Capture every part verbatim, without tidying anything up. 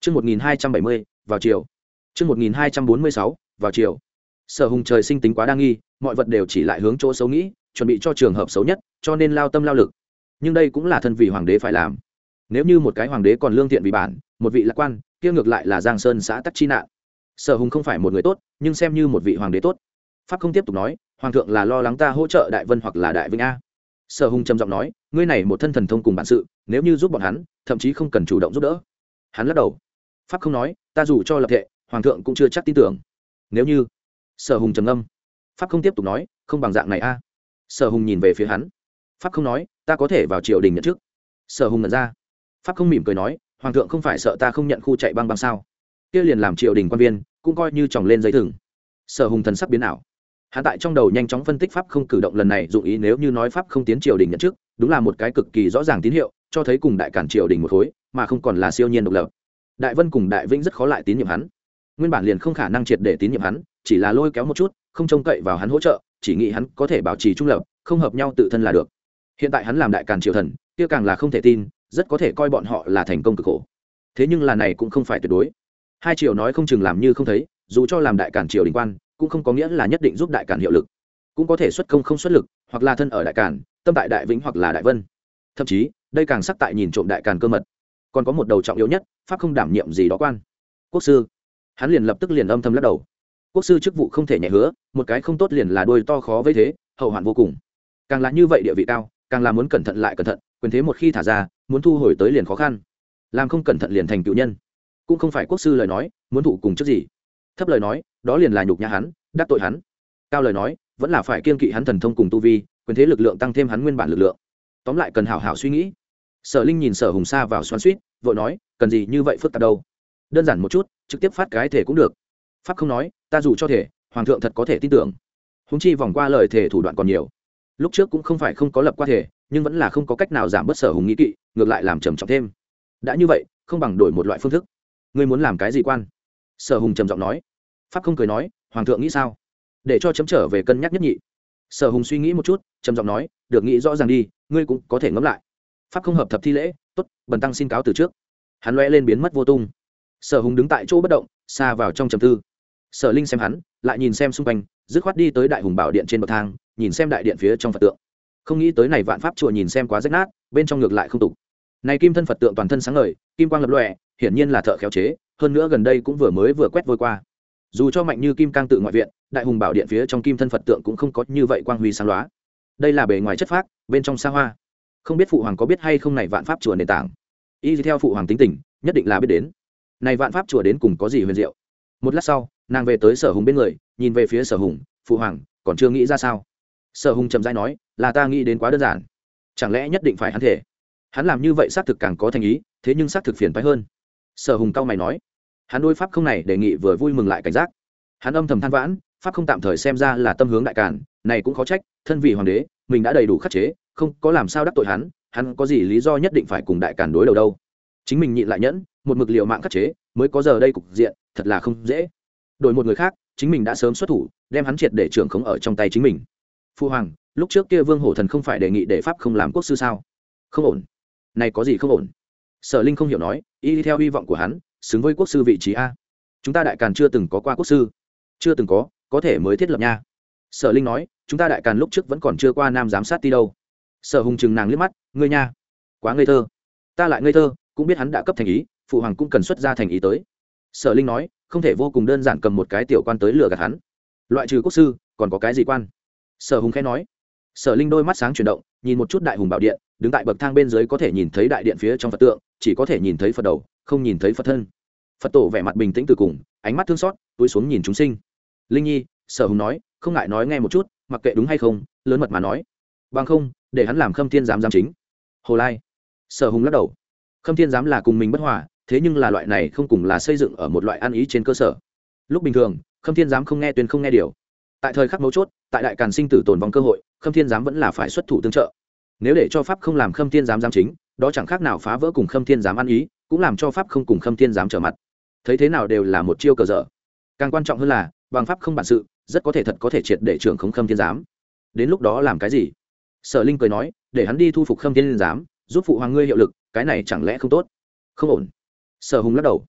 Chương một nghìn hai trăm bảy mươi, vào chiều. Chương một nghìn hai trăm bốn mươi sáu, vào chiều. Sở Hùng trời sinh tính quá đa nghi, mọi vật đều chỉ lại hướng chỗ xấu nghĩ, chuẩn bị cho trường hợp xấu nhất, cho nên lao tâm lao lực. Nhưng đây cũng là thân vị hoàng đế phải làm. Nếu như một cái hoàng đế còn lương thiện vì bản, một vị lạc quan, kia ngược lại là Giang Sơn xã tắc chi nạn. Sở Hùng không phải một người tốt, nhưng xem như một vị hoàng đế tốt. Pháp không tiếp tục nói, hoàng thượng là lo lắng ta hỗ trợ Đại Vân hoặc là Đại Vinh a. Sở Hùng trầm giọng nói, ngươi này một thân thần thông cùng bản sự, nếu như giúp bọn hắn, thậm chí không cần chủ động giúp đỡ. Hắn lắc đầu. Pháp không nói, ta dù cho lập thệ, hoàng thượng cũng chưa chắc tin tưởng. Nếu như, Sở Hùng trầm ngâm. Pháp không tiếp tục nói, không bằng dạng này a. Sở Hùng nhìn về phía hắn. Pháp không nói, ta có thể vào triều đình nhận chức. Sở Hùng nhận ra. Pháp không mỉm cười nói, hoàng thượng không phải sợ ta không nhận khu chạy băng băng sao? Kia liền làm triều đình quan viên, cũng coi như tròng lên giấy thừng. Sở Hùng thần sắc biến ảo. Hắn tại trong đầu nhanh chóng phân tích Pháp không cử động lần này dụng ý, nếu như nói Pháp không tiến triều đình nhận chức, đúng là một cái cực kỳ rõ ràng tín hiệu, cho thấy cùng đại cản triều đình một khối, mà không còn là siêu nhiên độc lập. Đại Vân cùng Đại Vĩnh rất khó lại tín nhiệm hắn. Nguyên bản liền không khả năng triệt để tín nhiệm hắn, chỉ là lôi kéo một chút, không trông cậy vào hắn hỗ trợ, chỉ nghĩ hắn có thể bảo trì trung lập, không hợp nhau tự thân là được. Hiện tại hắn làm đại càn triều thần, kia càng là không thể tin, rất có thể coi bọn họ là thành công cực khổ. Thế nhưng là này cũng không phải tuyệt đối. Hai triều nói không chừng làm như không thấy, dù cho làm đại càn triều đình quan, cũng không có nghĩa là nhất định giúp đại càn hiệu lực. Cũng có thể xuất công không xuất lực, hoặc là thân ở đại càn, tâm tại Đại Vĩnh hoặc là Đại Vân. Thậm chí, đây càng sắc tại nhìn trộm đại càn cơ mật. Còn có một đầu trọng yếu nhất, Pháp không đảm nhiệm gì đó quan. Quốc sư. Hắn liền lập tức liền âm thầm lắc đầu. Quốc sư chức vụ không thể nhẹ hứa, một cái không tốt liền là đuôi to khó với thế, hậu hoạn vô cùng. Càng là như vậy địa vị cao, càng là muốn cẩn thận lại cẩn thận, quyền thế một khi thả ra, muốn thu hồi tới liền khó khăn. Làm không cẩn thận liền thành cựu nhân. Cũng không phải quốc sư lời nói, muốn thụ cùng trước gì. Thấp lời nói, đó liền là nhục nhã hắn, đắc tội hắn. Cao lời nói, vẫn là phải kiêng kỵ hắn thần thông cùng tu vi, quyền thế lực lượng tăng thêm hắn nguyên bản lực lượng. Tóm lại cần hảo hảo suy nghĩ. Sở Linh nhìn Sở Hùng xa vào xoắn xuýt, vội nói, cần gì như vậy phức tạp đâu? Đơn giản một chút, trực tiếp phát cái thể cũng được. Pháp không nói, ta dù cho thể, hoàng thượng thật có thể tin tưởng. Huống chi vòng qua lời thể thủ đoạn còn nhiều. Lúc trước cũng không phải không có lập qua thể, nhưng vẫn là không có cách nào giảm bớt Sở Hùng nghĩ kỵ, ngược lại làm trầm trọng thêm. Đã như vậy, không bằng đổi một loại phương thức. Ngươi muốn làm cái gì quan? Sở Hùng trầm giọng nói. Pháp không cười nói, hoàng thượng nghĩ sao? Để cho chấm trở về cân nhắc nhất nhị. Sở Hùng suy nghĩ một chút, trầm giọng nói, được nghĩ rõ ràng đi, ngươi cũng có thể ngẫm lại. Pháp không hợp thập thi lễ, tốt, bần tăng xin cáo từ trước. Hắn lóe lên biến mất vô tung. Sở Hùng đứng tại chỗ bất động, xa vào trong trầm tư. Sở Linh xem hắn, lại nhìn xem xung quanh, dứt khoát đi tới Đại Hùng Bảo Điện trên bậc thang, nhìn xem đại điện phía trong Phật tượng. Không nghĩ tới này Vạn Pháp chùa nhìn xem quá rách nát, bên trong ngược lại không tục. Này kim thân Phật tượng toàn thân sáng ngời, kim quang lập lòe, hiển nhiên là thợ khéo chế, hơn nữa gần đây cũng vừa mới vừa quét vôi qua. Dù cho mạnh như kim cang tự ngoại viện, Đại Hùng Bảo Điện phía trong kim thân Phật tượng cũng không có như vậy quang huy sáng lóa. Đây là bề ngoài chất phác, bên trong xa hoa. Không biết phụ hoàng có biết hay không này Vạn Pháp chùa nền tảng. Y theo phụ hoàng tính tình, nhất định là biết đến. Này Vạn Pháp chùa đến cùng có gì huyền diệu. Một lát sau, nàng về tới Sở Hùng bên người, nhìn về phía Sở Hùng, phụ hoàng còn chưa nghĩ ra sao? Sở Hùng trầm rãi nói, là ta nghĩ đến quá đơn giản. Chẳng lẽ nhất định phải hắn thể? Hắn làm như vậy xác thực càng có thành ý, thế nhưng xác thực phiền toái hơn. Sở Hùng cau mày nói, hắn đối pháp không này đề nghị vừa vui mừng lại cảnh giác. Hắn âm thầm than vãn, pháp không tạm thời xem ra là tâm hướng đại càn, này cũng khó trách, thân vị hoàng đế, mình đã đầy đủ khắc chế, không có làm sao đắc tội hắn, hắn có gì lý do nhất định phải cùng đại càn đối đầu đâu? Chính mình nhịn lại nhẫn, một mực liều mạng khắc chế, mới có giờ đây cục diện, thật là không dễ. Đổi một người khác, chính mình đã sớm xuất thủ, đem hắn triệt để trưởng khống ở trong tay chính mình. Phu hoàng, lúc trước kia Vương Hổ Thần không phải đề nghị để pháp không làm quốc sư sao? Không ổn. Này có gì không ổn? Sở Linh không hiểu nói, y theo hy vọng của hắn, xứng với quốc sư vị trí a. Chúng ta đại càn chưa từng có qua quốc sư, chưa từng có, có thể mới thiết lập nha. Sở Linh nói, chúng ta đại càn lúc trước vẫn còn chưa qua nam giám sát ti đâu. Sở Hùng chừng nàng liếc mắt, ngươi nha, quá ngây thơ. Ta lại ngây thơ, cũng biết hắn đã cấp thành ý, phụ hoàng cũng cần xuất ra thành ý tới. Sở Linh nói, không thể vô cùng đơn giản cầm một cái tiểu quan tới lừa gạt hắn. Loại trừ quốc sư, còn có cái gì quan? Sở Hùng khẽ nói. Sở Linh đôi mắt sáng chuyển động, nhìn một chút Đại Hùng Bảo Điện, đứng tại bậc thang bên dưới có thể nhìn thấy đại điện phía trong Phật tượng, chỉ có thể nhìn thấy Phật đầu, không nhìn thấy Phật thân. Phật tổ vẻ mặt bình tĩnh từ cùng, ánh mắt thương xót, túi xuống nhìn chúng sinh. Linh nhi, Sở Hùng nói, không ngại nói nghe một chút, mặc kệ đúng hay không, lớn mật mà nói. Bằng không, để hắn làm Khâm Thiên giám giám chính. Hồ Lai. Sở Hùng lắc đầu. Khâm Thiên giám là cùng mình bất hòa, thế nhưng là loại này không cùng là xây dựng ở một loại ăn ý trên cơ sở. Lúc bình thường, Khâm Thiên giám không nghe tuyên không nghe điều. Tại thời khắc mấu chốt, tại đại càn sinh tử tồn vong cơ hội, Khâm Thiên giám vẫn là phải xuất thủ tương trợ. Nếu để cho pháp không làm Khâm Thiên giám giám chính, đó chẳng khác nào phá vỡ cùng Khâm Thiên giám ăn ý, cũng làm cho pháp không cùng Khâm Thiên giám trở mặt. Thấy thế nào đều là một chiêu cờ dở. Càng quan trọng hơn là, bằng pháp không bản sự, rất có thể thật có thể triệt để trưởng khống Khâm Thiên giám. Đến lúc đó làm cái gì? Sở Linh cười nói, để hắn đi thu phục Khâm Thiên giám, giúp phụ hoàng ngươi hiệu lực, cái này chẳng lẽ không tốt? Không ổn. Sở Hùng lắc đầu.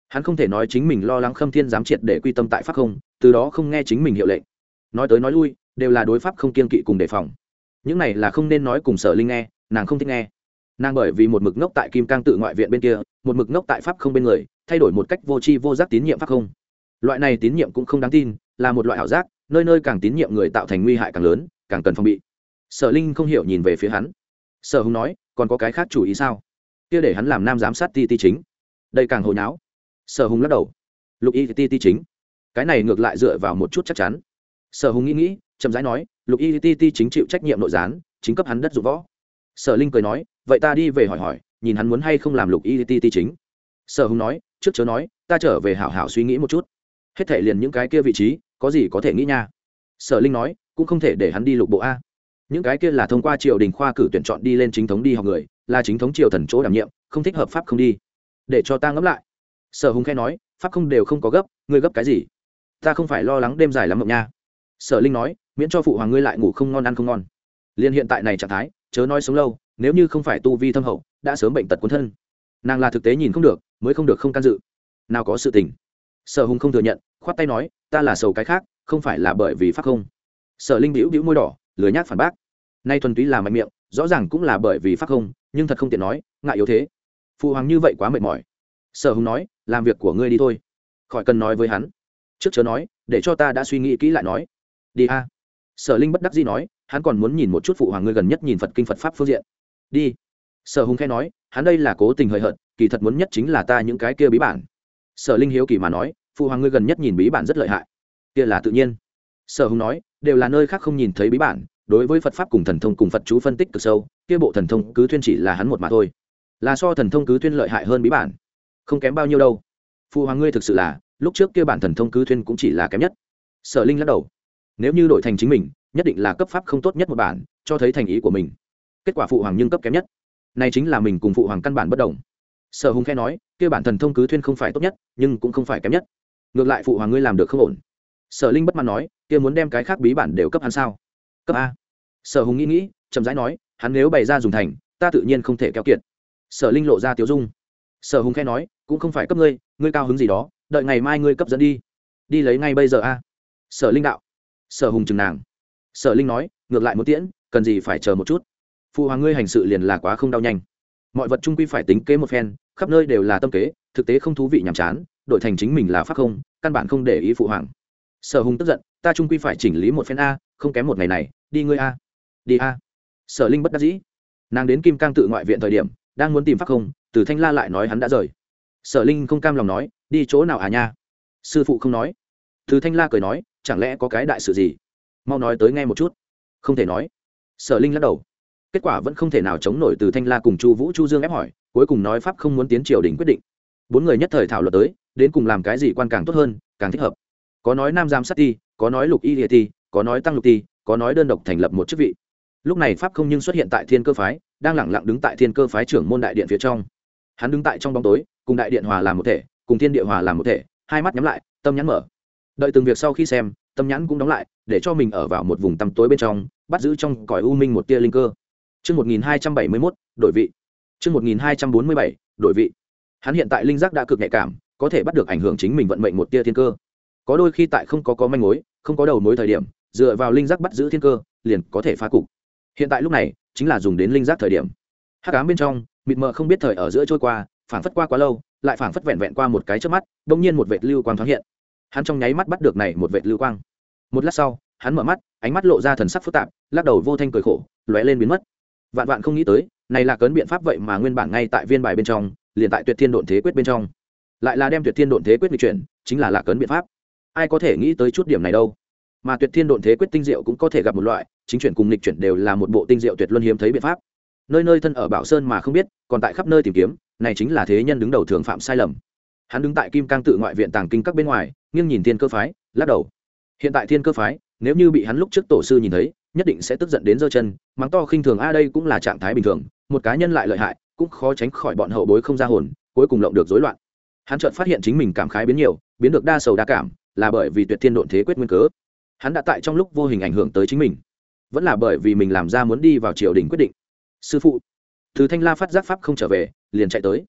hắn không thể nói chính mình lo lắng Khâm Thiên dám triệt để quy tâm tại pháp không, từ đó không nghe chính mình hiệu lệnh. Nói tới nói lui đều là đối pháp không kiên kỵ cùng đề phòng. Những này là không nên nói cùng Sở Linh nghe, nàng không thích nghe. Nàng bởi vì một mực ngốc tại Kim Cang tự ngoại viện bên kia, một mực ngốc tại pháp không bên người, thay đổi một cách vô tri vô giác tín nhiệm pháp không. Loại này tín nhiệm cũng không đáng tin, là một loại ảo giác, nơi nơi càng tín nhiệm người tạo thành nguy hại càng lớn, càng cần phòng bị. Sở Linh không hiểu nhìn về phía hắn. Sở Hùng nói, còn có cái khác chủ ý sao? Kia để hắn làm nam giám sát ti ti chính. Đây càng hồ nháo. Sở Hùng lắc đầu. Lục y ti ti chính. Cái này ngược lại dựa vào một chút chắc chắn. Sở Hùng nghĩ nghĩ, chậm rãi nói, Lục y ti ti chính chịu trách nhiệm nội gián, chính cấp hắn đất dụng võ. Sở Linh cười nói, vậy ta đi về hỏi hỏi, nhìn hắn muốn hay không làm Lục y ti ti chính. Sở Hùng nói, trước chớ nói, ta trở về hảo hảo suy nghĩ một chút. Hết thể liền những cái kia vị trí, có gì có thể nghĩ nha. Sở Linh nói, cũng không thể để hắn đi lục bộ a. Những cái kia là thông qua triều đình khoa cử tuyển chọn đi lên chính thống đi học người, là chính thống triều thần chỗ đảm nhiệm, không thích hợp pháp không đi. Để cho ta ngẫm lại. Sở Hùng khẽ nói, pháp không đều không có gấp, ngươi gấp cái gì? Ta không phải lo lắng đêm dài lắm mộng nha. Sở Linh nói, miễn cho phụ hoàng ngươi lại ngủ không ngon ăn không ngon. Liên hiện tại này trạng thái, chớ nói sống lâu, nếu như không phải tu vi thâm hậu, đã sớm bệnh tật cuốn thân. Nàng là thực tế nhìn không được, mới không được không can dự. Nào có sự tình. Sở Hùng không thừa nhận, khoát tay nói, ta là sầu cái khác, không phải là bởi vì pháp không. Sở Linh bĩu bĩu môi đỏ, lười nhác phản bác. Nay thuần túy là mạnh miệng, rõ ràng cũng là bởi vì pháp không, nhưng thật không tiện nói, ngại yếu thế. Phụ hoàng như vậy quá mệt mỏi. Sở Hùng nói, làm việc của ngươi đi thôi, khỏi cần nói với hắn. Trước chớ nói, để cho ta đã suy nghĩ kỹ lại nói. Đi a. Sở Linh bất đắc dĩ nói, hắn còn muốn nhìn một chút phụ hoàng ngươi gần nhất nhìn Phật kinh Phật pháp phương diện. Đi. Sở Hùng khẽ nói, hắn đây là cố tình hời hợt, kỳ thật muốn nhất chính là ta những cái kia bí bản. Sở Linh hiếu kỳ mà nói, phụ hoàng ngươi gần nhất nhìn bí bản rất lợi hại. Kia là tự nhiên. Sở Hùng nói, đều là nơi khác không nhìn thấy bí bản, đối với Phật pháp cùng thần thông cùng Phật chú phân tích cực sâu, kia bộ thần thông cứ thuyên chỉ là hắn một mà thôi, là so thần thông cứ thuyên lợi hại hơn bí bản, không kém bao nhiêu đâu. Phụ hoàng ngươi thực sự là, lúc trước kia bản thần thông cứ thuyên cũng chỉ là kém nhất. Sở Linh lắc đầu, nếu như đổi thành chính mình, nhất định là cấp pháp không tốt nhất một bản, cho thấy thành ý của mình. Kết quả phụ hoàng nhưng cấp kém nhất, này chính là mình cùng phụ hoàng căn bản bất đồng. Sở Hùng khẽ nói, kia bản thần thông cứ thuyên không phải tốt nhất, nhưng cũng không phải kém nhất, ngược lại phụ hoàng ngươi làm được không ổn. Sở Linh bất mãn nói, kia muốn đem cái khác bí bản đều cấp hắn sao? Cấp a. Sở Hùng nghĩ nghĩ, chậm rãi nói, hắn nếu bày ra dùng thành, ta tự nhiên không thể keo kiệt. Sở Linh lộ ra tiếu dung. Sở Hùng khẽ nói, cũng không phải cấp ngươi, ngươi cao hứng gì đó, đợi ngày mai ngươi cấp dẫn đi. Đi lấy ngay bây giờ a. Sở Linh đạo. Sở Hùng chừng nàng. Sở Linh nói, ngược lại muốn tiễn, cần gì phải chờ một chút. Phụ hoàng ngươi hành sự liền là quá không đau nhanh. Mọi vật chung quy phải tính kế một phen, khắp nơi đều là tâm kế, thực tế không thú vị nhàm chán, đổi thành chính mình là pháp không, căn bản không để ý phụ hoàng. Sở Hùng tức giận, ta chung quy phải chỉnh lý một phen a, không kém một ngày này, đi ngươi a. Đi a. Sở Linh bất đắc dĩ. Nàng đến Kim Cang tự ngoại viện thời điểm, đang muốn tìm pháp không, Từ Thanh La lại nói hắn đã rời. Sở Linh không cam lòng nói, đi chỗ nào à nha? Sư phụ không nói. Từ Thanh La cười nói, chẳng lẽ có cái đại sự gì? Mau nói tới nghe một chút. Không thể nói. Sở Linh lắc đầu. Kết quả vẫn không thể nào chống nổi Từ Thanh La cùng Chu Vũ Chu Dương ép hỏi, cuối cùng nói pháp không muốn tiến triều đình quyết định. Bốn người nhất thời thảo luận tới, đến cùng làm cái gì quan càng tốt hơn, càng thích hợp. Có nói nam giám sát ti, có nói lục y địa ti, có nói tăng lục ti, có nói đơn độc thành lập một chức vị. Lúc này pháp không nhưng xuất hiện tại Thiên Cơ phái, đang lẳng lặng đứng tại Thiên Cơ phái trưởng môn đại điện phía trong. Hắn đứng tại trong bóng tối, cùng đại điện hòa làm một thể, cùng thiên địa hòa làm một thể, hai mắt nhắm lại, tâm nhãn mở. Đợi từng việc sau khi xem, tâm nhãn cũng đóng lại, để cho mình ở vào một vùng tăm tối bên trong, bắt giữ trong cõi u minh một tia linh cơ. Chương một nghìn hai trăm bảy mươi mốt, đổi vị. Chương một nghìn hai trăm bốn mươi bảy, đổi vị. Hắn hiện tại linh giác đã cực nhạy cảm, có thể bắt được ảnh hưởng chính mình vận mệnh một tia thiên cơ. Có đôi khi tại không có có manh mối, không có đầu mối thời điểm, dựa vào linh giác bắt giữ thiên cơ, liền có thể phá cục. Hiện tại lúc này, chính là dùng đến linh giác thời điểm. Hắc ám bên trong, mịt mờ không biết thời ở giữa trôi qua, phảng phất qua quá lâu, lại phảng phất vẹn vẹn qua một cái chớp mắt, đột nhiên một vệt lưu quang thoáng hiện. Hắn trong nháy mắt bắt được này một vệt lưu quang. Một lát sau, hắn mở mắt, ánh mắt lộ ra thần sắc phức tạp, lắc đầu vô thanh cười khổ, lóe lên biến mất. Vạn vạn không nghĩ tới, này là cấn biện pháp vậy mà nguyên bản ngay tại viên bài bên trong, liền tại Tuyệt Thiên Độn Thế Quyết bên trong, lại là đem Tuyệt Thiên Độn Thế Quyết nghịch chuyển, chính là lạc cấn biện pháp. Ai có thể nghĩ tới chút điểm này đâu? Mà Tuyệt Thiên Độn Thế Quyết tinh diệu cũng có thể gặp một loại, chính chuyển cùng nghịch chuyển đều là một bộ tinh diệu tuyệt luân hiếm thấy biện pháp. Nơi nơi thân ở Bảo Sơn mà không biết, còn tại khắp nơi tìm kiếm, này chính là thế nhân đứng đầu thường phạm sai lầm. Hắn đứng tại Kim Cang tự ngoại viện tàng kinh các bên ngoài, nghiêng nhìn Thiên Cơ phái, lắc đầu. Hiện tại Thiên Cơ phái, nếu như bị hắn lúc trước tổ sư nhìn thấy, nhất định sẽ tức giận đến giơ chân, mắng to khinh thường a đây cũng là trạng thái bình thường, một cá nhân lại lợi hại, cũng khó tránh khỏi bọn hậu bối không ra hồn, cuối cùng lộng được rối loạn. Hắn chợt phát hiện chính mình cảm khái biến nhiều, biến được đa sầu đa cảm, là bởi vì Tuyệt Thiên Độn Thế Quyết nguyên cớ. Hắn đã tại trong lúc vô hình ảnh hưởng tới chính mình, vẫn là bởi vì mình làm ra muốn đi vào triều đình quyết định. Sư phụ. Từ Thanh La phát giác pháp không trở về, liền chạy tới.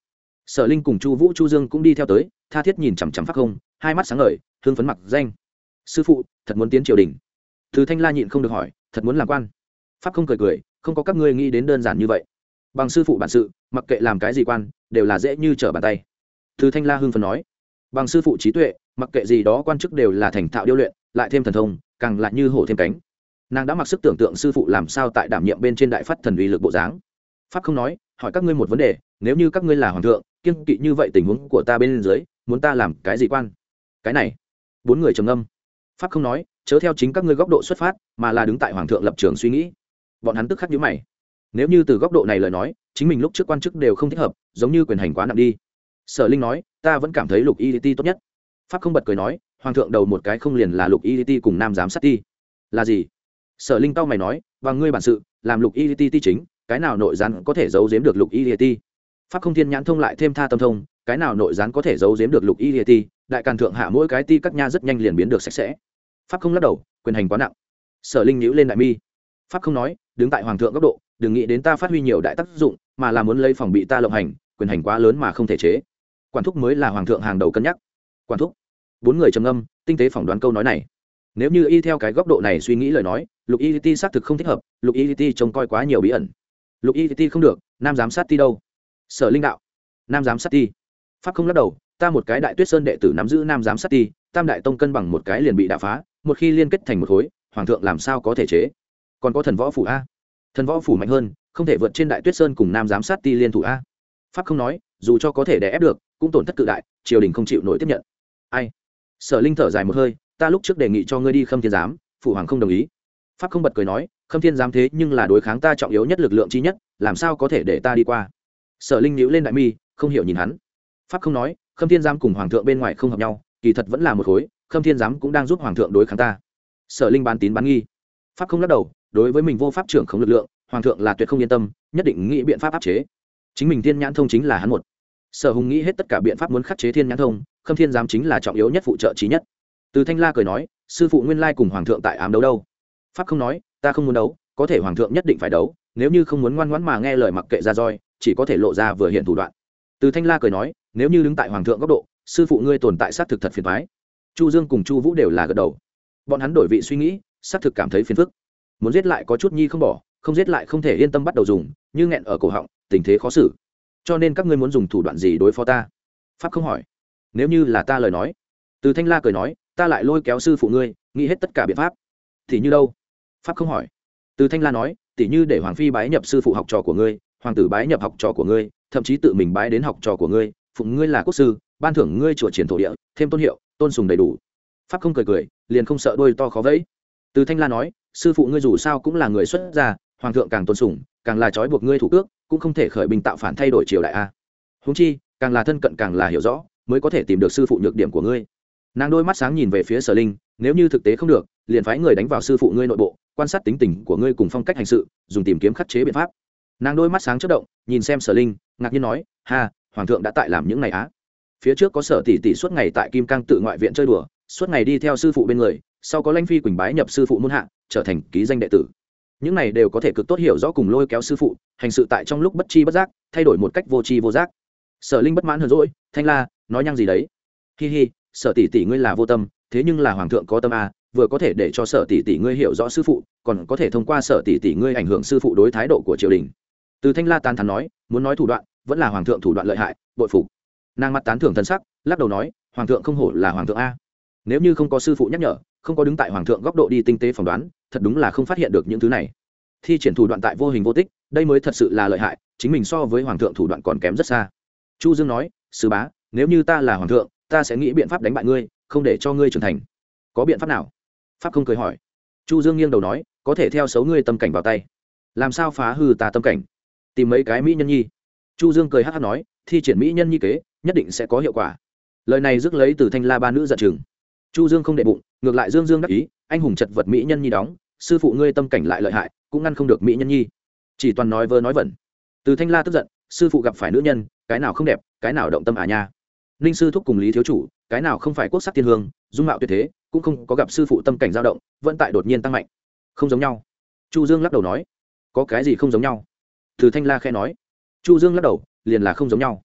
Sở Linh cùng Chu Vũ, Chu Dương cũng đi theo tới, tha thiết nhìn chằm chằm Pháp Không, hai mắt sáng ngời, hưng phấn mặc danh. Sư phụ, thật muốn tiến triều đình. Từ Thanh La nhịn không được hỏi, thật muốn làm quan? Pháp Không cười cười, không có các ngươi nghĩ đến đơn giản như vậy. Bằng sư phụ bản sự, mặc kệ làm cái gì quan, đều là dễ như trở bàn tay. Từ Thanh La hưng phấn nói, bằng sư phụ trí tuệ, mặc kệ gì đó quan chức đều là thành thạo điêu luyện, lại thêm thần thông, càng lại như hổ thêm cánh. Nàng đã mặc sức tưởng tượng sư phụ làm sao tại đảm nhiệm bên trên đại phát thần uy lực bộ dáng. Pháp Không nói, hỏi các ngươi một vấn đề, nếu như các ngươi là hoàng thượng, kiêng kỵ như vậy tình huống của ta bên dưới, muốn ta làm cái gì quan? Cái này, bốn người trầm ngâm. Pháp Không nói, chớ theo chính các ngươi góc độ xuất phát, mà là đứng tại hoàng thượng lập trường suy nghĩ. Bọn hắn tức khắc nhíu mày. Nếu như từ góc độ này lời nói, chính mình lúc trước quan chức đều không thích hợp, giống như quyền hành quá nặng đi. Sở Linh nói, ta vẫn cảm thấy Lục Y Ti tốt nhất. Pháp Không bật cười nói, hoàng thượng đầu một cái không liền là Lục Y Ti cùng nam giám sát ti? Là gì? Sở Linh tao mày nói, và ngươi bản sự, làm Lục Y Ti ti chính, cái nào nội gián có thể giấu giếm được Lục Y Ti? Pháp Không thiên nhãn thông lại thêm tha tâm thông, cái nào nội gián có thể giấu giếm được Lục Y Ti? Đại càn thượng hạ mỗi cái ti các nha rất nhanh liền biến được sạch sẽ. Pháp Không lắc đầu, quyền hành quá nặng. Sở Linh nhíu lên đại mi. Pháp Không nói, đứng tại hoàng thượng góc độ, đừng nghĩ đến ta phát huy nhiều đại tác dụng, mà là muốn lấy phòng bị ta lộng hành, quyền hành quá lớn mà không thể chế. Quản thúc mới là hoàng thượng hàng đầu cân nhắc. Quản thúc. Bốn người trầm ngâm, tinh tế phỏng đoán câu nói này. Nếu như y theo cái góc độ này suy nghĩ lời nói, Lục Y Ti xác thực không thích hợp, Lục Y Ti trông coi quá nhiều bí ẩn. Lục Y Ti không được, nam giám sát ti đâu? Sở Linh đạo, nam giám sát ti. Pháp Không lắc đầu, ta một cái đại Tuyết Sơn đệ tử nắm giữ nam giám sát ti, tam đại tông cân bằng một cái liền bị đả phá, một khi liên kết thành một khối, hoàng thượng làm sao có thể chế? Còn có thần võ phủ a? Thần võ phủ mạnh hơn, không thể vượt trên đại Tuyết Sơn cùng nam giám sát ti liên thủ a. Pháp Không nói, dù cho có thể đè ép được, cũng tổn thất cự đại, triều đình không chịu nổi tiếp nhận. Ai? Sở Linh thở dài một hơi, ta lúc trước đề nghị cho ngươi đi Khâm Thiên giám, phụ hoàng không đồng ý. Pháp Không bật cười nói, Khâm Thiên giám thế nhưng là đối kháng ta trọng yếu nhất lực lượng chi nhất, làm sao có thể để ta đi qua? Sở Linh nhíu lên đại mi, không hiểu nhìn hắn. Pháp Không nói, Khâm Thiên giám cùng hoàng thượng bên ngoài không hợp nhau, kỳ thật vẫn là một khối, Khâm Thiên giám cũng đang giúp hoàng thượng đối kháng ta. Sở Linh bán tín bán nghi. Pháp Không lắc đầu, đối với mình vô pháp trưởng không lực lượng, hoàng thượng là tuyệt không yên tâm, nhất định nghĩ biện pháp áp chế. Chính mình thiên nhãn thông chính là hắn một. Sở Hùng nghĩ hết tất cả biện pháp muốn khắc chế thiên nhãn thông, Khâm Thiên giám chính là trọng yếu nhất phụ trợ trí nhất. Từ Thanh La cười nói, sư phụ nguyên lai cùng hoàng thượng tại ám đấu đâu? Pháp Không nói, ta không muốn đấu, có thể hoàng thượng nhất định phải đấu, nếu như không muốn ngoan ngoãn mà nghe lời mặc kệ ra roi, chỉ có thể lộ ra vừa hiện thủ đoạn. Từ Thanh La cười nói, nếu như đứng tại hoàng thượng góc độ, sư phụ ngươi tồn tại sát thực thật phiền toái. Chu Dương cùng Chu Vũ đều là gật đầu. Bọn hắn đổi vị suy nghĩ, sát thực cảm thấy phiền phức. Muốn giết lại có chút nhi không bỏ, không giết lại không thể yên tâm bắt đầu dùng, như nghẹn ở cổ họng, tình thế khó xử. Cho nên các ngươi muốn dùng thủ đoạn gì đối phó ta? Pháp Không hỏi. Nếu như là ta lời nói. Từ Thanh La cười nói, ta lại lôi kéo sư phụ ngươi, nghĩ hết tất cả biện pháp. Thì như đâu? Pháp Không hỏi. Từ Thanh La nói, tỉ như để hoàng phi bái nhập sư phụ học trò của ngươi, hoàng tử bái nhập học trò của ngươi, thậm chí tự mình bái đến học trò của ngươi, phụng ngươi là quốc sư, ban thưởng ngươi chùa triển thổ địa, thêm tôn hiệu, tôn sùng đầy đủ. Pháp Không cười cười, liền không sợ đôi to khó vẫy. Từ Thanh La nói, sư phụ ngươi dù sao cũng là người xuất gia, hoàng thượng càng tôn sùng, càng là trói buộc ngươi thủ cước, cũng không thể khởi binh tạo phản thay đổi triều đại a. Huống chi, càng là thân cận càng là hiểu rõ, mới có thể tìm được sư phụ nhược điểm của ngươi. Nàng đôi mắt sáng nhìn về phía Sở Linh, nếu như thực tế không được, liền phái người đánh vào sư phụ ngươi nội bộ, quan sát tính tình của ngươi cùng phong cách hành sự, dùng tìm kiếm khắc chế biện pháp. Nàng đôi mắt sáng chớp động, nhìn xem Sở Linh, ngạc nhiên nói, ha, hoàng thượng đã tại làm những này á? Phía trước có Sở tỷ tỷ suốt ngày tại Kim Cang tự ngoại viện chơi đùa, suốt ngày đi theo sư phụ bên người, sau có Lãnh Phi Quỳnh bái nhập sư phụ môn hạ, trở thành ký danh đệ tử. Những này đều có thể cực tốt hiểu rõ cùng lôi kéo sư phụ, hành sự tại trong lúc bất chi bất giác, thay đổi một cách vô tri vô giác. Sở Linh bất mãn hờn dỗi, Thanh La, nói nhăng gì đấy? Hi hi, Sở tỷ tỷ ngươi là vô tâm, thế nhưng là hoàng thượng có tâm a, vừa có thể để cho Sở tỷ tỷ ngươi hiểu rõ sư phụ, còn có thể thông qua Sở tỷ tỷ ngươi ảnh hưởng sư phụ đối thái độ của triều đình. Từ Thanh La tán thán nói, muốn nói thủ đoạn, vẫn là hoàng thượng thủ đoạn lợi hại, bội phục. Nàng mặt tán thưởng thân sắc, lắc đầu nói, hoàng thượng không hổ là hoàng thượng a. Nếu như không có sư phụ nhắc nhở, không có đứng tại hoàng thượng góc độ đi tinh tế phỏng đoán, thật đúng là không phát hiện được những thứ này. Thi triển thủ đoạn tại vô hình vô tích, đây mới thật sự là lợi hại, chính mình so với hoàng thượng thủ đoạn còn kém rất xa. Chu Dương nói, sư bá, nếu như ta là hoàng thượng, ta sẽ nghĩ biện pháp đánh bại ngươi, không để cho ngươi trưởng thành. Có biện pháp nào? Pháp Không cười hỏi. Chu Dương nghiêng đầu nói, có thể theo xấu ngươi tâm cảnh vào tay. Làm sao phá hư ta tâm cảnh? Tìm mấy cái mỹ nhân nhi. Chu Dương cười hắc hắc nói, thi triển mỹ nhân nhi kế, nhất định sẽ có hiệu quả. Lời này rước lấy từ Thanh La ba nữ giận chừng. Chu Dương không để bụng, ngược lại Dương Dương đắc ý, anh hùng chật vật mỹ nhân nhi đóng, sư phụ ngươi tâm cảnh lại lợi hại, cũng ngăn không được mỹ nhân nhi. Chỉ toàn nói vơ nói vẩn. Từ Thanh La tức giận, sư phụ gặp phải nữ nhân, cái nào không đẹp, cái nào động tâm à nha. Ninh sư thúc cùng Lý thiếu chủ, cái nào không phải quốc sắc thiên hương, dung mạo tuyệt thế, cũng không có gặp sư phụ tâm cảnh dao động, vẫn tại đột nhiên tăng mạnh. Không giống nhau. Chu Dương lắc đầu nói, có cái gì không giống nhau? Từ Thanh La khẽ nói. Chu Dương lắc đầu, liền là không giống nhau.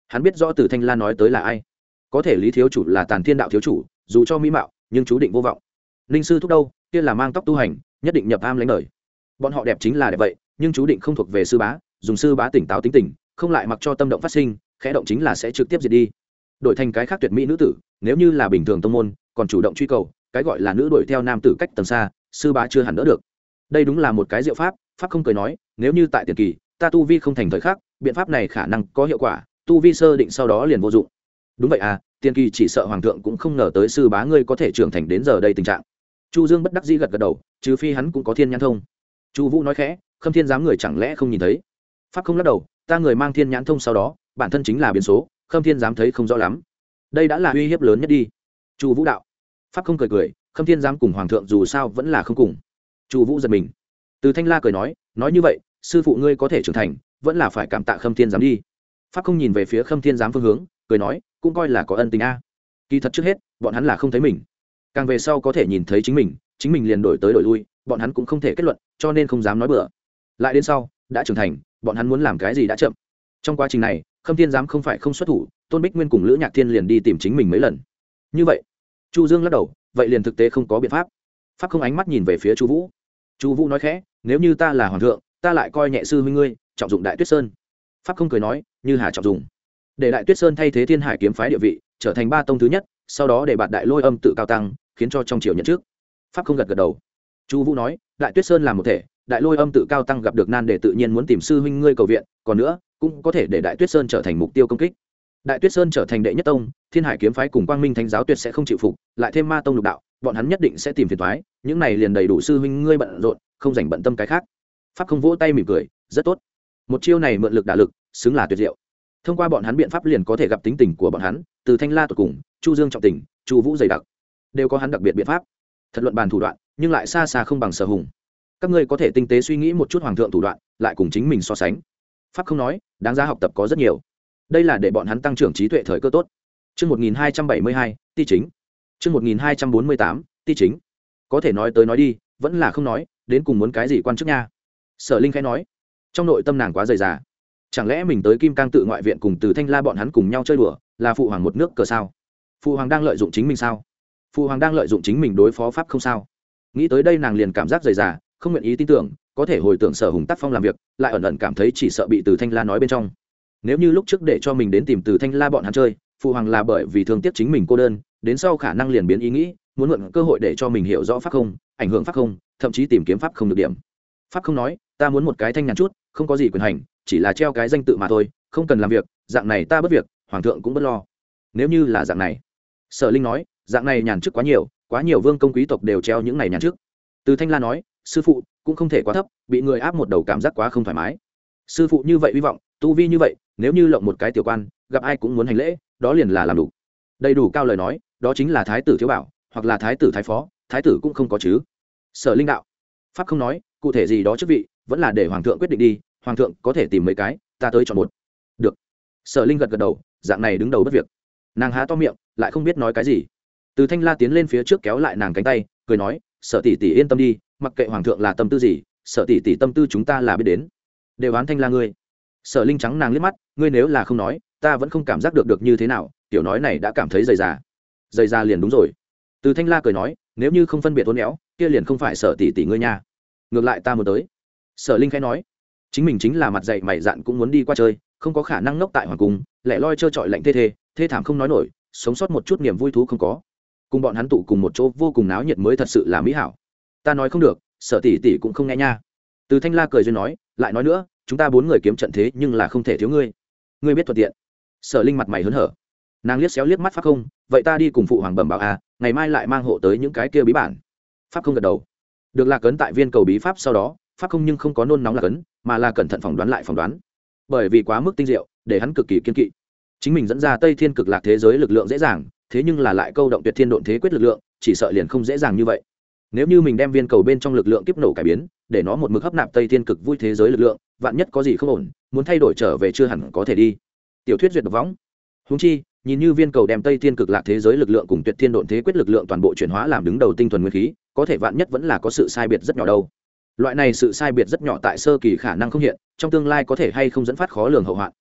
hắn biết rõ từ thanh la nói tới là ai. Có thể Lý thiếu chủ là Tàn Thiên đạo thiếu chủ, dù cho mỹ mạo nhưng chú định vô vọng. Ninh sư thúc đâu, kia là mang tóc tu hành, nhất định nhập am lãnh đời. Bọn họ đẹp chính là đẹp vậy, nhưng chú định không thuộc về sư bá, dùng sư bá tỉnh táo tính tình, không lại mặc cho tâm động phát sinh, khẽ động chính là sẽ trực tiếp diệt đi. Đổi thành cái khác tuyệt mỹ nữ tử, nếu như là bình thường tông môn, còn chủ động truy cầu, cái gọi là nữ đuổi theo nam tử cách tầng xa, sư bá chưa hẳn đỡ được. Đây đúng là một cái diệu pháp. Pháp không cười nói, nếu như tại tiền kỳ ta tu vi không thành thời khắc, biện pháp này khả năng có hiệu quả, tu vi sơ định sau đó liền vô dụng. Đúng vậy à, tiền kỳ chỉ sợ hoàng thượng cũng không ngờ tới sư bá ngươi có thể trưởng thành đến giờ đây tình trạng. Chu Dương bất đắc dĩ gật gật đầu, trừ phi hắn cũng có thiên nhãn thông. Chu Vũ nói khẽ, Khâm Thiên giám người chẳng lẽ không nhìn thấy? Pháp không lắc đầu, ta người mang thiên nhãn thông sau đó, bản thân chính là biến số, Khâm Thiên giám thấy không rõ lắm. Đây đã là uy hiếp lớn nhất đi. Chu Vũ đạo. Pháp không cười cười, Khâm Thiên giám cùng hoàng thượng dù sao vẫn là không cùng. Chu Vũ giật mình. Từ Thanh La cười nói, nói như vậy, sư phụ ngươi có thể trưởng thành, vẫn là phải cảm tạ Khâm Thiên giám đi. Pháp không nhìn về phía Khâm Thiên giám phương hướng, cười nói, cũng coi là có ân tình a. Kỳ thật trước hết, bọn hắn là không thấy mình, càng về sau có thể nhìn thấy chính mình, chính mình liền đổi tới đổi lui, bọn hắn cũng không thể kết luận, cho nên không dám nói bừa. Lại đến sau, đã trưởng thành, bọn hắn muốn làm cái gì đã chậm. Trong quá trình này, Khâm Thiên giám không phải không xuất thủ, Tôn Bích Nguyên cùng Lữ Nhạc Thiên liền đi tìm chính mình mấy lần. Như vậy, Chu Dương lắc đầu, vậy liền thực tế không có biện pháp. Pháp không ánh mắt nhìn về phía Chu Vũ. Chu Vũ nói khẽ, nếu như ta là hoàng thượng, ta lại coi nhẹ sư huynh ngươi, trọng dụng Đại Tuyết Sơn. Pháp không cười nói, như hà trọng dụng, để Đại Tuyết Sơn thay thế Thiên Hải kiếm phái địa vị, trở thành ba tông thứ nhất, sau đó để bạt Đại Lôi Âm tự cao tăng, khiến cho trong triều nhận trước. Pháp không gật gật đầu. Chu Vũ nói, Đại Tuyết Sơn là một thể, Đại Lôi Âm tự cao tăng gặp được nan đề tự nhiên muốn tìm sư huynh ngươi cầu viện, còn nữa, cũng có thể để Đại Tuyết Sơn trở thành mục tiêu công kích. Đại Tuyết Sơn trở thành đệ nhất tông, Thiên Hải kiếm phái cùng Quang Minh Thánh giáo tuyệt sẽ không chịu phục, lại thêm Ma tông lục đạo, bọn hắn nhất định sẽ tìm phiền toái, những này liền đầy đủ sư huynh ngươi bận rộn, không rảnh bận tâm cái khác. Pháp không vỗ tay mỉm cười, rất tốt. Một chiêu này mượn lực đả lực, xứng là tuyệt diệu. Thông qua bọn hắn biện pháp liền có thể gặp tính tình của bọn hắn, từ Thanh La tụt cùng, Chu Dương trọng tình, Chu Vũ dày đặc, đều có hắn đặc biệt biện pháp. Thật luận bàn thủ đoạn, nhưng lại xa xa không bằng Sở Hùng. Các ngươi có thể tinh tế suy nghĩ một chút hoàng thượng thủ đoạn, lại cùng chính mình so sánh. Pháp không nói, đáng giá học tập có rất nhiều. Đây là để bọn hắn tăng trưởng trí tuệ thời cơ tốt. Chương một nghìn hai trăm bảy mươi hai, ti chính. Chương một nghìn hai trăm bốn mươi tám, ti chính. Có thể nói tới nói đi, vẫn là không nói, đến cùng muốn cái gì quan chức nha. Sở Linh khẽ nói, trong nội tâm nàng quá dày dà. Chẳng lẽ mình tới Kim Cang tự ngoại viện cùng Từ Thanh La bọn hắn cùng nhau chơi đùa, là phụ hoàng một nước cờ sao? Phụ hoàng đang lợi dụng chính mình sao? Phụ hoàng đang lợi dụng chính mình đối phó pháp không sao? Nghĩ tới đây nàng liền cảm giác dày dà, không nguyện ý tin tưởng, có thể hồi tưởng Sở Hùng tác phong làm việc, lại ẩn ẩn cảm thấy chỉ sợ bị Từ Thanh La nói bên trong. Nếu như lúc trước để cho mình đến tìm Từ Thanh La bọn hắn chơi, phụ hoàng là bởi vì thương tiếc chính mình cô đơn, đến sau khả năng liền biến ý nghĩ, muốn mượn cơ hội để cho mình hiểu rõ pháp không, ảnh hưởng pháp không, thậm chí tìm kiếm pháp không được điểm. Pháp không nói, ta muốn một cái thanh nhàn chút, không có gì quyền hành, chỉ là treo cái danh tự mà thôi, không cần làm việc, dạng này ta bất việc, hoàng thượng cũng bất lo. Nếu như là dạng này, Sở Linh nói, dạng này nhàn chức quá nhiều, quá nhiều vương công quý tộc đều treo những này nhàn chức. Từ Thanh La nói, sư phụ cũng không thể quá thấp, bị người áp một đầu cảm giác quá không thoải mái. Sư phụ như vậy hy vọng, tu vi như vậy, nếu như lộng một cái tiểu quan, gặp ai cũng muốn hành lễ, đó liền là làm đủ. Đầy đủ cao lời nói, đó chính là thái tử thiếu bảo, hoặc là thái tử thái phó, thái tử cũng không có chứ. Sở Linh đạo, pháp không nói, cụ thể gì đó chức vị, vẫn là để hoàng thượng quyết định đi, hoàng thượng có thể tìm mấy cái, ta tới chọn một. Được. Sở Linh gật gật đầu, dạng này đứng đầu bất việc. Nàng há to miệng, lại không biết nói cái gì. Từ Thanh La tiến lên phía trước kéo lại nàng cánh tay, cười nói, Sở tỷ tỷ yên tâm đi, mặc kệ hoàng thượng là tâm tư gì, Sở tỷ tỷ tâm tư chúng ta là biết đến. Đều oán Thanh La ngươi. Sở Linh trắng nàng liếc mắt, ngươi nếu là không nói, ta vẫn không cảm giác được được như thế nào, tiểu nói này đã cảm thấy dày dà. Dày dà liền đúng rồi. Từ Thanh La cười nói, nếu như không phân biệt uốn éo, kia liền không phải Sở tỷ tỷ ngươi nha. Ngược lại ta muốn tới. Sở Linh khẽ nói, chính mình chính là mặt dày mày dạn cũng muốn đi qua chơi, không có khả năng ngốc tại hoàng cung, lẻ loi trơ trọi lạnh thê thê, thê thảm không nói nổi, sống sót một chút niềm vui thú không có. Cùng bọn hắn tụ cùng một chỗ vô cùng náo nhiệt mới thật sự là mỹ hảo. Ta nói không được, Sở tỷ tỷ cũng không nghe nha. Từ Thanh La cười duyên nói, lại nói nữa, chúng ta bốn người kiếm trận thế nhưng là không thể thiếu ngươi. Ngươi biết thuận tiện. Sở Linh mặt mày hớn hở, nàng liếc xéo liếc mắt pháp không, vậy ta đi cùng phụ hoàng bẩm báo à, ngày mai lại mang hộ tới những cái kia bí bản. Pháp không gật đầu. Được lạc ấn tại viên cầu bí pháp sau đó, pháp không nhưng không có nôn nóng lạc ấn, mà là cẩn thận phỏng đoán lại phỏng đoán. Bởi vì quá mức tinh diệu, để hắn cực kỳ kiên kỵ. Chính mình dẫn ra Tây Thiên cực lạc thế giới lực lượng dễ dàng, thế nhưng là lại câu động Tuyệt Thiên độn thế quyết lực lượng, chỉ sợ liền không dễ dàng như vậy. Nếu như mình đem viên cầu bên trong lực lượng kiếp nổ cải biến, để nó một mực hấp nạp Tây Thiên cực vui thế giới lực lượng, vạn nhất có gì không ổn, muốn thay đổi trở về chưa hẳn có thể đi. Tiểu thuyết duyệt độc võng. Huống chi, nhìn như viên cầu đem Tây Thiên cực lạc thế giới lực lượng cùng Tuyệt Thiên độn thế quyết lực lượng toàn bộ chuyển hóa làm đứng đầu tinh thuần nguyên khí, có thể vạn nhất vẫn là có sự sai biệt rất nhỏ đâu. Loại này sự sai biệt rất nhỏ tại sơ kỳ khả năng không hiện, trong tương lai có thể hay không dẫn phát khó lường hậu hoạn.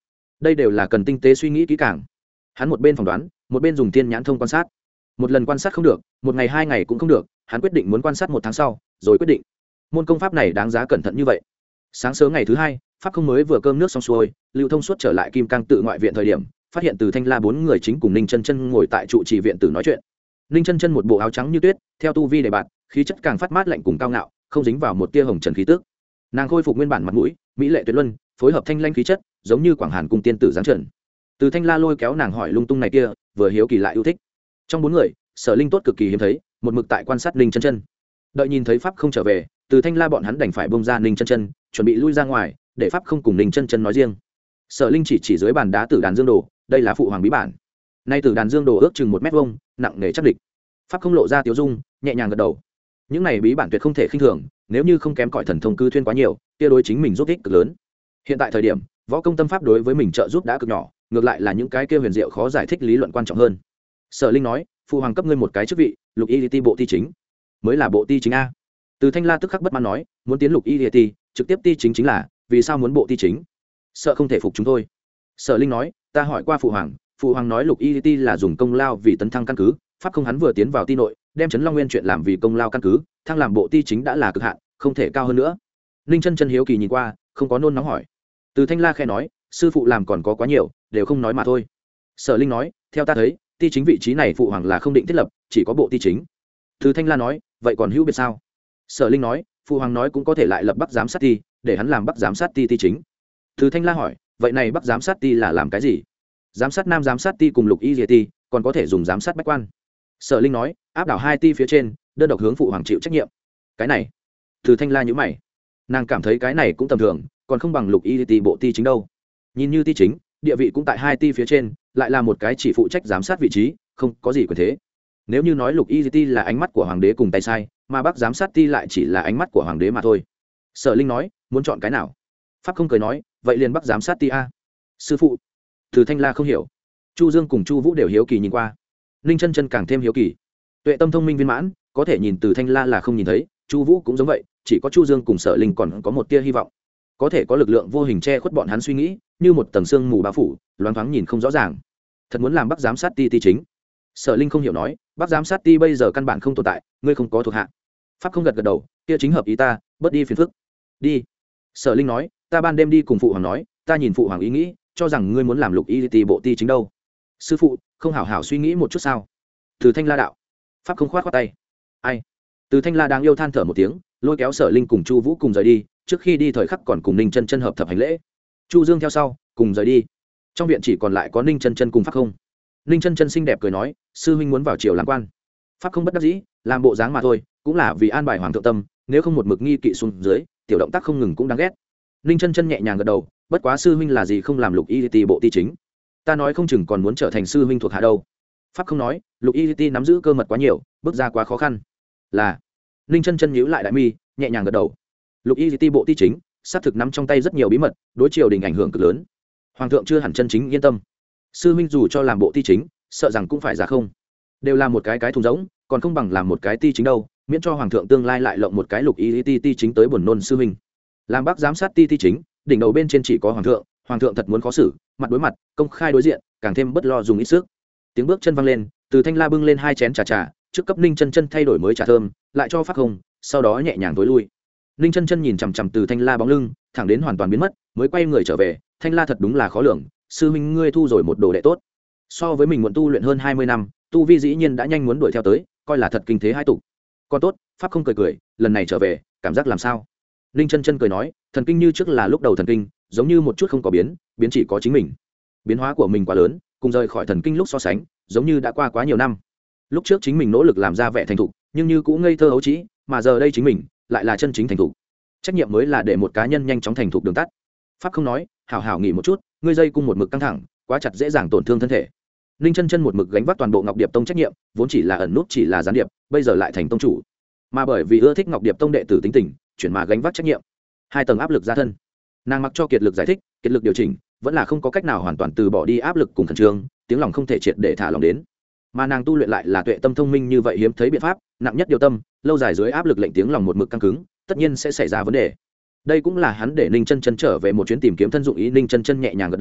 đây đều là cần tinh tế suy nghĩ kỹ càng. Hắn một bên phỏng đoán, một bên dùng thiên nhãn thông quan sát. Một lần quan sát không được, một ngày hai ngày cũng không được, hắn quyết định muốn quan sát một tháng sau rồi quyết định. Môn công pháp này đáng giá cẩn thận như vậy. Sáng sớm ngày thứ hai, pháp không mới vừa cơm nước xong xuôi, lưu thông suốt trở lại kim cang tự ngoại viện thời điểm, phát hiện Từ Thanh La bốn người chính cùng Ninh Chân Chân ngồi tại trụ trì viện tử nói chuyện. Ninh Chân Chân một bộ áo trắng như tuyết, theo tu vi đề bạt, khí chất càng phát mát lạnh cùng cao ngạo, không dính vào một tia hồng trần khí tức. Nàng khôi phục nguyên bản mặt mũi, mỹ lệ tuyệt luân, phối hợp thanh lanh khí chất, giống như quảng hàn cung tiên tử dáng trần. Từ Thanh La lôi kéo nàng hỏi lung tung này kia, vừa hiếu kỳ lại yêu thích. Trong bốn người, Sở Linh tốt cực kỳ hiếm thấy, một mực tại quan sát Ninh Chân Chân. Đợi nhìn thấy pháp không trở về, Từ Thanh La bọn hắn đành phải bông ra Ninh Chân Chân, chuẩn bị lui ra ngoài, để pháp không cùng Ninh Chân Chân nói riêng. Sở Linh chỉ chỉ dưới bàn đá tử đàn dương đồ, đây là phụ hoàng bí bản. Nay tử đàn dương đồ ước chừng một mét vuông, nặng nề chắc địch. Pháp không lộ ra tiếu dung, nhẹ nhàng gật đầu. Những này bí bản tuyệt không thể khinh thường, nếu như không kém cỏi thần thông cư thuyên quá nhiều, kia đối chính mình giúp ích cực lớn. Hiện tại thời điểm, võ công tâm pháp đối với mình trợ giúp đã cực nhỏ, ngược lại là những cái kia huyền diệu khó giải thích lý luận quan trọng hơn. Sở Linh nói, phụ hoàng cấp ngươi một cái chức vị, lục y ti bộ ti chính, mới là bộ ti chính a. Từ Thanh La tức khắc bất mãn nói, muốn tiến lục y ti, trực tiếp ti chính chính là, vì sao muốn bộ ti chính? Sợ không thể phục chúng tôi. Sở Linh nói, ta hỏi qua phụ hoàng, phụ hoàng nói lục y ti là dùng công lao vì tấn thăng căn cứ, pháp không hắn vừa tiến vào ti nội, đem trấn Long Nguyên chuyện làm vì công lao căn cứ, thăng làm bộ ti chính đã là cực hạn, không thể cao hơn nữa. Ninh Chân Chân hiếu kỳ nhìn qua, không có nôn nóng hỏi. Từ Thanh La khẽ nói, sư phụ làm còn có quá nhiều, đều không nói mà thôi. Sở Linh nói, theo ta thấy, ti chính vị trí này phụ hoàng là không định thiết lập, chỉ có bộ ti chính. Từ Thanh La nói, vậy còn hữu biệt sao? Sở Linh nói, phụ hoàng nói cũng có thể lại lập Bắc giám sát ti, để hắn làm Bắc giám sát ti ti chính. Từ Thanh La hỏi, vậy này Bắc giám sát ti là làm cái gì? Giám sát Nam giám sát ti cùng lục y diệt ti, còn có thể dùng giám sát bách quan. Sở Linh nói, áp đảo hai ti phía trên, đơn độc hướng phụ hoàng chịu trách nhiệm. Cái này, Từ Thanh La nhíu mày, nàng cảm thấy cái này cũng tầm thường, còn không bằng lục y ti bộ ti chính đâu. Nhìn như ti chính, địa vị cũng tại hai ti phía trên, lại là một cái chỉ phụ trách giám sát vị trí, không có gì quyền thế. Nếu như nói lục y ti là ánh mắt của hoàng đế cùng tay sai, mà Bắc giám sát ti lại chỉ là ánh mắt của hoàng đế mà thôi. Sở Linh nói, muốn chọn cái nào? Pháp không cười nói, vậy liền Bắc giám sát ti a. Sư phụ. Từ Thanh La không hiểu. Chu Dương cùng Chu Vũ đều hiếu kỳ nhìn qua. Ninh Chân Chân càng thêm hiếu kỳ. Tuệ tâm thông minh viên mãn, có thể nhìn Từ Thanh La là không nhìn thấy, Chu Vũ cũng giống vậy, chỉ có Chu Dương cùng Sở Linh còn có một tia hy vọng. Có thể có lực lượng vô hình che khuất bọn hắn suy nghĩ, như một tầng sương mù bao phủ, loáng thoáng nhìn không rõ ràng. Thật muốn làm Bắc giám sát ti ti chính. Sở Linh không hiểu nói, Bắc giám sát ti bây giờ căn bản không tồn tại, ngươi không có thuộc hạ. Pháp không gật gật đầu, kia chính hợp ý ta, bớt đi phiền phức. Đi. Sở Linh nói, ta ban đêm đi cùng phụ hoàng nói, ta nhìn phụ hoàng ý nghĩ, cho rằng ngươi muốn làm lục y ti bộ ti chính đâu. Sư phụ, không hảo hảo suy nghĩ một chút sao? Từ Thanh La đạo. Pháp không khoát khoát tay. Ai? Từ Thanh La đang yêu than thở một tiếng, lôi kéo Sở Linh cùng Chu Vũ cùng rời đi, trước khi đi thời khắc còn cùng Ninh Chân Chân hợp thập hành lễ. Chu Dương theo sau, cùng rời đi. Trong viện chỉ còn lại có Ninh Chân Chân cùng Pháp không. Ninh Chân Chân xinh đẹp cười nói, sư huynh muốn vào triều làm quan. Pháp không bất đắc dĩ, làm bộ dáng mà thôi, cũng là vì an bài hoàng thượng tâm, nếu không một mực nghi kỵ xuống dưới, tiểu động tác không ngừng cũng đáng ghét. Ninh Chân Chân nhẹ nhàng gật đầu, bất quá sư huynh là gì không làm lục y ti bộ ti chính, ta nói không chừng còn muốn trở thành sư huynh thuộc hạ đâu. Pháp không nói, lục y ti nắm giữ cơ mật quá nhiều, bước ra quá khó khăn. Là. Ninh Chân Chân nhíu lại đại mi, nhẹ nhàng gật đầu. Lục y ti bộ ti chính, xác thực nắm trong tay rất nhiều bí mật, đối triều đình ảnh hưởng cực lớn. Hoàng thượng chưa hẳn chân chính yên tâm. Sư huynh dù cho làm bộ ti chính, sợ rằng cũng phải giả không. Đều là một cái cái thùng rỗng, còn không bằng làm một cái ti chính đâu, miễn cho hoàng thượng tương lai lại lộng một cái lục y ti ti chính tới buồn nôn sư huynh. Làm Bắc giám sát ti ti chính, đỉnh đầu bên trên chỉ có hoàng thượng, hoàng thượng thật muốn khó xử, mặt đối mặt, công khai đối diện, càng thêm bất lo dùng ít sức. Tiếng bước chân vang lên, Từ Thanh La bưng lên hai chén trà trà, trước cấp Ninh Chân Chân thay đổi mới trà thơm, lại cho Pháp Không, sau đó nhẹ nhàng tối lui. Ninh Chân Chân nhìn chằm chằm Từ Thanh La bóng lưng, thẳng đến hoàn toàn biến mất, mới quay người trở về. Thanh La thật đúng là khó lường, sư huynh ngươi thu rồi một đồ đệ tốt. So với mình muộn tu luyện hơn hai mươi năm, tu vi dĩ nhiên đã nhanh muốn đuổi theo tới, coi là thật kinh thế hai tục. Còn tốt, Pháp Không cười cười, lần này trở về, cảm giác làm sao? Ninh Chân Chân cười nói, thần kinh như trước là lúc đầu thần kinh, giống như một chút không có biến, biến chỉ có chính mình. Biến hóa của mình quá lớn, cùng rời khỏi thần kinh lúc so sánh, giống như đã qua quá nhiều năm. Lúc trước chính mình nỗ lực làm ra vẻ thành thục, nhưng như cũng ngây thơ ấu trĩ, mà giờ đây chính mình lại là chân chính thành thục. Trách nhiệm mới là để một cá nhân nhanh chóng thành thục đường tắt. Pháp Không nói, hảo hảo nghỉ một chút, ngươi dây cung một mực căng thẳng, quá chặt dễ dàng tổn thương thân thể. Ninh Chân Chân một mực gánh vác toàn bộ Ngọc Điệp Tông trách nhiệm, vốn chỉ là ẩn nút chỉ là gián điệp, bây giờ lại thành tông chủ. Mà bởi vì ưa thích Ngọc Điệp Tông đệ tử tính tình, chuyển mà gánh vác trách nhiệm. Hai tầng áp lực ra thân. Nàng mặc cho kiệt lực giải thích, kiệt lực điều chỉnh, vẫn là không có cách nào hoàn toàn từ bỏ đi áp lực cùng khẩn trương, tiếng lòng không thể triệt để thả lòng đến. Mà nàng tu luyện lại là tuệ tâm thông minh như vậy hiếm thấy biện pháp, nặng nhất điều tâm, lâu dài dưới áp lực lệnh tiếng lòng một mực căng cứng, tất nhiên sẽ xảy ra vấn đề. Đây cũng là hắn để Ninh Chân Chân trở về một chuyến tìm kiếm thân dụng ý. Ninh Chân Chân nhẹ nhàng gật đầu,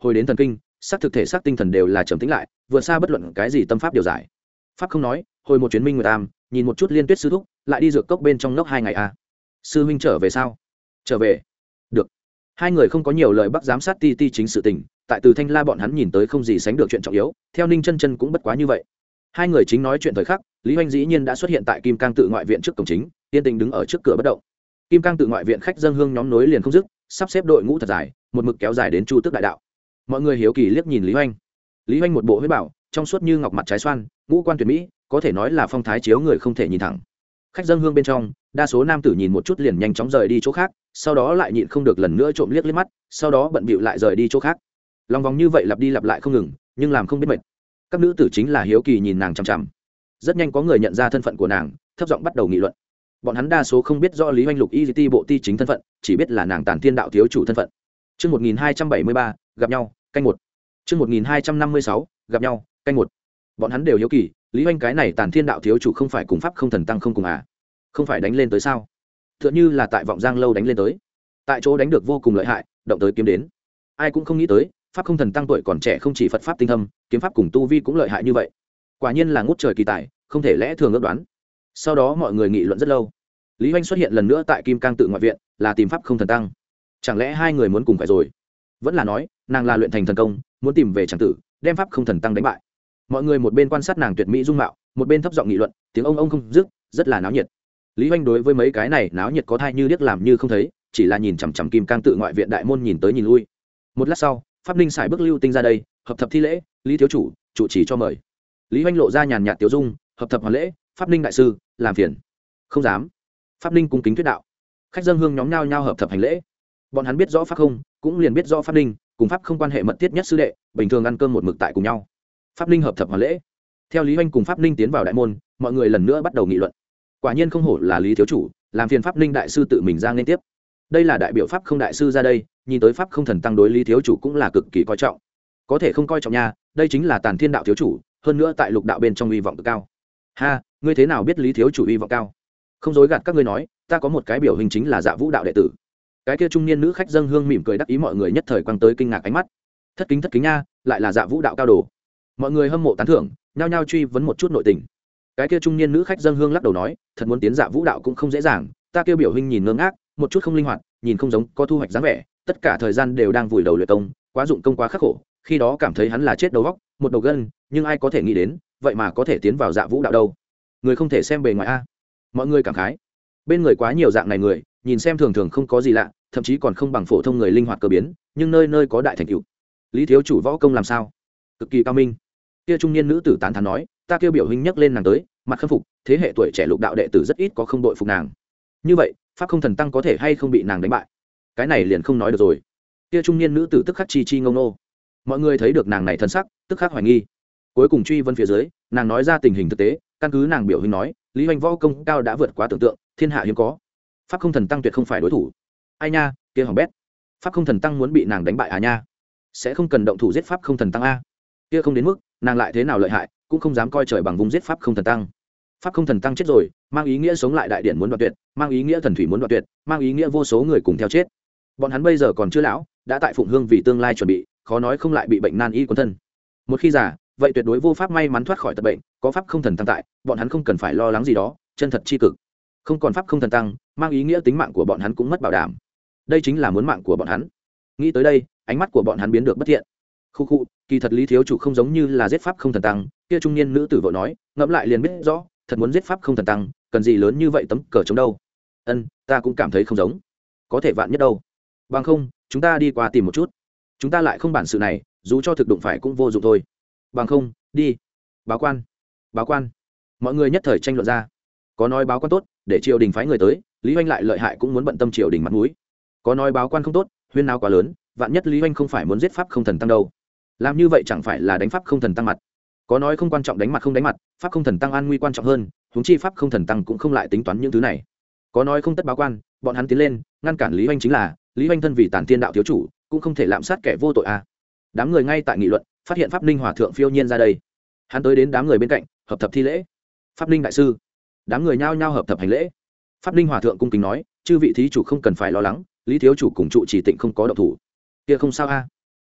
hồi đến thần kinh sắc thực thể sắc tinh thần đều là trầm tĩnh lại vượt xa bất luận cái gì tâm pháp điều giải. Pháp không nói, hồi một chuyến minh nguyệt tam nhìn một chút Liên Tuyết sư thúc, lại đi dược cốc bên trong nốc hai ngày a. À. Sư huynh trở về sao? Trở về. Được. Hai người không có nhiều lời bắc giám sát ti ti chính sự tình, tại Từ Thanh La bọn hắn nhìn tới không gì sánh được chuyện trọng yếu, theo Ninh Chân Chân cũng bất quá như vậy. Hai người chính nói chuyện thời khắc, Lý Hoành dĩ nhiên đã xuất hiện tại Kim Cang tự ngoại viện trước cổng chính, yên tĩnh đứng ở trước cửa bất động. Kim Cang tự ngoại viện khách dâng hương nhóm nối liền không dứt, sắp xếp đội ngũ thật dài, một mực kéo dài đến Chu Tước đại đạo. Mọi người hiếu kỳ liếc nhìn Lý Hoành. Lý Hoành một bộ huyết bảo, trong suốt như ngọc mặt trái xoan, ngũ quan tuyệt mỹ, có thể nói là phong thái chiếu người không thể nhìn thẳng. Khách dâng hương bên trong, đa số nam tử nhìn một chút liền nhanh chóng rời đi chỗ khác, sau đó lại nhịn không được lần nữa trộm liếc liếc mắt, sau đó bận bịu lại rời đi chỗ khác. Lòng vòng như vậy lặp đi lặp lại không ngừng, nhưng làm không biết mệt. Các nữ tử chính là hiếu kỳ nhìn nàng chằm chằm. Rất nhanh có người nhận ra thân phận của nàng, thấp giọng bắt đầu nghị luận. Bọn hắn đa số không biết rõ Lý Hoành Lục Y Ti bộ ti chính thân phận, chỉ biết là nàng Tản Thiên đạo thiếu chủ thân phận. Chương một nghìn hai trăm bảy mươi ba, gặp nhau, canh một. Chương một nghìn hai trăm năm mươi sáu, gặp nhau, canh một. Bọn hắn đều hiếu kỳ, Lý Hoành cái này Tản Thiên đạo thiếu chủ không phải cùng pháp không thần tăng không cùng à? Không phải đánh lên tới sao? Tựa như là tại Vọng Giang lâu đánh lên tới. Tại chỗ đánh được vô cùng lợi hại, động tới kiếm đến. Ai cũng không nghĩ tới, pháp không thần tăng tuổi còn trẻ không chỉ Phật pháp tinh thâm, kiếm pháp cùng tu vi cũng lợi hại như vậy. Quả nhiên là ngút trời kỳ tài, không thể lẽ thường ước đoán. Sau đó mọi người nghị luận rất lâu. Lý Hoành xuất hiện lần nữa tại Kim Cang tự ngoại viện, là tìm pháp không thần tăng. Chẳng lẽ hai người muốn cùng phải rồi? Vẫn là nói, nàng là luyện thành thần công, muốn tìm về chẳng tử, đem pháp không thần tăng đánh bại. Mọi người một bên quan sát nàng tuyệt mỹ dung mạo, một bên thấp giọng nghị luận, tiếng ông ông không dứt, rất là náo nhiệt. Lý Hoành đối với mấy cái này náo nhiệt có thai như điếc làm như không thấy, chỉ là nhìn chằm chằm Kim Cang tự ngoại viện đại môn nhìn tới nhìn lui. Một lát sau, pháp ninh xài bước lưu tinh ra đây, hợp thập thi lễ, Lý thiếu chủ, chủ trì cho mời. Lý Hoành lộ ra nhàn nhạt tiểu dung, hợp thập hoàn lễ, pháp ninh đại sư, làm phiền. Không dám. Pháp ninh cung kính thuyết đạo. Khách dân hương nhóm nhao nhao hợp thập hành lễ. Bọn hắn biết rõ pháp không, cũng liền biết rõ pháp ninh, cùng pháp không quan hệ mật thiết nhất sư đệ, bình thường ăn cơm một mực tại cùng nhau. Pháp ninh hợp thập hoàn lễ. Theo Lý Hoành cùng pháp ninh tiến vào đại môn, mọi người lần nữa bắt đầu nghị luận. Quả nhiên không hổ là Lý thiếu chủ, làm phiền pháp ninh đại sư tự mình ra liên tiếp. Đây là đại biểu pháp không đại sư ra đây, nhìn tới pháp không thần tăng đối Lý thiếu chủ cũng là cực kỳ coi trọng. Có thể không coi trọng nha, đây chính là Tản Thiên đạo thiếu chủ, hơn nữa tại lục đạo bên trong uy vọng cực cao. Ha, ngươi thế nào biết Lý thiếu chủ uy vọng cao? Không dối gạt các ngươi nói, ta có một cái biểu hình chính là Dạ Vũ đạo đệ tử. Cái kia trung niên nữ khách dâng hương mỉm cười đắc ý, mọi người nhất thời quăng tới kinh ngạc ánh mắt. Thất kính thất kính nha, lại là Dạ Vũ đạo cao đồ. Mọi người hâm mộ tán thưởng, nhao nhao truy vấn một chút nội tình. Cái kia trung niên nữ khách dâng hương lắc đầu nói, thật muốn tiến Dạ Vũ đạo cũng không dễ dàng, ta kêu biểu hình nhìn ngơ ngác, một chút không linh hoạt, nhìn không giống có thu hoạch dáng vẻ, tất cả thời gian đều đang vùi đầu luyện công, quá dụng công quá khắc khổ, khi đó cảm thấy hắn là chết đầu óc, một đầu gân, nhưng ai có thể nghĩ đến, vậy mà có thể tiến vào Dạ Vũ đạo đâu. Người không thể xem bề ngoài a. Mọi người cảm khái. Bên người quá nhiều dạng này người, nhìn xem thường thường không có gì lạ, thậm chí còn không bằng phổ thông người linh hoạt cơ biến, nhưng nơi nơi có đại thành tựu. Lý thiếu chủ võ công làm sao? Cực kỳ cao minh. Kia trung niên nữ tử tán thán nói, ta kêu biểu hình nhấc lên nàng tới, mặt khâm phục, thế hệ tuổi trẻ lục đạo đệ tử rất ít có không đội phục nàng. Như vậy, pháp không thần tăng có thể hay không bị nàng đánh bại? Cái này liền không nói được rồi. Kia trung niên nữ tử tức khắc chi chi ngông nô. Mọi người thấy được nàng này thân sắc, tức khắc hoài nghi. Cuối cùng truy vấn phía dưới, nàng nói ra tình hình thực tế, căn cứ nàng biểu hình nói, Lý Hoành võ công cao đã vượt quá tưởng tượng, thiên hạ hiếm có. Pháp không thần tăng tuyệt không phải đối thủ. Ai nha, kia hỏng bét. Pháp không thần tăng muốn bị nàng đánh bại à nha? Sẽ không cần động thủ giết pháp không thần tăng a. Kia không đến mức, nàng lại thế nào lợi hại, cũng không dám coi trời bằng vùng giết pháp không thần tăng. Pháp không thần tăng chết rồi, mang ý nghĩa sống lại đại điện muốn đoạn tuyệt, mang ý nghĩa thần thủy muốn đoạn tuyệt, mang ý nghĩa vô số người cùng theo chết. Bọn hắn bây giờ còn chưa lão, đã tại phụng hương vì tương lai chuẩn bị, khó nói không lại bị bệnh nan y cuốn thân. Một khi già, vậy tuyệt đối vô pháp may mắn thoát khỏi tật bệnh, có pháp không thần tăng tại, bọn hắn không cần phải lo lắng gì đó, chân thật chi cực. Không còn pháp không thần tăng, mang ý nghĩa tính mạng của bọn hắn cũng mất bảo đảm. Đây chính là muốn mạng của bọn hắn. Nghĩ tới đây, ánh mắt của bọn hắn biến được bất thiện. Khu khu, kỳ thật Lý thiếu chủ không giống như là giết pháp không thần tăng, kia trung niên nữ tử vội nói, ngẫm lại liền biết rõ, thật muốn giết pháp không thần tăng, cần gì lớn như vậy tấm cờ chống đâu. Ân, ta cũng cảm thấy không giống. Có thể vạn nhất đâu. Bằng không, chúng ta đi qua tìm một chút. Chúng ta lại không bản sự này, dù cho thực đụng phải cũng vô dụng thôi. Bằng không, đi. Báo quan. Báo quan. Mọi người nhất thời tranh luận ra. Có nói báo quan tốt, để triều đình phái người tới, Lý Hoành lại lợi hại cũng muốn bận tâm triều đình mặt mũi. Có nói báo quan không tốt, huyên náo quá lớn, vạn nhất Lý Hoành không phải muốn giết pháp không thần tăng đâu. Làm như vậy chẳng phải là đánh pháp không thần tăng mặt. Có nói không quan trọng đánh mặt không đánh mặt, pháp không thần tăng an nguy quan trọng hơn, huống chi pháp không thần tăng cũng không lại tính toán những thứ này. Có nói không tất báo quan, bọn hắn tiến lên ngăn cản Lý Hoành chính là, Lý Hoành thân vì Tản Thiên đạo thiếu chủ, cũng không thể lạm sát kẻ vô tội à. Đám người ngay tại nghị luận, phát hiện pháp ninh hòa thượng phiêu nhiên ra đây. Hắn tới đến đám người bên cạnh, hợp thập thi lễ. Pháp ninh đại sư. Đám người nhao nhao hợp thập hành lễ. Pháp ninh hòa thượng cung kính nói, chư vị thí chủ không cần phải lo lắng, Lý thiếu chủ cùng trụ chỉ tịnh không có động thủ. Kia không sao a.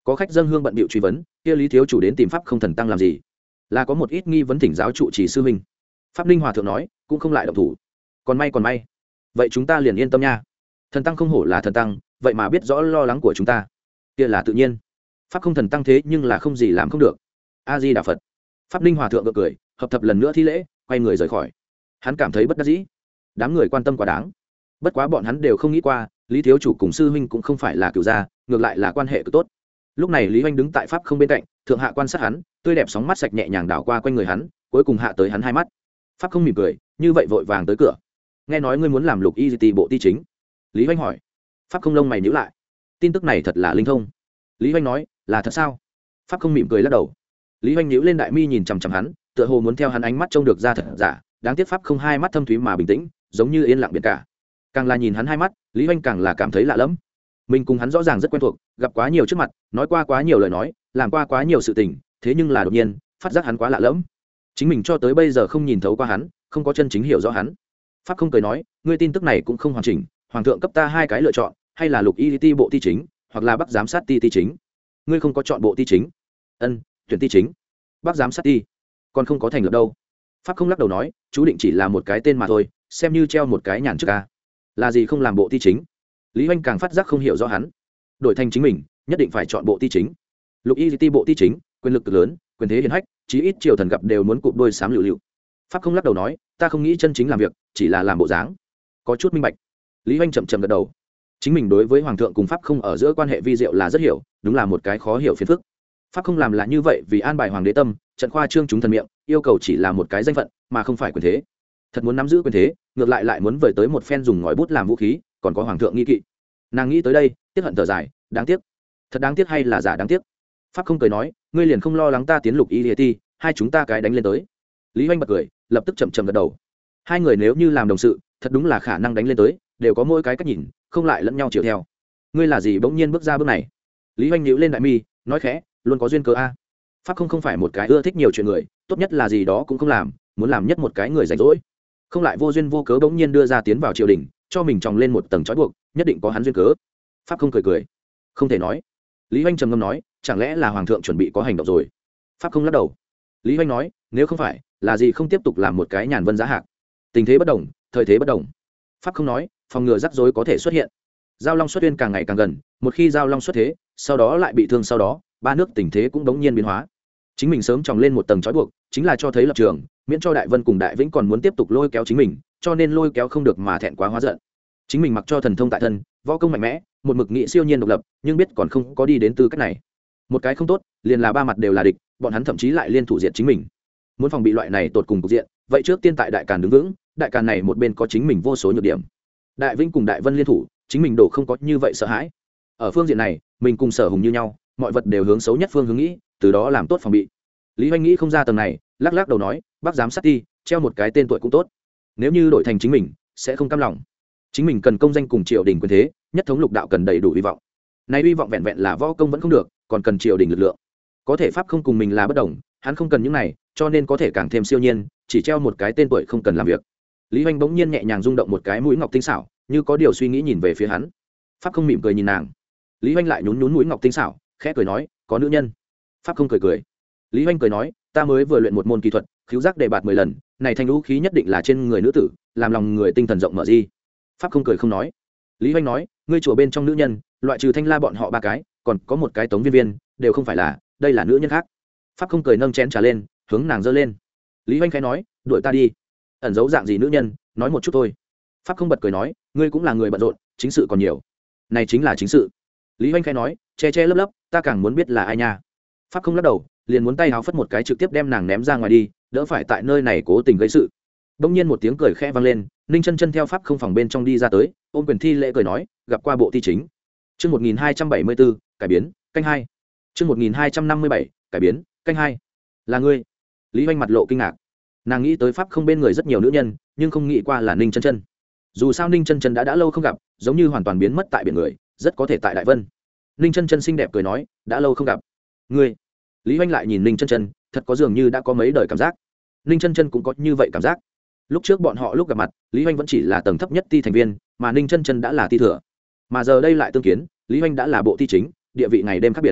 có khách dân hương bận bịu truy vấn, kia lý thiếu chủ đến tìm pháp không thần tăng làm gì, là có một ít nghi vấn thỉnh giáo trụ trì sư huynh. Pháp Ninh hòa thượng nói, cũng không lại động thủ. Còn may còn may, vậy chúng ta liền yên tâm nha. Thần tăng không hổ là thần tăng, vậy mà biết rõ lo lắng của chúng ta, kia là tự nhiên. Pháp không thần tăng thế nhưng là không gì làm không được. A Di Đà Phật. Pháp Ninh hòa thượng gượng cười, hợp thập lần nữa thi lễ, quay người rời khỏi. Hắn cảm thấy bất đắc dĩ, đám người quan tâm quá đáng. Bất quá bọn hắn đều không nghĩ qua, lý thiếu chủ cùng sư huynh cũng không phải là cựu gia, ngược lại là quan hệ cực tốt. Lúc này lý Hoành đứng tại pháp không bên cạnh, thượng hạ quan sát hắn, tươi đẹp sóng mắt sạch nhẹ nhàng đảo qua quanh người hắn, cuối cùng hạ tới hắn hai mắt. Pháp không mỉm cười, như vậy vội vàng tới cửa. Nghe nói ngươi muốn làm lục y ti bộ ti chính. Lý Hoành hỏi. Pháp không lông mày nhíu lại. Tin tức này thật là linh thông. Lý Hoành nói, là thật sao? Pháp không mỉm cười lắc đầu. Lý Hoành nhíu lên đại mi nhìn chằm chằm hắn, tựa hồ muốn theo hắn ánh mắt trông được ra thật giả. Đáng tiếc pháp không hai mắt thâm thúy mà bình tĩnh, giống như yên lặng biển cả. Càng là nhìn hắn hai mắt, Lý Hoành càng là cảm thấy lạ lẫm. Mình cùng hắn rõ ràng rất quen thuộc, gặp quá nhiều trước mặt, nói qua quá nhiều lời nói, làm qua quá nhiều sự tình, thế nhưng là đột nhiên phát giác hắn quá lạ lẫm. Chính mình cho tới bây giờ không nhìn thấu qua hắn, không có chân chính hiểu rõ hắn. Pháp không cười nói, ngươi tin tức này cũng không hoàn chỉnh, hoàng thượng cấp ta hai cái lựa chọn, hay là lục y ti bộ ti chính, hoặc là bắc giám sát ti ti chính. Ngươi không có chọn bộ ti chính. Ân, tuyển ti chính. Bắc giám sát ti còn không có thành lập đâu. Pháp không lắc đầu nói, chú định chỉ là một cái tên mà thôi, xem như treo một cái nhàn trước ca. Là gì không làm bộ ti chính? Lý Hoành càng phát giác không hiểu rõ hắn. Đổi thành chính mình, nhất định phải chọn bộ ti chính. Lục y ti bộ ti chính, quyền lực cực lớn, quyền thế hiển hách, chí ít triều thần gặp đều muốn cụp đôi sám lựu lựu. Pháp không lắc đầu nói, ta không nghĩ chân chính làm việc, chỉ là làm bộ dáng. Có chút minh bạch. Lý Hoành chậm chậm gật đầu. Chính mình đối với hoàng thượng cùng pháp không ở giữa quan hệ vi diệu là rất hiểu, đúng là một cái khó hiểu phiền phức. Pháp không làm là như vậy vì an bài hoàng đế tâm, trận khoa trương chúng thần miệng, yêu cầu chỉ là một cái danh phận, mà không phải quyền thế. Thật muốn nắm giữ quyền thế, ngược lại lại muốn vời tới một phen dùng ngòi bút làm vũ khí, còn có hoàng thượng nghi kỵ. Nàng nghĩ tới đây, tiếc hận thở dài, đáng tiếc. Thật đáng tiếc hay là giả đáng tiếc? Pháp không cười nói, ngươi liền không lo lắng ta tiến lục y liệt ti, hai chúng ta cái đánh lên tới. Lý Hoành bật cười, lập tức chậm chậm gật đầu. Hai người nếu như làm đồng sự, thật đúng là khả năng đánh lên tới, đều có mỗi cái cách nhìn, không lại lẫn nhau chiều theo. Ngươi là gì bỗng nhiên bước ra bước này? Lý Hoành nhíu lên đại mi, nói khẽ, luôn có duyên cớ a. Pháp không không phải một cái ưa thích nhiều chuyện người, tốt nhất là gì đó cũng không làm, muốn làm nhất một cái người rảnh rỗi, không lại vô duyên vô cớ bỗng nhiên đưa ra tiến vào triều đình, cho mình tròng lên một tầng trói buộc, nhất định có hắn duyên cớ. Pháp không cười cười, không thể nói. Lý Hoành trầm ngâm nói, chẳng lẽ là hoàng thượng chuẩn bị có hành động rồi? Pháp không lắc đầu. Lý Hoành nói, nếu không phải, là gì không tiếp tục làm một cái nhàn vân giá hạc? Tình thế bất đồng, thời thế bất đồng. Pháp không nói, phòng ngừa rắc rối có thể xuất hiện. Giao Long xuất uyên càng ngày càng gần, một khi Giao Long xuất thế, sau đó lại bị thương, sau đó ba nước tình thế cũng đống nhiên biến hóa. Chính mình sớm tròng lên một tầng trói buộc, chính là cho thấy lập trường, miễn cho Đại Vân cùng Đại Vĩnh còn muốn tiếp tục lôi kéo chính mình, cho nên lôi kéo không được mà thẹn quá hóa giận. Chính mình mặc cho thần thông tại thân, võ công mạnh mẽ, một mực nghị siêu nhiên độc lập, nhưng biết còn không có đi đến tư cách này. Một cái không tốt, liền là ba mặt đều là địch, bọn hắn thậm chí lại liên thủ diệt chính mình. Muốn phòng bị loại này tột cùng cục diện, vậy trước tiên tại Đại Càn đứng vững, Đại Càn này một bên có chính mình vô số nhược điểm. Đại Vĩnh cùng Đại Vân liên thủ, chính mình đổ không có như vậy sợ hãi. Ở phương diện này, mình cùng Sở Hùng như nhau, mọi vật đều hướng xấu nhất phương hướng nghĩ, từ đó làm tốt phòng bị. Lý Hoành nghĩ không ra tầng này, lắc lắc đầu nói, bác giám sát ti, treo một cái tên tuổi cũng tốt. Nếu như đổi thành chính mình, sẽ không cam lòng. Chính mình cần công danh cùng triều đình quyền thế, nhất thống lục đạo cần đầy đủ hy vọng. Nay hy vọng vẹn vẹn là võ công vẫn không được, còn cần triều đình lực lượng. Có thể pháp không cùng mình là bất đồng, hắn không cần những này, cho nên có thể càng thêm siêu nhiên, chỉ treo một cái tên tuổi không cần làm việc. Lý Hoành bỗng nhiên nhẹ nhàng rung động một cái mũi ngọc tinh xảo, như có điều suy nghĩ nhìn về phía hắn. Pháp không mỉm cười nhìn nàng. Lý Hoành lại nhún nhún mũi ngọc tinh xảo, khẽ cười nói, có nữ nhân. Pháp không cười cười. Lý Hoành cười nói, ta mới vừa luyện một môn kỳ thuật, khiếu giác đề bạt mười lần, này thành vũ khí nhất định là trên người nữ tử, làm lòng người tinh thần rộng mở gì. Pháp không cười không nói. Lý Hoành nói, ngươi chùa bên trong nữ nhân, loại trừ Thanh La bọn họ ba cái, còn có một cái Tống Viên Viên, đều không phải là, đây là nữ nhân khác. Pháp không cười nâng chén trà lên, hướng nàng giơ lên. Lý Hoành khẽ nói, đuổi ta đi. Ẩn giấu dạng gì nữ nhân, nói một chút thôi. Pháp không bật cười nói, ngươi cũng là người bận rộn, chính sự còn nhiều. Này chính là chính sự. Lý Hoành khẽ nói, che che lấp lấp, ta càng muốn biết là ai nha. Pháp không lắc đầu, liền muốn tay háo phất một cái trực tiếp đem nàng ném ra ngoài đi, đỡ phải tại nơi này cố tình gây sự. Đông nhiên một tiếng cười khẽ vang lên, Ninh Chân Chân theo pháp không phòng bên trong đi ra tới, ôm quyền thi lễ cười nói, gặp qua bộ ti chính. Chương một nghìn hai trăm bảy mươi bốn, cải biến, canh hai. Chương một nghìn hai trăm năm mươi bảy, cải biến, canh hai. Là ngươi? Lý Hoành mặt lộ kinh ngạc. Nàng nghĩ tới pháp không bên người rất nhiều nữ nhân, nhưng không nghĩ qua là Ninh Chân Chân. Dù sao Ninh Chân Chân đã đã lâu không gặp, giống như hoàn toàn biến mất tại biển người, rất có thể tại Đại Vân. Ninh Chân Chân xinh đẹp cười nói, đã lâu không gặp. Ngươi? Lý Hoành lại nhìn Ninh Chân Chân, thật có dường như đã có mấy đời cảm giác. Ninh Chân Chân cũng có như vậy cảm giác. Lúc trước bọn họ lúc gặp mặt, Lý Hoành vẫn chỉ là tầng thấp nhất ti thành viên, mà Ninh Chân Chân đã là ti thừa. Mà giờ đây lại tương kiến, Lý Hoành đã là bộ ti chính, địa vị ngày đêm khác biệt.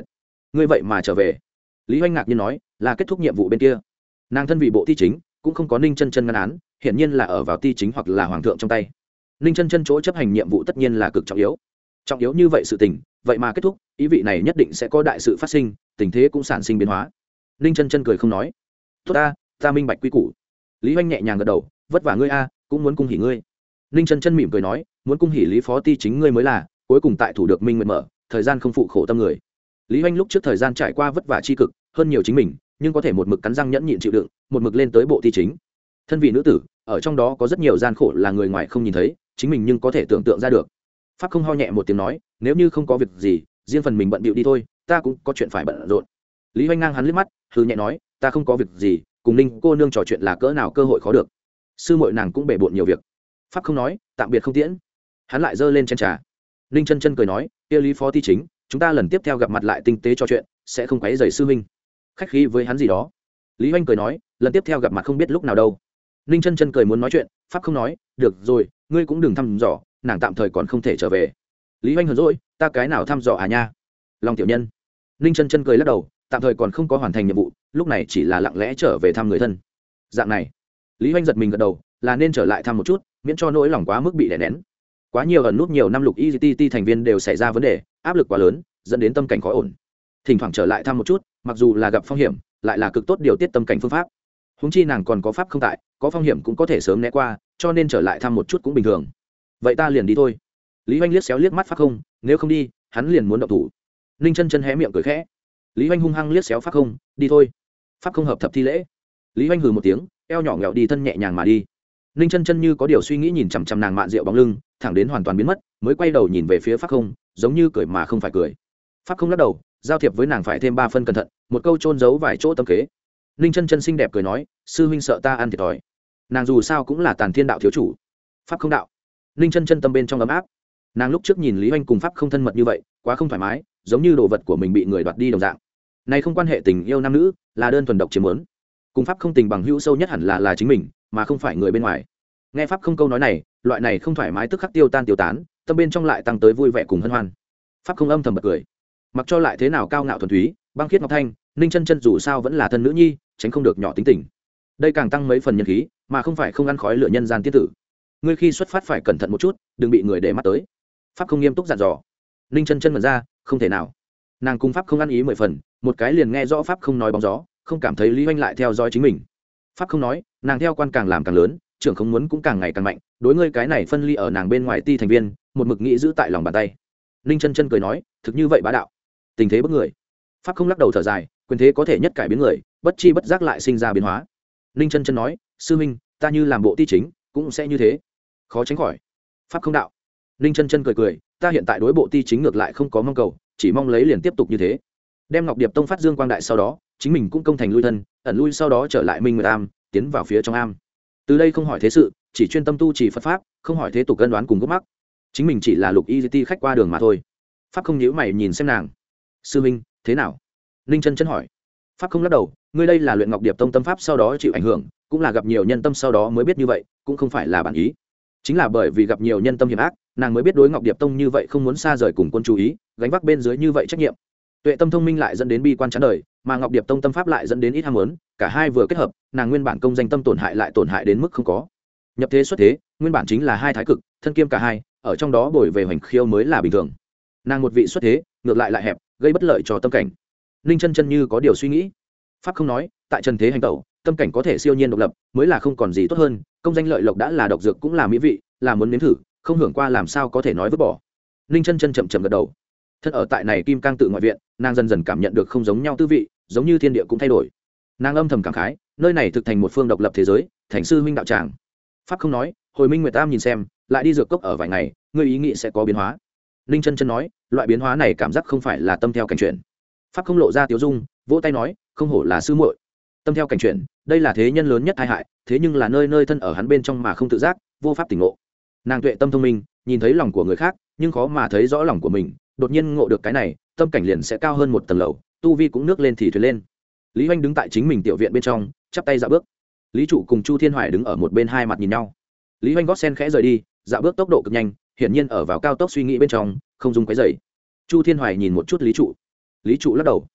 ngươi vậy mà trở về. Lý Hoành ngạc nhiên nói, là kết thúc nhiệm vụ bên kia. Nàng thân vị bộ ti chính, cũng không có Ninh Chân Chân ngăn án, hiển nhiên là ở vào ti chính hoặc là hoàng thượng trong tay. Ninh Chân Chân chỗ chấp hành nhiệm vụ tất nhiên là cực trọng yếu. Trọng yếu như vậy sự tình, vậy mà kết thúc, ý vị này nhất định sẽ có đại sự phát sinh, tình thế cũng sản sinh biến hóa. Ninh Chân Chân cười không nói. Tốt ta, ta minh bạch quy củ. Lý Hoành nhẹ nhàng gật đầu, vất vả ngươi a, cũng muốn cung hỉ ngươi. Ninh Chân Chân mỉm cười nói, muốn cung hỉ Lý phó ti chính ngươi mới là, cuối cùng tại thủ được minh nguyện mở, thời gian không phụ khổ tâm người. Lý Hoành lúc trước thời gian trải qua vất vả chi cực, hơn nhiều chính mình, nhưng có thể một mực cắn răng nhẫn nhịn chịu đựng, một mực lên tới bộ ti chính. Thân vị nữ tử, ở trong đó có rất nhiều gian khổ là người ngoài không nhìn thấy, chính mình nhưng có thể tưởng tượng ra được. Pháp không ho nhẹ một tiếng nói, nếu như không có việc gì, riêng phần mình bận bịu đi thôi, ta cũng có chuyện phải bận rộn. Lý Hoành ngang hắn liếc mắt, hừ nhẹ nói, ta không có việc gì, cùng Ninh cô nương trò chuyện là cỡ nào cơ hội khó được. Sư muội nàng cũng bể bộn nhiều việc. Pháp không nói, tạm biệt không tiễn. Hắn lại giơ lên chén trà. Ninh Chân Chân cười nói, kia Lý phó ti chính, chúng ta lần tiếp theo gặp mặt lại tinh tế trò chuyện, sẽ không quấy rầy sư huynh. Khách khí với hắn gì đó. Lý Hoành cười nói, lần tiếp theo gặp mặt không biết lúc nào đâu. Ninh Chân Chân cười muốn nói chuyện, Pháp không nói, được rồi, ngươi cũng đừng thăm dò, nàng tạm thời còn không thể trở về. Lý Hoành hờn dỗi, ta cái nào thăm dò à nha. Long tiểu nhân. Ninh Chân Chân cười lắc đầu, tạm thời còn không có hoàn thành nhiệm vụ, lúc này chỉ là lặng lẽ trở về thăm người thân. Dạng này, Lý Hoành giật mình gật đầu, là nên trở lại thăm một chút, miễn cho nỗi lòng quá mức bị đè nén. Quá nhiều ẩn nút nhiều năm lục i tê tê thành viên đều xảy ra vấn đề, áp lực quá lớn, dẫn đến tâm cảnh khó ổn. Thỉnh thoảng trở lại thăm một chút, mặc dù là gặp phong hiểm, lại là cực tốt điều tiết tâm cảnh phương pháp. Huống chi nàng còn có pháp không tại, có phong hiểm cũng có thể sớm né qua, cho nên trở lại thăm một chút cũng bình thường. Vậy ta liền đi thôi. Lý Hoành liếc xéo liếc mắt pháp không, nếu không đi, hắn liền muốn động thủ. Ninh Chân Chân hé miệng cười khẽ. Lý Hoành hung hăng liếc xéo pháp không, đi thôi. Pháp không hợp thập thi lễ. Lý Hoành hừ một tiếng, eo nhỏ nghèo đi thân nhẹ nhàng mà đi. Ninh Chân Chân như có điều suy nghĩ nhìn chằm chằm nàng mạn rượu bóng lưng, thẳng đến hoàn toàn biến mất, mới quay đầu nhìn về phía pháp không, giống như cười mà không phải cười. Pháp không lắc đầu, giao thiệp với nàng phải thêm ba phân cẩn thận, một câu trôn giấu vài chỗ tâm kế. Ninh Chân Chân xinh đẹp cười nói, sư huynh sợ ta ăn thiệt thòi. Nàng dù sao cũng là Tàn Thiên đạo thiếu chủ. Pháp không đạo. Ninh Chân Chân tâm bên trong ấm áp. Nàng lúc trước nhìn Lý Hoành cùng pháp không thân mật như vậy, quá không thoải mái, giống như đồ vật của mình bị người đoạt đi đồng dạng. Này không quan hệ tình yêu nam nữ, là đơn thuần độc chiếm muốn. Cùng pháp không tình bằng hữu sâu nhất hẳn là là chính mình, mà không phải người bên ngoài. Nghe pháp không câu nói này, loại này không thoải mái tức khắc tiêu tan tiêu tán, tâm bên trong lại tăng tới vui vẻ cùng hân hoan. Pháp không âm thầm bật cười. Mặc cho lại thế nào cao ngạo thuần túy, băng khiết ngọc thanh, Ninh Chân Chân dù sao vẫn là thân nữ nhi, tránh không được nhỏ tính tình. Đây càng tăng mấy phần nhân khí, mà không phải không ăn khói lửa nhân gian tiết tử. Ngươi khi xuất phát phải cẩn thận một chút, đừng bị người để mắt tới. Pháp không nghiêm túc dặn dò. Ninh Chân Chân mở ra, không thể nào. Nàng cung pháp không ăn ý mười phần, một cái liền nghe rõ pháp không nói bóng gió, không cảm thấy Lý Hoành lại theo dõi chính mình. Pháp không nói, nàng theo quan càng làm càng lớn, trưởng không muốn cũng càng ngày càng mạnh, đối ngươi cái này phân ly ở nàng bên ngoài ti thành viên, một mực nghĩ giữ tại lòng bàn tay. Ninh Chân Chân cười nói, thực như vậy bá đạo, tình thế bất người. Pháp không lắc đầu thở dài, quyền thế có thể nhất cải biến người, bất chi bất giác lại sinh ra biến hóa. Ninh Chân Chân nói, sư minh, ta như làm bộ ti chính, cũng sẽ như thế, khó tránh khỏi. Pháp không đạo. Ninh Chân Chân cười cười, ta hiện tại đối bộ ti chính ngược lại không có mong cầu, chỉ mong lấy liền tiếp tục như thế. Đem Ngọc Điệp Tông phát dương quang đại sau đó, chính mình cũng công thành lui thân, ẩn lui sau đó trở lại Minh Nguyệt Am, tiến vào phía trong am. Từ đây không hỏi thế sự, chỉ chuyên tâm tu trì Phật pháp, không hỏi thế tục cân đoán cùng gốc mắc. Chính mình chỉ là lục y ti khách qua đường mà thôi. Pháp không nhíu mày nhìn xem nàng. Sư minh, thế nào? Ninh Chân Chân hỏi. Pháp không lắc đầu, ngươi đây là luyện Ngọc Điệp Tông tâm pháp sau đó chịu ảnh hưởng, cũng là gặp nhiều nhân tâm sau đó mới biết như vậy, cũng không phải là bản ý. Chính là bởi vì gặp nhiều nhân tâm hiểm ác, nàng mới biết đối Ngọc Điệp Tông như vậy không muốn xa rời cùng quân chú ý, gánh vác bên dưới như vậy trách nhiệm. Tuệ tâm thông minh lại dẫn đến bi quan chán đời, mà Ngọc Điệp Tông tâm pháp lại dẫn đến ít ham muốn, cả hai vừa kết hợp, nàng nguyên bản công danh tâm tổn hại lại tổn hại đến mức không có. Nhập thế xuất thế, nguyên bản chính là hai thái cực, thân kiêm cả hai, ở trong đó bồi về hoành khiêu mới là bình thường. Nàng một vị xuất thế, ngược lại lại hẹp, gây bất lợi cho tâm cảnh. Ninh Chân Chân như có điều suy nghĩ. Pháp không nói, tại trần thế hành tẩu, tâm cảnh có thể siêu nhiên độc lập, mới là không còn gì tốt hơn, công danh lợi lộc đã là độc dược cũng là mỹ vị, là muốn nếm thử, không hưởng qua làm sao có thể nói vứt bỏ. Ninh Chân Chân chậm chậm gật đầu. Thân ở tại này Kim Cang tự ngoại viện, nàng dần dần cảm nhận được không giống nhau tư vị, giống như thiên địa cũng thay đổi. Nàng âm thầm cảm khái, nơi này thực thành một phương độc lập thế giới, thành sư huynh đạo tràng. Pháp không nói, hồi Minh Nguyệt Tam nhìn xem, lại đi dược cốc ở vài ngày, ngươi ý nghĩ sẽ có biến hóa. Ninh Chân Chân nói, loại biến hóa này cảm giác không phải là tâm theo cảnh chuyển. Pháp không lộ ra tiếu dung, vỗ tay nói, không hổ là sư muội. Tâm theo cảnh chuyển, đây là thế nhân lớn nhất tai hại, thế nhưng là nơi nơi thân ở hắn bên trong mà không tự giác, vô pháp tỉnh ngộ. Nàng tuệ tâm thông minh, nhìn thấy lòng của người khác, nhưng khó mà thấy rõ lòng của mình, đột nhiên ngộ được cái này, tâm cảnh liền sẽ cao hơn một tầng lầu, tu vi cũng nước lên thì thuyền lên. Lý Hoành đứng tại chính mình tiểu viện bên trong, chắp tay dạo bước. Lý Trụ cùng Chu Thiên Hoài đứng ở một bên hai mặt nhìn nhau. Lý Hoành gót sen khẽ rời đi, dạo bước tốc độ cực nhanh, hiển nhiên ở vào cao tốc suy nghĩ bên trong, không dùng quấy rầy. Chu Thiên Hoài nhìn một chút Lý Trụ. Lý Trụ lắc đầu.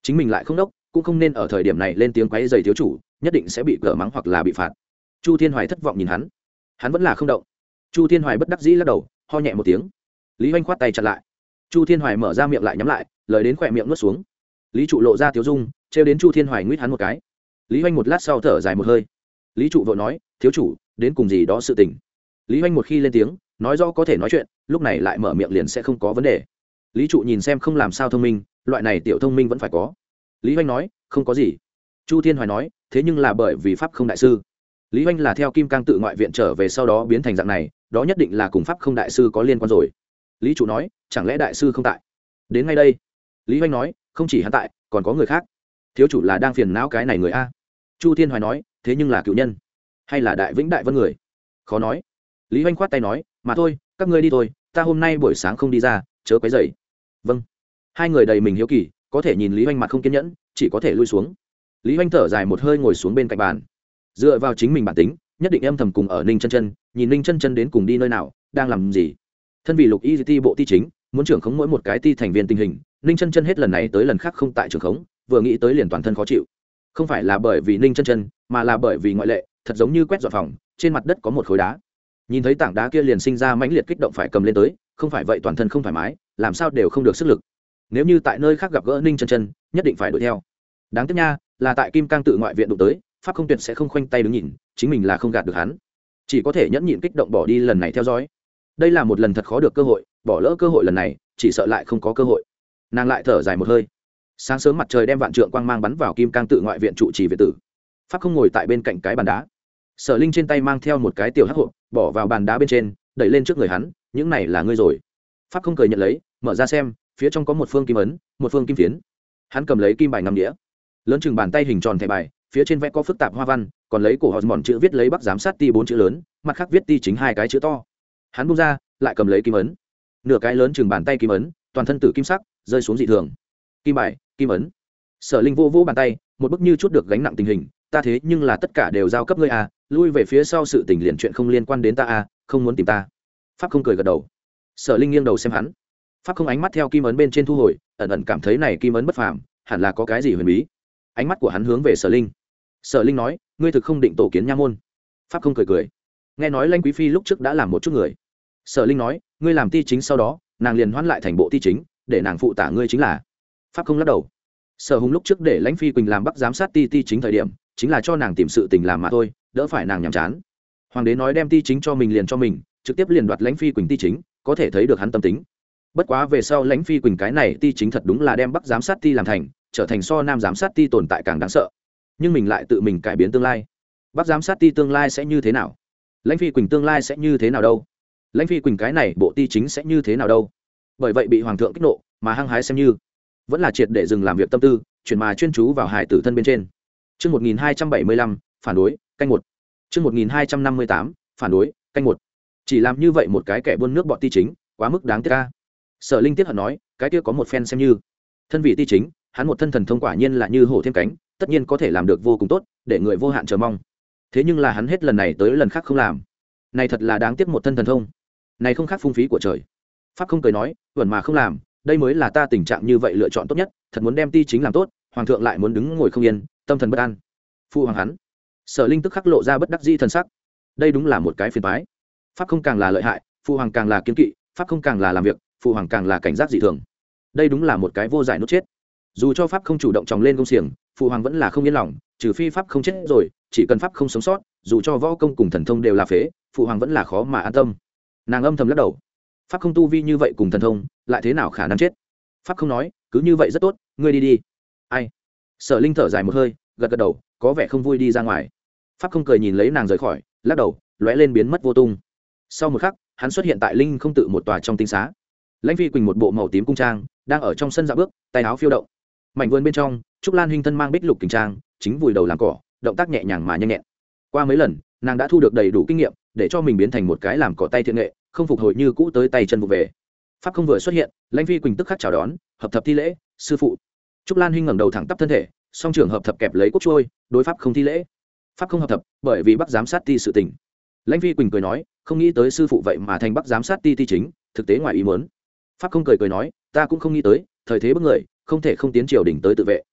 chính mình lại không đốc, cũng không nên ở thời điểm này lên tiếng quấy rầy thiếu chủ, nhất định sẽ bị cờ mắng hoặc là bị phạt. Chu Thiên Hoài thất vọng nhìn hắn, hắn vẫn là không động. Chu Thiên Hoài bất đắc dĩ lắc đầu, ho nhẹ một tiếng. Lý Hoành khoát tay chặn lại. Chu Thiên Hoài mở ra miệng lại nhắm lại, lời đến khỏe miệng nuốt xuống. Lý trụ lộ ra tiếu dung, trêu đến Chu Thiên Hoài nguyết hắn một cái. Lý Hoành một lát sau thở dài một hơi. Lý trụ vội nói, thiếu chủ, đến cùng gì đó sự tình. Lý Hoành một khi lên tiếng, nói rõ có thể nói chuyện, lúc này lại mở miệng liền sẽ không có vấn đề. Lý trụ nhìn xem không làm sao thông minh, loại này tiểu thông minh vẫn phải có. Lý Hoành nói, không có gì. Chu Thiên Hoài nói, thế nhưng là bởi vì pháp không đại sư. Lý Hoành là theo Kim Cang tự ngoại viện trở về sau đó biến thành dạng này, đó nhất định là cùng pháp không đại sư có liên quan rồi. Lý trụ nói, chẳng lẽ đại sư không tại? Đến ngay đây. Lý Hoành nói, không chỉ hắn tại, còn có người khác. Thiếu chủ là đang phiền não cái này người a. Chu Thiên Hoài nói, thế nhưng là cựu nhân hay là đại vĩnh đại vân người, khó nói. Lý Hoành khoát tay nói, mà thôi, các ngươi đi thôi, ta hôm nay buổi sáng không đi ra, chớ quấy rầy. Vâng. Hai người đầy mình hiếu kỳ, có thể nhìn Lý Hoành mặt không kiên nhẫn, chỉ có thể lui xuống. Lý Hoành thở dài một hơi ngồi xuống bên cạnh bàn, dựa vào chính mình bản tính, nhất định âm thầm cùng ở Ninh Chân Chân, nhìn Ninh Chân Chân đến cùng đi nơi nào, đang làm gì. Thân vì Lục Y Ti bộ ti chính, muốn trưởng khống mỗi một cái ti thành viên tình hình, Ninh Chân Chân hết lần này tới lần khác không tại trưởng khống, vừa nghĩ tới liền toàn thân khó chịu. Không phải là bởi vì Ninh Chân Chân, mà là bởi vì ngoại lệ, thật giống như quét dọn phòng, trên mặt đất có một khối đá. Nhìn thấy tảng đá kia liền sinh ra mãnh liệt kích động phải cầm lên tới, không phải vậy toàn thân không thoải mái, làm sao đều không được sức lực. Nếu như tại nơi khác gặp gỡ Ninh Chân Chân, nhất định phải đuổi theo. Đáng tiếc nha, là tại Kim Cang tự ngoại viện đụng tới, pháp không tuyệt sẽ không khoanh tay đứng nhìn, chính mình là không gạt được hắn, chỉ có thể nhẫn nhịn kích động bỏ đi lần này theo dõi. Đây là một lần thật khó được cơ hội, bỏ lỡ cơ hội lần này, chỉ sợ lại không có cơ hội. Nàng lại thở dài một hơi. Sáng sớm mặt trời đem vạn trượng quang mang bắn vào Kim Cang tự ngoại viện trụ trì viện tử. Pháp không ngồi tại bên cạnh cái bàn đá. Sở Linh trên tay mang theo một cái tiểu hắc hộp, bỏ vào bàn đá bên trên, đẩy lên trước người hắn, những này là ngươi rồi. Pháp không cười nhận lấy, mở ra xem, phía trong có một phương kim ấn, một phương kim phiến. Hắn cầm lấy kim bài năm đĩa, lớn chừng bàn tay hình tròn thẻ bài, phía trên vẽ có phức tạp hoa văn, còn lấy cổ họ mòn chữ viết lấy Bắc giám sát ti bốn chữ lớn, mặt khác viết ti chính hai cái chữ to. Hắn buông ra, lại cầm lấy kim ấn, nửa cái lớn chừng bàn tay kim ấn, toàn thân tử kim sắc, rơi xuống dị thường. Kim bài, kim ấn. Sở Linh vô vô bàn tay, một bức như chút được gánh nặng tình hình, ta thế nhưng là tất cả đều giao cấp ngươi à, lui về phía sau sự tình liền chuyện không liên quan đến ta à, không muốn tìm ta. Pháp không cười gật đầu. Sở Linh nghiêng đầu xem hắn. Pháp không ánh mắt theo kim ấn bên trên thu hồi, ẩn ẩn cảm thấy này kim ấn bất phàm, hẳn là có cái gì huyền bí. Ánh mắt của hắn hướng về Sở Linh. Sở Linh nói, ngươi thực không định tổ kiến nha môn? Pháp không cười cười. Nghe nói Lãnh quý phi lúc trước đã làm một chút người. Sở Linh nói, ngươi làm ti chính sau đó, nàng liền hoán lại thành bộ ti chính, để nàng phụ tả ngươi chính là. Pháp không lắc đầu. Sở Hùng lúc trước để Lãnh phi Quỳnh làm Bắc giám sát ti ti chính thời điểm, chính là cho nàng tìm sự tình làm mà thôi, đỡ phải nàng nhàm chán. Hoàng đế nói đem ti chính cho mình liền cho mình, trực tiếp liền đoạt Lãnh phi Quỳnh ti chính, có thể thấy được hắn tâm tính. Bất quá về sau Lãnh phi Quỳnh cái này ti chính thật đúng là đem Bắc giám sát ti làm thành, trở thành so Nam giám sát ti tồn tại càng đáng sợ. Nhưng mình lại tự mình cải biến tương lai. Bắc giám sát ti tương lai sẽ như thế nào? Lãnh phi Quỳnh tương lai sẽ như thế nào đâu? Lãnh phi Quỳnh cái này bộ ti chính sẽ như thế nào đâu? Bởi vậy bị hoàng thượng kích nộ, mà hăng hái xem như vẫn là triệt để dừng làm việc tâm tư, chuyển mà chuyên chú vào hài tử thân bên trên. Chương một nghìn hai trăm bảy mươi lăm, phản đối, canh một. Chương một nghìn hai trăm năm mươi tám, phản đối, canh một. Chỉ làm như vậy một cái kẻ buôn nước bọn ti chính, quá mức đáng tiếc a. Sở Linh tiếc hận nói, cái kia có một phen xem như thân vị ti chính, hắn một thân thần thông quả nhiên là như hổ thêm cánh, tất nhiên có thể làm được vô cùng tốt, để người vô hạn chờ mong. Thế nhưng là hắn hết lần này tới lần khác không làm. Này thật là đáng tiếc một thân thần thông. Này không khác phung phí của trời. Pháp không cười nói, vẩn mà không làm, đây mới là ta tình trạng như vậy lựa chọn tốt nhất, thật muốn đem ti chính làm tốt, hoàng thượng lại muốn đứng ngồi không yên, tâm thần bất an. Phụ hoàng hắn. Sở Linh tức khắc lộ ra bất đắc dĩ thần sắc. Đây đúng là một cái phiền toái. Pháp không càng là lợi hại, phụ hoàng càng là kiên kỵ, pháp không càng là làm việc, phụ hoàng càng là cảnh giác dị thường. Đây đúng là một cái vô giải nút chết. Dù cho pháp không chủ động tròng lên công xiềng, phụ hoàng vẫn là không yên lòng, trừ phi pháp không chết rồi, chỉ cần pháp không sống sót, dù cho võ công cùng thần thông đều là phế, phụ hoàng vẫn là khó mà an tâm. Nàng âm thầm lắc đầu. Pháp không tu vi như vậy cùng thần thông, lại thế nào khả năng chết? Pháp không nói, cứ như vậy rất tốt, ngươi đi đi. Ai? Sở Linh thở dài một hơi, gật gật đầu, có vẻ không vui đi ra ngoài. Pháp không cười nhìn lấy nàng rời khỏi, lắc đầu, lóe lên biến mất vô tung. Sau một khắc, hắn xuất hiện tại Linh không tự một tòa trong tinh xá. Lãnh phi Quỳnh một bộ màu tím cung trang, đang ở trong sân dạo bước, tay áo phiêu động. Mảnh vườn bên trong, Trúc Lan Hinh thân mang bích lục kình trang, chính vùi đầu làm cỏ, động tác nhẹ nhàng mà nhanh nhẹn. Qua mấy lần, nàng đã thu được đầy đủ kinh nghiệm, để cho mình biến thành một cái làm cỏ tay thiện nghệ, không phục hồi như cũ tới tay chân vụ về. Pháp không vừa xuất hiện, Lãnh phi Quỳnh tức khắc chào đón, hợp thập thi lễ, sư phụ. Trúc Lan Hinh ngẩng đầu thẳng tắp thân thể, song trưởng hợp thập kẹp lấy cốt trôi, đối pháp không thi lễ. Pháp không hợp thập, bởi vì Bắc giám sát ti sự tình. Lãnh phi Quỳnh cười nói, không nghĩ tới sư phụ vậy mà thành Bắc giám sát ti ti chính, thực tế ngoài ý muốn. Pháp không cười cười nói, ta cũng không nghĩ tới, thời thế bức người, không thể không tiến triều đình tới tự vệ,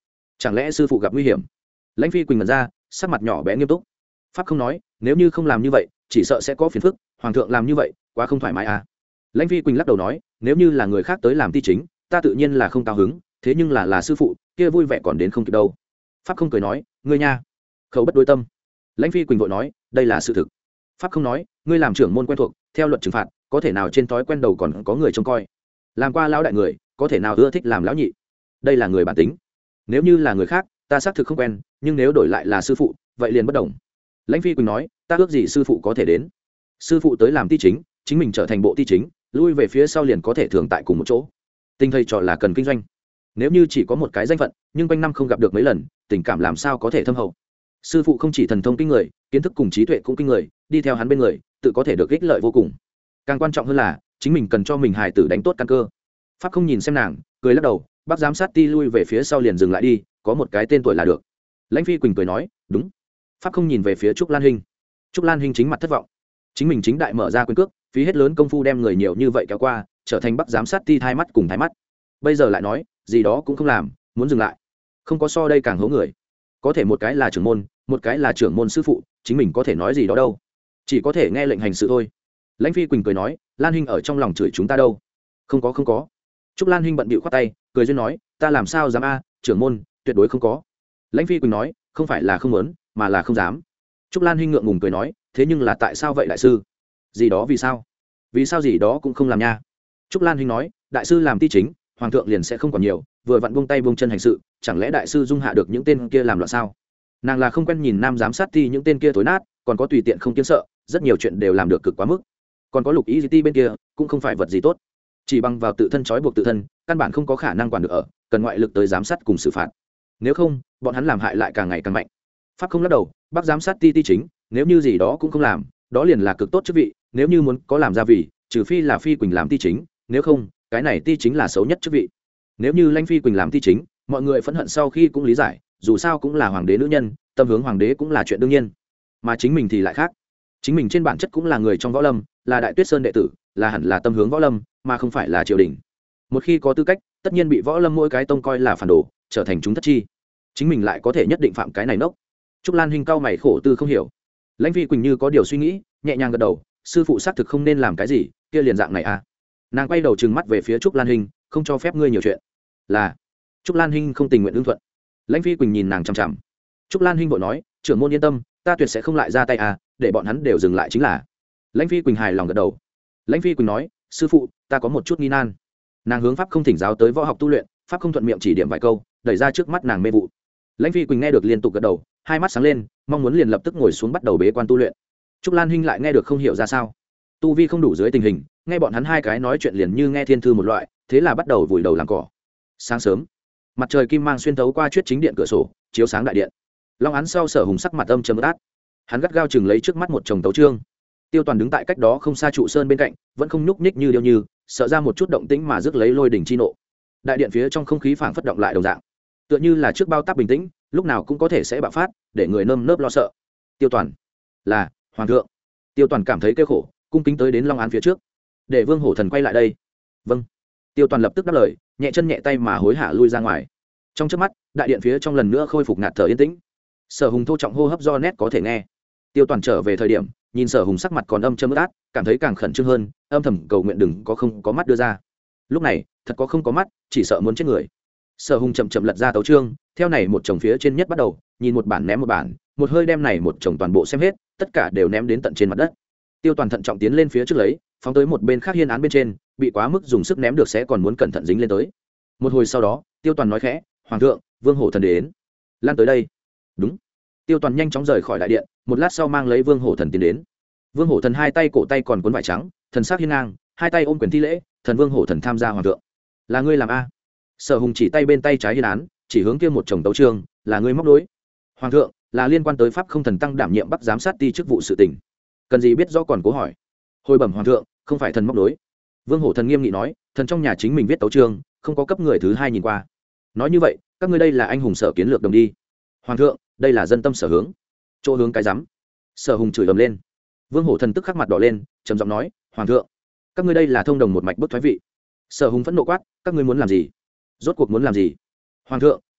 chẳng lẽ sư phụ gặp nguy hiểm? Lãnh Phi Quỳnh ngẩn ra, sắc mặt nhỏ bé nghiêm túc. Pháp không nói, nếu như không làm như vậy chỉ sợ sẽ có phiền phức, hoàng thượng làm như vậy quá không thoải mái à. Lãnh Phi Quỳnh lắc đầu nói, nếu như là người khác tới làm ti chính ta tự nhiên là không cao hứng, thế nhưng là là sư phụ kia vui vẻ còn đến không kịp đâu. Pháp không cười nói, ngươi nha khẩu bất đối tâm. Lãnh Phi Quỳnh vội nói, đây là sự thực. Pháp không nói, ngươi làm trưởng môn quen thuộc, theo luật trừng phạt có thể nào trên thói quen đầu còn có người trông coi, làm qua lão đại người có thể nào ưa thích làm lão nhị, đây là người bản tính. Nếu như là người khác ta xác thực không quen, nhưng nếu đổi lại là sư phụ vậy liền bất đồng. Lãnh Phi Quỳnh nói, ta ước gì sư phụ có thể đến, sư phụ tới làm ti chính chính mình trở thành bộ ti chính, lui về phía sau liền có thể thường tại cùng một chỗ. Tình thầy trò là cần kinh doanh, nếu như chỉ có một cái danh phận nhưng quanh năm không gặp được mấy lần, tình cảm làm sao có thể thâm hậu. Sư phụ không chỉ thần thông kinh người, kiến thức cùng trí tuệ cũng kinh người, đi theo hắn bên người tự có thể được ích lợi vô cùng. Càng quan trọng hơn là chính mình cần cho mình hài tử đánh tốt căn cơ. Pháp không nhìn xem nàng, cười lắc đầu, bác giám sát ti lui về phía sau liền dừng lại đi, có một cái tên tuổi là được. Lãnh Phi Quỳnh cười nói, đúng. Pháp không nhìn về phía Trúc Lan Hinh. Trúc Lan Hinh chính mặt thất vọng, chính mình chính đại mở ra quyền cước, phí hết lớn công phu đem người nhiều như vậy kéo qua, trở thành bác giám sát ti thay mắt cùng thay mắt, bây giờ lại nói gì đó cũng không làm, muốn dừng lại. Không có so đây càng hố người, có thể một cái là trưởng môn, một cái là trưởng môn sư phụ, chính mình có thể nói gì đó đâu, chỉ có thể nghe lệnh hành sự thôi. Lãnh Phi Quỳnh cười nói, Lan Hinh ở trong lòng chửi chúng ta đâu. Không có không có. Trúc Lan Hinh bận bịu khoát tay, cười duyên nói, ta làm sao dám a, trưởng môn tuyệt đối không có. Lãnh Phi Quỳnh nói, không phải là không muốn mà là không dám. Trúc Lan Hinh ngượng ngùng cười nói, thế nhưng là tại sao vậy đại sư? Gì đó vì sao? Vì sao gì đó cũng không làm nha? Trúc Lan Hinh nói, đại sư làm ti chính hoàng thượng liền sẽ không còn nhiều, vừa vặn buông tay buông chân hành sự, chẳng lẽ đại sư dung hạ được những tên kia làm loạn sao? Nàng là không quen nhìn nam giám sát ti những tên kia tối nát, còn có tùy tiện không kiêng sợ, rất nhiều chuyện đều làm được cực quá mức. Còn có Lục Ý Ti bên kia cũng không phải vật gì tốt, chỉ bằng vào tự thân trói buộc tự thân căn bản không có khả năng quản được ở, cần ngoại lực tới giám sát cùng xử phạt, nếu không bọn hắn làm hại lại càng ngày càng mạnh. Pháp không lắc đầu, bác giám sát ti ti chính nếu như gì đó cũng không làm, đó liền là cực tốt chức vị, nếu như muốn có làm ra vì trừ phi là Phi Quỳnh làm ti chính, nếu không cái này ti chính là xấu nhất chức vị. Nếu như Lãnh Phi Quỳnh làm ti chính, mọi người phẫn hận sau khi cũng lý giải, dù sao cũng là hoàng đế nữ nhân, tâm hướng hoàng đế cũng là chuyện đương nhiên, mà chính mình thì lại khác, chính mình trên bản chất cũng là người trong võ lâm, là Đại Tuyết Sơn đệ tử, là hẳn là tâm hướng võ lâm mà không phải là triều đình. Một khi có tư cách tất nhiên bị võ lâm mỗi cái tông coi là phản đồ, trở thành chúng thất chi, chính mình lại có thể nhất định phạm cái này nốc. Trúc Lan Hinh cau mày khổ tư không hiểu. Lãnh Phi Quỳnh như có điều suy nghĩ, nhẹ nhàng gật đầu, sư phụ xác thực không nên làm cái gì, kia liền dạng này à. Nàng quay đầu trừng mắt về phía Trúc Lan Hinh, không cho phép ngươi nhiều chuyện. Là. Trúc Lan Hinh không tình nguyện ứng thuận. Lãnh Phi Quỳnh nhìn nàng chằm chằm. Trúc Lan Hinh vội nói, trưởng môn yên tâm, ta tuyệt sẽ không lại ra tay à, để bọn hắn đều dừng lại chính là. Lãnh Phi Quỳnh hài lòng gật đầu. Lãnh Phi Quỳnh nói, sư phụ ta có một chút nghi nan. Nàng hướng pháp không thỉnh giáo tới võ học tu luyện, pháp không thuận miệng chỉ điểm vài câu, đẩy ra trước mắt nàng mê vụ. Lãnh Phi Quỳnh nghe được liên tục gật đầu, hai mắt sáng lên, mong muốn liền lập tức ngồi xuống bắt đầu bế quan tu luyện. Trúc Lan Hinh lại nghe được không hiểu ra sao, tu vi không đủ dưới tình hình, nghe bọn hắn hai cái nói chuyện liền như nghe thiên thư một loại, thế là bắt đầu vùi đầu làm cỏ. Sáng sớm, mặt trời kim mang xuyên thấu qua chuyết chính điện cửa sổ, chiếu sáng đại điện. Long Án sau Sở Hùng sắc mặt âm trầm át, hắn gắt gao chừng lấy trước mắt một chồng tấu chương. Tiêu Toàn đứng tại cách đó không xa trụ sơn bên cạnh, vẫn không nhúc nhích như điêu như, sợ ra một chút động tĩnh mà rước lấy lôi đỉnh chi nộ. Đại điện phía trong không khí phảng phất động lại đồng dạng, tựa như là trước bao táp bình tĩnh, lúc nào cũng có thể sẽ bạo phát, để người nơm nớp lo sợ. Tiêu Toàn, là hoàng thượng. Tiêu Toàn cảm thấy kêu khổ, cung kính tới đến Long Án phía trước, để Vương Hổ Thần quay lại đây. Vâng. Tiêu Toàn lập tức đáp lời, nhẹ chân nhẹ tay mà hối hả lui ra ngoài. Trong chớp mắt, đại điện phía trong lần nữa khôi phục ngạt thở yên tĩnh. Sở Hùng thô trọng hô hấp do nét có thể nghe. Tiêu Toàn trở về thời điểm, nhìn Sở Hùng sắc mặt còn âm châm ướt át, cảm thấy càng khẩn trương hơn, âm thầm cầu nguyện đừng có không có mắt đưa ra. Lúc này, thật có không có mắt, chỉ sợ muốn chết người. Sở Hùng chậm chậm lật ra tấu chương, theo này một chồng phía trên nhất bắt đầu, nhìn một bản ném một bản, một hơi đem này một chồng toàn bộ xem hết, tất cả đều ném đến tận trên mặt đất. Tiêu Toàn thận trọng tiến lên phía trước lấy, phóng tới một bên khác hiên án bên trên, bị quá mức dùng sức ném được sẽ còn muốn cẩn thận dính lên tới. Một hồi sau đó, Tiêu Toàn nói khẽ, hoàng thượng, Vương Hổ Thần đến. Lan tới đây. Đúng. Tiêu Toàn nhanh chóng rời khỏi đại điện, một lát sau mang lấy Vương Hổ Thần tiến đến. Vương Hổ Thần hai tay cổ tay còn cuốn vải trắng, thần sắc hiên ngang, hai tay ôm quyền thi lễ, thần Vương Hổ Thần tham gia hoàng thượng. Là ngươi làm a? Sở Hùng chỉ tay bên tay trái hiên án, chỉ hướng kia một chồng tấu chương, là ngươi móc đối. Hoàng thượng, là liên quan tới pháp không thần tăng đảm nhiệm bắc giám sát ti chức vụ sự tình. Cần gì biết rõ còn cố hỏi. Hồi bẩm hoàng thượng, không phải thần móc đối. Vương Hổ Thần nghiêm nghị nói, thần trong nhà chính mình viết tấu chương, không có cấp người thứ hai nhìn qua. Nói như vậy, các ngươi đây là anh hùng sở kiến lược đồng đi. Hoàng thượng, đây là dân tâm sở hướng. Chỗ hướng cái rắm. Sở Hùng chửi ầm lên. Vương Hổ Thần tức khắc mặt đỏ lên, trầm giọng nói, hoàng thượng, các ngươi đây là thông đồng một mạch bức thoái vị. Sở Hùng phẫn nộ quát, các ngươi muốn làm gì? Rốt cuộc muốn làm gì? Hoàng thượng,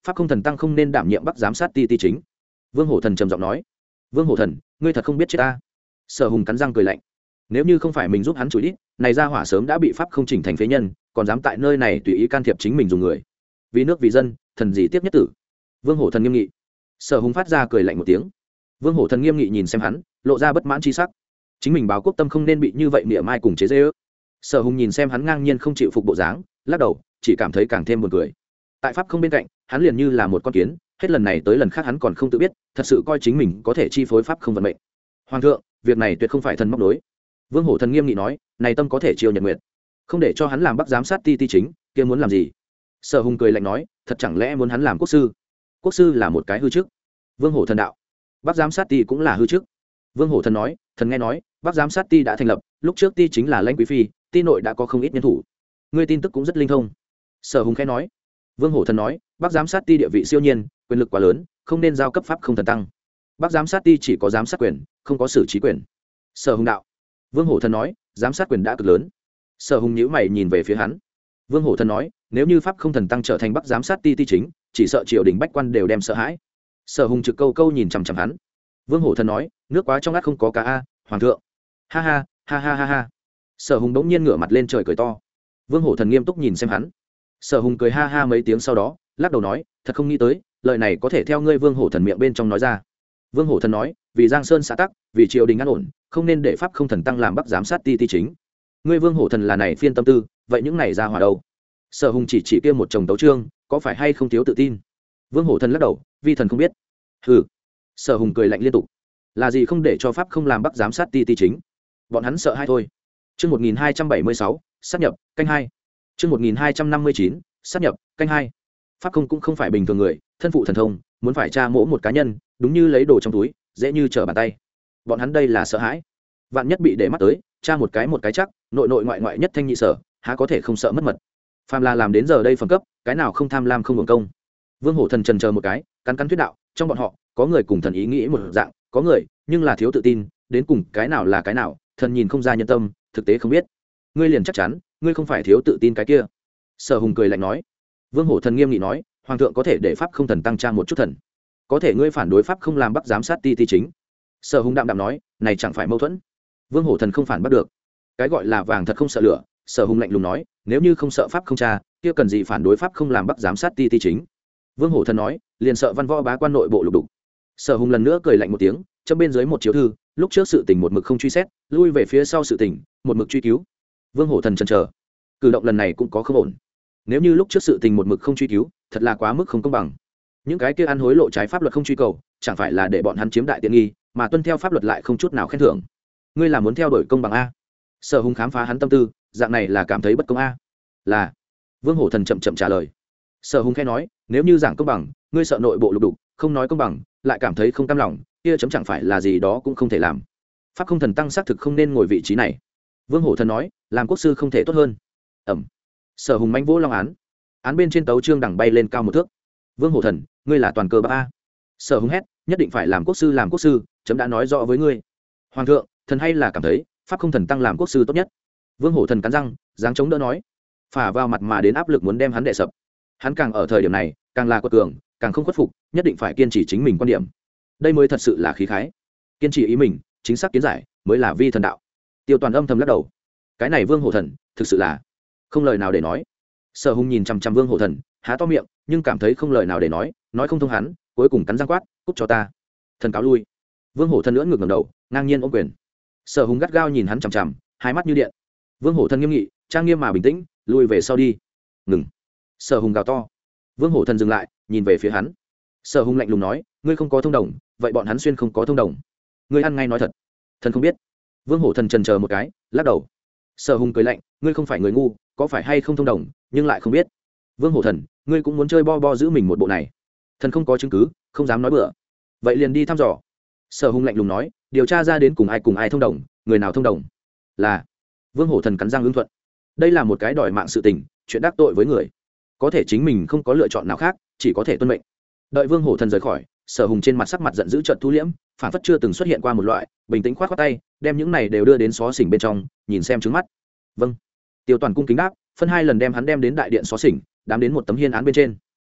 pháp không thần tăng không nên đảm nhiệm bắc giám sát ti ti chính. Vương Hổ Thần trầm giọng nói. Vương Hổ Thần, ngươi thật không biết chết ta. Sở Hùng cắn răng cười lạnh. Nếu như không phải mình giúp hắn chửi đít, này ra hỏa sớm đã bị pháp không chỉnh thành phế nhân, còn dám tại nơi này tùy ý can thiệp chính mình dùng người. Vì nước vì dân, thần gì tiếp nhất tử. Vương Hổ Thần nghiêm nghị. Sở Hùng phát ra cười lạnh một tiếng. Vương Hổ Thần nghiêm nghị nhìn xem hắn, lộ ra bất mãn chi sắc. Chính mình báo quốc tâm không nên bị như vậy mỉa mai cùng chế giễu. Sở Hùng nhìn xem hắn ngang nhiên không chịu phục bộ dáng, lắc đầu, chỉ cảm thấy càng thêm buồn cười. Tại pháp không bên cạnh, hắn liền như là một con kiến, hết lần này tới lần khác hắn còn không tự biết, thật sự coi chính mình có thể chi phối pháp không vận mệnh. Hoàng thượng, việc này tuyệt không phải thần móc đối. Vương Hổ Thần nghiêm nghị nói, này tâm có thể chiêu nhật nguyện, không để cho hắn làm bắc giám sát ti ti chính, kia muốn làm gì? Sở Hùng cười lạnh nói, thật chẳng lẽ muốn hắn làm quốc sư? Quốc sư là một cái hư chức. Vương Hổ Thần đạo, bắc giám sát ti cũng là hư chức. Vương Hổ Thần nói, thần nghe nói bắc giám sát ti đã thành lập, lúc trước ti chính là lãnh quý phi, ti nội đã có không ít nhân thủ, ngươi tin tức cũng rất linh thông. Sở Hùng khẽ nói. Vương Hổ Thần nói, bắc giám sát ti địa vị siêu nhiên, quyền lực quá lớn, không nên giao cấp pháp không thần tăng. Bắc giám sát ti chỉ có giám sát quyền, không có xử trí quyền. Sở Hùng đạo. Vương Hổ Thần nói, giám sát quyền đã cực lớn. Sở Hùng nhíu mày nhìn về phía hắn. Vương Hổ Thần nói, nếu như pháp không thần tăng trở thành bắc giám sát ti ti chính, chỉ sợ triều đình bách quan đều đem sợ hãi. Sở Hùng trực câu câu nhìn chằm chằm hắn. Vương Hổ Thần nói, nước quá trong át không có cá a, hoàng thượng. Ha ha, ha ha ha ha. Sở Hùng bỗng nhiên ngửa mặt lên trời cười to. Vương Hổ Thần nghiêm túc nhìn xem hắn. Sở Hùng cười ha ha mấy tiếng sau đó, lắc đầu nói, thật không nghĩ tới, lời này có thể theo ngươi Vương Hổ Thần miệng bên trong nói ra. Vương Hổ Thần nói, vì Giang Sơn xã tắc, vì triều đình an ổn, không nên để pháp không thần tăng làm bắc giám sát ti ti chính. Ngươi Vương Hổ Thần là này phiên tâm tư, vậy những này ra hỏa đâu? Sở Hùng chỉ chỉ kia một chồng tấu chương, có phải hay không thiếu tự tin? Vương Hổ Thần lắc đầu, vi thần không biết. Hừ. Sở Hùng cười lạnh liên tục. Là gì không để cho pháp không làm bắc giám sát ti ti chính? Bọn hắn sợ hay thôi. Chương một nghìn hai trăm bảy mươi sáu, sát nhập, canh hai. Chương một nghìn hai trăm năm mươi chín, sát nhập, canh hai. Pháp không cũng không phải bình thường người, thân phụ thần thông, muốn phải tra mỗ một cá nhân, đúng như lấy đồ trong túi, dễ như trở bàn tay. Bọn hắn đây là sợ hãi. Vạn nhất bị để mắt tới, tra một cái một cái chắc, nội nội ngoại ngoại nhất thanh nhị sở, há có thể không sợ mất mật. Phàm là làm đến giờ đây phẩm cấp, cái nào không tham lam không hưởng công. Vương Hổ Thần trần chờ một cái, cắn cắn thuyết đạo, trong bọn họ, có người cùng thần ý nghĩ một dạng, có người, nhưng là thiếu tự tin, đến cùng cái nào là cái nào, thần nhìn không ra nhân tâm, thực tế không biết. Ngươi liền chắc chắn, ngươi không phải thiếu tự tin cái kia. Sở Hùng cười lạnh nói. Vương Hổ Thần nghiêm nghị nói, hoàng thượng có thể để pháp không thần tăng trang một chút thần, có thể ngươi phản đối pháp không làm bắc giám sát ti ti chính. Sở Hùng đạm đạm nói, này chẳng phải mâu thuẫn. Vương Hổ Thần không phản bắt được. Cái gọi là vàng thật không sợ lửa. Sở Hùng lạnh lùng nói, nếu như không sợ pháp không tra, kia cần gì phản đối pháp không làm bắc giám sát ti ti chính. Vương Hổ Thần nói, liền sợ văn võ bá quan nội bộ lục đục. Sở Hùng lần nữa cười lạnh một tiếng, châm bên dưới một chiếu thư, lúc trước sự tình một mực không truy xét, lui về phía sau sự tình, một mực truy cứu. Vương Hổ Thần chần chờ, cử động lần này cũng có không ổn. Nếu như lúc trước sự tình một mực không truy cứu, thật là quá mức không công bằng. Những cái kia ăn hối lộ trái pháp luật không truy cầu, chẳng phải là để bọn hắn chiếm đại tiện nghi, mà tuân theo pháp luật lại không chút nào khen thưởng. Ngươi là muốn theo đuổi công bằng a? Sở Hùng khám phá hắn tâm tư, dạng này là cảm thấy bất công a? Là. Vương Hổ Thần chậm chậm trả lời. Sở Hùng khẽ nói, nếu như giảng công bằng, ngươi sợ nội bộ lục đục, không nói công bằng, lại cảm thấy không cam lòng, kia chấm chẳng phải là gì đó cũng không thể làm. Pháp không thần tăng xác thực không nên ngồi vị trí này. Vương Hổ Thần nói, làm quốc sư không thể tốt hơn. Ẩm. Sở Hùng manh vỗ long án, án bên trên tấu chương đằng bay lên cao một thước. Vương Hổ Thần, ngươi là toàn cơ bắp a? Sở Hùng hét, nhất định phải làm quốc sư làm quốc sư, chấm đã nói rõ với ngươi. Hoàng thượng, thần hay là cảm thấy pháp không thần tăng làm quốc sư tốt nhất. Vương Hổ Thần cắn răng, dáng chống đỡ nói, phả vào mặt mà đến áp lực muốn đem hắn đè sập. Hắn càng ở thời điểm này, càng là quật cường, càng không khuất phục, nhất định phải kiên trì chính mình quan điểm. Đây mới thật sự là khí khái. Kiên trì ý mình, chính xác kiến giải, mới là vi thần đạo. Tiêu Toàn âm thầm lắc đầu. Cái này Vương Hổ Thần, thực sự là không lời nào để nói. Sở Hùng nhìn chằm chằm Vương Hổ Thần, há to miệng, nhưng cảm thấy không lời nào để nói, nói không thông hắn, cuối cùng cắn răng quát, cút cho ta. Thần cáo lui. Vương Hổ Thần lưỡng ngược ngẩng đầu, ngang nhiên ôm quyền. Sở Hùng gắt gao nhìn hắn chằm chằm, hai mắt như điện. Vương Hổ Thần nghiêm nghị, trang nghiêm mà bình tĩnh, lui về sau đi. Ngừng. Sở Hùng gào to. Vương Hổ Thần dừng lại, nhìn về phía hắn. Sở Hùng lạnh lùng nói, ngươi không có thông đồng, vậy bọn hắn xuyên không có thông đồng. Ngươi ăn ngay nói thật. Thần không biết. Vương Hổ Thần chần chờ một cái, lắc đầu. Sở Hùng cười lạnh, ngươi không phải người ngu, có phải hay không thông đồng, nhưng lại không biết. Vương Hổ Thần, ngươi cũng muốn chơi bo bo giữ mình một bộ này. Thần không có chứng cứ, không dám nói bừa. Vậy liền đi thăm dò. Sở Hùng lạnh lùng nói, điều tra ra đến cùng ai cùng ai thông đồng, người nào thông đồng. Là. Vương Hổ Thần cắn răng ứng thuận. Đây là một cái đòi mạng sự tình, chuyện đắc tội với người, có thể chính mình không có lựa chọn nào khác, chỉ có thể tuân mệnh. Đợi Vương Hổ Thần rời khỏi, Sở Hùng trên mặt sắc mặt giận dữ trợn thu liễm, phản phất chưa từng xuất hiện qua một loại, bình tĩnh khoát khoát tay, đem những này đều đưa đến xó xỉnh bên trong, nhìn xem trứng mắt. Vâng. Tiêu Toàn cung kính đáp, phân hai lần đem hắn đem đến đại điện xó xỉnh, đám đến một tấm hiên án bên trên.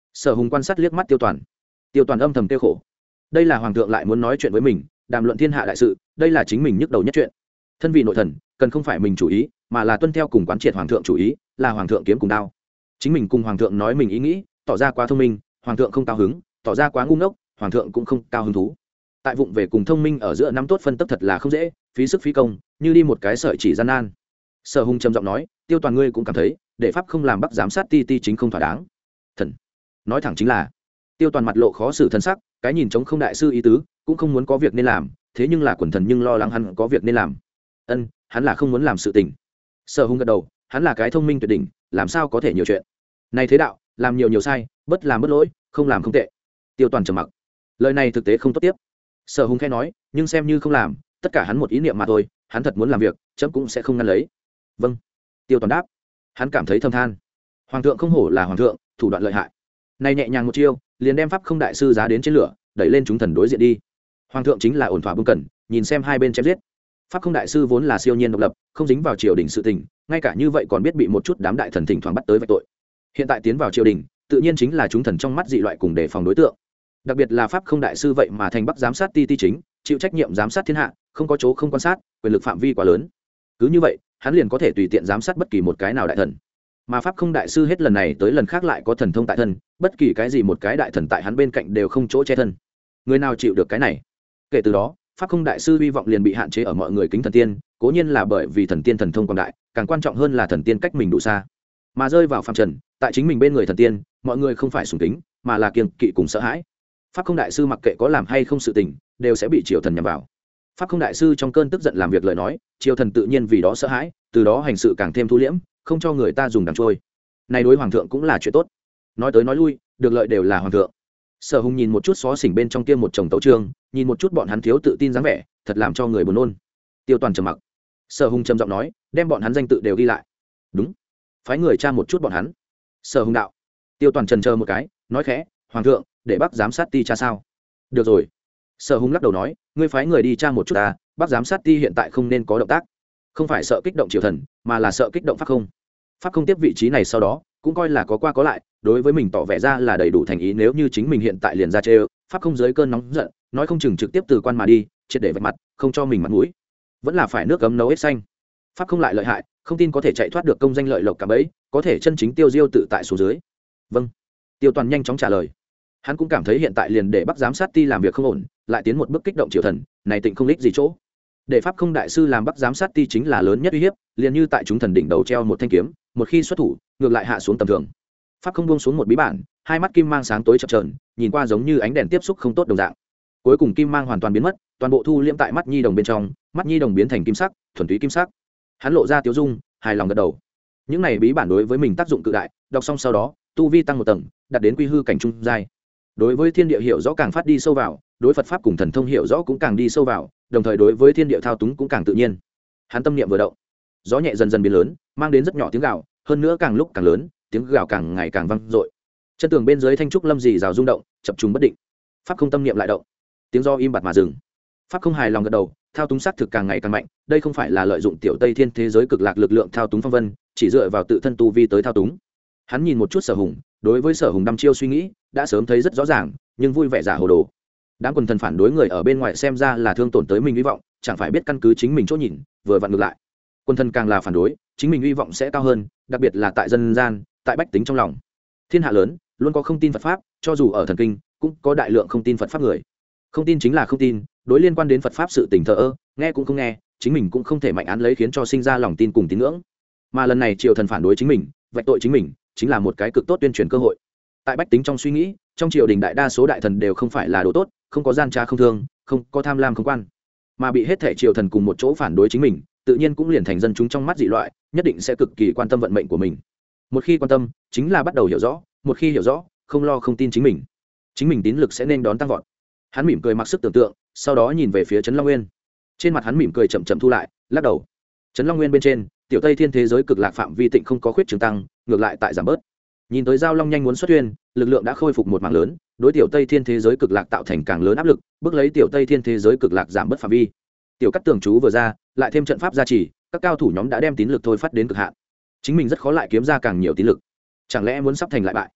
Sở Hùng quan sát liếc mắt Tiêu Toàn. Tiêu Toàn âm thầm tiêu khổ. Đây là hoàng thượng lại muốn nói chuyện với mình, đàm luận thiên hạ đại sự, đây là chính mình nhức đầu nhất chuyện. Thân vị nội thần, cần không phải mình chủ ý, mà là tuân theo cùng quán triệt hoàng thượng chủ ý, là hoàng thượng kiếm cùng đao. Chính mình cùng hoàng thượng nói mình ý nghĩ, tỏ ra quá thông minh, hoàng thượng không cao hứng, tỏ ra quá ngu ngốc, hoàng thượng cũng không cao hứng thú. Tại vụng về cùng thông minh ở giữa nắm tốt phân tức thật là không dễ, phí sức phí công, như đi một cái sợi chỉ gian nan. Sở Hùng trầm giọng nói, Tiêu Toàn ngươi cũng cảm thấy, để pháp không làm Bắc giám sát ti ti chính không thỏa đáng. Thần nói thẳng chính là. Tiêu Toàn mặt lộ khó xử thân sắc, cái nhìn chống không đại sư ý tứ, cũng không muốn có việc nên làm, thế nhưng là quần thần nhưng lo lắng hắn có việc nên làm. Ân, hắn là không muốn làm sự tình. Sở Hùng gật đầu, hắn là cái thông minh tuyệt đỉnh, làm sao có thể nhiều chuyện. Này thế đạo, làm nhiều nhiều sai, bất làm bất lỗi, không làm không tệ. Tiêu Toàn trầm mặc. Lời này thực tế không tốt tiếp. Sở Hùng khẽ nói, nhưng xem như không làm, tất cả hắn một ý niệm mà thôi, hắn thật muốn làm việc, chấm cũng sẽ không ngăn lấy. Vâng. Tiêu Toàn đáp. Hắn cảm thấy thầm than. Hoàng thượng không hổ là hoàng thượng, thủ đoạn lợi hại. Này nhẹ nhàng một chiêu, liền đem pháp không đại sư giá đến trên lửa, đẩy lên chúng thần đối diện đi. Hoàng thượng chính là ổn thỏa bưng cẩn, nhìn xem hai bên chém giết. Pháp không đại sư vốn là siêu nhiên độc lập, không dính vào triều đình sự tình, ngay cả như vậy còn biết bị một chút đám đại thần thỉnh thoảng bắt tới vạch tội. Hiện tại tiến vào triều đình, tự nhiên chính là chúng thần trong mắt dị loại cùng đề phòng đối tượng. Đặc biệt là pháp không đại sư vậy mà thành Bắc giám sát ti ti chính, chịu trách nhiệm giám sát thiên hạ, không có chỗ không quan sát, quyền lực phạm vi quá lớn. Cứ như vậy, hắn liền có thể tùy tiện giám sát bất kỳ một cái nào đại thần. Mà pháp không đại sư hết lần này tới lần khác lại có thần thông tại thân, bất kỳ cái gì một cái đại thần tại hắn bên cạnh đều không chỗ che thân. Người nào chịu được cái này? Kể từ đó, pháp không đại sư hy vọng liền bị hạn chế ở mọi người kính thần tiên, cố nhiên là bởi vì thần tiên thần thông quảng đại, càng quan trọng hơn là thần tiên cách mình đủ xa. Mà rơi vào phàm trần, tại chính mình bên người thần tiên, mọi người không phải sùng kính, mà là kiêng kỵ cùng sợ hãi. Pháp không đại sư mặc kệ có làm hay không sự tình, đều sẽ bị triều thần nhằm vào. Pháp không đại sư trong cơn tức giận làm việc lời nói, triều thần tự nhiên vì đó sợ hãi, từ đó hành sự càng thêm thu liễm, không cho người ta dùng đằng trôi. Này đối hoàng thượng cũng là chuyện tốt. Nói tới nói lui, được lợi đều là hoàng thượng. Sở Hùng nhìn một chút xó xỉnh bên trong kia một chồng tấu chương, nhìn một chút bọn hắn thiếu tự tin dáng vẻ, thật làm cho người buồn nôn. Tiêu Toàn trầm mặc. Sở Hùng trầm giọng nói, đem bọn hắn danh tự đều ghi lại. Đúng. Phái người tra một chút bọn hắn. Sở Hùng đạo. Tiêu Toàn chần chờ một cái, nói khẽ, hoàng thượng, để Bắc giám sát ti tra sao? Được rồi. Sở Hùng lắc đầu nói, ngươi phái người đi tra một chút ta, Bắc giám sát ti hiện tại không nên có động tác. Không phải sợ kích động triều thần, mà là sợ kích động pháp không. Pháp không tiếp vị trí này sau đó, cũng coi là có qua có lại, đối với mình tỏ vẻ ra là đầy đủ thành ý, nếu như chính mình hiện tại liền ra chơi, pháp không dưới cơn nóng giận, nói không chừng trực tiếp từ quan mà đi, triệt để vạch mặt, không cho mình mặt mũi. Vẫn là phải nước cấm nấu hết xanh. Pháp không lại lợi hại, không tin có thể chạy thoát được công danh lợi lộc cả bấy, có thể chân chính tiêu diêu tự tại xuống dưới. Vâng. Tiêu Toàn nhanh chóng trả lời. Hắn cũng cảm thấy hiện tại liền để Bắc giám sát ti làm việc không ổn, lại tiến một bước kích động triều thần, này tịnh không lích gì chỗ. Để pháp không đại sư làm Bắc giám sát ti chính là lớn nhất uy hiếp, liền như tại chúng thần đỉnh đầu treo một thanh kiếm, một khi xuất thủ, ngược lại hạ xuống tầm thường. Pháp không buông xuống một bí bản, hai mắt kim mang sáng tối chập chờn, nhìn qua giống như ánh đèn tiếp xúc không tốt đồng dạng. Cuối cùng kim mang hoàn toàn biến mất, toàn bộ thu liễm tại mắt nhi đồng bên trong, mắt nhi đồng biến thành kim sắc, thuần túy kim sắc. Hắn lộ ra tiếu dung, hài lòng gật đầu. Những này bí bản đối với mình tác dụng cự đại, đọc xong sau đó, tu vi tăng một tầng, đạt đến quy hư cảnh trung giai. Đối với thiên địa hiểu rõ càng phát đi sâu vào, đối Phật pháp cùng thần thông hiểu rõ cũng càng đi sâu vào, đồng thời đối với thiên địa thao túng cũng càng tự nhiên. Hắn tâm niệm vừa động, gió nhẹ dần dần biến lớn, mang đến rất nhỏ tiếng gào, hơn nữa càng lúc càng lớn, tiếng gào càng ngày càng vang dội. Chân tường bên dưới thanh trúc lâm dì rào rung động, chập trùng bất định. Pháp không tâm niệm lại động, tiếng do im bặt mà dừng. Pháp không hài lòng gật đầu, thao túng sắc thực càng ngày càng mạnh, đây không phải là lợi dụng tiểu Tây Thiên thế giới cực lạc lực lượng thao túng phong vân, chỉ dựa vào tự thân tu vi tới thao túng. Hắn nhìn một chút Sở Hùng, đối với Sở Hùng đăm chiêu suy nghĩ, đã sớm thấy rất rõ ràng, nhưng vui vẻ giả hồ đồ. Đám quần thần phản đối người ở bên ngoài xem ra là thương tổn tới mình hy vọng, chẳng phải biết căn cứ chính mình chỗ nhìn, vừa vặn ngược lại. Quân thần càng là phản đối, chính mình hy vọng sẽ cao hơn, đặc biệt là tại dân gian, tại bách tính trong lòng. Thiên hạ lớn, luôn có không tin Phật pháp, cho dù ở thần kinh, cũng có đại lượng không tin Phật pháp người. Không tin chính là không tin, đối liên quan đến Phật pháp sự tình thờ ơ, nghe cũng không nghe, chính mình cũng không thể mạnh án lấy khiến cho sinh ra lòng tin cùng tín ngưỡng. Mà lần này triều thần phản đối chính mình, vạch tội chính mình, chính là một cái cực tốt tuyên truyền cơ hội. Tại bách tính trong suy nghĩ, trong triều đình đại đa số đại thần đều không phải là đồ tốt, không có gian trá không thương, không có tham lam không quan, mà bị hết thảy triều thần cùng một chỗ phản đối chính mình, tự nhiên cũng liền thành dân chúng trong mắt dị loại, nhất định sẽ cực kỳ quan tâm vận mệnh của mình. Một khi quan tâm, chính là bắt đầu hiểu rõ, một khi hiểu rõ, không lo không tin chính mình, chính mình tín lực sẽ nên đón tăng vọt. Hắn mỉm cười mặc sức tưởng tượng, sau đó nhìn về phía Trấn Long Nguyên. Trên mặt hắn mỉm cười chậm chậm thu lại, lắc đầu. Trấn Long Nguyên bên trên, tiểu Tây Thiên thế giới cực lạc phạm vi tịnh không có khuyết trường tăng, ngược lại tại giảm bớt. Nhìn tới giao long nhanh muốn xuất huyên, lực lượng đã khôi phục một mảng lớn, đối tiểu Tây Thiên thế giới cực lạc tạo thành càng lớn áp lực, bước lấy tiểu Tây Thiên thế giới cực lạc giảm bớt phạm vi. Tiểu Cát Tường chú vừa ra, lại thêm trận pháp gia trì, các cao thủ nhóm đã đem tín lực thôi phát đến cực hạn. Chính mình rất khó lại kiếm ra càng nhiều tín lực. Chẳng lẽ muốn sắp thành lại bại?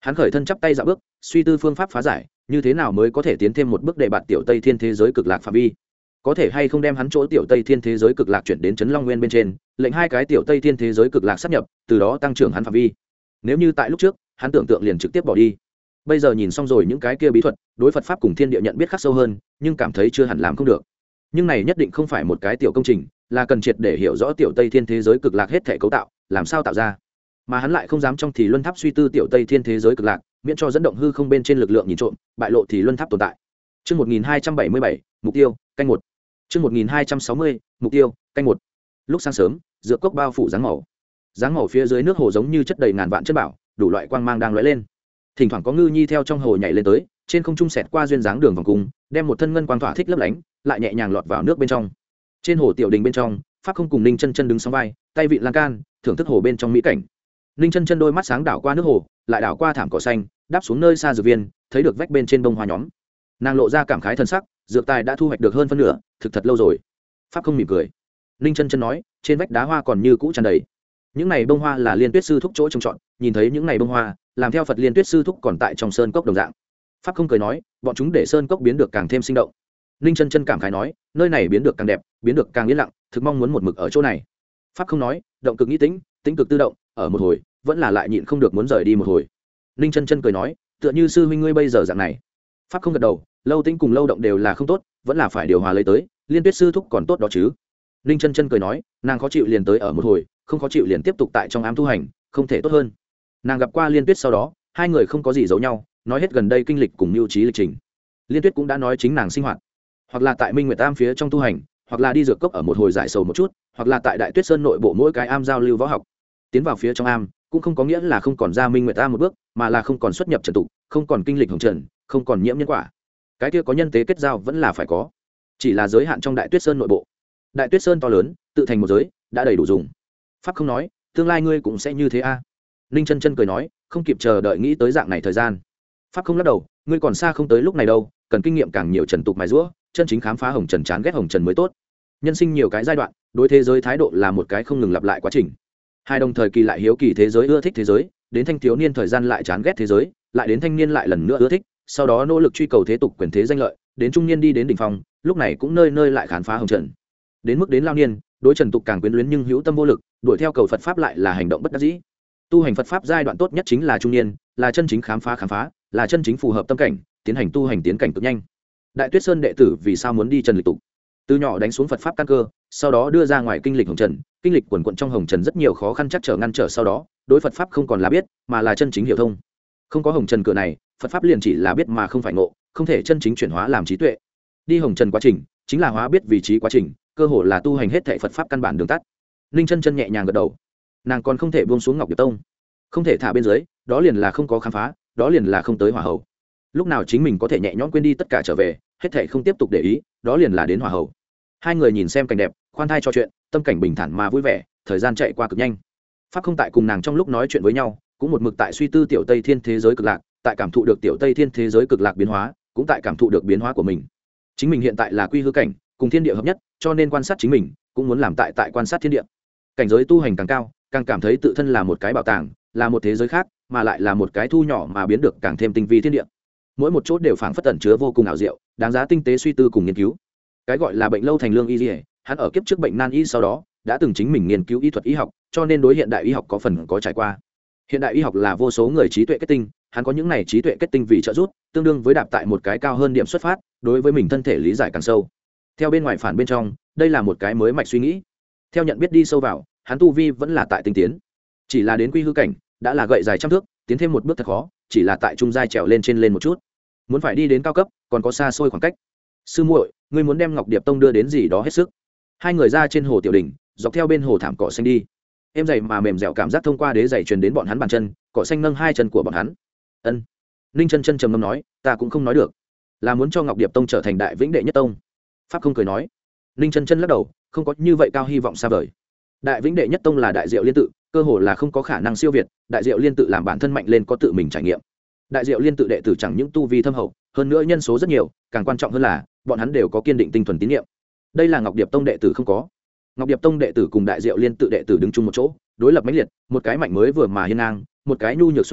Hắn khởi thân chắp tay dạo bước, suy tư phương pháp phá giải, như thế nào mới có thể tiến thêm một bước để bạn tiểu Tây Thiên thế giới cực lạc phạm vi. Có thể hay không đem hắn chỗ tiểu Tây Thiên thế giới cực lạc chuyển đến Trấn Long Nguyên bên trên, lệnh hai cái tiểu Tây Thiên thế giới cực lạc sáp nhập, từ đó tăng trưởng hắn phạm vi. Nếu như tại lúc trước, hắn tưởng tượng liền trực tiếp bỏ đi. Bây giờ nhìn xong rồi những cái kia bí thuật, đối Phật pháp cùng thiên địa nhận biết khắc sâu hơn, nhưng cảm thấy chưa hẳn làm không được. Nhưng này nhất định không phải một cái tiểu công trình, là cần triệt để hiểu rõ tiểu Tây Thiên thế giới cực lạc hết thể cấu tạo, làm sao tạo ra. Mà hắn lại không dám trong thì luân tháp suy tư tiểu Tây Thiên thế giới cực lạc, miễn cho dẫn động hư không bên trên lực lượng nhìn trộm, bại lộ thì luân tháp tồn tại. Chương một nghìn hai trăm bảy mươi bảy, mục tiêu, canh một. Chương một nghìn hai trăm sáu mươi, mục tiêu, canh một. Lúc sáng sớm, dược cốc bao phủ dáng màu. Dáng màu phía dưới nước hồ giống như chất đầy ngàn vạn chất bảo, đủ loại quang mang đang lóe lên. Thỉnh thoảng có ngư nhi theo trong hồ nhảy lên tới, trên không trung xẹt qua duyên dáng đường vòng cung, đem một thân ngân quang thỏa thích lấp lánh, lại nhẹ nhàng lọt vào nước bên trong. Trên hồ tiểu đình bên trong, Pháp Không cùng Ninh Chân Chân đứng song vai, tay vịn lan can, thưởng thức hồ bên trong mỹ cảnh. Ninh Chân Chân đôi mắt sáng đảo qua nước hồ, lại đảo qua thảm cỏ xanh, đáp xuống nơi xa dược viên, thấy được vách bên trên bông hoa nhóm. Nàng lộ ra cảm khái thân sắc, dược tài đã thu hoạch được hơn phân nửa, thực thật lâu rồi. Pháp Không mỉm cười. Ninh Chân Chân nói, trên vách đá hoa còn như cũ tràn đầy. Những này bông hoa là Liên Tuyết sư thúc chỗ trồng trọt, nhìn thấy những này bông hoa, làm theo Phật Liên Tuyết sư thúc còn tại trong sơn cốc đồng dạng. Pháp Không cười nói, bọn chúng để sơn cốc biến được càng thêm sinh động. Ninh Chân Chân cảm khái nói, nơi này biến được càng đẹp, biến được càng yên lặng, thực mong muốn một mực ở chỗ này. Pháp Không nói, động cực nghĩ tĩnh, tĩnh cực tư động, ở một hồi, vẫn là lại nhịn không được muốn rời đi một hồi. Ninh Chân Chân cười nói, tựa như sư huynh ngươi bây giờ dạng này. Pháp Không gật đầu, lâu tĩnh cùng lâu động đều là không tốt, vẫn là phải điều hòa lấy tới, Liên Tuyết sư thúc còn tốt đó chứ. Ninh Chân Chân cười nói, nàng khó chịu liền tới ở một hồi, không khó chịu liền tiếp tục tại trong ám tu hành, không thể tốt hơn. Nàng gặp qua Liên Tuyết sau đó, hai người không có gì giấu nhau, nói hết gần đây kinh lịch cùng mưu trí lịch trình. Liên Tuyết cũng đã nói chính nàng sinh hoạt, hoặc là tại Minh Nguyệt Am phía trong tu hành, hoặc là đi dược cốc ở một hồi giải sầu một chút, hoặc là tại Đại Tuyết Sơn nội bộ mỗi cái am giao lưu võ học. Tiến vào phía trong am, cũng không có nghĩa là không còn ra Minh Nguyệt Am một bước, mà là không còn xuất nhập trần tục, không còn kinh lịch hồng trần, không còn nhiễm nhân quả. Cái kia có nhân tế kết giao vẫn là phải có, chỉ là giới hạn trong Đại Tuyết Sơn nội bộ. Đại Tuyết Sơn to lớn, tự thành một giới, đã đầy đủ dùng. Pháp Không nói, tương lai ngươi cũng sẽ như thế a. À? Ninh Chân Chân cười nói, không kịp chờ đợi nghĩ tới dạng này thời gian. Pháp Không lắc đầu, ngươi còn xa không tới lúc này đâu, cần kinh nghiệm càng nhiều trần tục mài giũa, chân chính khám phá hồng trần, chán ghét hồng trần mới tốt. Nhân sinh nhiều cái giai đoạn, đối thế giới thái độ là một cái không ngừng lặp lại quá trình. Hai đồng thời kỳ lại hiếu kỳ thế giới, ưa thích thế giới, đến thanh thiếu niên thời gian lại chán ghét thế giới, lại đến thanh niên lại lần nữa ưa thích, sau đó nỗ lực truy cầu thế tục quyền thế danh lợi, đến trung niên đi đến đỉnh phong, lúc này cũng nơi nơi lại khám phá hồng trần. Đến mức đến lao niên, đối trần tục càng quyến luyến nhưng hữu tâm vô lực, đuổi theo cầu Phật pháp lại là hành động bất đắc dĩ. Tu hành Phật pháp giai đoạn tốt nhất chính là trung niên, là chân chính khám phá khám phá, là chân chính phù hợp tâm cảnh, tiến hành tu hành tiến cảnh cực nhanh. Đại Tuyết Sơn đệ tử vì sao muốn đi trần lịch tục? Từ nhỏ đánh xuống Phật pháp căn cơ, sau đó đưa ra ngoài kinh lịch hồng trần, kinh lịch quần quận trong hồng trần rất nhiều khó khăn chắc trở ngăn trở, sau đó đối Phật pháp không còn là biết, mà là chân chính hiểu thông. Không có hồng trần cửa này, Phật pháp liền chỉ là biết mà không phải ngộ, không thể chân chính chuyển hóa làm trí tuệ. Đi hồng trần quá trình, chính là hóa biết vị trí quá trình, cơ hồ là tu hành hết thảy Phật pháp căn bản đường tắt. Ninh Chân Chân nhẹ nhàng gật đầu, nàng còn không thể buông xuống Ngọc Điệp Tông, không thể thả bên dưới, đó liền là không có khám phá, đó liền là không tới hỏa hầu. Lúc nào chính mình có thể nhẹ nhõm quên đi tất cả trở về, hết thảy không tiếp tục để ý, đó liền là đến hỏa hầu. Hai người nhìn xem cảnh đẹp, khoan thai trò chuyện, tâm cảnh bình thản mà vui vẻ, thời gian chạy qua cực nhanh. Pháp Không tại cùng nàng trong lúc nói chuyện với nhau, cũng một mực tại suy tư tiểu Tây Thiên thế giới cực lạc, tại cảm thụ được tiểu Tây Thiên thế giới cực lạc biến hóa, cũng tại cảm thụ được biến hóa của mình. Chính mình hiện tại là quy hư cảnh, cùng thiên địa hợp nhất, cho nên quan sát chính mình, cũng muốn làm tại tại quan sát thiên địa. Cảnh giới tu hành càng cao, càng cảm thấy tự thân là một cái bảo tàng, là một thế giới khác, mà lại là một cái thu nhỏ mà biến được càng thêm tinh vi thiên địa. Mỗi một chỗ đều phảng phất ẩn chứa vô cùng ảo diệu, đáng giá tinh tế suy tư cùng nghiên cứu. Cái gọi là bệnh lâu thành lương y liễu, hắn ở kiếp trước bệnh nan y sau đó đã từng chính mình nghiên cứu y thuật y học, cho nên đối hiện đại y học có phần có trải qua. Hiện đại y học là vô số người trí tuệ kết tinh, hắn có những này trí tuệ kết tinh vì trợ giúp, tương đương với đạp tại một cái cao hơn điểm xuất phát, đối với mình thân thể lý giải càng sâu. Theo bên ngoài phản bên trong, đây là một cái mới mạch suy nghĩ. Theo nhận biết đi sâu vào, hắn tu vi vẫn là tại tinh tiến, chỉ là đến quy hư cảnh đã là gậy dài trăm thước, tiến thêm một bước thật khó, chỉ là tại trung giai trèo lên trên lên một chút, muốn phải đi đến cao cấp còn có xa xôi khoảng cách. Sư muội, ngươi muốn đem Ngọc Điệp Tông đưa đến gì đó hết sức. Hai người ra trên hồ tiểu đỉnh, dọc theo bên hồ thảm cỏ xanh đi. Êm dày mà mềm dẻo cảm giác thông qua đế giày truyền đến bọn hắn bàn chân, cỏ xanh nâng hai chân của bọn hắn. Ân. Ninh Chân Chân trầm ngâm nói, ta cũng không nói được, là muốn cho Ngọc Điệp Tông trở thành đại vĩnh đệ nhất tông. Pháp Không cười nói. Ninh Chân Chân lắc đầu, không có như vậy cao hy vọng xa vời. Đại vĩnh đệ nhất tông là đại diệu liên tự, cơ hồ là không có khả năng siêu việt, đại diệu liên tự làm bản thân mạnh lên có tự mình trải nghiệm. Đại diệu liên tự đệ tử chẳng những tu vi thâm hậu, hơn nữa nhân số rất nhiều, càng quan trọng hơn là bọn hắn đều có kiên định tinh thuần tín nhiệm. Đây là Ngọc Điệp Tông đệ tử không có. Ngọc Điệp Tông đệ tử cùng đại diệu liên tự đệ tử đứng chung một chỗ, đối lập mãnh liệt, một cái mạnh mới vừa mà hiên ngang, một cái nhu nhược xuân thủy,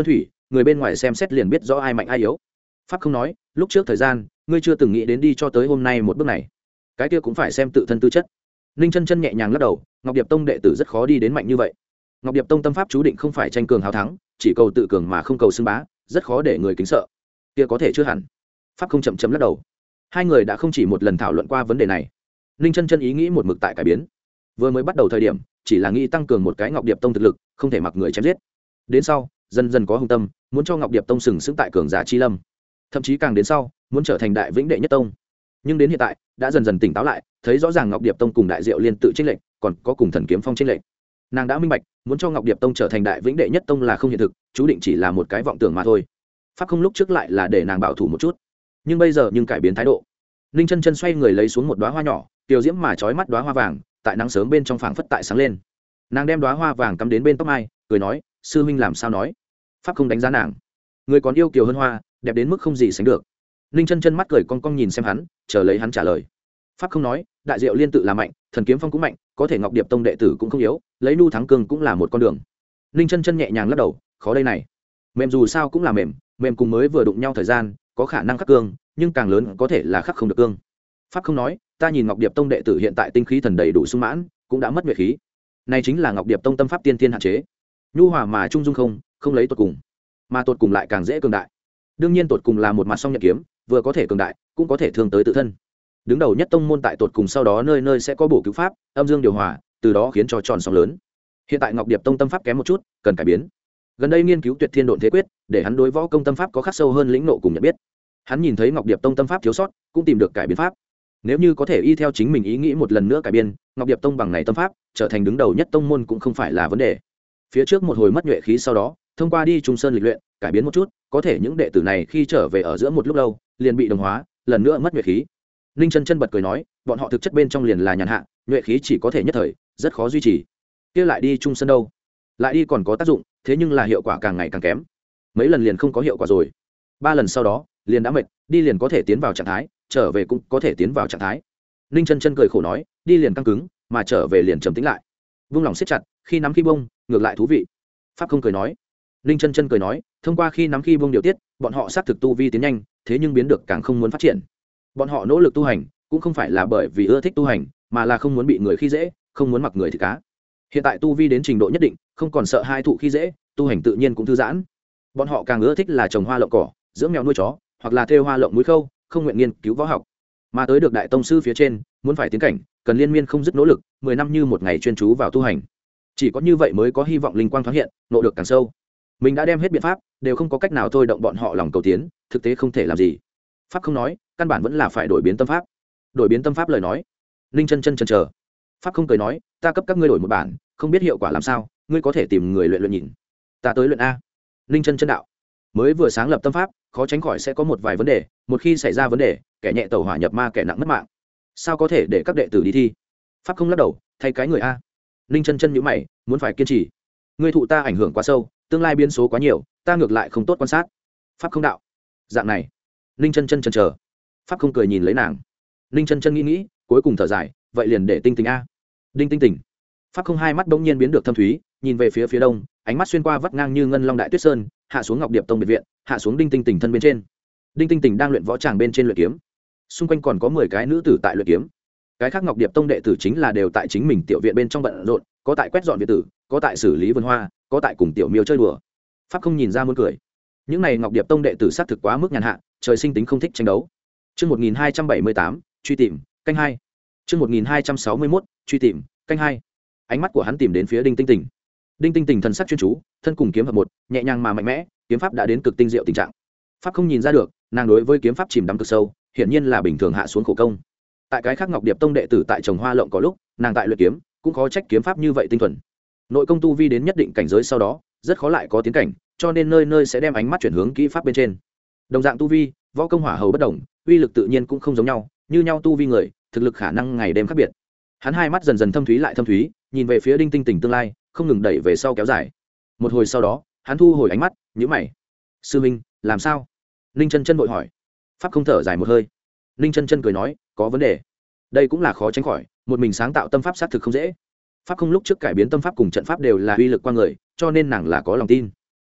người bên ngoài xem xét liền biết rõ ai mạnh ai yếu. Pháp không nói, lúc trước thời gian ngươi chưa từng nghĩ đến đi cho tới hôm nay một bước này, cái kia cũng phải xem tự thân tư chất. Ninh chân chân nhẹ nhàng lắc đầu, Ngọc Điệp tông đệ tử rất khó đi đến mạnh như vậy. Ngọc Điệp tông tâm pháp chú định không phải tranh cường hào thắng, chỉ cầu tự cường mà không cầu xưng bá, rất khó để người kính sợ. Kia có thể chưa hẳn. Pháp không chậm chậm lắc đầu. Hai người đã không chỉ một lần thảo luận qua vấn đề này. Ninh chân chân ý nghĩ một mực tại cải biến. Vừa mới bắt đầu thời điểm, chỉ là nghĩ tăng cường một cái Ngọc Điệp tông thực lực, không thể mặc người chém giết. Đến sau, dần dần có hùng tâm, muốn cho Ngọc Điệp tông sừng sững tại cường giả chi lâm. Thậm chí càng đến sau, muốn trở thành đại vĩnh đệ nhất tông. Nhưng đến hiện tại, đã dần dần tỉnh táo lại, thấy rõ ràng Ngọc Điệp tông cùng Đại Diệu Liên tự chênh lệch, còn có cùng Thần Kiếm Phong chênh lệch. Nàng đã minh bạch, muốn cho Ngọc Điệp tông trở thành đại vĩnh đệ nhất tông là không hiện thực, chú định chỉ là một cái vọng tưởng mà thôi. Pháp không lúc trước lại là để nàng bảo thủ một chút, nhưng bây giờ nhưng cải biến thái độ. Ninh chân chân xoay người lấy xuống một đóa hoa nhỏ, tiểu diễm mà chói mắt đóa hoa vàng, tại nắng sớm bên trong phảng phất tại sáng lên. Nàng đem đóa hoa vàng cắm đến bên tóc mai, cười nói, sư huynh làm sao nói? Pháp không đánh giá nàng, người còn yêu kiều hơn hoa, đẹp đến mức không gì sánh được. Ninh chân chân mắt cười cong cong nhìn xem hắn, chờ lấy hắn trả lời. Pháp không nói, Đại Diệu Liên tự là mạnh, Thần Kiếm Phong cũng mạnh, có thể Ngọc Điệp tông đệ tử cũng không yếu, lấy nu thắng cương cũng là một con đường. Ninh chân chân nhẹ nhàng lắc đầu, khó đây này. Mềm dù sao cũng là mềm, mềm cùng mới vừa đụng nhau thời gian, có khả năng khắc cương, nhưng càng lớn có thể là khắc không được cương. Pháp không nói, ta nhìn Ngọc Điệp tông đệ tử hiện tại tinh khí thần đầy đủ sung mãn, cũng đã mất nhuệ khí. Này chính là Ngọc Điệp tông tâm pháp tiên tiên hạn chế. Nhu hòa mà trung dung không, không lấy tột cùng, mà tột cùng lại càng dễ cường đại. Đương nhiên tột cùng là một mặt song nhận kiếm, vừa có thể cường đại, cũng có thể thương tới tự thân. Đứng đầu nhất tông môn tại tột cùng sau đó nơi nơi sẽ có bổ cứu pháp, âm dương điều hòa, từ đó khiến cho tròn sóng lớn. Hiện tại Ngọc Điệp tông tâm pháp kém một chút, cần cải biến. Gần đây nghiên cứu Tuyệt Thiên Độn Thế Quyết, để hắn đối võ công tâm pháp có khắc sâu hơn lĩnh nộ cùng nhận biết. Hắn nhìn thấy Ngọc Điệp tông tâm pháp thiếu sót, cũng tìm được cải biến pháp. Nếu như có thể y theo chính mình ý nghĩ một lần nữa cải biến, Ngọc Điệp tông bằng này tâm pháp, trở thành đứng đầu nhất tông môn cũng không phải là vấn đề. Phía trước một hồi mất nhuệ khí sau đó, thông qua đi Trung Sơn lịch luyện, cải biến một chút, có thể những đệ tử này khi trở về ở giữa một lúc lâu, liền bị đồng hóa, lần nữa mất nhuệ khí. Ninh chân chân bật cười nói, bọn họ thực chất bên trong liền là nhàn hạ, nhuệ khí chỉ có thể nhất thời, rất khó duy trì. Kia lại đi Trung Sơn đâu? Lại đi còn có tác dụng, thế nhưng là hiệu quả càng ngày càng kém. Mấy lần liền không có hiệu quả rồi. Ba lần sau đó, liền đã mệt, đi liền có thể tiến vào trạng thái, trở về cũng có thể tiến vào trạng thái. Ninh chân chân cười khổ nói, đi liền căng cứng, mà trở về liền trầm tĩnh lại. Vung lòng siết chặt, khi nắm khi bông, ngược lại thú vị. Pháp không cười nói. Ninh chân chân cười nói, thông qua khi nắm khi bông điều tiết, bọn họ xác thực tu vi tiến nhanh, thế nhưng biến được càng không muốn phát triển. Bọn họ nỗ lực tu hành, cũng không phải là bởi vì ưa thích tu hành, mà là không muốn bị người khi dễ, không muốn mặc người thịt cá. Hiện tại tu vi đến trình độ nhất định, không còn sợ hai thụ khi dễ, tu hành tự nhiên cũng thư giãn. Bọn họ càng ưa thích là trồng hoa lộng cỏ, dưỡng mèo nuôi chó, hoặc là thêu hoa lộng mũi khâu, không nguyện nghiên cứu võ học. Mà tới được đại tông sư phía trên, muốn phải tiến cảnh, cần liên miên không dứt nỗ lực, mười năm như một ngày chuyên chú vào tu hành. Chỉ có như vậy mới có hy vọng linh quang thoáng hiện, nộ được càng sâu. Mình đã đem hết biện pháp, đều không có cách nào thôi động bọn họ lòng cầu tiến, thực tế không thể làm gì. Pháp không nói, căn bản vẫn là phải đổi biến tâm pháp. Đổi biến tâm pháp lời nói, Ninh chân chân chần chờ. Pháp không cười nói, ta cấp các ngươi đổi một bản, không biết hiệu quả làm sao, ngươi có thể tìm người luyện luyện nhìn. Ta tới luyện a. Ninh chân chân đạo, mới vừa sáng lập tâm pháp, khó tránh khỏi sẽ có một vài vấn đề, một khi xảy ra vấn đề, kẻ nhẹ tẩu hỏa nhập ma, kẻ nặng mất mạng. Sao có thể để các đệ tử đi thi? Pháp không lắc đầu, thay cái người a. Ninh chân chân nhíu mày, muốn phải kiên trì. Ngươi thụ ta ảnh hưởng quá sâu, tương lai biến số quá nhiều, ta ngược lại không tốt quan sát. Pháp không đạo, dạng này. Ninh chân chân chần chờ. Pháp không cười nhìn lấy nàng. Ninh chân chân nghĩ nghĩ, cuối cùng thở dài, vậy liền để tinh tình a. Đinh tinh tình. Pháp không hai mắt bỗng nhiên biến được thâm thúy, nhìn về phía phía đông, ánh mắt xuyên qua vắt ngang như ngân long đại tuyết sơn, hạ xuống Ngọc Điệp tông biệt viện, hạ xuống Đinh tinh tình thân bên trên. Đinh tinh tình đang luyện võ tràng bên trên luyện kiếm, xung quanh còn có mười cái nữ tử tại luyện kiếm. Cái khác Ngọc Điệp tông đệ tử chính là đều tại chính mình tiểu viện bên trong bận rộn, có tại quét dọn viện tử, có tại xử lý vườn hoa, có tại cùng tiểu miêu chơi đùa. Pháp không nhìn ra muốn cười. Những này Ngọc Điệp tông đệ tử xác thực quá mức nhàn hạ, trời sinh tính không thích tranh đấu. Chương một nghìn hai trăm bảy mươi tám, truy tìm, canh hai. Chương một nghìn hai trăm sáu mươi mốt, truy tìm, canh hai. Ánh mắt của hắn tìm đến phía Đinh Tinh Tình. Đinh Tinh Tình thần sắc chuyên chú, thân cùng kiếm hợp một, nhẹ nhàng mà mạnh mẽ, kiếm pháp đã đến cực tinh diệu tình trạng. Pháp không nhìn ra được, nàng đối với kiếm pháp chìm đắm cực sâu, hiển nhiên là bình thường hạ xuống khổ công. Tại cái khác Ngọc Điệp tông đệ tử tại trồng hoa lộng có lúc, nàng tại luyện kiếm, cũng khó trách kiếm pháp như vậy tinh thuần. Nội công tu vi đến nhất định cảnh giới sau đó, rất khó lại có tiến cảnh, cho nên nơi nơi sẽ đem ánh mắt chuyển hướng kỹ pháp bên trên. Đồng dạng tu vi, võ công hỏa hầu bất đồng, uy lực tự nhiên cũng không giống nhau, như nhau tu vi người, thực lực khả năng ngày đêm khác biệt. Hắn hai mắt dần dần thâm thúy lại thâm thúy, nhìn về phía Đinh Tinh Tình tương lai, không ngừng đẩy về sau kéo dài. Một hồi sau đó, hắn thu hồi ánh mắt, nhíu mày. "Sư huynh, làm sao?" Ninh Chân Chân vội hỏi. Pháp không thở dài một hơi. Ninh Chân Chân cười nói, "Có vấn đề." Đây cũng là khó tránh khỏi, một mình sáng tạo tâm pháp sát thực không dễ. Pháp không lúc trước cải biến tâm pháp cùng trận pháp đều là uy lực qua người, cho nên nàng là có lòng tin.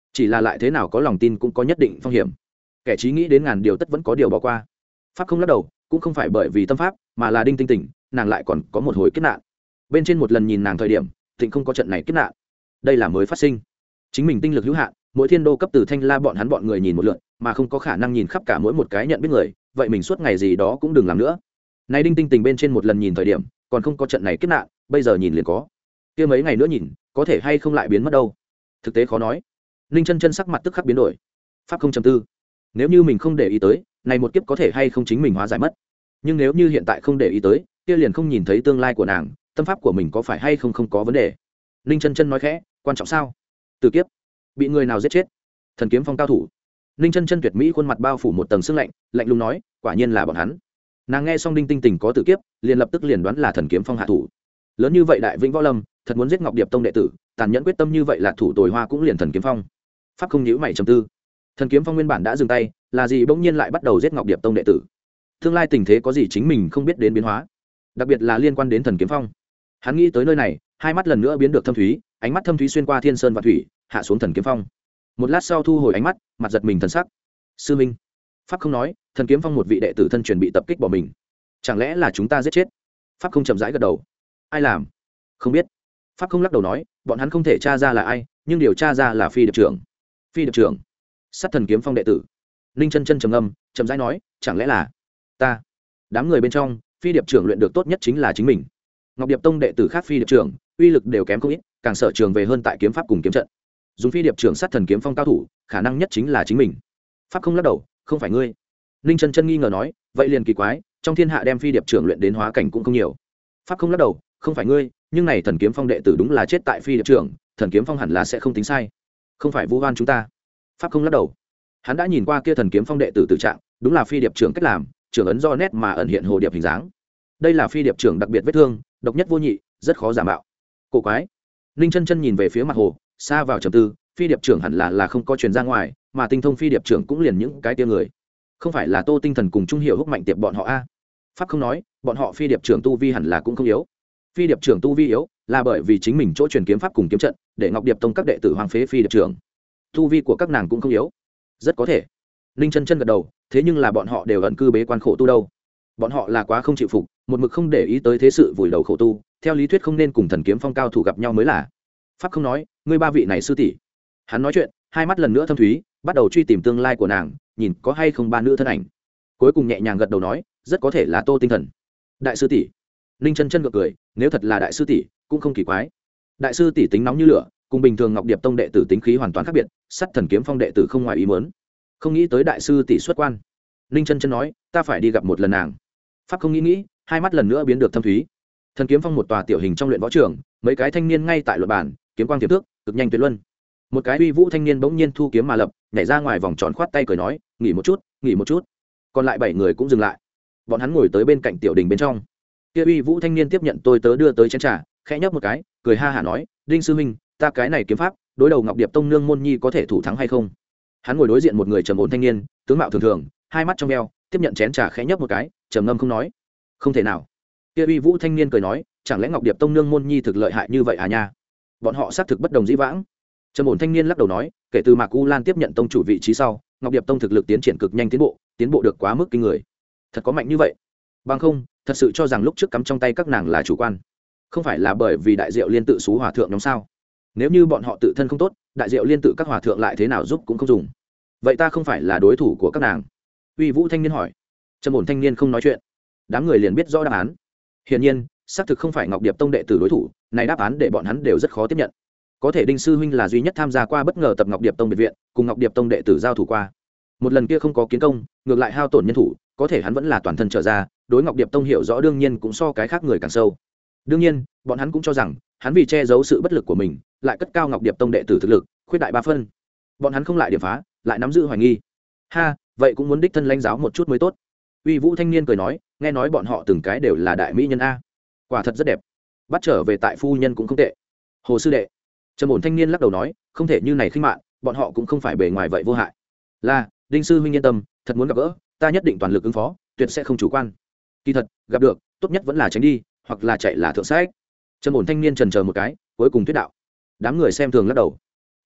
chỉ là lại thế nào có lòng tin cũng có nhất định phong hiểm. Kẻ trí nghĩ đến ngàn điều tất vẫn có điều bỏ qua. Pháp không lắc đầu, cũng không phải bởi vì tâm pháp, mà là đinh tinh tỉnh, nàng lại còn có một hồi kiếp nạn. Bên trên một lần nhìn nàng thời điểm, Tịnh không có trận này kiếp nạn. Đây là mới phát sinh. Chính mình tinh lực hữu hạn, mỗi thiên đô cấp từ Thanh La bọn hắn bọn người nhìn một lượt, mà không có khả năng nhìn khắp cả mỗi một cái nhận biết người, vậy mình suốt ngày gì đó cũng đừng làm nữa. Này đinh tinh tình bên trên một lần nhìn thời điểm, còn không có trận này kiếp nạn, bây giờ nhìn liền có. Kia mấy ngày nữa nhìn, có thể hay không lại biến mất đâu. Thực tế khó nói. Ninh Chân Chân sắc mặt tức khắc biến đổi. Pháp không trầm tư. Nếu như mình không để ý tới, này một kiếp có thể hay không chính mình hóa giải mất. Nhưng nếu như hiện tại không để ý tới, kia liền không nhìn thấy tương lai của nàng, tâm pháp của mình có phải hay không không có vấn đề. Ninh Chân Chân nói khẽ, quan trọng sao? Từ kiếp, bị người nào giết chết? Thần kiếm phong cao thủ. Ninh Chân Chân tuyệt mỹ khuôn mặt bao phủ một tầng sương lạnh, lạnh lùng nói, quả nhiên là bọn hắn. Nàng nghe xong đinh tinh tình có tử kiếp, liền lập tức liền đoán là thần kiếm phong hạ thủ. Lớn như vậy đại vĩnh võ lâm, thật muốn giết Ngọc Điệp tông đệ tử, tàn nhẫn quyết tâm như vậy là thủ tồi hoa cũng liền thần kiếm phong. Pháp không nhíu mày trầm tư. Thần kiếm phong nguyên bản đã dừng tay, là gì bỗng nhiên lại bắt đầu giết Ngọc Điệp tông đệ tử? Tương lai tình thế có gì chính mình không biết đến biến hóa, đặc biệt là liên quan đến thần kiếm phong. Hắn nghĩ tới nơi này, hai mắt lần nữa biến được thâm thúy, ánh mắt thâm thúy xuyên qua thiên sơn và thủy, hạ xuống thần kiếm phong. Một lát sau thu hồi ánh mắt, mặt giật mình thần sắc. Sư minh. Pháp không nói, thần kiếm phong một vị đệ tử thân truyền bị tập kích bỏ mình, chẳng lẽ là chúng ta giết chết? Pháp không chậm rãi gật đầu. Ai làm? Không biết. Pháp không lắc đầu nói, bọn hắn không thể tra ra là ai, nhưng điều tra ra là phi điệp trưởng. Phi điệp trưởng, sát thần kiếm phong đệ tử. Ninh Chân Chân trầm ngâm, chậm rãi nói, chẳng lẽ là ta? Đám người bên trong, phi điệp trưởng luyện được tốt nhất chính là chính mình. Ngọc Điệp tông đệ tử khác phi điệp trưởng, uy lực đều kém không ít, càng sở trường về hơn tại kiếm pháp cùng kiếm trận. Dùng phi điệp trưởng sát thần kiếm phong cao thủ, khả năng nhất chính là chính mình. Pháp không lắc đầu, không phải ngươi. Ninh Chân Chân nghi ngờ nói, vậy liền kỳ quái, trong thiên hạ đem phi điệp trưởng luyện đến hóa cảnh cũng không nhiều. Pháp không lắc đầu, không phải ngươi, nhưng này thần kiếm phong đệ tử đúng là chết tại phi điệp trưởng, thần kiếm phong hẳn là sẽ không tính sai, không phải vu oan chúng ta. Pháp không lắc đầu, hắn đã nhìn qua kia thần kiếm phong đệ tử tự trạng, đúng là phi điệp trưởng cách làm, trưởng ấn do nét mà ẩn hiện hồ điệp hình dáng. Đây là phi điệp trưởng đặc biệt vết thương, độc nhất vô nhị, rất khó giả mạo. Cổ quái. Ninh Chân Chân nhìn về phía mặt hồ, xa vào trầm tư, phi điệp trưởng hẳn là là không có truyền ra ngoài, mà tinh thông phi điệp trưởng cũng liền những cái tia người, không phải là Tô Tinh Thần cùng Trung Hiệu Húc Mạnh Tiệp bọn họ a? Pháp không nói, bọn họ phi điệp trưởng tu vi hẳn là cũng không yếu. Phi điệp trưởng tu vi yếu là bởi vì chính mình chỗ truyền kiếm pháp cùng kiếm trận, để Ngọc Điệp tông các đệ tử hoàng phế phi điệp trưởng. Tu vi của các nàng cũng không yếu, rất có thể. Ninh Chân Chân gật đầu, thế nhưng là bọn họ đều ẩn cư bế quan khổ tu đâu. Bọn họ là quá không chịu phục, một mực không để ý tới thế sự vùi đầu khổ tu, theo lý thuyết không nên cùng thần kiếm phong cao thủ gặp nhau mới là. Pháp không nói, ngươi ba vị này sư tỷ. Hắn nói chuyện, hai mắt lần nữa thâm thúy, bắt đầu truy tìm tương lai của nàng, nhìn có hay không ba nữ thân ảnh. Cuối cùng nhẹ nhàng gật đầu nói, rất có thể là Tô Tinh Thần. Đại sư tỷ. Ninh Chân Chân gật cười, nếu thật là đại sư tỷ, cũng không kỳ quái. Đại sư tỷ tính nóng như lửa, cùng bình thường Ngọc Điệp tông đệ tử tính khí hoàn toàn khác biệt, sát thần kiếm phong đệ tử không ngoài ý muốn. Không nghĩ tới đại sư tỷ xuất quan. Ninh Chân Chân nói, ta phải đi gặp một lần nàng. Pháp không nghĩ nghĩ, hai mắt lần nữa biến được thâm thúy. Thần kiếm phong một tòa tiểu hình trong luyện võ trường, mấy cái thanh niên ngay tại luận bàn, kiếm quang tiềm thước, cực nhanh tuyệt luân. Một cái uy vũ thanh niên bỗng nhiên thu kiếm mà lập, nhảy ra ngoài vòng tròn khoát tay cười nói, nghỉ một chút, nghỉ một chút. Còn lại bảy người cũng dừng lại. Bọn hắn ngồi tới bên cạnh tiểu đình bên trong. Kia uy vũ thanh niên tiếp nhận tôi tớ đưa tới chén trà, khẽ nhấp một cái, cười ha hả nói, đinh sư huynh, ta cái này kiếm pháp, đối đầu Ngọc Điệp tông nương môn nhi có thể thủ thắng hay không? Hắn ngồi đối diện một người trầm ổn thanh niên, tướng mạo thường thường, hai mắt trong veo, tiếp nhận chén trà khẽ nhấp một cái, trầm ngâm không nói. Không thể nào. Kia uy vũ thanh niên cười nói, chẳng lẽ Ngọc Điệp tông nương môn nhi thực lợi hại như vậy à nha? Bọn họ xác thực bất đồng dĩ vãng. Trầm ổn thanh niên lắc đầu nói, kể từ Mạc U Lan tiếp nhận tông chủ vị trí sau, Ngọc Điệp tông thực lực tiến triển cực nhanh tiến bộ, tiến bộ được quá mức kinh người. Thật có mạnh như vậy? Bằng không, thật sự cho rằng lúc trước cắm trong tay các nàng là chủ quan. Không phải là bởi vì đại diệu liên tự xú hòa thượng nhóm sao? Nếu như bọn họ tự thân không tốt, đại diệu liên tự các hòa thượng lại thế nào giúp cũng không dùng. Vậy ta không phải là đối thủ của các nàng? Uy vũ thanh niên hỏi. Trầm ổn thanh niên không nói chuyện. Đám người liền biết rõ đáp án. Hiển nhiên, xác thực không phải Ngọc Điệp tông đệ tử đối thủ, này đáp án để bọn hắn đều rất khó tiếp nhận. Có thể đinh sư huynh là duy nhất tham gia qua bất ngờ tập Ngọc Điệp tông biệt viện, cùng Ngọc Điệp tông đệ tử giao thủ qua. Một lần kia không có kiến công, ngược lại hao tổn nhân thủ, có thể hắn vẫn là toàn thân trở ra, đối Ngọc Điệp tông hiểu rõ đương nhiên cũng so cái khác người càng sâu. Đương nhiên, bọn hắn cũng cho rằng, hắn vì che giấu sự bất lực của mình, lại cất cao Ngọc Điệp tông đệ tử thực lực, khuyết đại ba phân. Bọn hắn không lại điểm phá, lại nắm giữ hoài nghi. Ha, vậy cũng muốn đích thân lãnh giáo một chút mới tốt. Uy vũ thanh niên cười nói, nghe nói bọn họ từng cái đều là đại mỹ nhân a, quả thật rất đẹp, bắt trở về tại phu nhân cũng không tệ. Hồ sư đệ. Trầm ổn thanh niên lắc đầu nói, không thể như này khinh mạn, bọn họ cũng không phải bề ngoài vậy vô hại. Là, đinh sư huynh yên tâm, thật muốn gặp gỡ, ta nhất định toàn lực ứng phó, tuyệt sẽ không chủ quan. Kỳ thật, gặp được, tốt nhất vẫn là tránh đi, hoặc là chạy là thượng sách. Trầm ổn thanh niên trần chờ một cái, cuối cùng thuyết đạo. Đám người xem thường lắc đầu.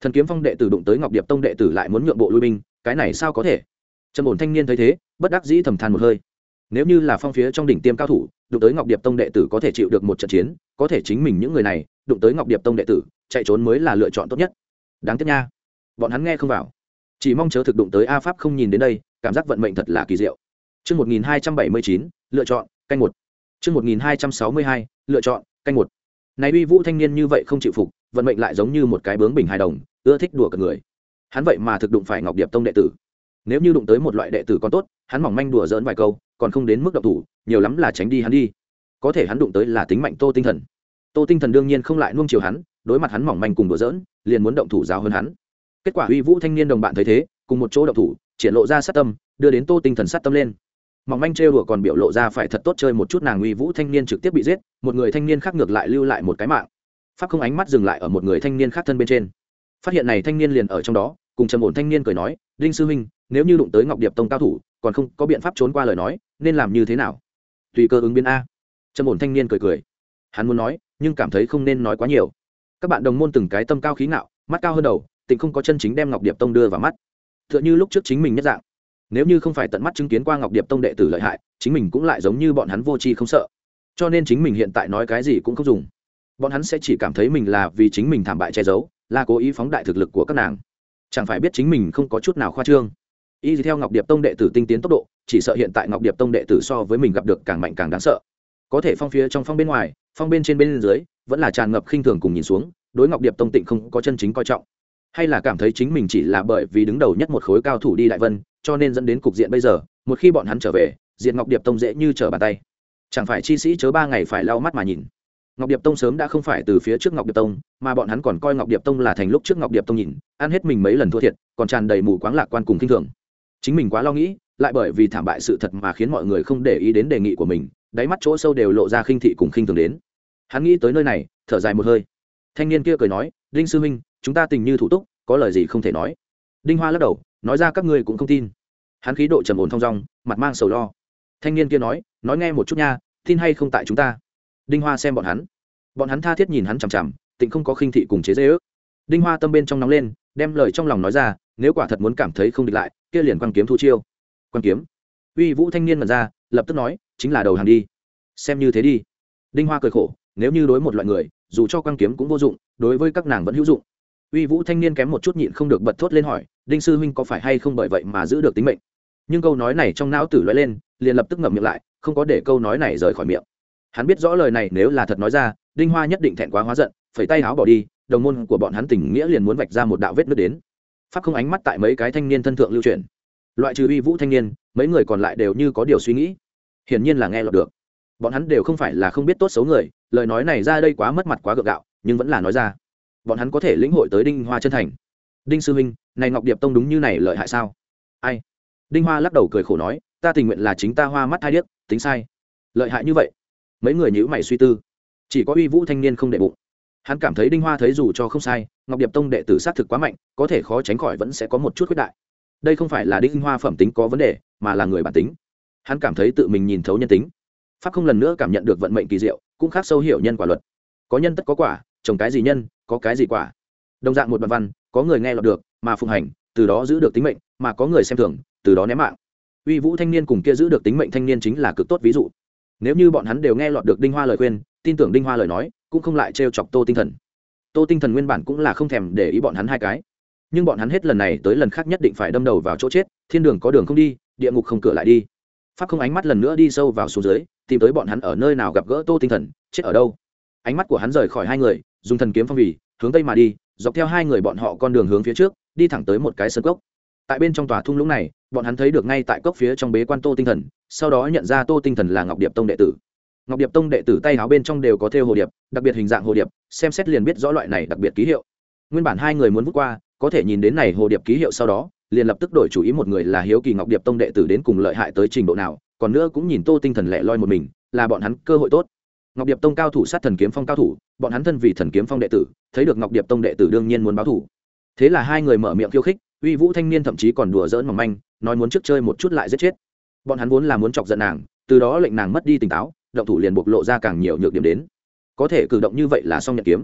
Thần kiếm phong đệ tử đụng tới Ngọc Điệp tông đệ tử lại muốn nhượng bộ lui binh, cái này sao có thể? Trầm ổn thanh niên thấy thế, bất đắc dĩ thầm than một hơi. Nếu như là phong phía trong đỉnh tiêm cao thủ, đụng tới Ngọc Điệp tông đệ tử có thể chịu được một trận chiến, có thể chính mình những người này, đụng tới Ngọc Điệp tông đệ tử, chạy trốn mới là lựa chọn tốt nhất. Đáng tiếc nha, bọn hắn nghe không vào. Chỉ mong chớ thực đụng tới A Pháp không nhìn đến đây, cảm giác vận mệnh thật là kỳ diệu. Chương một nghìn hai trăm bảy mươi chín, lựa chọn, canh một. Chương một nghìn hai trăm sáu mươi hai, lựa chọn, canh một. Này uy vũ thanh niên như vậy không chịu phục, vận mệnh lại giống như một cái bướng bình hài đồng, ưa thích đùa cợt người. Hắn vậy mà thực đụng phải Ngọc Điệp tông đệ tử. Nếu như đụng tới một loại đệ tử còn tốt, hắn mỏng manh đùa giỡn vài câu, còn không đến mức động thủ, nhiều lắm là tránh đi hắn đi. Có thể hắn đụng tới là tính mạnh Tô Tinh Thần. Tô Tinh Thần đương nhiên không lại nuông chiều hắn, đối mặt hắn mỏng manh cùng đùa giỡn, liền muốn động thủ giáo hơn hắn. Kết quả uy vũ thanh niên đồng bạn thấy thế, cùng một chỗ động thủ, triển lộ ra sát tâm, đưa đến Tô Tinh Thần sát tâm lên. Mỏng manh trêu đùa còn biểu lộ ra phải thật tốt chơi một chút, nàng uy vũ thanh niên trực tiếp bị giết, một người thanh niên khác ngược lại lưu lại một cái mạng. Pháp không ánh mắt dừng lại ở một người thanh niên khác thân bên trên, phát hiện này thanh niên liền ở trong đó, cùng trầm ổn thanh niên cười nói, đinh sư huynh, nếu như đụng tới Ngọc Điệp tông cao thủ, còn không có biện pháp trốn qua lời nói, nên làm như thế nào? Tùy cơ ứng biến a. Trầm ổn thanh niên cười cười, hắn muốn nói, nhưng cảm thấy không nên nói quá nhiều. Các bạn đồng môn từng cái tâm cao khí ngạo, mắt cao hơn đầu, tình không có chân chính đem Ngọc Điệp tông đưa vào mắt. Tựa như lúc trước chính mình nhất dạng, nếu như không phải tận mắt chứng kiến qua Ngọc Điệp tông đệ tử lợi hại, chính mình cũng lại giống như bọn hắn vô tri không sợ. Cho nên chính mình hiện tại nói cái gì cũng không dùng. Bọn hắn sẽ chỉ cảm thấy mình là vì chính mình thảm bại che giấu, là cố ý phóng đại thực lực của các nàng, chẳng phải biết chính mình không có chút nào khoa trương. Y theo Ngọc Điệp tông đệ tử tinh tiến tốc độ, chỉ sợ hiện tại Ngọc Điệp tông đệ tử so với mình gặp được càng mạnh càng đáng sợ. Có thể phong phía trong phong bên ngoài, phong bên trên bên dưới, vẫn là tràn ngập khinh thường cùng nhìn xuống, đối Ngọc Điệp tông tịnh không có chân chính coi trọng, hay là cảm thấy chính mình chỉ là bởi vì đứng đầu nhất một khối cao thủ đi Đại Vân, cho nên dẫn đến cục diện bây giờ, một khi bọn hắn trở về, diện Ngọc Điệp tông dễ như trở bàn tay. Chẳng phải chi sĩ chớ ba ngày phải lau mắt mà nhìn. Ngọc Điệp tông sớm đã không phải từ phía trước Ngọc Điệp tông, mà bọn hắn còn coi Ngọc Điệp tông là thành lúc trước Ngọc Điệp tông nhìn, ăn hết mình mấy lần thua thiệt, còn tràn đầy mù quáng lạc quan cùng khinh thường. Chính mình quá lo nghĩ, lại bởi vì thảm bại sự thật mà khiến mọi người không để ý đến đề nghị của mình, đáy mắt chỗ sâu đều lộ ra khinh thị cùng khinh thường đến. Hắn nghĩ tới nơi này, thở dài một hơi. Thanh niên kia cười nói, đinh sư huynh, chúng ta tình như thủ túc, có lời gì không thể nói. Đinh Hoa lắc đầu, nói ra các ngươi cũng không tin. Hắn khí độ trầm ổn thong dong, mặt mang sầu lo. Thanh niên kia nói, nói nghe một chút nha, tin hay không tại chúng ta. Đinh Hoa xem bọn hắn, bọn hắn tha thiết nhìn hắn chằm chằm, tịnh không có khinh thị cùng chế giễu. Đinh Hoa tâm bên trong nóng lên, đem lời trong lòng nói ra, nếu quả thật muốn cảm thấy không địch lại, kia liền quăng kiếm thu chiêu. Quăng kiếm? Uy vũ thanh niên mở ra, lập tức nói, chính là đầu hàng đi. Xem như thế đi. Đinh Hoa cười khổ, nếu như đối một loại người, dù cho quăng kiếm cũng vô dụng, đối với các nàng vẫn hữu dụng. Uy vũ thanh niên kém một chút nhịn không được bật thốt lên hỏi, đinh sư huynh có phải hay không bởi vậy mà giữ được tính mệnh? Nhưng câu nói này trong não tử lóe lên, liền lập tức ngậm miệng lại, không có để câu nói này rời khỏi miệng. Hắn biết rõ lời này nếu là thật nói ra, Đinh Hoa nhất định thẹn quá hóa giận, phẩy tay áo bỏ đi, đồng môn của bọn hắn tình nghĩa liền muốn vạch ra một đạo vết nứt đến. Pháp không ánh mắt tại mấy cái thanh niên thân thượng lưu truyền, loại trừ uy vũ thanh niên, mấy người còn lại đều như có điều suy nghĩ, hiển nhiên là nghe lọt được. Bọn hắn đều không phải là không biết tốt xấu người, lời nói này ra đây quá mất mặt quá gượng gạo, nhưng vẫn là nói ra. Bọn hắn có thể lĩnh hội tới Đinh Hoa chân thành. Đinh sư huynh, này Ngọc Điệp tông đúng như này lợi hại sao? Ai? Đinh Hoa lắc đầu cười khổ nói, ta tình nguyện là chính ta hoa mắt hai điếc, tính sai. Lợi hại như vậy? Mấy người nhíu mày suy tư. Chỉ có uy vũ thanh niên không để bụng. Hắn cảm thấy Đinh Hoa thấy dù cho không sai, Ngọc Điệp tông đệ tử sát thực quá mạnh, có thể khó tránh khỏi vẫn sẽ có một chút khuyết đại. Đây không phải là Đinh Hoa phẩm tính có vấn đề, mà là người bản tính. Hắn cảm thấy tự mình nhìn thấu nhân tính. Pháp không lần nữa cảm nhận được vận mệnh kỳ diệu, cũng khác sâu hiểu nhân quả luật. Có nhân tất có quả, trồng cái gì nhân, có cái gì quả. Đồng dạng một đoạn văn, có người nghe lọt được, mà phụng hành, từ đó giữ được tính mệnh, mà có người xem thường, từ đó ném mạng. Uy vũ thanh niên cùng kia giữ được tính mệnh thanh niên chính là cực tốt ví dụ. Nếu như bọn hắn đều nghe lọt được Đinh Hoa lời khuyên, tin tưởng Đinh Hoa lời nói, cũng không lại trêu chọc Tô Tinh Thần. Tô Tinh Thần nguyên bản cũng là không thèm để ý bọn hắn hai cái, nhưng bọn hắn hết lần này tới lần khác nhất định phải đâm đầu vào chỗ chết, thiên đường có đường không đi, địa ngục không cửa lại đi. Pháp không ánh mắt lần nữa đi sâu vào xuống dưới, tìm tới bọn hắn ở nơi nào gặp gỡ Tô Tinh Thần, chết ở đâu. Ánh mắt của hắn rời khỏi hai người, dùng thần kiếm phong vì hướng tây mà đi, dọc theo hai người bọn họ con đường hướng phía trước, đi thẳng tới một cái sơn cốc. Tại bên trong tòa thung lũng này, bọn hắn thấy được ngay tại cốc phía trong bế quan Tô Tinh Thần, sau đó nhận ra Tô Tinh Thần là Ngọc Điệp tông đệ tử. Ngọc Điệp tông đệ tử tay áo bên trong đều có thêu hồ điệp, đặc biệt hình dạng hồ điệp, xem xét liền biết rõ loại này đặc biệt ký hiệu. Nguyên bản hai người muốn vút qua, có thể nhìn đến này hồ điệp ký hiệu sau đó, liền lập tức đổi chủ ý, một người là hiếu kỳ Ngọc Điệp tông đệ tử đến cùng lợi hại tới trình độ nào, còn nữa cũng nhìn Tô Tinh Thần lẻ loi một mình, là bọn hắn cơ hội tốt. Ngọc Điệp tông cao thủ sát thần kiếm phong cao thủ, bọn hắn thân vì thần kiếm phong đệ tử, thấy được Ngọc Điệp tông đệ tử đương nhiên muốn báo thủ. Thế là hai người mở miệng khiêu khích, uy vũ thanh niên thậm chí còn đùa giỡn mỏng manh, nói muốn trước chơi một chút lại giết chết. Bọn hắn vốn là muốn chọc giận nàng, từ đó lệnh nàng mất đi tỉnh táo, động thủ liền bộc lộ ra càng nhiều nhược điểm đến. Có thể cử động như vậy là xong nhận kiếm.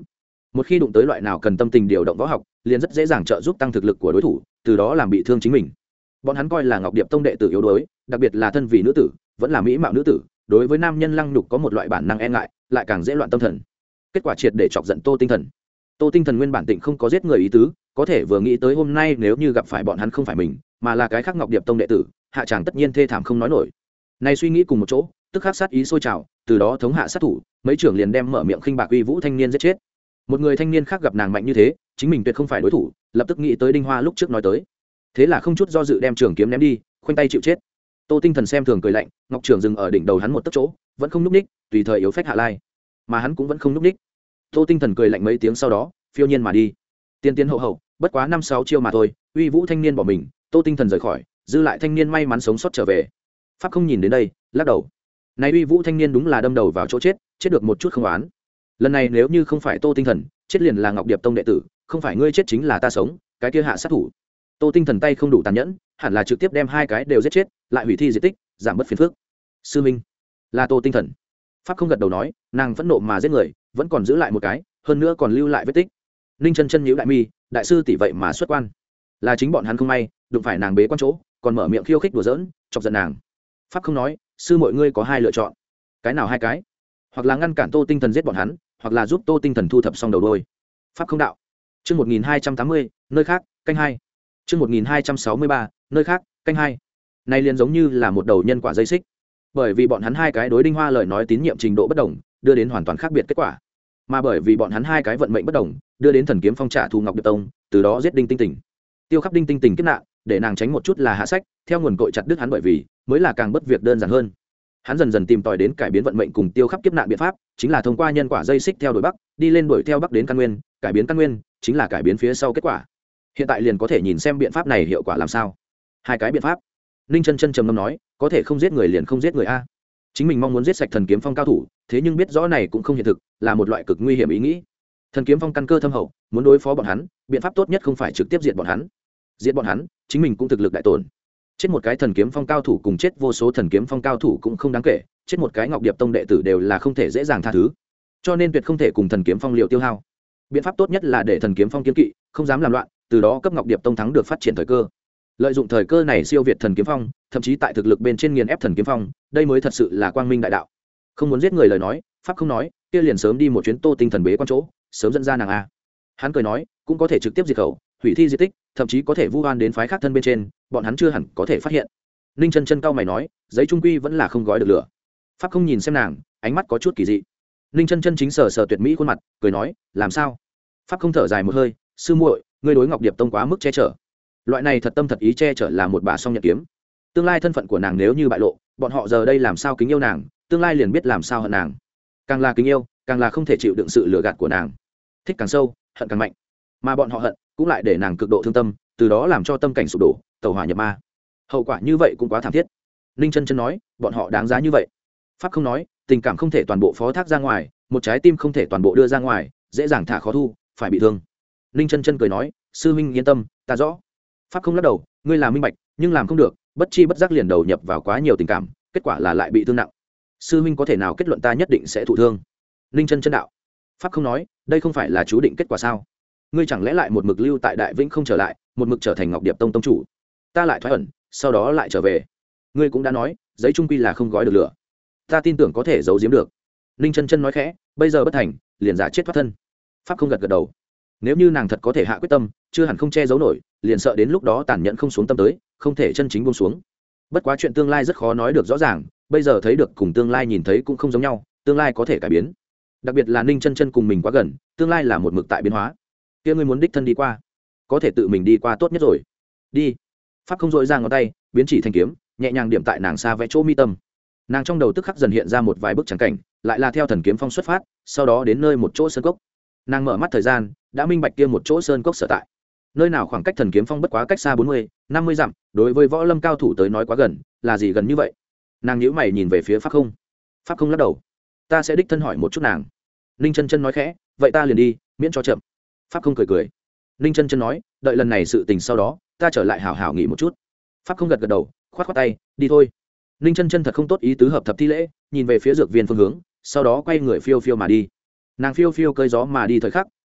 một khi đụng tới loại nào cần tâm tình điều động võ học liền rất dễ dàng trợ giúp tăng thực lực của đối thủ, từ đó làm bị thương chính mình. Bọn hắn coi là Ngọc Điệp Tông đệ tử yếu đuối, đặc biệt là thân vì nữ tử, vẫn là mỹ mạo nữ tử, đối với nam nhân lăng nhục có một loại bản năng e ngại, lại càng dễ loạn tâm thần. Kết quả triệt để chọc giận Tô Tinh Thần. Tô Tinh Thần nguyên bản tịnh không có giết người ý tứ, có thể vừa nghĩ tới hôm nay nếu như gặp phải bọn hắn không phải mình, mà là cái khác Ngọc Điệp Tông đệ tử, hạ chàng tất nhiên thê thảm không nói nổi. Này suy nghĩ cùng một chỗ, tức khắc sát ý sôi trào, từ đó thống hạ sát thủ, mấy trưởng liền đem mở miệng khinh bạc uy vũ thanh niên giết chết. Một người thanh niên khác gặp nàng mạnh như thế, chính mình tuyệt không phải đối thủ, lập tức nghĩ tới Đinh Hoa lúc trước nói tới, thế là không chút do dự đem trường kiếm ném đi, khoanh tay chịu chết. Tô Tinh Thần xem thường cười lạnh, ngọc trường dừng ở đỉnh đầu hắn một tấc chỗ, vẫn không núp ních, tùy thời yếu phách hạ lai, mà hắn cũng vẫn không núp ních. Tô Tinh Thần cười lạnh mấy tiếng sau đó, phiêu nhiên mà đi. Tiên tiến hậu hậu, bất quá năm sáu chiêu mà thôi, uy vũ thanh niên bỏ mình, Tô Tinh Thần rời khỏi, dư lại thanh niên may mắn sống sót trở về. Pháp không nhìn đến đây, lắc đầu. Này uy vũ thanh niên đúng là đâm đầu vào chỗ chết, chết được một chút không oán. Lần này nếu như không phải Tô Tinh Thần, chết liền là Ngọc Điệp Tông đệ tử, không phải ngươi chết chính là ta sống, cái kia hạ sát thủ. Tô Tinh Thần tay không đủ tàn nhẫn, hẳn là trực tiếp đem hai cái đều giết chết, lại hủy thi diệt tích, giảm bớt phiền phức. Sư minh, là Tô Tinh Thần. Pháp không gật đầu nói, nàng vẫn nộ mà giết người, vẫn còn giữ lại một cái, hơn nữa còn lưu lại vết tích. Ninh chân chân nhíu đại mi, đại sư tỷ vậy mà xuất quan, là chính bọn hắn không may, đụng phải nàng bế quan chỗ, còn mở miệng khiêu khích đùa giỡn, chọc giận nàng. Pháp không nói, sư mọi ngươi có hai lựa chọn, cái nào hai cái, hoặc là ngăn cản Tô Tinh Thần giết bọn hắn, hoặc là giúp Tô Tinh Thần thu thập xong đầu đôi. Pháp không đạo. Chương một nghìn hai trăm tám mươi, nơi khác, canh hai. Chương một nghìn hai trăm sáu mươi ba, nơi khác, canh hai. Này liền giống như là một đầu nhân quả dây xích. Bởi vì bọn hắn hai cái đối Đinh Hoa lời nói tín nhiệm trình độ bất đồng, đưa đến hoàn toàn khác biệt kết quả. Mà bởi vì bọn hắn hai cái vận mệnh bất đồng, đưa đến Thần Kiếm Phong trả thù Ngọc Điệp Tông, từ đó giết Đinh Tinh Tỉnh. Tiêu khắp Đinh Tinh Tỉnh kiếp nạn, để nàng tránh một chút là hạ sách, theo nguồn cội chặt đứt hắn bởi vì, mới là càng bất việc đơn giản hơn. Hắn dần dần tìm tòi đến cải biến vận mệnh cùng tiêu khắp kiếp nạn biện pháp, chính là thông qua nhân quả dây xích theo đuổi bắc, đi lên đuổi theo bắc đến căn nguyên, cải biến căn nguyên, chính là cải biến phía sau kết quả. Hiện tại liền có thể nhìn xem biện pháp này hiệu quả làm sao. Hai cái biện pháp. Ninh chân chân trầm ngâm nói, có thể không giết người liền không giết người a. Chính mình mong muốn giết sạch Thần Kiếm Phong cao thủ, thế nhưng biết rõ này cũng không hiện thực, là một loại cực nguy hiểm ý nghĩ. Thần Kiếm Phong căn cơ thâm hậu, muốn đối phó bọn hắn, biện pháp tốt nhất không phải trực tiếp diệt bọn hắn. Diệt bọn hắn, chính mình cũng thực lực đại tổn. Chết một cái Thần Kiếm Phong cao thủ cùng chết vô số Thần Kiếm Phong cao thủ cũng không đáng kể, chết một cái Ngọc Điệp Tông đệ tử đều là không thể dễ dàng tha thứ. Cho nên tuyệt không thể cùng Thần Kiếm Phong liệu tiêu hao. Biện pháp tốt nhất là để Thần Kiếm Phong kiên kỵ, không dám làm loạn, từ đó cấp Ngọc Điệp Tông thắng được phát triển thời cơ. Lợi dụng thời cơ này siêu việt Thần Kiếm Phong, thậm chí tại thực lực bên trên nghiền ép Thần Kiếm Phong, đây mới thật sự là quang minh đại đạo. Không muốn giết người lời nói, pháp không nói, kia liền sớm đi một chuyến Tô Tinh Thần bế quan chỗ, sớm dẫn ra nàng a. Hắn cười nói, cũng có thể trực tiếp diệt khẩu, hủy thi diệt tích, thậm chí có thể vu oan đến phái khác thân bên trên, bọn hắn chưa hẳn có thể phát hiện. Ninh chân chân cao mày nói, giấy trung quy vẫn là không gói được lửa. Pháp không nhìn xem nàng, ánh mắt có chút kỳ dị. Ninh chân chân chính sờ sờ tuyệt mỹ khuôn mặt, cười nói, làm sao? Pháp không thở dài một hơi, sư muội, ngươi đối Ngọc Điệp Tông quá mức che chở. Loại này thật tâm thật ý che chở là một bà song nhật kiếm. Tương lai thân phận của nàng nếu như bại lộ, bọn họ giờ đây làm sao kính yêu nàng, tương lai liền biết làm sao hận nàng. Càng là kính yêu, càng là không thể chịu đựng sự lừa gạt của nàng. Thích càng sâu, hận càng mạnh. Mà bọn họ hận, cũng lại để nàng cực độ thương tâm, từ đó làm cho tâm cảnh sụp đổ, tẩu hỏa nhập ma. Hậu quả như vậy cũng quá thảm thiết. Ninh chân chân nói, bọn họ đáng giá như vậy. Pháp không nói, tình cảm không thể toàn bộ phó thác ra ngoài, một trái tim không thể toàn bộ đưa ra ngoài, dễ dàng thả khó thu, phải bị thương. Ninh chân chân cười nói, sư huynh yên tâm, ta rõ. Pháp không lắc đầu, ngươi làm minh bạch, nhưng làm không được, bất chi bất giác liền đầu nhập vào quá nhiều tình cảm, kết quả là lại bị thương nặng. Sư huynh có thể nào kết luận ta nhất định sẽ thụ thương? Ninh chân chân đạo. Pháp không nói, đây không phải là chú định kết quả sao? Ngươi chẳng lẽ lại một mực lưu tại Đại Vĩnh không trở lại, một mực trở thành Ngọc Điệp Tông tông chủ? Ta lại thoái ẩn, sau đó lại trở về. Ngươi cũng đã nói, giấy trung quy là không gói được lửa. Ta tin tưởng có thể giấu giếm được. Ninh chân chân nói khẽ, bây giờ bất thành, liền giả chết thoát thân. Pháp không gật gật đầu. Nếu như nàng thật có thể hạ quyết tâm, chưa hẳn không che giấu nổi, liền sợ đến lúc đó tàn nhẫn không xuống tâm tới, không thể chân chính buông xuống. Bất quá chuyện tương lai rất khó nói được rõ ràng, bây giờ thấy được cùng tương lai nhìn thấy cũng không giống nhau, tương lai có thể cải biến. Đặc biệt là Ninh chân chân cùng mình quá gần, tương lai là một mực tại biến hóa. Kia ngươi muốn đích thân đi qua, có thể tự mình đi qua tốt nhất rồi. Đi. Pháp không dội ra ngón tay, biến chỉ thành kiếm, nhẹ nhàng điểm tại nàng xa vẽ chỗ mi tâm. Nàng trong đầu tức khắc dần hiện ra một vài bức trắng cảnh, lại là theo Thần Kiếm Phong xuất phát, sau đó đến nơi một chỗ sơn cốc. Nàng mở mắt thời gian, đã minh bạch kia một chỗ sơn cốc sở tại. Nơi nào khoảng cách Thần Kiếm Phong bất quá cách xa bốn mươi, năm mươi dặm, đối với võ lâm cao thủ tới nói quá gần, là gì gần như vậy? Nàng nhíu mày nhìn về phía Pháp không. Pháp không lắc đầu. Ta sẽ đích thân hỏi một chút nàng. Ninh chân chân nói khẽ, vậy ta liền đi, miễn cho chậm. Pháp không cười cười. Ninh chân chân nói, đợi lần này sự tình sau đó, ta trở lại hảo hảo nghỉ một chút. Pháp không gật gật đầu, khoát khoát tay, đi thôi. Ninh chân chân thật không tốt ý tứ hợp thập thi lễ, nhìn về phía dược viên phương hướng, sau đó quay người phiêu phiêu mà đi. Nàng phiêu phiêu cơi gió mà đi thời khắc,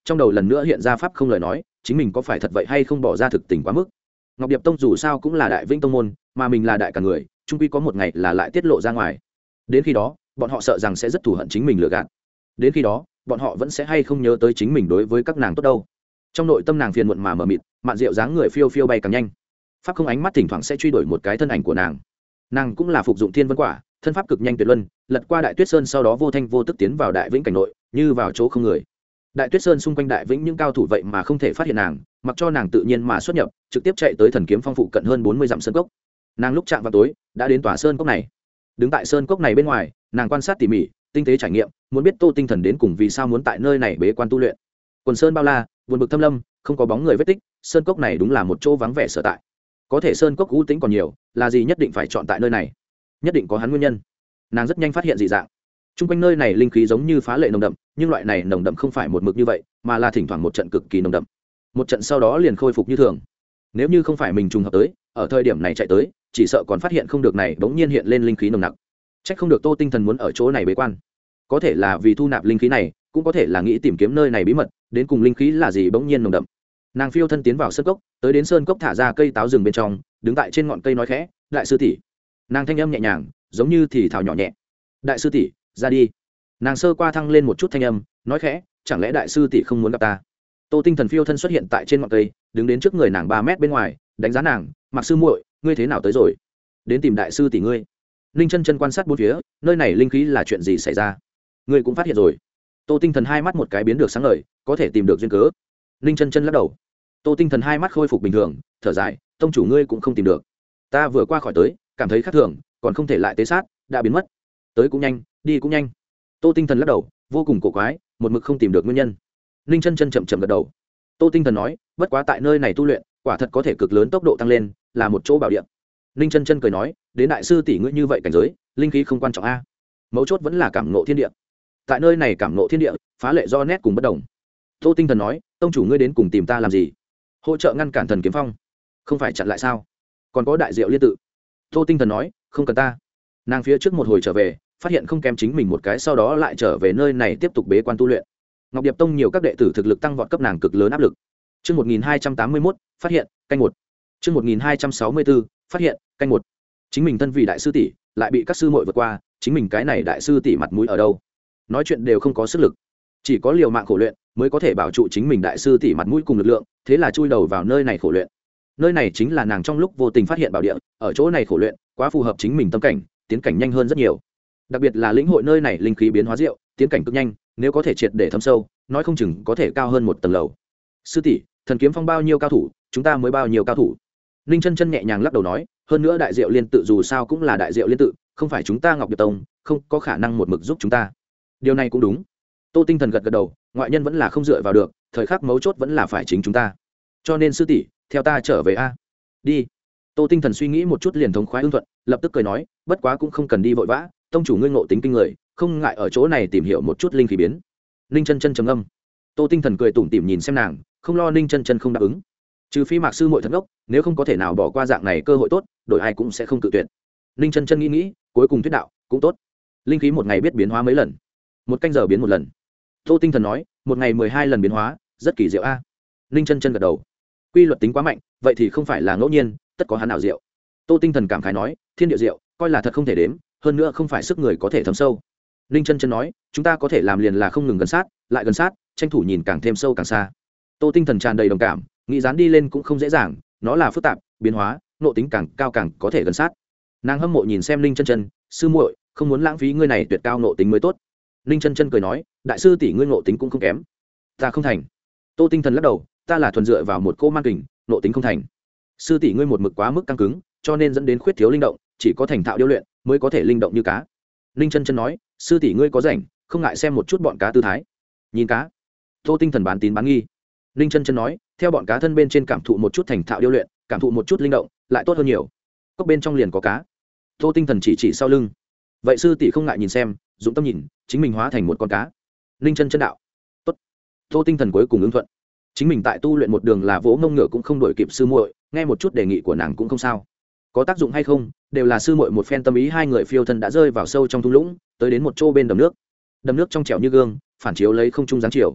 trong đầu lần nữa hiện ra pháp không lời nói chính mình có phải thật vậy hay không bỏ ra thực tình quá mức. Ngọc Điệp Tông dù sao cũng là đại vĩnh tông môn mà mình là đại cả người, trung quy có một ngày là lại tiết lộ ra ngoài. Đến khi đó bọn họ sợ rằng sẽ rất thù hận chính mình lừa gạt. Đến khi đó bọn họ vẫn sẽ hay không nhớ tới chính mình đối với các nàng tốt đâu. Trong nội tâm nàng phiền muộn mà mờ mịt, mạn rượu dáng người phiêu phiêu bay càng nhanh. Pháp không ánh mắt thỉnh thoảng sẽ truy đuổi một cái thân ảnh của nàng. Nàng cũng là phục dụng thiên vân quả, thân pháp cực nhanh tuyệt luân, lật qua đại tuyết sơn sau đó vô thanh vô tức tiến vào đại vĩnh cảnh nội, như vào chỗ không người. Đại tuyết sơn xung quanh đại vĩnh những cao thủ vậy mà không thể phát hiện nàng, mặc cho nàng tự nhiên mà xuất nhập, trực tiếp chạy tới thần kiếm phong phụ cận hơn bốn mươi dặm sơn cốc. Nàng lúc chạm vào tối đã đến tòa sơn cốc này. Đứng tại sơn cốc này bên ngoài, nàng quan sát tỉ mỉ, tinh tế trải nghiệm, muốn biết Tô Tinh Thần đến cùng vì sao muốn tại nơi này bế quan tu luyện. Quần sơn bao la, buồn bực thâm lâm, không có bóng người vết tích, sơn cốc này đúng là một chỗ vắng vẻ sở tại. Có thể sơn cốc u tĩnh còn nhiều, là gì nhất định phải chọn tại nơi này? Nhất định có hắn nguyên nhân. Nàng rất nhanh phát hiện dị dạng. Trung quanh nơi này linh khí giống như phá lệ nồng đậm, nhưng loại này nồng đậm không phải một mực như vậy, mà là thỉnh thoảng một trận cực kỳ nồng đậm. Một trận sau đó liền khôi phục như thường. Nếu như không phải mình trùng hợp tới, ở thời điểm này chạy tới, chỉ sợ còn phát hiện không được này bỗng nhiên hiện lên linh khí nồng nặc. Chắc không được Tô Tinh Thần muốn ở chỗ này bế quan. Có thể là vì thu nạp linh khí này, cũng có thể là nghĩ tìm kiếm nơi này bí mật, đến cùng linh khí là gì bỗng nhiên nồng đậm. Nàng phiêu thân tiến vào sơn cốc, tới đến sơn cốc thả ra cây táo rừng bên trong, đứng tại trên ngọn cây nói khẽ, đại sư tỷ. Nàng thanh âm nhẹ nhàng, giống như thì thào nhỏ nhẹ. Đại sư tỷ, ra đi. Nàng sơ qua thăng lên một chút thanh âm, nói khẽ, chẳng lẽ đại sư tỷ không muốn gặp ta? Tô Tinh Thần phiêu thân xuất hiện tại trên ngọn cây, đứng đến trước người nàng ba mét bên ngoài, đánh giá nàng, mặc sư muội, ngươi thế nào tới rồi? Đến tìm đại sư tỷ ngươi. Ninh Chân Chân quan sát bốn phía, nơi này linh khí là chuyện gì xảy ra? Ngươi cũng phát hiện rồi. Tô Tinh Thần hai mắt một cái biến được sáng ngời, có thể tìm được duyên cớ. Ninh Chân Chân lắc đầu. Tô Tinh Thần hai mắt khôi phục bình thường, thở dài, tông chủ ngươi cũng không tìm được. Ta vừa qua khỏi tới, cảm thấy khác thường, còn không thể lại tế sát, đã biến mất. Tới cũng nhanh, đi cũng nhanh. Tô Tinh Thần lắc đầu, vô cùng cổ quái, một mực không tìm được nguyên nhân. Ninh Chân Chân chậm chậm gật đầu. Tô Tinh Thần nói, bất quá tại nơi này tu luyện, quả thật có thể cực lớn tốc độ tăng lên, là một chỗ bảo địa. Ninh Chân Chân cười nói, đến đại sư tỷ ngươi như vậy cảnh giới, linh khí không quan trọng a, mấu chốt vẫn là cảm ngộ thiên địa. Tại nơi này cảm ngộ thiên địa, phá lệ do nét cùng bất đồng. Tô Tinh Thần nói, tông chủ ngươi đến cùng tìm ta làm gì? Hỗ trợ ngăn cản thần kiếm phong, không phải chặn lại sao? Còn có đại diệu liên tự. Tô Tinh Thần nói, không cần ta. Nàng phía trước một hồi trở về, phát hiện không kém chính mình một cái, sau đó lại trở về nơi này tiếp tục bế quan tu luyện. Ngọc Điệp Tông nhiều các đệ tử thực lực tăng vọt cấp nàng cực lớn áp lực. Chương một nghìn hai trăm tám mươi mốt, phát hiện, canh một. Chương một nghìn hai trăm sáu mươi tư, phát hiện, canh một. Chính mình thân vì đại sư tỷ, lại bị các sư muội vượt qua, chính mình cái này đại sư tỷ mặt mũi ở đâu? Nói chuyện đều không có sức lực, chỉ có liều mạng khổ luyện mới có thể bảo trụ chính mình đại sư tỷ mặt mũi cùng lực lượng, thế là chui đầu vào nơi này khổ luyện. Nơi này chính là nàng trong lúc vô tình phát hiện bảo địa, ở chỗ này khổ luyện, quá phù hợp chính mình tâm cảnh, tiến cảnh nhanh hơn rất nhiều. Đặc biệt là lĩnh hội nơi này linh khí biến hóa diệu, tiến cảnh cực nhanh, nếu có thể triệt để thâm sâu, nói không chừng có thể cao hơn một tầng lầu. Sư tỷ, thần kiếm phong bao nhiêu cao thủ, chúng ta mới bao nhiêu cao thủ? Ninh Chân Chân nhẹ nhàng lắc đầu nói, hơn nữa đại diệu liên tự dù sao cũng là đại diệu liên tự, không phải chúng ta Ngọc Điệp Tông, không có khả năng một mực giúp chúng ta. Điều này cũng đúng. Tô Tinh Thần gật gật đầu, ngoại nhân vẫn là không dựa vào được, thời khắc mấu chốt vẫn là phải chính chúng ta. Cho nên sư tỷ, theo ta trở về a. Đi. Tô Tinh Thần suy nghĩ một chút liền thống khoái ưng thuận, lập tức cười nói, bất quá cũng không cần đi vội vã, tông chủ ngươi ngộ tính kinh người, không ngại ở chỗ này tìm hiểu một chút linh khí biến. Ninh Chân Chân trầm âm. Tô Tinh Thần cười tủm tỉm nhìn xem nàng, không lo Ninh Chân Chân không đáp ứng. Trừ phi Mạc sư muội thật ngốc, nếu không có thể nào bỏ qua dạng này cơ hội tốt, đổi ai cũng sẽ không cự tuyệt. Ninh Chân Chân nghĩ nghĩ, cuối cùng thuyết đạo, cũng tốt. Linh khí một ngày biết biến hóa mấy lần? Một canh giờ biến một lần. Tô Tinh Thần nói, một ngày mười hai lần biến hóa, rất kỳ diệu a. Ninh Chân Chân gật đầu. Quy luật tính quá mạnh, vậy thì không phải là ngẫu nhiên, tất có hắn ảo diệu. Tô Tinh Thần cảm khái nói, thiên địa diệu, coi là thật không thể đếm, hơn nữa không phải sức người có thể thấm sâu. Ninh Chân Chân nói, chúng ta có thể làm liền là không ngừng gần sát, lại gần sát, tranh thủ nhìn càng thêm sâu càng xa. Tô Tinh Thần tràn đầy đồng cảm, nghĩ dán đi lên cũng không dễ dàng, nó là phức tạp, biến hóa, nộ tính càng cao càng có thể gần sát. Nàng hâm mộ nhìn xem Ninh Chân Chân, sư muội, không muốn lãng phí ngươi này tuyệt cao nộ tính mới tốt. Ninh Chân Chân cười nói, đại sư tỷ ngươi nộ tính cũng không kém. Ta không thành. Tô Tinh Thần lắc đầu, ta là thuần dựa vào một cô man kình, nộ tính không thành. Sư tỷ ngươi một mực quá mức căng cứng, cho nên dẫn đến khuyết thiếu linh động, chỉ có thành thạo điêu luyện mới có thể linh động như cá. Ninh Chân Chân nói, sư tỷ ngươi có rảnh, không ngại xem một chút bọn cá tư thái. Nhìn cá. Tô Tinh Thần bán tín bán nghi. Ninh Chân Chân nói, theo bọn cá thân bên trên cảm thụ một chút thành thạo điêu luyện, cảm thụ một chút linh động, lại tốt hơn nhiều. Cốc bên trong liền có cá. Tô Tinh Thần chỉ chỉ sau lưng. Vậy sư tỷ không ngại nhìn xem, dũng tâm nhìn, chính mình hóa thành một con cá. Ninh Chân Chân đạo. Tốt. Tô Tinh Thần cuối cùng ứng thuận. Chính mình tại tu luyện một đường là vỗ ngông ngựa cũng không đổi kịp sư muội, nghe một chút đề nghị của nàng cũng không sao. Có tác dụng hay không, đều là sư muội một phen tâm ý. Hai người phiêu thân đã rơi vào sâu trong thung lũng, tới đến một chỗ bên đầm nước. Đầm nước trong trẻo như gương, phản chiếu lấy không trung dáng chiều.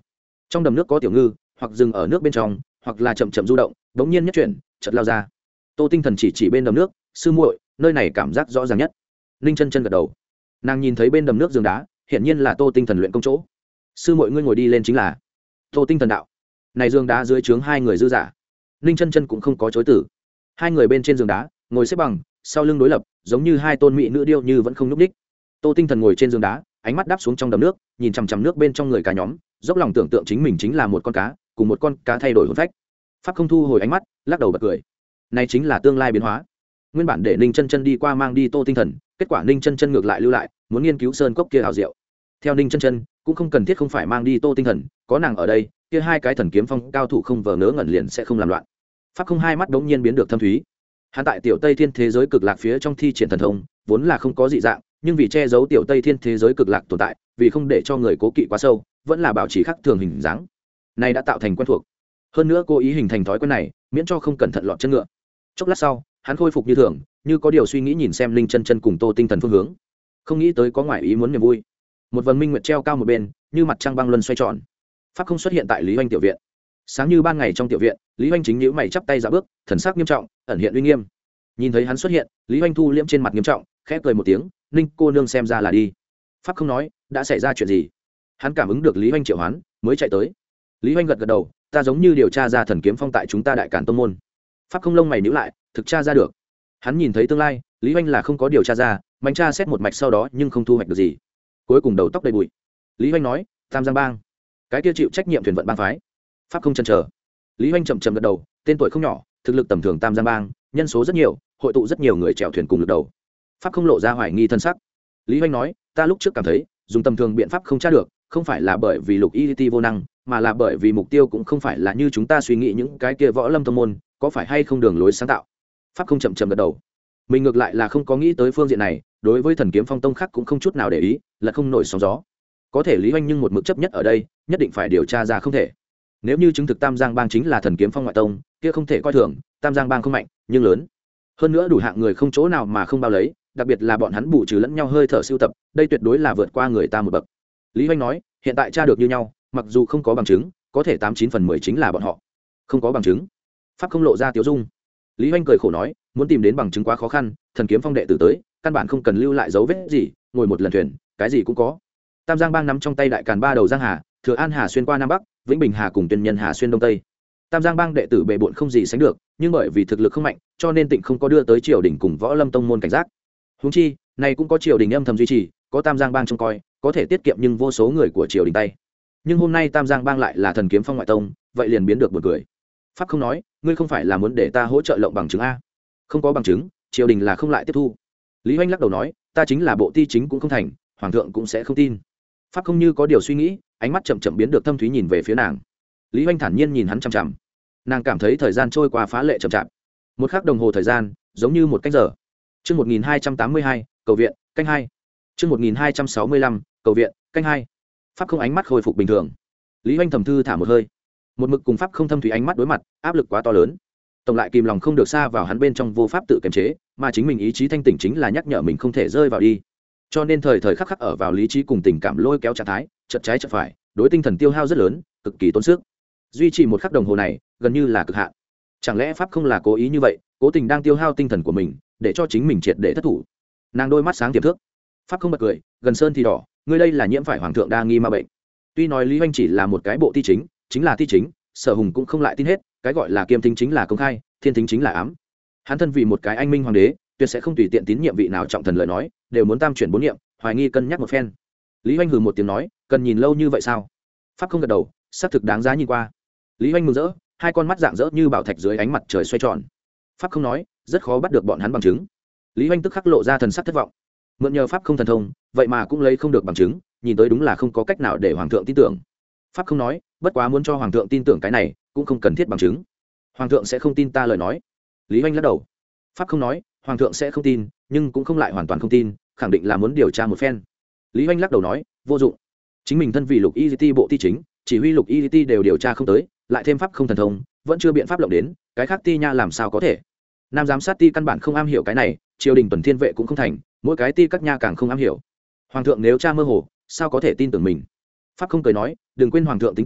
trong đầm nước có tiểu ngư hoặc dừng ở nước bên trong hoặc là chậm chậm du động đống nhiên nhất chuyển chợt lao ra. Tô Tinh Thần chỉ chỉ bên đầm nước, sư muội, nơi này cảm giác rõ ràng nhất. Ninh chân chân gật đầu, nàng nhìn thấy bên đầm nước giường đá, hiển nhiên là Tô Tinh Thần luyện công chỗ. Sư muội ngươi ngồi đi lên chính là. Tô Tinh Thần đạo, này giường đá dưới trướng hai người dư giả. Ninh chân chân cũng không có chối từ, hai người bên trên giường đá ngồi xếp bằng, sau lưng đối lập, giống như hai tôn mỹ nữ điêu như vẫn không nhúc nhích. Tô Tinh Thần ngồi trên giường đá, ánh mắt đáp xuống trong đầm nước, nhìn chằm chằm nước bên trong người cá nhóm, dốc lòng tưởng tượng chính mình chính là một con cá, cùng một con cá thay đổi hồn phách. Pháp không thu hồi ánh mắt, lắc đầu bật cười. Này chính là tương lai biến hóa. Nguyên bản để Ninh chân chân đi qua mang đi Tô Tinh Thần, kết quả Ninh chân chân ngược lại lưu lại, muốn nghiên cứu sơn cốc kia hảo diệu. Theo Ninh chân chân, cũng không cần thiết không phải mang đi Tô Tinh Thần, có nàng ở đây, kia hai cái thần kiếm phong cao thủ không vờ ngớ ngẩn liền sẽ không làm loạn. Pháp không hai mắt đống nhiên biến được thâm thúy. Hắn tại tiểu Tây Thiên thế giới cực lạc phía trong thi triển thần thông, vốn là không có dị dạng, nhưng vì che giấu tiểu Tây Thiên thế giới cực lạc tồn tại, vì không để cho người cố kỵ quá sâu, vẫn là bảo trì khắc thường hình dáng. Này đã tạo thành quen thuộc. Hơn nữa cố ý hình thành thói quen này, miễn cho không cẩn thận lọt chân ngựa. Chốc lát sau, hắn khôi phục như thường, như có điều suy nghĩ nhìn xem Linh chân chân cùng Tô Tinh Thần phương hướng, không nghĩ tới có ngoại ý muốn niềm vui. Một vầng minh nguyệt treo cao một bên, như mặt trăng băng luân xoay tròn. Pháp không xuất hiện tại Lý Hoành tiểu viện. Sáng như ban ngày trong tiểu viện, Lý Hoành chính nhíu mày chắp tay dạo bước, thần sắc nghiêm trọng, ẩn hiện uy nghiêm. Nhìn thấy hắn xuất hiện, Lý Hoành thu liễm trên mặt nghiêm trọng, khẽ cười một tiếng, "Ninh cô nương xem ra là đi." Pháp không nói, đã xảy ra chuyện gì? Hắn cảm ứng được Lý Hoành triệu hoán, mới chạy tới. Lý Hoành gật gật đầu, "Ta giống như điều tra ra thần kiếm phong tại chúng ta Đại Càn tông môn." Pháp không lông mày nhíu lại, thực tra ra được. Hắn nhìn thấy tương lai, Lý Hoành là không có điều tra ra, mạnh tra xét một mạch sau đó nhưng không thu hoạch được gì. Cuối cùng đầu tóc đầy bụi. Lý Hoành nói, "Tam Giang Bang, cái kia chịu trách nhiệm thuyền vận bang phái." Pháp không chần chờ. Lý Hoành chậm chậm gật đầu, tên tuổi không nhỏ, thực lực tầm thường Tam Giang Bang, nhân số rất nhiều, hội tụ rất nhiều người chèo thuyền cùng lực đầu. Pháp không lộ ra hoài nghi thân sắc. Lý Hoành nói, "Ta lúc trước cảm thấy, dùng tầm thường biện pháp không tra được, không phải là bởi vì Lục Y Ti vô năng, mà là bởi vì mục tiêu cũng không phải là như chúng ta suy nghĩ những cái kia võ lâm tông môn, có phải hay không đường lối sáng tạo." Pháp không chậm chậm gật đầu. Mình ngược lại là không có nghĩ tới phương diện này, đối với thần kiếm phong tông khác cũng không chút nào để ý, là không nổi sóng gió. Có thể Lý Hoành nhưng một mực chấp nhất ở đây, nhất định phải điều tra ra không thể. Nếu như chứng thực Tam Giang Bang chính là thần kiếm phong ngoại tông, kia không thể coi thường, Tam Giang Bang không mạnh, nhưng lớn. Hơn nữa đủ hạng người không chỗ nào mà không bao lấy, đặc biệt là bọn hắn bù trừ lẫn nhau hơi thở sưu tập, đây tuyệt đối là vượt qua người ta một bậc. Lý Hoành nói, hiện tại tra được như nhau, mặc dù không có bằng chứng, có thể tám chín phần mười chính là bọn họ. Không có bằng chứng. Pháp không lộ ra tiêu dung. Lý Hoành cười khổ nói, muốn tìm đến bằng chứng quá khó khăn, thần kiếm phong đệ tử tới, căn bản không cần lưu lại dấu vết gì, ngồi một lần thuyền, cái gì cũng có. Tam Giang Bang nắm trong tay Đại Càn ba đầu giang hà, Thừa An Hà xuyên qua nam bắc, Vĩnh Bình Hà cùng Tuyên Nhân Hà xuyên đông tây. Tam Giang Bang đệ tử bề bộn không gì sánh được, nhưng bởi vì thực lực không mạnh, cho nên Tịnh không có đưa tới triều đình cùng võ lâm tông môn cảnh giác. Huống chi, này cũng có triều đình âm thầm duy trì, có Tam Giang Bang trông coi, có thể tiết kiệm nhưng vô số người của triều đình tay. Nhưng hôm nay Tam Giang Bang lại là thần kiếm phong ngoại tông, vậy liền biến được buồn cười. Pháp không nói, ngươi không phải là muốn để ta hỗ trợ lộng bằng chứng a? Không có bằng chứng, triều đình là không lại tiếp thu. Lý Hoành lắc đầu nói, ta chính là bộ ti chính cũng không thành, hoàng thượng cũng sẽ không tin. Pháp không như có điều suy nghĩ, ánh mắt chậm chậm biến được thâm thúy nhìn về phía nàng. Lý Hoành thản nhiên nhìn hắn chằm chằm. Nàng cảm thấy thời gian trôi qua phá lệ chậm chạp. Một khắc đồng hồ thời gian, giống như một cách giờ. Chương một nghìn hai trăm tám mươi hai, cầu viện, canh hai. Chương một nghìn hai trăm sáu mươi lăm, cầu viện, canh hai. Pháp không ánh mắt khôi phục bình thường. Lý Hoành thầm thư thả một hơi. Một mực cùng Pháp không thâm thúy ánh mắt đối mặt, áp lực quá to lớn. Tổng lại kìm lòng không được xa vào hắn bên trong vô pháp tự kiềm chế, mà chính mình ý chí thanh tỉnh chính là nhắc nhở mình không thể rơi vào đi. Cho nên thời thời khắc khắc ở vào lý trí cùng tình cảm lôi kéo trạng thái, chợt trái chợt phải, đối tinh thần tiêu hao rất lớn, cực kỳ tốn sức. Duy trì một khắc đồng hồ này, gần như là cực hạn. Chẳng lẽ Pháp không là cố ý như vậy, cố tình đang tiêu hao tinh thần của mình, để cho chính mình triệt để thất thủ? Nàng đôi mắt sáng tiềm thức. Pháp không bật cười, gần sơn thì đỏ, ngươi đây là nhiễm phải hoàng thượng đa nghi ma bệnh. Tuy nói Lý Hoành chỉ là một cái bộ ti chính, chính là ti chính, Sở Hùng cũng không lại tin hết, cái gọi là kiêm thính chính là công khai, thiên thính chính là ám. Hắn thân vì một cái anh minh hoàng đế, tuyệt sẽ không tùy tiện tín nhiệm vị nào trọng thần lời nói, đều muốn tam chuyển bốn nhiệm, hoài nghi cân nhắc một phen. Lý Hoành hừ một tiếng nói, cần nhìn lâu như vậy sao? Pháp không gật đầu, xác thực đáng giá nhìn qua. Lý Hoành mừng rỡ, hai con mắt rạng rỡ như bảo thạch dưới ánh mặt trời xoay tròn. Pháp không nói, rất khó bắt được bọn hắn bằng chứng. Lý Hoành tức khắc lộ ra thần sắc thất vọng. Mượn nhờ Pháp không thần thông, vậy mà cũng lấy không được bằng chứng, nhìn tới đúng là không có cách nào để hoàng thượng tin tưởng. Pháp không nói, bất quá muốn cho hoàng thượng tin tưởng cái này, cũng không cần thiết bằng chứng. Hoàng thượng sẽ không tin ta lời nói. Lý Hoành lắc đầu. Pháp không nói, hoàng thượng sẽ không tin, nhưng cũng không lại hoàn toàn không tin, khẳng định là muốn điều tra một phen. Lý Hoành lắc đầu nói, vô dụng. Chính mình thân vì Lục Y Ti bộ ti chính, chỉ huy Lục Y Ti đều điều tra không tới, lại thêm Pháp không thần thông, vẫn chưa biện pháp lộng đến, cái khác ti nha làm sao có thể? Nam giám sát ti căn bản không am hiểu cái này, triều đình tuần thiên vệ cũng không thành, mỗi cái ti các nha càng không am hiểu. Hoàng thượng nếu tra mơ hồ, sao có thể tin tưởng mình? Pháp không cười nói, đừng quên hoàng thượng tính tình,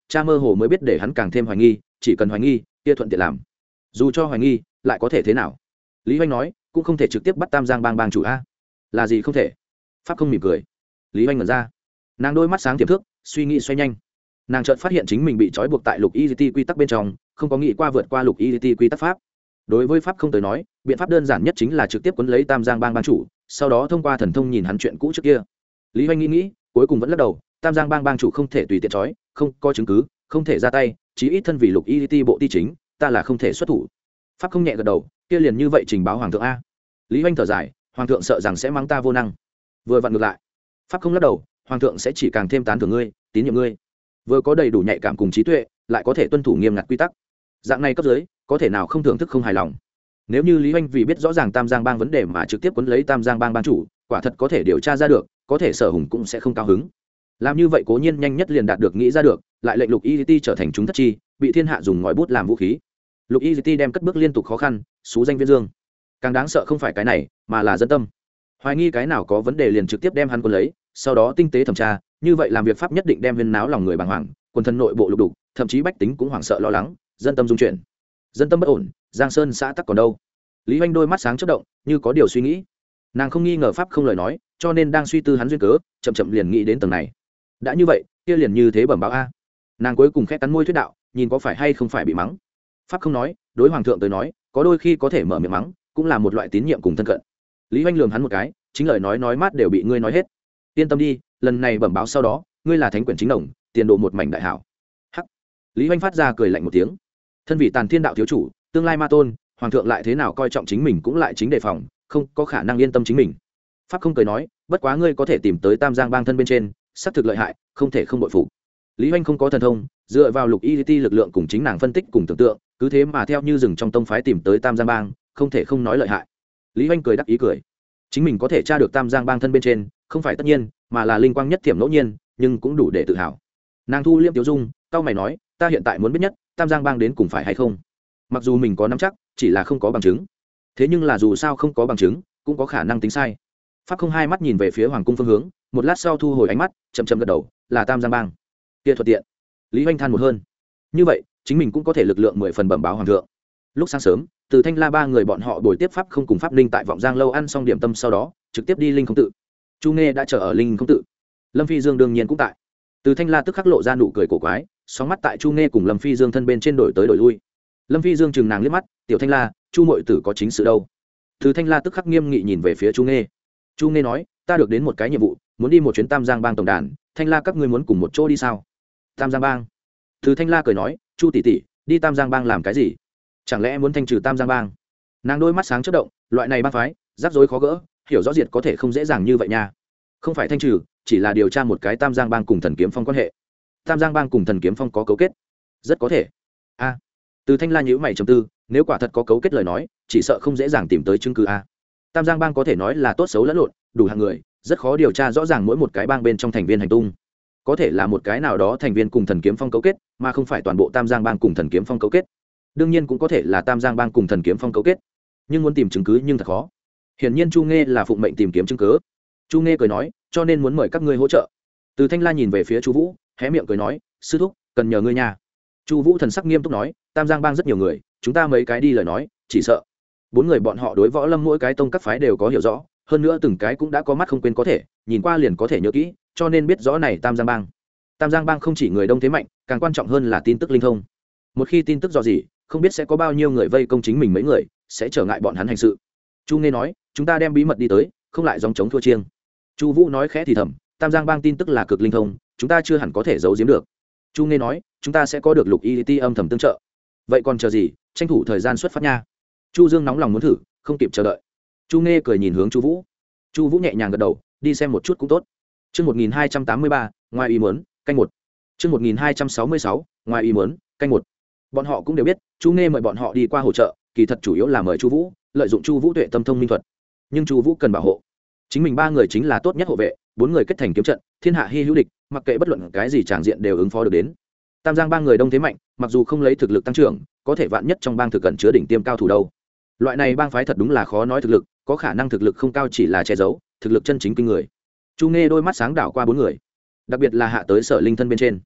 cha mơ hồ mới biết để hắn càng thêm hoài nghi, chỉ cần hoài nghi kia thuận tiện làm, dù cho hoài nghi lại có thể thế nào. Lý Hoành nói cũng không thể trực tiếp bắt Tam Giang bang bang chủ a. Là gì không thể? Pháp không mỉm cười. Lý Hoành ngẩn ra, nàng đôi mắt sáng tiềm thức, suy nghĩ xoay nhanh. Nàng chợt phát hiện chính mình bị trói buộc tại lục y gt quy tắc bên trong, không có nghĩ qua vượt qua lục y gt quy tắc pháp. Đối với pháp không tới nói, biện pháp đơn giản nhất chính là trực tiếp quấn lấy Tam Giang bang bang chủ, sau đó thông qua thần thông nhìn hắn chuyện cũ trước kia. Lý Hoành nghĩ nghĩ, cuối cùng vẫn lắc đầu, Tam Giang bang bang chủ không thể tùy tiện trói, không có chứng cứ, không thể ra tay, chí ít thân vì lục y gt bộ ti chính, ta là không thể xuất thủ. Pháp không nhẹ gật đầu, kia liền như vậy trình báo hoàng thượng a. Lý Hoành thở dài, hoàng thượng sợ rằng sẽ mắng ta vô năng. Vừa vặn ngược lại, pháp không lắc đầu, hoàng thượng sẽ chỉ càng thêm tán thưởng ngươi, tín nhiệm ngươi. Vừa có đầy đủ nhạy cảm cùng trí tuệ, lại có thể tuân thủ nghiêm ngặt quy tắc, dạng này cấp dưới có thể nào không thưởng thức không hài lòng. Nếu như Lý Hoành vì biết rõ ràng Tam Giang bang vấn đề mà trực tiếp quấn lấy Tam Giang bang bang chủ, quả thật có thể điều tra ra được, có thể Sở Hùng cũng sẽ không cao hứng. Làm như vậy cố nhiên nhanh nhất liền đạt được nghĩ ra được, lại lệnh lục y trở thành chúng thất chi, bị thiên hạ dùng ngòi bút làm vũ khí. Lục y đem cất bước liên tục khó khăn, xú danh viễn dương. Càng đáng sợ không phải cái này, mà là dân tâm. Hoài nghi cái nào có vấn đề liền trực tiếp đem hắn quân lấy, sau đó tinh tế thẩm tra, như vậy làm việc pháp nhất định đem viên náo lòng người bàng hoàng, quần thân nội bộ lục đục, thậm chí bách tính cũng hoảng sợ lo lắng, dân tâm dung chuyển. Dân tâm bất ổn, Giang Sơn xã tắc còn đâu? Lý Hoành đôi mắt sáng chớp động, như có điều suy nghĩ. Nàng không nghi ngờ pháp không lời nói, cho nên đang suy tư hắn duyên cớ, chậm chậm liền nghĩ đến tầng này. Đã như vậy, kia liền như thế bẩm báo a. Nàng cuối cùng khẽ cắn môi thuyết đạo, nhìn có phải hay không phải bị mắng. Pháp không nói, đối hoàng thượng tới nói, có đôi khi có thể mở miệng mắng, cũng là một loại tín nhiệm cùng thân cận. Lý Hoành lườm hắn một cái, chính lời nói nói mát đều bị ngươi nói hết. Yên tâm đi, lần này bẩm báo sau đó, ngươi là thánh quyển chính đồng, tiền đồ một mảnh đại hảo. Hắc. Lý Hoành phát ra cười lạnh một tiếng. Thân vị Tàn Thiên đạo thiếu chủ, tương lai ma tôn, hoàng thượng lại thế nào coi trọng chính mình cũng lại chính đề phòng, không có khả năng yên tâm chính mình. Pháp không cười nói, bất quá ngươi có thể tìm tới Tam Giang bang thân bên trên, xác thực lợi hại, không thể không bội phục. Lý Hoành không có thần thông, dựa vào lục y lực lượng cùng chính nàng phân tích cùng tưởng tượng, cứ thế mà theo như rừng trong tông phái tìm tới Tam Giang bang, không thể không nói lợi hại. Lý Hoành cười đắc ý cười, chính mình có thể tra được Tam Giang bang thân bên trên, không phải tất nhiên, mà là linh quang nhất thiểm ngẫu nhiên, nhưng cũng đủ để tự hào. Nàng thu liêm tiểu dung, cao mày nói, ta hiện tại muốn biết nhất, Tam Giang bang đến cùng phải hay không. Mặc dù mình có nắm chắc, chỉ là không có bằng chứng. Thế nhưng là dù sao không có bằng chứng, cũng có khả năng tính sai. Pháp không hai mắt nhìn về phía hoàng cung phương hướng, một lát sau thu hồi ánh mắt, chậm chậm gật đầu, là Tam Giang bang. Kia thuận tiện. Lý Hoành than một hơn. Như vậy, chính mình cũng có thể lực lượng mười phần bẩm báo hoàng thượng. Lúc sáng sớm, từ Thanh La ba người bọn họ buổi tiếp pháp không cùng pháp linh tại Vọng Giang lâu ăn xong điểm tâm sau đó, trực tiếp đi Linh Không tự. Chu Nghê đã chờ ở Linh Không tự. Lâm Phi Dương đương nhiên cũng tại. Từ Thanh La tức khắc lộ ra nụ cười cổ quái, sóng mắt tại Chu Nghê cùng Lâm Phi Dương thân bên trên đổi tới đổi lui. Lâm Phi Dương chừng nàng liếc mắt, "Tiểu Thanh La, Chu muội tử có chính sự đâu?" Từ Thanh La tức khắc nghiêm nghị nhìn về phía Chu Nghê. Chu Nghê nói, "Ta được đến một cái nhiệm vụ, muốn đi một chuyến Tam Giang bang tổng đàn, Thanh La các ngươi muốn cùng một chỗ đi sao?" Tam Giang bang. Từ Thanh La cười nói, "Chu tỷ tỷ, đi Tam Giang bang làm cái gì? Chẳng lẽ muốn thanh trừ Tam Giang bang?" Nàng đôi mắt sáng chớp động, loại này bang phái, rắc rối khó gỡ, hiểu rõ diệt có thể không dễ dàng như vậy nha. Không phải thanh trừ, chỉ là điều tra một cái Tam Giang bang cùng Thần Kiếm Phong quan hệ. Tam Giang bang cùng Thần Kiếm Phong có cấu kết? Rất có thể. A. Từ Thanh La nhíu mày trầm tư, nếu quả thật có cấu kết lời nói, chỉ sợ không dễ dàng tìm tới chứng cứ a. Tam Giang bang có thể nói là tốt xấu lẫn lộn, đủ hạng người, rất khó điều tra rõ ràng mỗi một cái bang bên trong thành viên hành tung. Có thể là một cái nào đó thành viên cùng Thần Kiếm Phong cấu kết, mà không phải toàn bộ Tam Giang bang cùng Thần Kiếm Phong cấu kết. Đương nhiên cũng có thể là Tam Giang bang cùng Thần Kiếm Phong cấu kết, nhưng muốn tìm chứng cứ nhưng thật khó. Hiển nhiên Chu Nghê là phụng mệnh tìm kiếm chứng cứ. Chu Nghê cười nói, cho nên muốn mời các ngươi hỗ trợ. Từ Thanh La nhìn về phía Chu Vũ, hé miệng cười nói, sư thúc, cần nhờ ngươi nha. Chu Vũ thần sắc nghiêm túc nói, Tam Giang bang rất nhiều người, chúng ta mấy cái đi lời nói, chỉ sợ bốn người bọn họ đối võ lâm mỗi cái tông các phái đều có hiểu rõ, hơn nữa từng cái cũng đã có mắt không quên có thể, nhìn qua liền có thể nhớ kỹ, cho nên biết rõ này Tam Giang bang. Tam Giang bang không chỉ người đông thế mạnh, càng quan trọng hơn là tin tức linh thông. Một khi tin tức dò dỉ, không biết sẽ có bao nhiêu người vây công chính mình mấy người, sẽ trở ngại bọn hắn hành sự. Chu Nghê nói, chúng ta đem bí mật đi tới, không lại dòng chống thua chiêng. Chu Vũ nói khẽ thì thầm, Tam Giang bang tin tức là cực linh thông, chúng ta chưa hẳn có thể giấu giếm được. Chu Nghê nói, chúng ta sẽ có được lục y âm thầm tương trợ. Vậy còn chờ gì, tranh thủ thời gian xuất phát nha. Chu Dương nóng lòng muốn thử, không kịp chờ đợi. Chu Nghê cười nhìn hướng Chu Vũ. Chu Vũ nhẹ nhàng gật đầu, đi xem một chút cũng tốt. Chương một nghìn hai trăm tám mươi ba, ngoài ý muốn, canh một. Chương một nghìn hai trăm sáu mươi sáu, ngoài ý muốn, canh một. Bọn họ cũng đều biết, Chu Nghê mời bọn họ đi qua hỗ trợ, kỳ thật chủ yếu là mời Chu Vũ, lợi dụng Chu Vũ tuệ tâm thông minh thuật. Nhưng Chu Vũ cần bảo hộ. Chính mình ba người chính là tốt nhất hộ vệ, bốn người kết thành kiếm trận, thiên hạ hi hữu địch, mặc kệ bất luận cái gì tràng diện đều ứng phó được đến. Tam Giang ba người đông thế mạnh, mặc dù không lấy thực lực tăng trưởng, có thể vạn nhất trong bang thực cận chứa đỉnh tiêm cao thủ đâu. Loại này bang phái thật đúng là khó nói thực lực, có khả năng thực lực không cao chỉ là che giấu, thực lực chân chính kinh người. Chu Nghê đôi mắt sáng đảo qua bốn người, đặc biệt là hạ tới Sở Linh thân bên trên.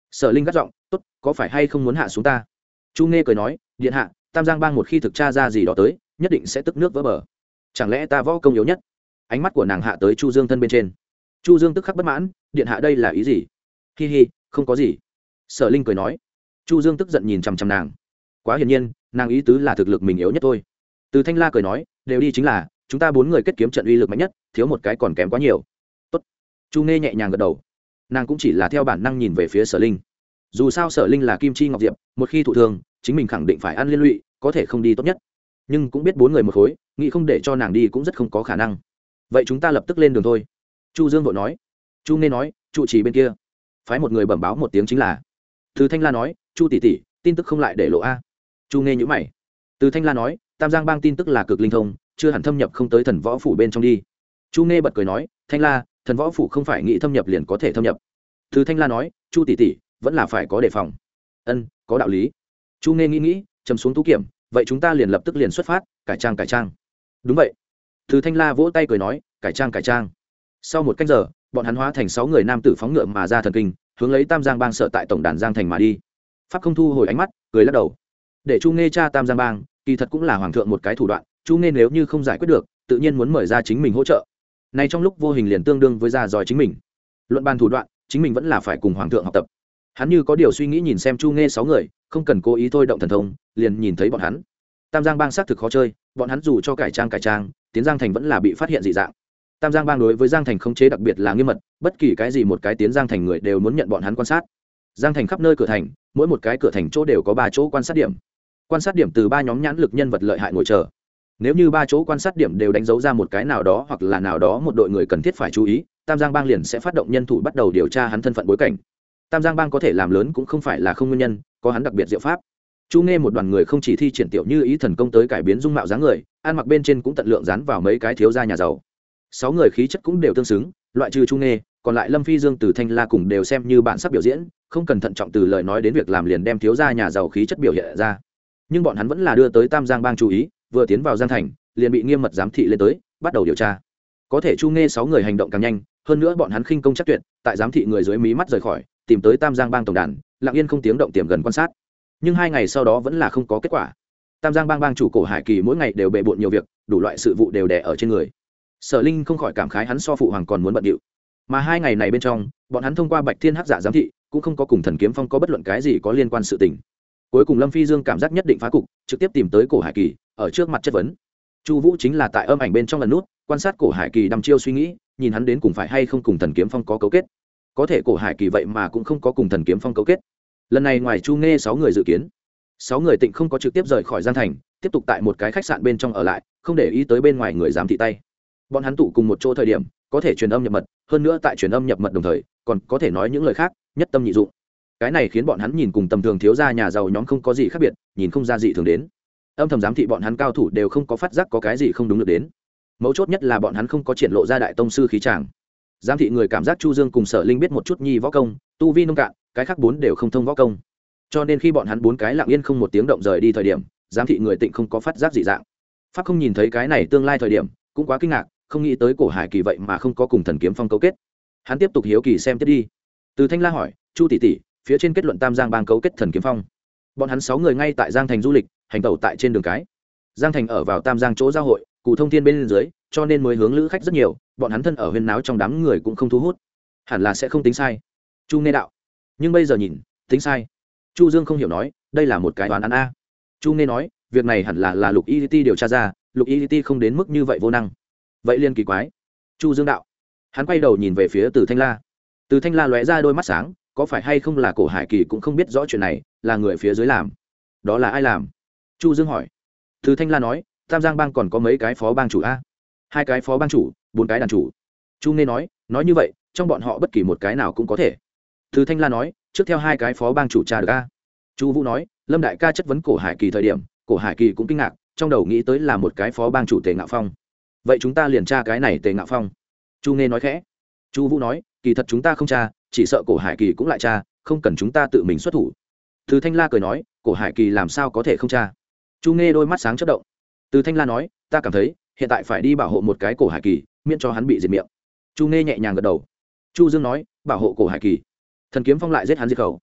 Sở Linh gắt giọng, tốt, có phải hay không muốn hạ xuống ta? Chu Nghe cười nói, điện hạ, Tam Giang bang một khi thực tra ra gì đó tới, nhất định sẽ tức nước vỡ bờ. Chẳng lẽ ta võ công yếu nhất? Ánh mắt của nàng hạ tới Chu Dương thân bên trên. Chu Dương tức khắc bất mãn, điện hạ đây là ý gì? Hi hi, không có gì. Sở Linh cười nói. Chu Dương tức giận nhìn chằm chằm nàng. Quá hiển nhiên, nàng ý tứ là thực lực mình yếu nhất thôi. Từ Thanh La cười nói, đều đi chính là, chúng ta bốn người kết kiếm trận uy lực mạnh nhất, thiếu một cái còn kém quá nhiều. Tốt. Chu Nghe nhẹ nhàng gật đầu. Nàng cũng chỉ là theo bản năng nhìn về phía Sở Linh. Dù sao Sở Linh là kim chi ngọc diệp, một khi thụ thương, chính mình khẳng định phải ăn liên lụy, có thể không đi tốt nhất. Nhưng cũng biết bốn người một khối, nghĩ không để cho nàng đi cũng rất không có khả năng. Vậy chúng ta lập tức lên đường thôi. Chu Dương vội nói. Chu Nghe nói, trụ trì bên kia, phái một người bẩm báo một tiếng chính là. Từ Thanh La nói, Chu tỷ tỷ, tin tức không lại để lộ a. Chu Nghe nhíu mày. Từ Thanh La nói, Tam Giang bang tin tức là cực linh thông, chưa hẳn thâm nhập không tới thần võ phủ bên trong đi. Chu Nghe bật cười nói, Thanh La, thần võ phủ không phải nghĩ thâm nhập liền có thể thâm nhập. Từ Thanh La nói, Chu tỷ tỷ, vẫn là phải có đề phòng. Ân, có đạo lý. Chu Nghe nghĩ nghĩ, trầm xuống tú kiểm, vậy chúng ta liền lập tức liền xuất phát, cải trang cải trang. Đúng vậy. Từ Thanh La vỗ tay cười nói, cải trang cải trang. Sau một canh giờ, bọn hắn hóa thành sáu người nam tử phóng ngựa mà ra thần kinh, hướng lấy Tam Giang bang sợ tại tổng đàn Giang thành mà đi. Pháp không thu hồi ánh mắt, cười lắc đầu. Để Chu Nghe cha Tam Giang bang, kỳ thật cũng là hoàng thượng một cái thủ đoạn, Chu Nghe nếu như không giải quyết được, tự nhiên muốn mời ra chính mình hỗ trợ. Này trong lúc vô hình liền tương đương với ra dòi chính mình. Luận bàn thủ đoạn, chính mình vẫn là phải cùng hoàng thượng học tập. Hắn như có điều suy nghĩ nhìn xem Chu Nghe sáu người, không cần cố ý thôi động thần thông, liền nhìn thấy bọn hắn. Tam Giang bang xác thực khó chơi, bọn hắn dù cho cải trang cải trang, tiến Giang thành vẫn là bị phát hiện dị dạng. Tam Giang bang đối với Giang thành khống chế đặc biệt là nghiêm mật, bất kỳ cái gì một cái tiến Giang thành người đều muốn nhận bọn hắn quan sát. Giang thành khắp nơi cửa thành, mỗi một cái cửa thành chỗ đều có ba chỗ quan sát điểm. Quan sát điểm từ ba nhóm nhãn lực nhân vật lợi hại ngồi chờ. Nếu như ba chỗ quan sát điểm đều đánh dấu ra một cái nào đó hoặc là nào đó một đội người cần thiết phải chú ý, Tam Giang bang liền sẽ phát động nhân thủ bắt đầu điều tra hắn thân phận bối cảnh. Tam Giang bang có thể làm lớn cũng không phải là không nguyên nhân, có hắn đặc biệt diệu pháp. Chu Nghe một đoàn người không chỉ thi triển tiểu như ý thần công tới cải biến dung mạo dáng người, ăn mặc bên trên cũng tận lượng dán vào mấy cái thiếu gia nhà giàu. Sáu người khí chất cũng đều tương xứng, loại trừ Chu Nghe, còn lại Lâm Phi Dương từ Thanh La cùng đều xem như bản sắc biểu diễn, không cần thận trọng từ lời nói đến việc làm liền đem thiếu gia nhà giàu khí chất biểu hiện ra. Nhưng bọn hắn vẫn là đưa tới Tam Giang bang chú ý, vừa tiến vào Giang thành, liền bị nghiêm mật giám thị lên tới, bắt đầu điều tra. Có thể Chu Nghe sáu người hành động càng nhanh, hơn nữa bọn hắn khinh công chắc tuyệt, tại giám thị người dưới mí mắt rời khỏi, tìm tới Tam Giang bang tổng đàn, lặng yên không tiếng động tiềm gần quan sát. Nhưng hai ngày sau đó vẫn là không có kết quả. Tam Giang bang bang chủ Cổ Hải Kỳ mỗi ngày đều bệ bội nhiều việc, đủ loại sự vụ đều đè ở trên người. Sở Linh không khỏi cảm khái hắn so phụ hoàng còn muốn bận điệu. Mà hai ngày này bên trong, bọn hắn thông qua Bạch Thiên Hắc Dạ giám thị, cũng không có cùng Thần Kiếm Phong có bất luận cái gì có liên quan sự tình. Cuối cùng Lâm Phi Dương cảm giác nhất định phá cục, trực tiếp tìm tới Cổ Hải Kỳ, ở trước mặt chất vấn. Chu Vũ chính là tại âm ảnh bên trong lần nút, quan sát Cổ Hải Kỳ đăm chiêu suy nghĩ, nhìn hắn đến cùng phải hay không cùng Thần Kiếm Phong có cấu kết. Có thể Cổ Hải Kỳ vậy mà cũng không có cùng Thần Kiếm Phong cấu kết. Lần này ngoài Chu Nghe sáu người dự kiến, sáu người tịnh không có trực tiếp rời khỏi Giang thành, tiếp tục tại một cái khách sạn bên trong ở lại, không để ý tới bên ngoài người dám thị tay. Bọn hắn tụ cùng một chỗ thời điểm, có thể truyền âm nhập mật, hơn nữa tại truyền âm nhập mật đồng thời, còn có thể nói những lời khác, nhất tâm nhị dụng. Cái này khiến bọn hắn nhìn cùng tầm thường thiếu gia nhà giàu nhóm không có gì khác biệt, nhìn không ra dị thường đến. Âm thầm giám thị bọn hắn cao thủ đều không có phát giác có cái gì không đúng được đến. Mấu chốt nhất là bọn hắn không có triển lộ ra đại tông sư khí tràng. Giám thị người cảm giác Chu Dương cùng Sở Linh biết một chút nhi võ công, tu vi nông cạn, cái khác bốn đều không thông võ công. Cho nên khi bọn hắn bốn cái lặng yên không một tiếng động rời đi thời điểm, giám thị người tịnh không có phát giác dị dạng. Pháp không nhìn thấy cái này tương lai thời điểm, cũng quá kinh ngạc, không nghĩ tới Cổ Hải Kỳ vậy mà không có cùng Thần Kiếm Phong cấu kết. Hắn tiếp tục hiếu kỳ xem tiếp đi. Từ Thanh La hỏi, Chu tỷ tỷ, phía trên kết luận Tam Giang bang cấu kết Thần Kiếm Phong. Bọn hắn sáu người ngay tại Giang thành du lịch, hành tẩu tại trên đường cái. Giang thành ở vào Tam Giang chỗ giao hội, cụ thông thiên bên dưới, cho nên mới hướng lữ khách rất nhiều, bọn hắn thân ở huyên náo trong đám người cũng không thu hút. Hẳn là sẽ không tính sai. Chu Nghe đạo. Nhưng bây giờ nhìn, tính sai. Chu Dương không hiểu nói, đây là một cái đoán ăn a. Chu Nghe nói, việc này hẳn là là Lục Y Ti điều tra ra, Lục Y Ti không đến mức như vậy vô năng. Vậy liên kỳ quái. Chu Dương đạo. Hắn quay đầu nhìn về phía Từ Thanh La. Từ Thanh La lóe ra đôi mắt sáng, có phải hay không là Cổ Hải Kỳ cũng không biết rõ chuyện này, là người phía dưới làm. Đó là ai làm? Chu Dương hỏi. Từ Thanh La nói, Tam Giang bang còn có mấy cái phó bang chủ a? Hai cái phó bang chủ, bốn cái đàn chủ. Chu Nghe nói, nói như vậy, trong bọn họ bất kỳ một cái nào cũng có thể. Từ Thanh La nói, trước theo hai cái phó bang chủ tra được a. Chu Vũ nói, Lâm đại ca chất vấn Cổ Hải Kỳ thời điểm, Cổ Hải Kỳ cũng kinh ngạc, trong đầu nghĩ tới là một cái phó bang chủ Tề Ngạo Phong. Vậy chúng ta liền tra cái này Tề Ngạo Phong. Chu Nghe nói khẽ. Chu Vũ nói, kỳ thật chúng ta không tra, chỉ sợ Cổ Hải Kỳ cũng lại tra, không cần chúng ta tự mình xuất thủ. Từ Thanh La cười nói, Cổ Hải Kỳ làm sao có thể không tra? Chu Nghe đôi mắt sáng chớp động. Từ Thanh La nói, ta cảm thấy hiện tại phải đi bảo hộ một cái Cổ Hải Kỳ, miễn cho hắn bị diệt miệng. Chu Nghe nhẹ nhàng gật đầu. Chu Dương nói, bảo hộ Cổ Hải Kỳ. Thần Kiếm Phong lại giết hắn diệt khẩu.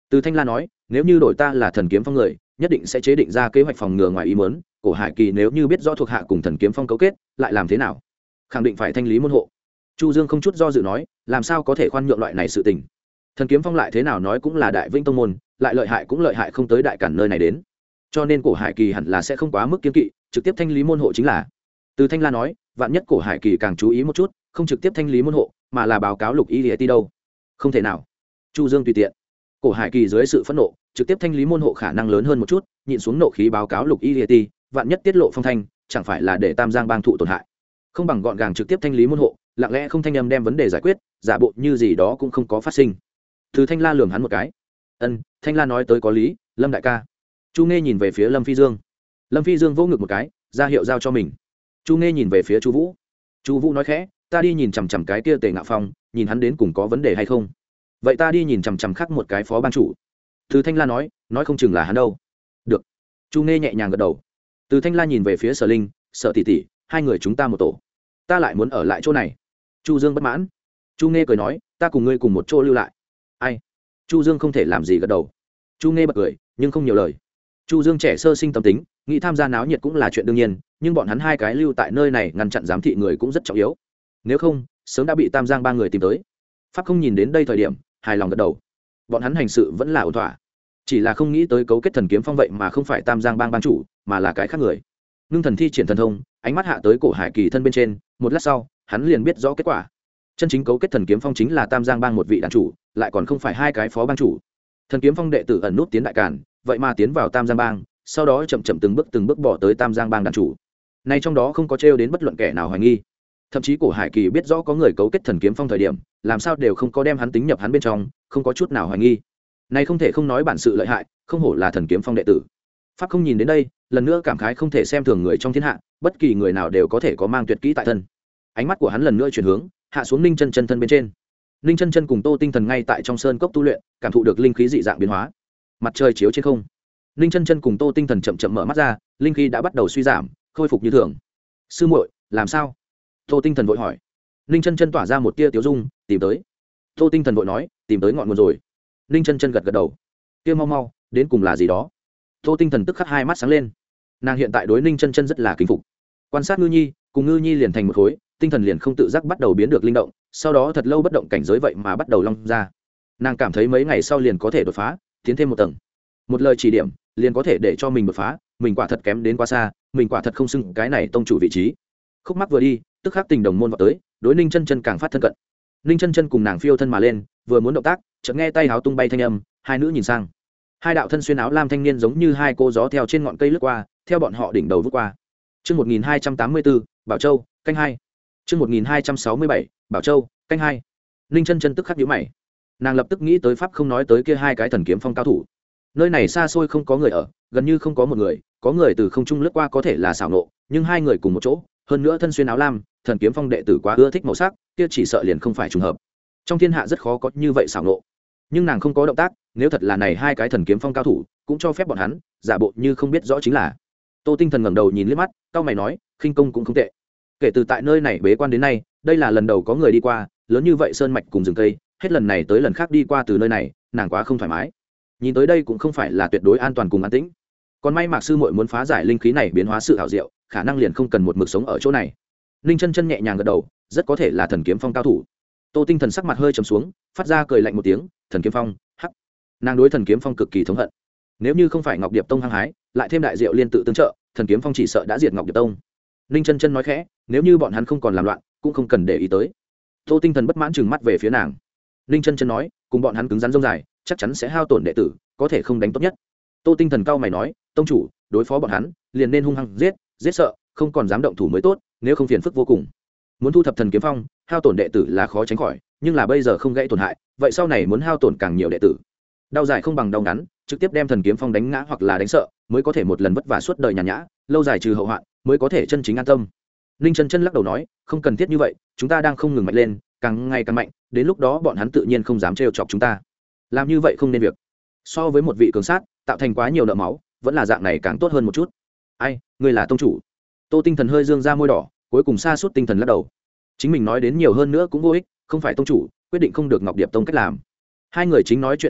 Từ Thanh La nói, nếu như đổi ta là thần kiếm phong người, nhất định sẽ chế định ra kế hoạch phòng ngừa ngoài ý muốn. Cổ Hải Kỳ nếu như biết rõ thuộc hạ cùng thần kiếm phong cấu kết, lại làm thế nào? Khẳng định phải thanh lý môn hộ. Chu Dương không chút do dự nói, làm sao có thể khoan nhượng loại này sự tình? Thần kiếm phong lại thế nào nói cũng là đại vinh tông môn, lại lợi hại cũng lợi hại không tới đại cản nơi này đến. Cho nên Cổ Hải Kỳ hẳn là sẽ không quá mức kiêng kỵ, trực tiếp thanh lý môn hộ chính là. Từ Thanh La nói, vạn nhất Cổ Hải Kỳ càng chú ý một chút, không trực tiếp thanh lý môn hộ, mà là báo cáo Lục Y Liệt đâu? Không thể nào. Chu Dương tùy tiện. Cổ Hải Kỳ dưới sự phẫn nộ, trực tiếp thanh lý môn hộ khả năng lớn hơn một chút, nhịn xuống nộ khí báo cáo Lục Y Liệt, vạn nhất tiết lộ phong thanh, chẳng phải là để Tam Giang bang thụ tổn hại. Không bằng gọn gàng trực tiếp thanh lý môn hộ, lặng lẽ không thanh âm đem vấn đề giải quyết, giả bộ như gì đó cũng không có phát sinh. Từ Thanh La lườm hắn một cái. Ân, Thanh La nói tới có lý, Lâm đại ca. Chu Nghe nhìn về phía Lâm Phi Dương. Lâm Phi Dương vỗ ngực một cái, ra hiệu giao cho mình. Chu Nghe nhìn về phía Chu Vũ. Chu Vũ nói khẽ, ta đi nhìn chằm chằm cái kia Tề Ngạo Phong, nhìn hắn đến cùng có vấn đề hay không. Vậy ta đi nhìn chằm chằm khác một cái phó ban chủ. Từ Thanh La nói, nói không chừng là hắn đâu. Được. Chu Nghe nhẹ nhàng gật đầu. Từ Thanh La nhìn về phía Sở Linh, Sở tỷ tỷ, hai người chúng ta một tổ. Ta lại muốn ở lại chỗ này. Chu Dương bất mãn. Chu Nghe cười nói, ta cùng ngươi cùng một chỗ lưu lại. Ai? Chu Dương không thể làm gì gật đầu. Chu Nghe bật cười, nhưng không nhiều lời. Chu Dương trẻ sơ sinh tâm tính, nghĩ tham gia náo nhiệt cũng là chuyện đương nhiên, nhưng bọn hắn hai cái lưu tại nơi này ngăn chặn giám thị người cũng rất trọng yếu. Nếu không, sớm đã bị Tam Giang ba người tìm tới. Pháp không nhìn đến đây thời điểm, hài lòng gật đầu. Bọn hắn hành sự vẫn là ổn thỏa, chỉ là không nghĩ tới cấu kết thần kiếm phong vậy mà không phải Tam Giang bang ban chủ, mà là cái khác người. Ngưng thần thi triển thần thông, ánh mắt hạ tới Cổ Hải Kỳ thân bên trên, một lát sau, hắn liền biết rõ kết quả. Chân chính cấu kết thần kiếm phong chính là Tam Giang bang một vị đàn chủ, lại còn không phải hai cái phó bang chủ. Thần kiếm phong đệ tử ẩn nút tiến đại càn, vậy mà tiến vào Tam Giang bang, sau đó chậm chậm từng bước từng bước bỏ tới Tam Giang bang đàn chủ. Này trong đó không có trêu đến bất luận kẻ nào hoài nghi. Thậm chí Cổ Hải Kỳ biết rõ có người cấu kết thần kiếm phong thời điểm, làm sao đều không có đem hắn tính nhập hắn bên trong, không có chút nào hoài nghi. Này không thể không nói bản sự lợi hại, không hổ là thần kiếm phong đệ tử. Pháp không nhìn đến đây, lần nữa cảm khái không thể xem thường người trong thiên hạ, bất kỳ người nào đều có thể có mang tuyệt kỹ tại thân. Ánh mắt của hắn lần nữa chuyển hướng, hạ xuống Ninh Chân Chân thân bên trên. Ninh Chân Chân cùng Tô Tinh Thần ngay tại trong sơn cốc tu luyện, cảm thụ được linh khí dị dạng biến hóa. Mặt trời chiếu trên không, Ninh Chân Chân cùng Tô Tinh Thần chậm chậm mở mắt ra, linh khí đã bắt đầu suy giảm, khôi phục như thường. Sư muội, làm sao? Tô Tinh Thần vội hỏi. Ninh Chân Chân tỏa ra một tia tiểu dung, tìm tới. Tô Tinh Thần vội nói, tìm tới ngọn nguồn rồi. Ninh Chân Chân gật gật đầu. Kia mau mau, đến cùng là gì đó? Tô Tinh Thần tức khắc hai mắt sáng lên. Nàng hiện tại đối Ninh Chân Chân rất là kính phục. Quan sát Ngư Nhi, cùng Ngư Nhi liền thành một khối, tinh thần liền không tự giác bắt đầu biến được linh động, sau đó thật lâu bất động cảnh giới vậy mà bắt đầu long ra. Nàng cảm thấy mấy ngày sau liền có thể đột phá, tiến thêm một tầng. Một lời chỉ điểm, liền có thể để cho mình đột phá, mình quả thật kém đến quá xa, mình quả thật không xứng cái này tông chủ vị trí. Khúc mắc vừa đi, tức khắc tình đồng môn vào tới, đối Ninh Chân Chân càng phát thân cận. Ninh Chân Chân cùng nàng phiêu thân mà lên, vừa muốn động tác, chợt nghe tay háo tung bay thanh âm, hai nữ nhìn sang. Hai đạo thân xuyên áo lam thanh niên giống như hai cô gió theo trên ngọn cây lướt qua, theo bọn họ đỉnh đầu vút qua. Chương một nghìn hai trăm tám mươi bốn, Bảo Châu, canh hai. Chương một nghìn hai trăm sáu mươi bảy, Bảo Châu, canh hai. Ninh Chân Chân tức khắc nhíu mày. Nàng lập tức nghĩ tới pháp không nói tới kia hai cái thần kiếm phong cao thủ. Nơi này xa xôi không có người ở, gần như không có một người, có người từ không trung lướt qua có thể là xảo nộ, nhưng hai người cùng một chỗ, hơn nữa thân xuyên áo lam, thần kiếm phong đệ tử quá ưa thích màu sắc, kia chỉ sợ liền không phải trùng hợp. Trong thiên hạ rất khó có như vậy xảo nộ. Nhưng nàng không có động tác, nếu thật là này hai cái thần kiếm phong cao thủ, cũng cho phép bọn hắn giả bộ như không biết rõ chính là. Tô Tinh Thần ngẩng đầu nhìn liếc mắt, cau mày nói, khinh công cũng không tệ. Kể từ tại nơi này bế quan đến nay, đây là lần đầu có người đi qua, lớn như vậy sơn mạch cùng rừng cây, hết lần này tới lần khác đi qua từ nơi này, nàng quá không thoải mái. Nhìn tới đây cũng không phải là tuyệt đối an toàn cùng an tĩnh. Còn may Mạc sư muội muốn phá giải linh khí này biến hóa sự hảo diệu, khả năng liền không cần một mực sống ở chỗ này. Ninh Chân Chân nhẹ nhàng gật đầu, rất có thể là thần kiếm phong cao thủ. Tô Tinh Thần sắc mặt hơi trầm xuống, phát ra cười lạnh một tiếng, thần kiếm phong, hắc. Nàng đối thần kiếm phong cực kỳ thống hận. Nếu như không phải Ngọc Điệp Tông hăng hái, lại thêm đại diệu liên tự tương trợ, thần kiếm phong chỉ sợ đã diệt Ngọc Điệp Tông. Ninh Chân Chân nói khẽ, nếu như bọn hắn không còn làm loạn, cũng không cần để ý tới. Tô Tinh Thần bất mãn trừng mắt về phía nàng. Ninh Chân Chân nói, cùng bọn hắn cứng rắn rông dài, chắc chắn sẽ hao tổn đệ tử, có thể không đánh tốt nhất. Tô Tinh Thần cao mày nói, tông chủ, đối phó bọn hắn, liền nên hung hăng giết, giết sợ, không còn dám động thủ mới tốt, nếu không phiền phức vô cùng. Muốn thu thập thần kiếm phong, hao tổn đệ tử là khó tránh khỏi, nhưng là bây giờ không gãy tổn hại, vậy sau này muốn hao tổn càng nhiều đệ tử. Đau dài không bằng đau ngắn, trực tiếp đem thần kiếm phong đánh ngã hoặc là đánh sợ, mới có thể một lần vất vả suốt đời nhàn nhã, lâu dài trừ hậu hoạn, mới có thể chân chính an tâm. Ninh Chân Chân lắc đầu nói, không cần thiết như vậy, chúng ta đang không ngừng mạnh lên, càng ngày càng mạnh, đến lúc đó bọn hắn tự nhiên không dám trêu chọc chúng ta. Làm như vậy không nên việc. So với một vị cường sát, tạo thành quá nhiều nợ máu, vẫn là dạng này càng tốt hơn một chút. Ai, ngươi là tông chủ? Tô Tinh Thần hơi dương ra môi đỏ, cuối cùng sa sút tinh thần lắc đầu. Chính mình nói đến nhiều hơn nữa cũng vô ích, không phải tông chủ, quyết định không được Ngọc Điệp Tông cách làm. Hai người chính nói chuyện thời khắc,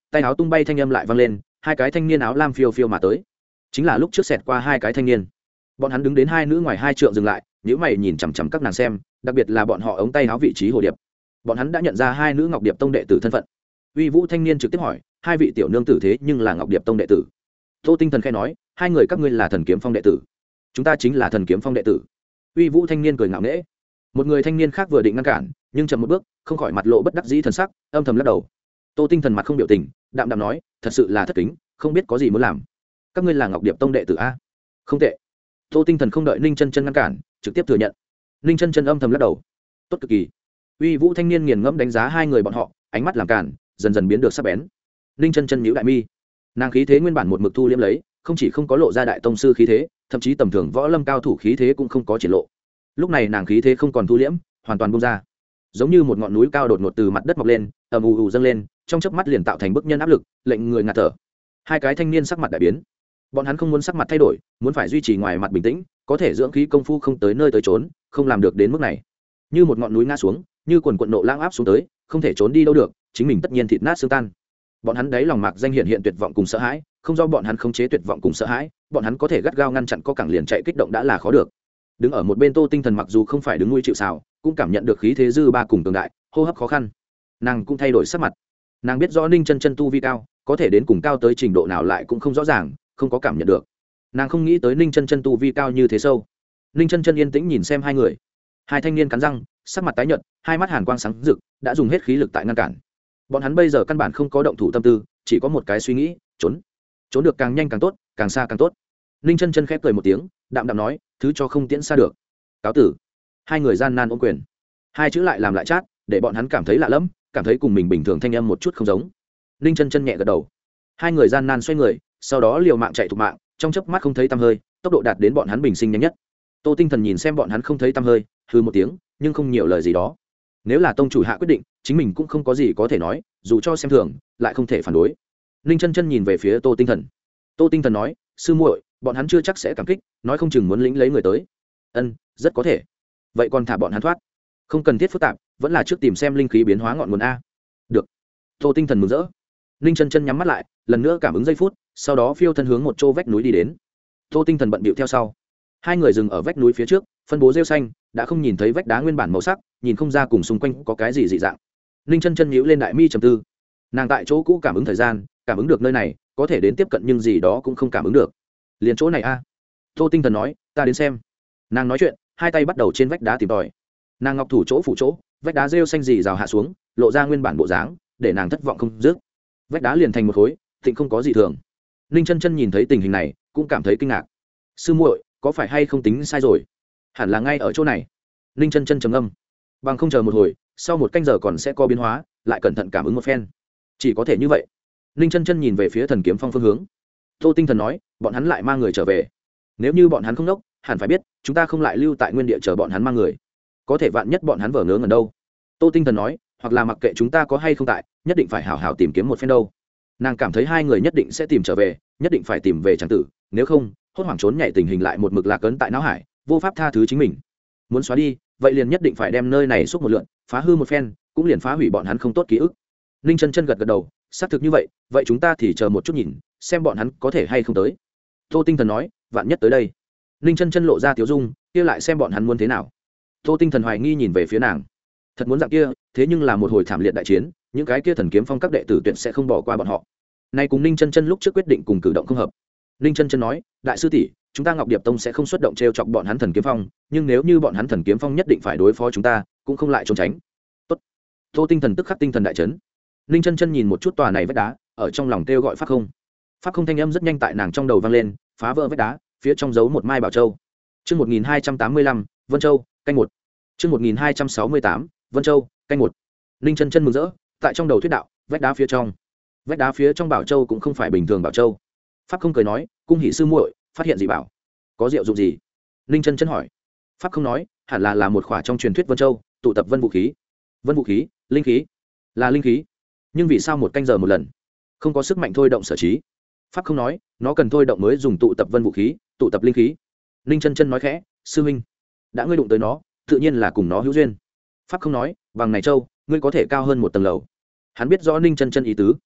tay áo tung bay thanh âm lại vang lên, hai cái thanh niên áo lam phiêu phiêu mà tới, chính là lúc trước xẹt qua hai cái thanh niên. Bọn hắn đứng đến hai nữ ngoài hai trượng dừng lại, nhíu mày nhìn chằm chằm các nàng xem, đặc biệt là bọn họ ống tay áo vị trí hồ điệp. Bọn hắn đã nhận ra hai nữ Ngọc Điệp tông đệ tử thân phận. Uy Vũ thanh niên trực tiếp hỏi, hai vị tiểu nương tử thế nhưng là Ngọc Điệp tông đệ tử? Tô Tinh Thần khẽ nói, hai người các ngươi là Thần Kiếm Phong đệ tử. Chúng ta chính là Thần Kiếm Phong đệ tử. Uy Vũ thanh niên cười ngạo nghễ. Một người thanh niên khác vừa định ngăn cản, nhưng chậm một bước, không khỏi mặt lộ bất đắc dĩ thần sắc, âm thầm lắc đầu. Tô Tinh Thần mặt không biểu tình, đạm đạm nói, thật sự là thất kính, không biết có gì muốn làm. Các ngươi là Ngọc Điệp tông đệ tử a? Không tệ. Tô Tinh Thần không đợi Ninh Chân Chân ngăn cản, trực tiếp thừa nhận. Ninh Chân Chân âm thầm lắc đầu. Tốt cực kỳ. Uy Vũ thanh niên nghiền ngẫm đánh giá hai người bọn họ, ánh mắt làm cản, dần dần biến được sắc bén. Ninh Chân Chân nhíu đại mi, nàng khí thế nguyên bản một mực thu liễm lấy, không chỉ không có lộ ra đại tông sư khí thế, thậm chí tầm thường võ lâm cao thủ khí thế cũng không có triển lộ. Lúc này nàng khí thế không còn thu liễm, hoàn toàn bung ra, giống như một ngọn núi cao đột ngột từ mặt đất mọc lên, ầm ù ù dâng lên, trong chớp mắt liền tạo thành bức nhân áp lực, lệnh người ngạt thở. Hai cái thanh niên sắc mặt đại biến, bọn hắn không muốn sắc mặt thay đổi, muốn phải duy trì ngoài mặt bình tĩnh, có thể dưỡng khí công phu không tới nơi tới trốn, không làm được đến mức này. Như một ngọn núi ngã xuống, như quần quần nộ lãng áp xuống tới, không thể trốn đi đâu được, chính mình tất nhiên thịt nát xương tan. Bọn hắn đáy lòng mạc danh hiện hiện tuyệt vọng cùng sợ hãi, không do bọn hắn khống chế tuyệt vọng cùng sợ hãi, bọn hắn có thể gắt gao ngăn chặn có cẳng liền chạy kích động đã là khó được. Đứng ở một bên Tô Tinh Thần mặc dù không phải đứng nuôi chịu sào, cũng cảm nhận được khí thế dư ba cùng cường đại, hô hấp khó khăn. Nàng cũng thay đổi sắc mặt. Nàng biết rõ Ninh Chân Chân tu vi cao, có thể đến cùng cao tới trình độ nào lại cũng không rõ ràng, không có cảm nhận được. Nàng không nghĩ tới Ninh Chân Chân tu vi cao như thế sâu. Ninh Chân Chân yên tĩnh nhìn xem hai người. Hai thanh niên cắn răng, sắc mặt tái nhợt, hai mắt hàn quang sáng rực, đã dùng hết khí lực tại ngăn cản. Bọn hắn bây giờ căn bản không có động thủ tâm tư, chỉ có một cái suy nghĩ, trốn. Trốn được càng nhanh càng tốt, càng xa càng tốt. Ninh Chân Chân khép cười một tiếng, đạm đạm nói, thứ cho không tiễn xa được. Cáo tử. Hai người gian nan ôm quyền. Hai chữ lại làm lại chát, để bọn hắn cảm thấy lạ lẫm, cảm thấy cùng mình bình thường thanh âm một chút không giống. Ninh Chân Chân nhẹ gật đầu. Hai người gian nan xoay người, sau đó liều mạng chạy thục mạng, trong chớp mắt không thấy tăm hơi, tốc độ đạt đến bọn hắn bình sinh nhanh nhất. Tô Tinh Thần nhìn xem bọn hắn không thấy tăm hơi, hừ một tiếng, nhưng không nhiều lời gì đó. Nếu là tông chủ hạ quyết định, chính mình cũng không có gì có thể nói, dù cho xem thường, lại không thể phản đối. Ninh Chân Chân nhìn về phía Tô Tinh Thần. Tô Tinh Thần nói, sư muội, bọn hắn chưa chắc sẽ cảm kích, nói không chừng muốn lĩnh lấy người tới. Ân, rất có thể. Vậy còn thả bọn hắn thoát, không cần thiết phức tạp, vẫn là trước tìm xem linh khí biến hóa ngọn nguồn a. Được. Tô Tinh Thần mừng rỡ. Ninh Chân Chân nhắm mắt lại, lần nữa cảm ứng giây phút, sau đó phiêu thân hướng một chỗ vách núi đi đến. Tô Tinh Thần bận bịu theo sau. Hai người dừng ở vách núi phía trước, phân bố rêu xanh, đã không nhìn thấy vách đá nguyên bản màu sắc, nhìn không ra cùng xung quanh có cái gì dị dạng. Ninh Chân Chân nhíu lên đại mi trầm tư. Nàng tại chỗ cũ cảm ứng thời gian, cảm ứng được nơi này, có thể đến tiếp cận nhưng gì đó cũng không cảm ứng được. Liền chỗ này a. Tô Tinh Thần nói, ta đến xem. Nàng nói chuyện, hai tay bắt đầu trên vách đá tìm tòi. Nàng ngọc thủ chỗ phủ chỗ, vách đá rêu xanh rì rào hạ xuống, lộ ra nguyên bản bộ dáng, để nàng thất vọng không dứt. Vách đá liền thành một khối, thịnh không có gì thường. Ninh Chân Chân nhìn thấy tình hình này, cũng cảm thấy kinh ngạc. Sư muội, có phải hay không tính sai rồi? Hẳn là ngay ở chỗ này. Ninh Chân Chân trầm ngâm. Bằng không chờ một hồi, sau một canh giờ còn sẽ có biến hóa, lại cẩn thận cảm ứng một phen. Chỉ có thể như vậy. Ninh Chân Chân nhìn về phía Thần Kiếm Phong phương hướng. Tô Tinh Thần nói, bọn hắn lại mang người trở về. Nếu như bọn hắn không đốc, hẳn phải biết, chúng ta không lại lưu tại nguyên địa chờ bọn hắn mang người. Có thể vạn nhất bọn hắn vờ ngớ ngẩn đâu. Tô Tinh Thần nói, hoặc là mặc kệ chúng ta có hay không tại, nhất định phải hảo hảo tìm kiếm một phen đâu. Nàng cảm thấy hai người nhất định sẽ tìm trở về, nhất định phải tìm về chẳng tử, nếu không, hốt hoảng trốn nhảy tình hình lại một mực lạc ấn tại não hải, vô pháp tha thứ chính mình. Muốn xóa đi, vậy liền nhất định phải đem nơi này xúc một lượn, phá hư một phen, cũng liền phá hủy bọn hắn không tốt ký ức. Ninh Chân Chân gật gật đầu, xác thực như vậy, vậy chúng ta thì chờ một chút nhìn, xem bọn hắn có thể hay không tới. Tô Tinh Thần nói, vạn nhất tới đây. Ninh Chân Chân lộ ra tiếu dung, kia lại xem bọn hắn muốn thế nào. Tô Tinh Thần hoài nghi nhìn về phía nàng. Thật muốn dạng kia, thế nhưng là một hồi thảm liệt đại chiến, những cái kia Thần Kiếm Phong các đệ tử tuyệt sẽ không bỏ qua bọn họ. Nay cùng Ninh Chân Chân lúc trước quyết định cùng cử động không hợp. Ninh Chân Chân nói, đại sư tỷ, chúng ta Ngọc Điệp Tông sẽ không xuất động trêu chọc bọn hắn Thần Kiếm Phong, nhưng nếu như bọn hắn Thần Kiếm Phong nhất định phải đối phó chúng ta, cũng không lại trốn tránh. Tốt. Tô Tinh Thần tức khắc tinh thần đại chấn. Ninh Chân Chân nhìn một chút tòa này vách đá, ở trong lòng kêu gọi pháp không. Pháp không thanh âm rất nhanh tại nàng trong đầu vang lên, phá vỡ vách đá, phía trong giấu một mai bảo châu. Chương một nghìn hai trăm tám mươi lăm, Vân Châu, canh một. Chương một nghìn hai trăm sáu mươi tám, Vân Châu, canh một. Ninh Chân Chân mừng rỡ, tại trong đầu thuyết đạo, vách đá phía trong. Vách đá phía trong bảo châu cũng không phải bình thường bảo châu. Pháp không cười nói, cung hỷ sư muội, phát hiện gì bảo? Có diệu dụng gì? Ninh Chân Chân hỏi. Pháp không nói, hẳn là là một khỏa trong truyền thuyết Vân Châu, tụ tập vân vũ khí. Vân vũ khí, linh khí, là linh khí. Nhưng vì sao một canh giờ một lần? Không có sức mạnh thôi động sở trí. Pháp không nói, nó cần thôi động mới dùng tụ tập vân vũ khí, tụ tập linh khí. Ninh Chân Chân nói khẽ, sư huynh, đã ngươi đụng tới nó, tự nhiên là cùng nó hữu duyên. Pháp không nói, bằng này châu, ngươi có thể cao hơn một tầng lầu. Hắn biết rõ Ninh Chân Chân ý tứ.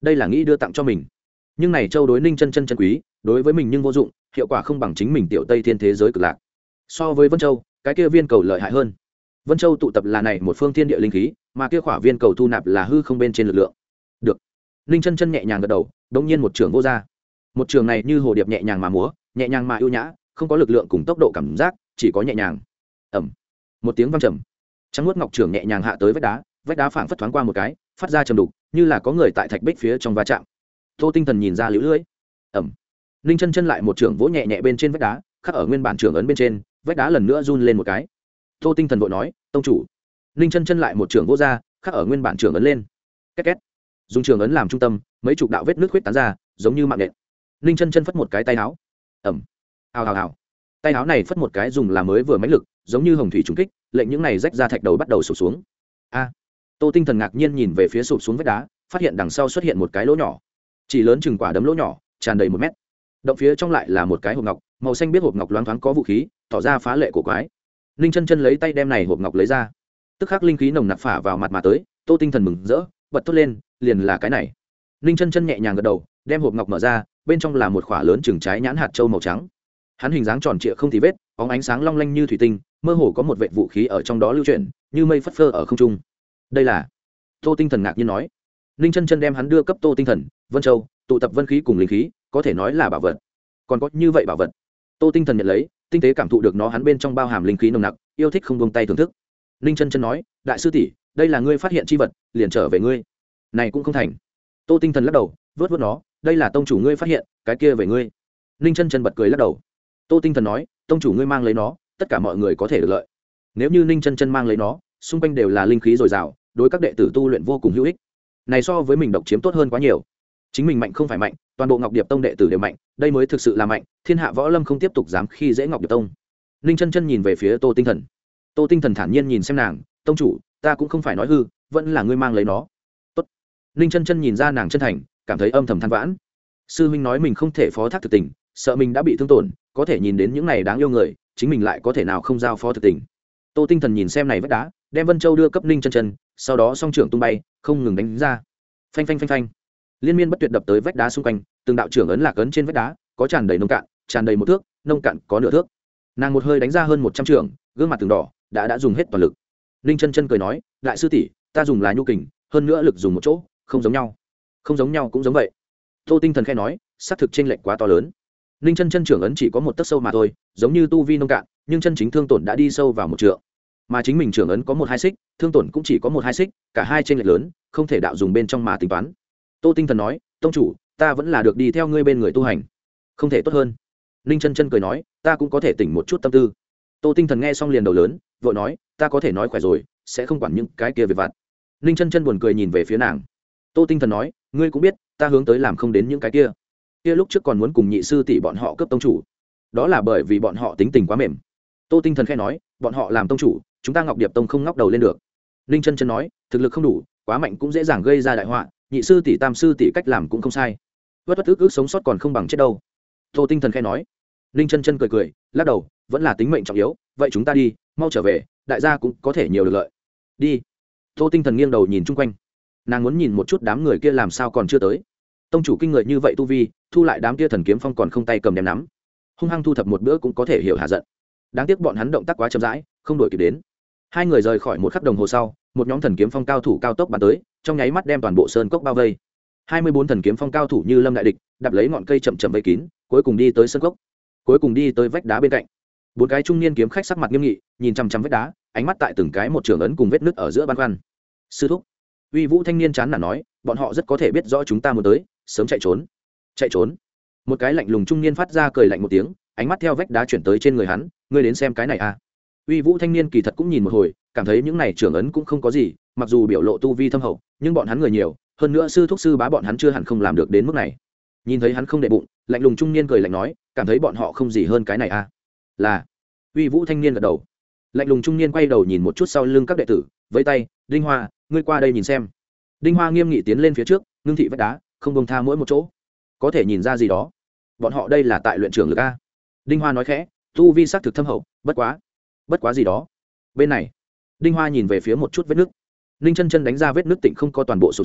đây là nghĩ đưa tặng cho mình. Nhưng này châu đối ninh chân chân chân quý, đối với mình nhưng vô dụng, hiệu quả không bằng chính mình tiểu tây thiên thế giới cực lạc. So với vân châu, cái kia viên cầu lợi hại hơn. Vân châu tụ tập là này một phương thiên địa linh khí, mà kia khỏa viên cầu thu nạp là hư không bên trên lực lượng. Được. Ninh chân chân nhẹ nhàng gật đầu, đống nhiên một trường vô ra. Một trường này như hồ điệp nhẹ nhàng mà múa, nhẹ nhàng mà ưu nhã, không có lực lượng cùng tốc độ cảm giác, chỉ có nhẹ nhàng. Ầm. Một tiếng vang trầm. Trắng nuốt ngọc trường nhẹ nhàng hạ tới vách đá, vách đá phảng phất thoáng qua một cái, phát ra trầm đục, như là có người tại thạch bích phía trong va chạm. Tô Tinh Thần nhìn ra liễu lưỡi. Ầm. Ninh chân chân lại một trường vỗ nhẹ nhẹ bên trên vách đá, khắc ở nguyên bản trường ấn bên trên, vách đá lần nữa run lên một cái. Tô Tinh Thần vội nói, tông chủ. Ninh chân chân lại một trường vỗ ra, khắc ở nguyên bản trường ấn lên. Két két. Dùng trường ấn làm trung tâm, mấy chục đạo vết nước huyết tán ra, giống như mạng nện. Ninh chân chân phất một cái tay áo. Ầm. Hào hào hào. Tay áo này phất một cái dùng là mới vừa mãnh lực, giống như hồng thủy trùng kích, lệnh những này rách ra thạch đầu bắt đầu sụp xuống. A. Tô Tinh Thần ngạc nhiên nhìn về phía sụp xuống vách đá, phát hiện đằng sau xuất hiện một cái lỗ nhỏ, chỉ lớn chừng quả đấm lỗ nhỏ, tràn đầy một mét. Động phía trong lại là một cái hộp ngọc, màu xanh biết hộp ngọc loáng thoáng có vũ khí, tỏ ra phá lệ cổ quái. Ninh chân chân lấy tay đem này hộp ngọc lấy ra, tức khắc linh khí nồng nặc phả vào mặt mà tới. Tô Tinh Thần mừng rỡ, bật thốt lên, liền là cái này. Ninh chân chân nhẹ nhàng gật đầu, đem hộp ngọc mở ra, bên trong là một khỏa lớn chừng trái nhãn hạt châu màu trắng. Hắn hình dáng tròn trịa không tì vết, bóng ánh sáng long lanh như thủy tinh, mơ hồ có một vệt vũ khí ở trong đó lưu chuyển, như mây phất phơ ở không trung. Đây là. Tô Tinh Thần ngạc nhiên nói. Ninh chân chân đem hắn đưa cấp Tô Tinh Thần, Vân Châu, tụ tập vân khí cùng linh khí, có thể nói là bảo vật. Còn có như vậy bảo vật. Tô Tinh Thần nhận lấy, tinh tế cảm thụ được nó, hắn bên trong bao hàm linh khí nồng nặc, yêu thích không buông tay thưởng thức. Ninh chân chân nói, đại sư tỷ, đây là ngươi phát hiện chi vật, liền trở về ngươi. Này cũng không thành. Tô Tinh Thần lắc đầu, vớt vớt nó, đây là tông chủ ngươi phát hiện, cái kia về ngươi. Ninh chân chân bật cười lắc đầu. Tô Tinh Thần nói, tông chủ ngươi mang lấy nó, tất cả mọi người có thể được lợi. Nếu như Ninh chân chân mang lấy nó, xung quanh đều là linh khí dồi dào, đối các đệ tử tu luyện vô cùng hữu ích. Này so với mình độc chiếm tốt hơn quá nhiều. Chính mình mạnh không phải mạnh, toàn bộ Ngọc Điệp Tông đệ tử đều mạnh, đây mới thực sự là mạnh, thiên hạ võ lâm không tiếp tục dám khi dễ Ngọc Điệp Tông. Ninh chân chân nhìn về phía Tô Tinh Thần. Tô Tinh Thần thản nhiên nhìn xem nàng, tông chủ, ta cũng không phải nói hư, vẫn là ngươi mang lấy nó. Tốt. Ninh chân chân nhìn ra nàng chân thành, cảm thấy âm thầm than vãn. Sư huynh nói mình không thể phó thác thực tình, sợ mình đã bị thương tổn, có thể nhìn đến những này đáng yêu người, chính mình lại có thể nào không giao phó thực tình. Tô Tinh Thần nhìn xem này vách đá, đem Vân Châu đưa cấp Ninh chân chân, sau đó song trưởng tung bay, không ngừng đánh ra. Phanh phanh phanh phanh. Liên miên bất tuyệt đập tới vách đá xung quanh, từng đạo trưởng ấn lạc ấn trên vách đá, có tràn đầy nông cạn, tràn đầy một thước, nông cạn có nửa thước. Nàng một hơi đánh ra hơn một trăm trưởng, gương mặt từng đỏ, đã đã dùng hết toàn lực. Ninh chân chân cười nói, đại sư tỷ, ta dùng là nhu kình, hơn nữa lực dùng một chỗ, không giống nhau. Không giống nhau cũng giống vậy. Tô Tinh Thần khẽ nói, xác thực chênh lệch quá to lớn. Ninh chân chân trưởng ấn chỉ có một tấc sâu mà thôi, giống như tu vi nông cạn, nhưng chân chính thương tổn đã đi sâu vào một trượng. Mà chính mình trưởng ấn có một hai xích, thương tổn cũng chỉ có một hai xích, cả hai chênh lệch lớn, không thể đạo dùng bên trong mà tính toán. Tô Tinh Thần nói, tông chủ, ta vẫn là được đi theo ngươi bên người tu hành, không thể tốt hơn. Ninh chân chân cười nói, ta cũng có thể tỉnh một chút tâm tư. Tô Tinh Thần nghe xong liền đầu lớn, vội nói, ta có thể nói khỏe rồi, sẽ không quản những cái kia việc vặt. Ninh chân chân buồn cười nhìn về phía nàng. Tô Tinh Thần nói, ngươi cũng biết, ta hướng tới làm không đến những cái kia. Kia lúc trước còn muốn cùng nhị sư tỷ bọn họ cướp tông chủ, đó là bởi vì bọn họ tính tình quá mềm. Tô Tinh Thần khẽ nói, bọn họ làm tông chủ, chúng ta Ngọc Điệp Tông không ngóc đầu lên được. Ninh chân chân nói, thực lực không đủ, quá mạnh cũng dễ dàng gây ra đại họa, nhị sư tỷ tam sư tỷ cách làm cũng không sai, vất vất ức ức sống sót còn không bằng chết đâu. Tô Tinh Thần khẽ nói. Ninh chân chân cười cười, lắc đầu, vẫn là tính mệnh trọng yếu, vậy chúng ta đi, mau trở về, đại gia cũng có thể nhiều được lợi. Đi. Tô Tinh Thần nghiêng đầu nhìn chung quanh, nàng muốn nhìn một chút đám người kia làm sao còn chưa tới. Tông chủ kinh người như vậy tu vi, thu lại đám kia thần kiếm phong còn không tay cầm đem nắm, hung hăng thu thập một bữa cũng có thể hiểu hạ giận. Đáng tiếc bọn hắn động tác quá chậm rãi, không đuổi kịp đến. Hai người rời khỏi một khắc đồng hồ sau, một nhóm thần kiếm phong cao thủ cao tốc bắn tới, trong nháy mắt đem toàn bộ sơn cốc bao vây. Hai mươi bốn thần kiếm phong cao thủ như lâm đại địch, đạp lấy ngọn cây chậm chậm vây kín, cuối cùng đi tới sơn cốc, cuối cùng đi tới vách đá bên cạnh. Bốn cái trung niên kiếm khách sắc mặt nghiêm nghị, nhìn chằm chằm vách đá, ánh mắt tại từng cái một trường ấn cùng vết nứt ở giữa ban khoăn. Sư thúc. Uy Vũ thanh niên chán nản nói, bọn họ rất có thể biết rõ chúng ta muốn tới, sớm chạy trốn. Chạy trốn? Một cái lạnh lùng trung niên phát ra cười lạnh một tiếng, ánh mắt theo vách đá chuyển tới trên người hắn, ngươi đến xem cái này à? Uy Vũ thanh niên kỳ thật cũng nhìn một hồi, cảm thấy những này trưởng ấn cũng không có gì, mặc dù biểu lộ tu vi thâm hậu, nhưng bọn hắn người nhiều, hơn nữa sư thúc sư bá bọn hắn chưa hẳn không làm được đến mức này. Nhìn thấy hắn không để bụng, lạnh lùng trung niên cười lạnh nói, cảm thấy bọn họ không gì hơn cái này à? Là. Uy Vũ thanh niên gật đầu. Lạnh lùng trung niên quay đầu nhìn một chút sau lưng các đệ tử, với tay, Đinh Hoa, ngươi qua đây nhìn xem. Đinh Hoa nghiêm nghị tiến lên phía trước, ngưng thị vách đá, không buông tha mỗi một chỗ. Có thể nhìn ra gì đó? Bọn họ đây là tại luyện trưởng lực a. Đinh Hoa nói khẽ, tu vi sắc thực thâm hậu, bất quá, bất quá gì đó. Bên này, Đinh Hoa nhìn về phía một chút vết nứt. Ninh chân chân đánh ra vết nứt tịnh không có toàn bộ sụp xuống,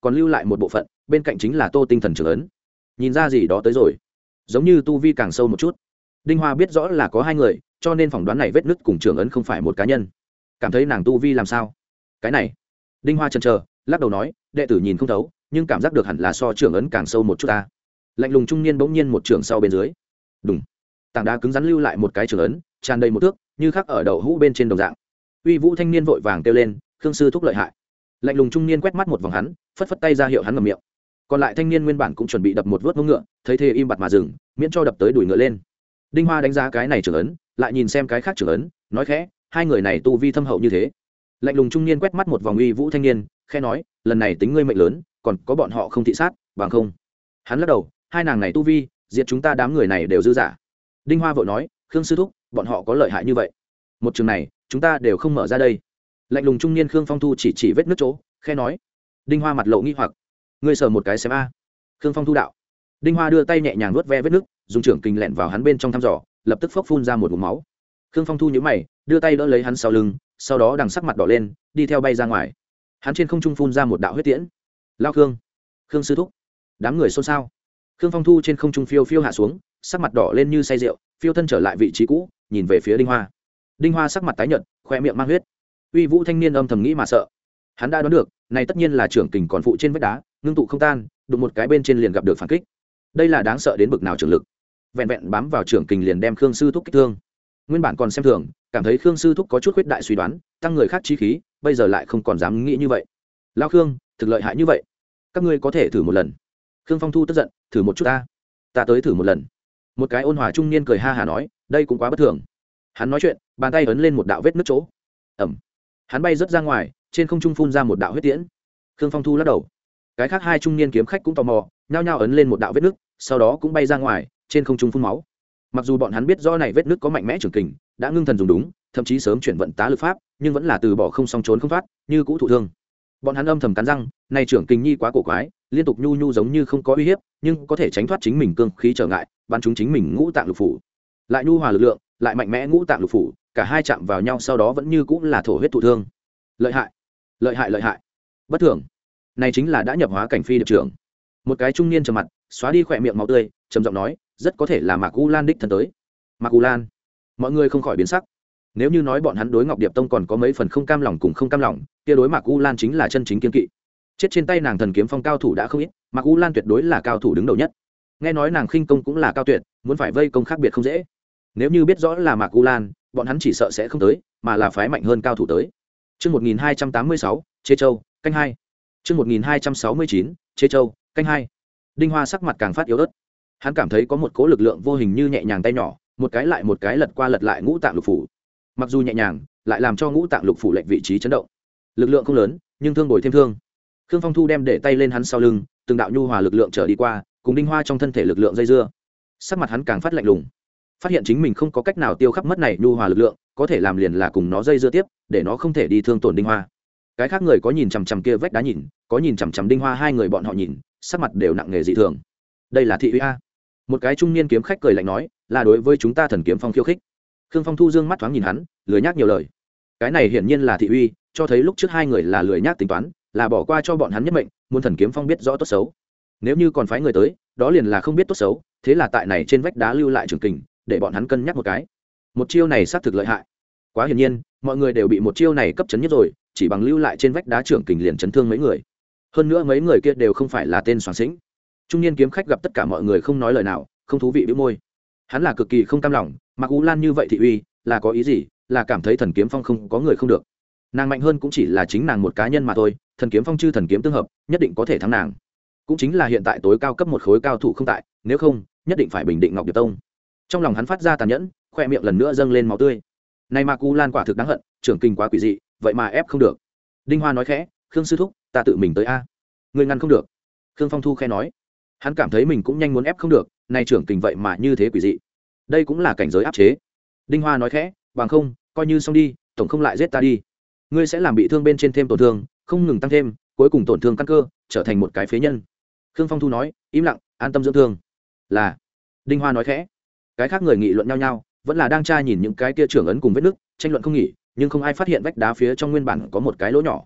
còn lưu lại một bộ phận, bên cạnh chính là tô tinh thần trưởng ấn. Nhìn ra gì đó tới rồi, giống như tu vi càng sâu một chút. Đinh Hoa biết rõ là có hai người, cho nên phỏng đoán này vết nứt cùng trưởng ấn không phải một cá nhân. Cảm thấy nàng tu vi làm sao? Cái này, Đinh Hoa chần chờ, lắc đầu nói, đệ tử nhìn không thấu, nhưng cảm giác được hẳn là so trưởng ấn càng sâu một chút ta. Lạnh lùng trung niên bỗng nhiên một trưởng sau bên dưới, đùng, tảng đá cứng rắn lưu lại một cái trưởng ấn, tràn đầy một thước, như khắc ở đầu hũ bên trên đồng dạng. Uy Vũ thanh niên vội vàng kêu lên, Khương sư thúc lợi hại. Lạnh lùng trung niên quét mắt một vòng hắn, phất phất tay ra hiệu hắn ngậm miệng. Còn lại thanh niên nguyên bản cũng chuẩn bị đập một vớt mông ngựa, thấy thế im bặt mà dừng, miễn cho đập tới đuổi ngựa lên. Đinh Hoa đánh giá cái này trưởng ấn, lại nhìn xem cái khác trưởng ấn, nói khẽ, hai người này tu vi thâm hậu như thế. Lạnh lùng trung niên quét mắt một vòng Uy Vũ thanh niên, khẽ nói, lần này tính ngươi mệnh lớn, còn có bọn họ không thị sát, bằng không. Hắn lắc đầu, hai nàng này tu vi, diệt chúng ta đám người này đều dư giả. Đinh Hoa vội nói, Khương sư thúc, bọn họ có lợi hại như vậy, một trường này chúng ta đều không mở ra đây. Lạnh lùng trung niên Khương Phong Thu chỉ chỉ vết nước chỗ, khẽ nói. Đinh Hoa mặt lộ nghi hoặc, ngươi sờ một cái xem a. Khương Phong Thu đạo. Đinh Hoa đưa tay nhẹ nhàng nuốt ve vết nước, dùng trưởng kình lẹn vào hắn bên trong thăm dò, lập tức phốc phun ra một ngụm máu. Khương Phong Thu nhíu mày, đưa tay đỡ lấy hắn sau lưng, sau đó đằng sắc mặt đỏ lên, đi theo bay ra ngoài. Hắn trên không trung phun ra một đạo huyết tiễn. Lao Khương, Khương sư thúc. Đám người xôn xao. Khương Phong Thu trên không trung phiêu phiêu hạ xuống, sắc mặt đỏ lên như say rượu, phiêu thân trở lại vị trí cũ, nhìn về phía Đinh Hoa. Đinh Hoa sắc mặt tái nhợt, khoe miệng mang huyết. Uy Vũ thanh niên âm thầm nghĩ mà sợ. Hắn đã đoán được, này tất nhiên là trưởng kình còn phụ trên vách đá, ngưng tụ không tan, đụng một cái bên trên liền gặp được phản kích. Đây là đáng sợ đến bực nào trưởng lực. Vẹn vẹn bám vào trưởng kình liền đem Khương sư thúc kích thương. Nguyên bản còn xem thường, cảm thấy Khương sư thúc có chút khuyết đại suy đoán, tăng người khác chí khí, bây giờ lại không còn dám nghĩ như vậy. Lao Khương, thực lợi hại như vậy, các ngươi có thể thử một lần. Khương Phong Thu tức giận, thử một chút ta. Ta tới thử một lần. Một cái ôn hòa trung niên cười ha hả nói, đây cũng quá bất thường. Hắn nói chuyện, bàn tay ấn lên một đạo vết nứt chỗ. Ẩm. Hắn bay rất ra ngoài, trên không trung phun ra một đạo huyết tiễn. Khương Phong Thu lắc đầu. Cái khác hai trung niên kiếm khách cũng tò mò, nhao nhao ấn lên một đạo vết nứt, sau đó cũng bay ra ngoài, trên không trung phun máu. Mặc dù bọn hắn biết rõ này vết nứt có mạnh mẽ trường kình, đã ngưng thần dùng đúng, thậm chí sớm chuyển vận tá lực pháp, nhưng vẫn là từ bỏ không song trốn không thoát, như cũ thụ thương. Bọn hắn âm thầm cắn răng, này trưởng kình nhi quá cổ quái, liên tục nhu nhu giống như không có uy hiếp, nhưng có thể tránh thoát chính mình cương khí trở ngại, bắn trúng chính mình ngũ tạng lục phủ. Lại nhu hòa lực lượng, lại mạnh mẽ ngũ tạng lục phủ, cả hai chạm vào nhau sau đó vẫn như cũng là thổ huyết thụ thương. Lợi hại, lợi hại lợi hại. Bất thường. Này chính là đã nhập hóa cảnh phi điệp trưởng. Một cái trung niên trầm mặt, xóa đi khỏe miệng máu tươi, trầm giọng nói, rất có thể là Mạc U Lan đích thân tới. Mạc U Lan. Mọi người không khỏi biến sắc. Nếu như nói bọn hắn đối Ngọc Điệp Tông còn có mấy phần không cam lòng cùng không cam lòng, kia đối Mạc U Lan chính là chân chính kiên kỵ. Chết trên tay nàng thần kiếm phong cao thủ đã không ít, Mạc U Lan tuyệt đối là cao thủ đứng đầu nhất. Nghe nói nàng khinh công cũng là cao tuyệt, muốn phải vây công khác biệt không dễ. Nếu như biết rõ là Mạc U Lan, bọn hắn chỉ sợ sẽ không tới, mà là phái mạnh hơn cao thủ tới. Chương một nghìn hai trăm tám mươi sáu, Chế Châu, canh hai. Chương một nghìn hai trăm sáu mươi chín, Chế Châu, canh hai. Đinh Hoa sắc mặt càng phát yếu ớt. Hắn cảm thấy có một cỗ lực lượng vô hình như nhẹ nhàng tay nhỏ, một cái lại một cái lật qua lật lại ngũ tạng lục phủ. Mặc dù nhẹ nhàng, lại làm cho ngũ tạng lục phủ lệch vị trí chấn động. Lực lượng không lớn, nhưng thương bồi thêm thương. Khương Phong Thu đem để tay lên hắn sau lưng, từng đạo nhu hòa lực lượng trở đi qua, cùng Đinh Hoa trong thân thể lực lượng dây dưa. Sắc mặt hắn càng phát lạnh lùng. Phát hiện chính mình không có cách nào tiêu khắp mất này nhu hòa lực lượng, có thể làm liền là cùng nó dây dưa tiếp, để nó không thể đi thương tổn Đinh Hoa. Cái khác người có nhìn chằm chằm kia vách đá nhìn, có nhìn chằm chằm Đinh Hoa, hai người bọn họ nhìn, sắc mặt đều nặng nề dị thường. Đây là thị uy a. Một cái trung niên kiếm khách cười lạnh nói, là đối với chúng ta thần kiếm phong khiêu khích. Khương Phong Thu dương mắt thoáng nhìn hắn, lười nhác nhiều lời. Cái này hiển nhiên là thị uy, cho thấy lúc trước hai người là lười nhác tính toán, là bỏ qua cho bọn hắn nhất mệnh, muốn thần kiếm phong biết rõ tốt xấu. Nếu như còn phái người tới, đó liền là không biết tốt xấu, thế là tại này trên vách đá lưu lại trường kình, để bọn hắn cân nhắc một cái. Một chiêu này xác thực lợi hại. Quá hiển nhiên, mọi người đều bị một chiêu này cấp chấn nhất rồi, chỉ bằng lưu lại trên vách đá trưởng kình liền chấn thương mấy người. Hơn nữa mấy người kia đều không phải là tên soàng xĩnh. Trung niên kiếm khách gặp tất cả mọi người không nói lời nào, không thú vị bĩu môi. Hắn là cực kỳ không cam lòng, Mạc U Lan như vậy thị uy, là có ý gì? Là cảm thấy thần kiếm phong không có người không được. Nàng mạnh hơn cũng chỉ là chính nàng một cá nhân mà thôi, thần kiếm phong chư thần kiếm tương hợp, nhất định có thể thắng nàng. Cũng chính là hiện tại tối cao cấp một khối cao thủ không tại, nếu không, nhất định phải bình định Ngọc Điệp Tông. Trong lòng hắn phát ra tàn nhẫn, khoe miệng lần nữa dâng lên máu tươi. Này Mạc U Lan quả thực đáng hận, trưởng kinh quá quỷ dị, vậy mà ép không được. Đinh Hoa nói khẽ, Khương sư thúc, ta tự mình tới a. Người ngăn không được. Khương Phong Thu khẽ nói, hắn cảm thấy mình cũng nhanh muốn ép không được, này trưởng kình vậy mà như thế quỷ dị. Đây cũng là cảnh giới áp chế. Đinh Hoa nói khẽ, bằng không, coi như xong đi, tổng không lại giết ta đi. Ngươi sẽ làm bị thương bên trên thêm tổn thương, không ngừng tăng thêm, cuối cùng tổn thương căn cơ, trở thành một cái phế nhân. Khương Phong Thu nói, im lặng, an tâm dưỡng thương. Là. Đinh Hoa nói khẽ. Cái khác người nghị luận nhau nhau, vẫn là đang tra nhìn những cái kia trưởng ấn cùng vết nứt, tranh luận không nghỉ, nhưng không ai phát hiện vách đá phía trong nguyên bản có một cái lỗ nhỏ.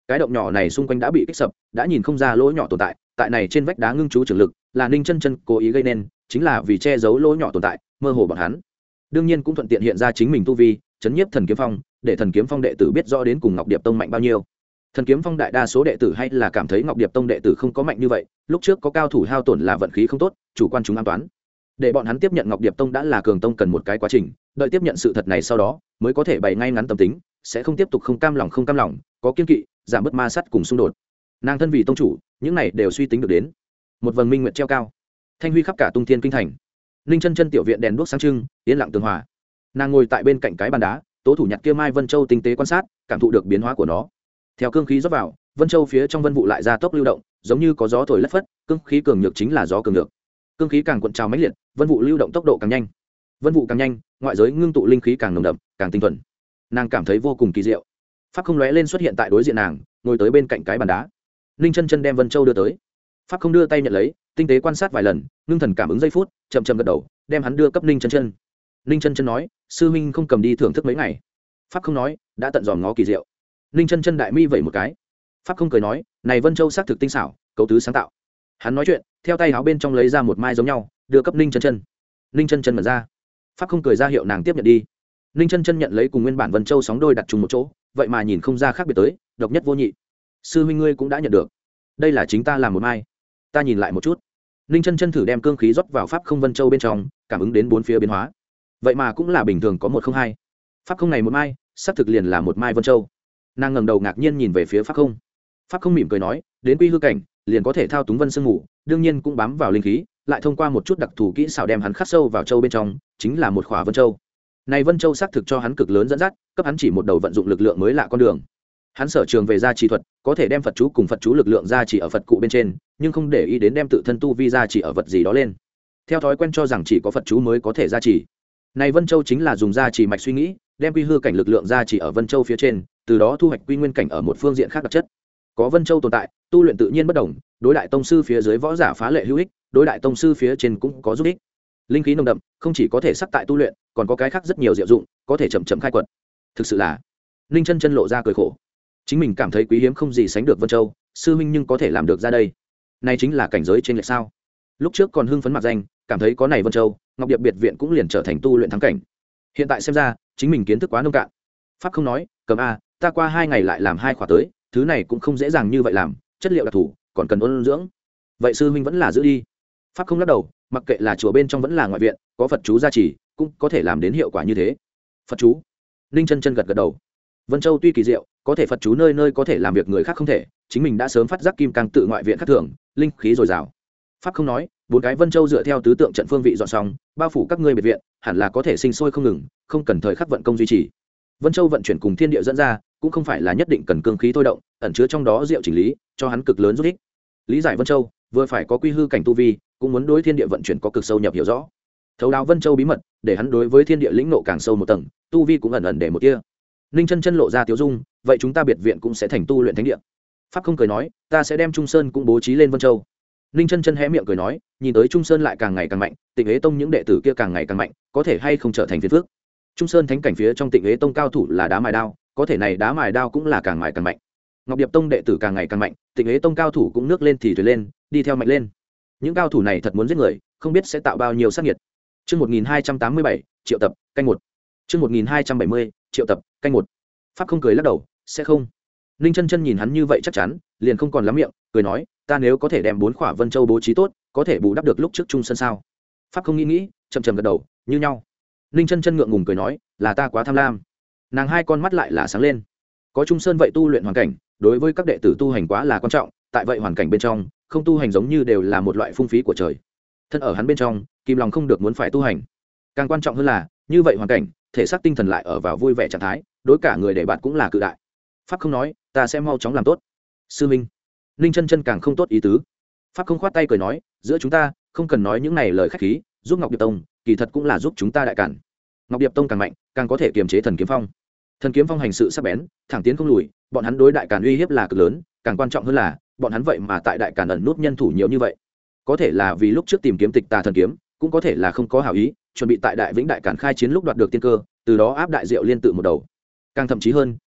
cái động nhỏ này xung quanh đã bị kích sập, đã nhìn không ra lỗ nhỏ tồn tại. Tại này trên vách đá ngưng chú trường lực là Ninh Chân Chân cố ý gây nên, chính là vì che giấu lỗ nhỏ tồn tại, mơ hồ bọn hắn. Đương nhiên cũng thuận tiện hiện ra chính mình tu vi, chấn nhiếp Thần Kiếm Phong, để Thần Kiếm Phong đệ tử biết rõ đến cùng Ngọc Điệp Tông mạnh bao nhiêu. Thần Kiếm Phong đại đa số đệ tử hay là cảm thấy Ngọc Điệp Tông đệ tử không có mạnh như vậy, lúc trước có cao thủ hao tổn là vận khí không tốt, chủ quan chúng an toán. Để bọn hắn tiếp nhận Ngọc Điệp Tông đã là cường tông cần một cái quá trình, đợi tiếp nhận sự thật này sau đó, mới có thể bày ngay ngắn tâm tính, sẽ không tiếp tục không cam lòng không cam lòng, có kiên kỵ, giảm bớt ma sát cùng xung đột. Nàng thân vì tông chủ, những này đều suy tính được đến. Một vầng minh nguyệt treo cao, thanh huy khắp cả Tung Thiên kinh thành. Ninh Chân Chân tiểu viện đèn đuốc sáng trưng, yên lặng tường hòa. Nàng ngồi tại bên cạnh cái bàn đá, tố thủ nhặt kia mai Vân Châu tinh tế quan sát, cảm thụ được biến hóa của nó. Theo cương khí rót vào, Vân Châu phía trong vân vụ lại ra tốc lưu động, giống như có gió thổi lất phất, cương khí cường nhược chính là gió cường nhược. Cương khí càng cuộn trào mãnh liệt, vân vụ lưu động tốc độ càng nhanh. Vân vụ càng nhanh, ngoại giới ngưng tụ linh khí càng nồng đậm, càng tinh thuần. Nàng cảm thấy vô cùng kỳ diệu. Pháp không lóe lên xuất hiện tại đối diện nàng, ngồi tới bên cạnh cái bàn đá. Ninh Chân Chân đem Vân Châu đưa tới. Pháp không đưa tay nhận lấy, tinh tế quan sát vài lần, ngưng thần cảm ứng giây phút, chậm chậm gật đầu, đem hắn đưa cấp Ninh Chân Chân. Ninh Chân Chân nói, sư huynh không cầm đi thưởng thức mấy ngày. Pháp không nói, đã tận dòm ngó kỳ diệu. Ninh Chân Chân đại mi vẩy một cái. Pháp không cười nói, này Vân Châu xác thực tinh xảo, cấu tứ sáng tạo. Hắn nói chuyện, theo tay áo bên trong lấy ra một mai giống nhau, đưa cấp Ninh Chân Chân. Ninh Chân Chân mở ra. Pháp không cười ra hiệu nàng tiếp nhận đi. Ninh Chân Chân nhận lấy cùng nguyên bản Vân Châu sóng đôi đặt chung một chỗ, vậy mà nhìn không ra khác biệt tới, độc nhất vô nhị. Sư huynh ngươi cũng đã nhận được. Đây là chính ta làm một mai. Ta nhìn lại một chút. Ninh Chân Chân thử đem cương khí rót vào pháp không Vân Châu bên trong, cảm ứng đến bốn phía biến hóa. Vậy mà cũng là bình thường có một không hai. Pháp không này một mai, xác thực liền là một mai Vân Châu. Nàng ngẩng đầu ngạc nhiên nhìn về phía pháp không. Pháp không mỉm cười nói, đến quy hư cảnh, liền có thể thao túng vân sương ngủ, đương nhiên cũng bám vào linh khí, lại thông qua một chút đặc thù kỹ xảo đem hắn khắc sâu vào châu bên trong, chính là một khỏa Vân Châu. Này Vân Châu xác thực cho hắn cực lớn dẫn dắt, cấp hắn chỉ một đầu vận dụng lực lượng mới lạ con đường. Hắn sở trường về gia trì thuật, có thể đem Phật chú cùng Phật chú lực lượng gia trì ở Phật cụ bên trên, nhưng không để ý đến đem tự thân tu vi gia trì ở vật gì đó lên. Theo thói quen cho rằng chỉ có Phật chú mới có thể gia trì. Này Vân Châu chính là dùng gia trì mạch suy nghĩ, đem quy hư cảnh lực lượng gia trì ở Vân Châu phía trên, từ đó thu hoạch quy nguyên cảnh ở một phương diện khác đặc chất. Có Vân Châu tồn tại, tu luyện tự nhiên bất đồng, đối đại tông sư phía dưới võ giả phá lệ hữu ích, đối đại tông sư phía trên cũng có giúp ích. Linh khí nồng đậm, không chỉ có thể sắc tại tu luyện, còn có cái khác rất nhiều diệu dụng, có thể chậm chậm khai quật. Thực sự là, Ninh Chân Chân lộ ra cười khổ. Chính mình cảm thấy quý hiếm không gì sánh được Vân Châu, sư huynh nhưng có thể làm được ra đây. Này chính là cảnh giới trên lệch sao? Lúc trước còn hưng phấn mặc danh, cảm thấy có này Vân Châu, Ngọc Điệp biệt viện cũng liền trở thành tu luyện thắng cảnh. Hiện tại xem ra, chính mình kiến thức quá nông cạn. Pháp không nói, cầm a, ta qua hai ngày lại làm hai khóa tới, thứ này cũng không dễ dàng như vậy làm, chất liệu đặc thù, còn cần ôn dưỡng. Vậy sư huynh vẫn là giữ đi. Pháp không lắc đầu, mặc kệ là chùa bên trong vẫn là ngoại viện, có Phật chú gia trì, cũng có thể làm đến hiệu quả như thế. Phật chú. Ninh Chân Chân gật gật đầu. Vân Châu tuy kỳ diệu, có thể Phật chú nơi nơi có thể làm việc người khác không thể, chính mình đã sớm phát giác kim cang tự ngoại viện khác thường, linh khí dồi dào. Pháp không nói, bốn cái Vân Châu dựa theo tứ tượng trận phương vị dọn xong, bao phủ các ngươi biệt viện, hẳn là có thể sinh sôi không ngừng, không cần thời khắc vận công duy trì. Vân Châu vận chuyển cùng thiên địa dẫn ra, cũng không phải là nhất định cần cương khí thôi động, ẩn chứa trong đó diệu chỉnh lý, cho hắn cực lớn giúp ích. Lý giải Vân Châu, vừa phải có quy hư cảnh tu vi, cũng muốn đối thiên địa vận chuyển có cực sâu nhập hiểu rõ. Thấu đáo Vân Châu bí mật, để hắn đối với thiên địa lĩnh nộ càng sâu một tầng, tu vi cũng ẩn ẩn để một tia. Ninh Chân Chân lộ ra tiếu dung, vậy chúng ta biệt viện cũng sẽ thành tu luyện thánh địa. Pháp không cười nói, ta sẽ đem Trung Sơn cũng bố trí lên Vân Châu. Ninh Chân Chân hé miệng cười nói, nhìn tới Trung Sơn lại càng ngày càng mạnh, Tịnh Hế Tông những đệ tử kia càng ngày càng mạnh, có thể hay không trở thành phiền phước. Trung Sơn thánh cảnh phía trong Tịnh Hế Tông cao thủ là đá mài đao, có thể này đá mài đao cũng là càng mài càng mạnh. Ngọc Điệp Tông đệ tử càng ngày càng mạnh, Tịnh Hế Tông cao thủ cũng nước lên thì thuyền lên, đi theo mạnh lên. Những cao thủ này thật muốn giết người, không biết sẽ tạo bao nhiêu sát nhiệt. Chương một nghìn hai trăm tám mươi bảy, triệu tập, canh một. Chương một nghìn hai trăm bảy mươi, triệu tập, canh một. Pháp không cười lắc đầu, sẽ không. Ninh Chân Chân nhìn hắn như vậy chắc chắn, liền không còn lắm miệng, cười nói, ta nếu có thể đem bốn khỏa Vân Châu bố trí tốt, có thể bù đắp được lúc trước Trung Sơn sao? Pháp không nghĩ nghĩ, chậm chậm gật đầu, như nhau. Ninh Chân Chân ngượng ngùng cười nói, là ta quá tham lam. Nàng hai con mắt lại là sáng lên. Có Trung Sơn vậy tu luyện hoàn cảnh, đối với các đệ tử tu hành quá là quan trọng, tại vậy hoàn cảnh bên trong, không tu hành giống như đều là một loại phung phí của trời. Thân ở hắn bên trong, kim lòng không được muốn phải tu hành. Càng quan trọng hơn là, như vậy hoàn cảnh, thể xác tinh thần lại ở vào vui vẻ trạng thái, đối cả người để bạn cũng là cự đại. Pháp không nói, ta sẽ mau chóng làm tốt. Sư minh. Ninh Chân Chân càng không tốt ý tứ. Pháp không khoát tay cười nói, giữa chúng ta không cần nói những này lời khách khí, giúp Ngọc Điệp Tông, kỳ thật cũng là giúp chúng ta đại cản. Ngọc Điệp Tông càng mạnh, càng có thể kiềm chế Thần Kiếm Phong. Thần Kiếm Phong hành sự sắc bén, thẳng tiến không lùi, bọn hắn đối đại cản uy hiếp là cực lớn, càng quan trọng hơn là, bọn hắn vậy mà tại đại cản ẩn nút nhân thủ nhiều như vậy. Có thể là vì lúc trước tìm kiếm Tịch Tà thần kiếm, cũng có thể là không có hảo ý, chuẩn bị tại Đại Vĩnh đại cản khai chiến lúc đoạt được tiên cơ, từ đó áp đại diệu liên tự một đầu. Càng thậm chí hơn,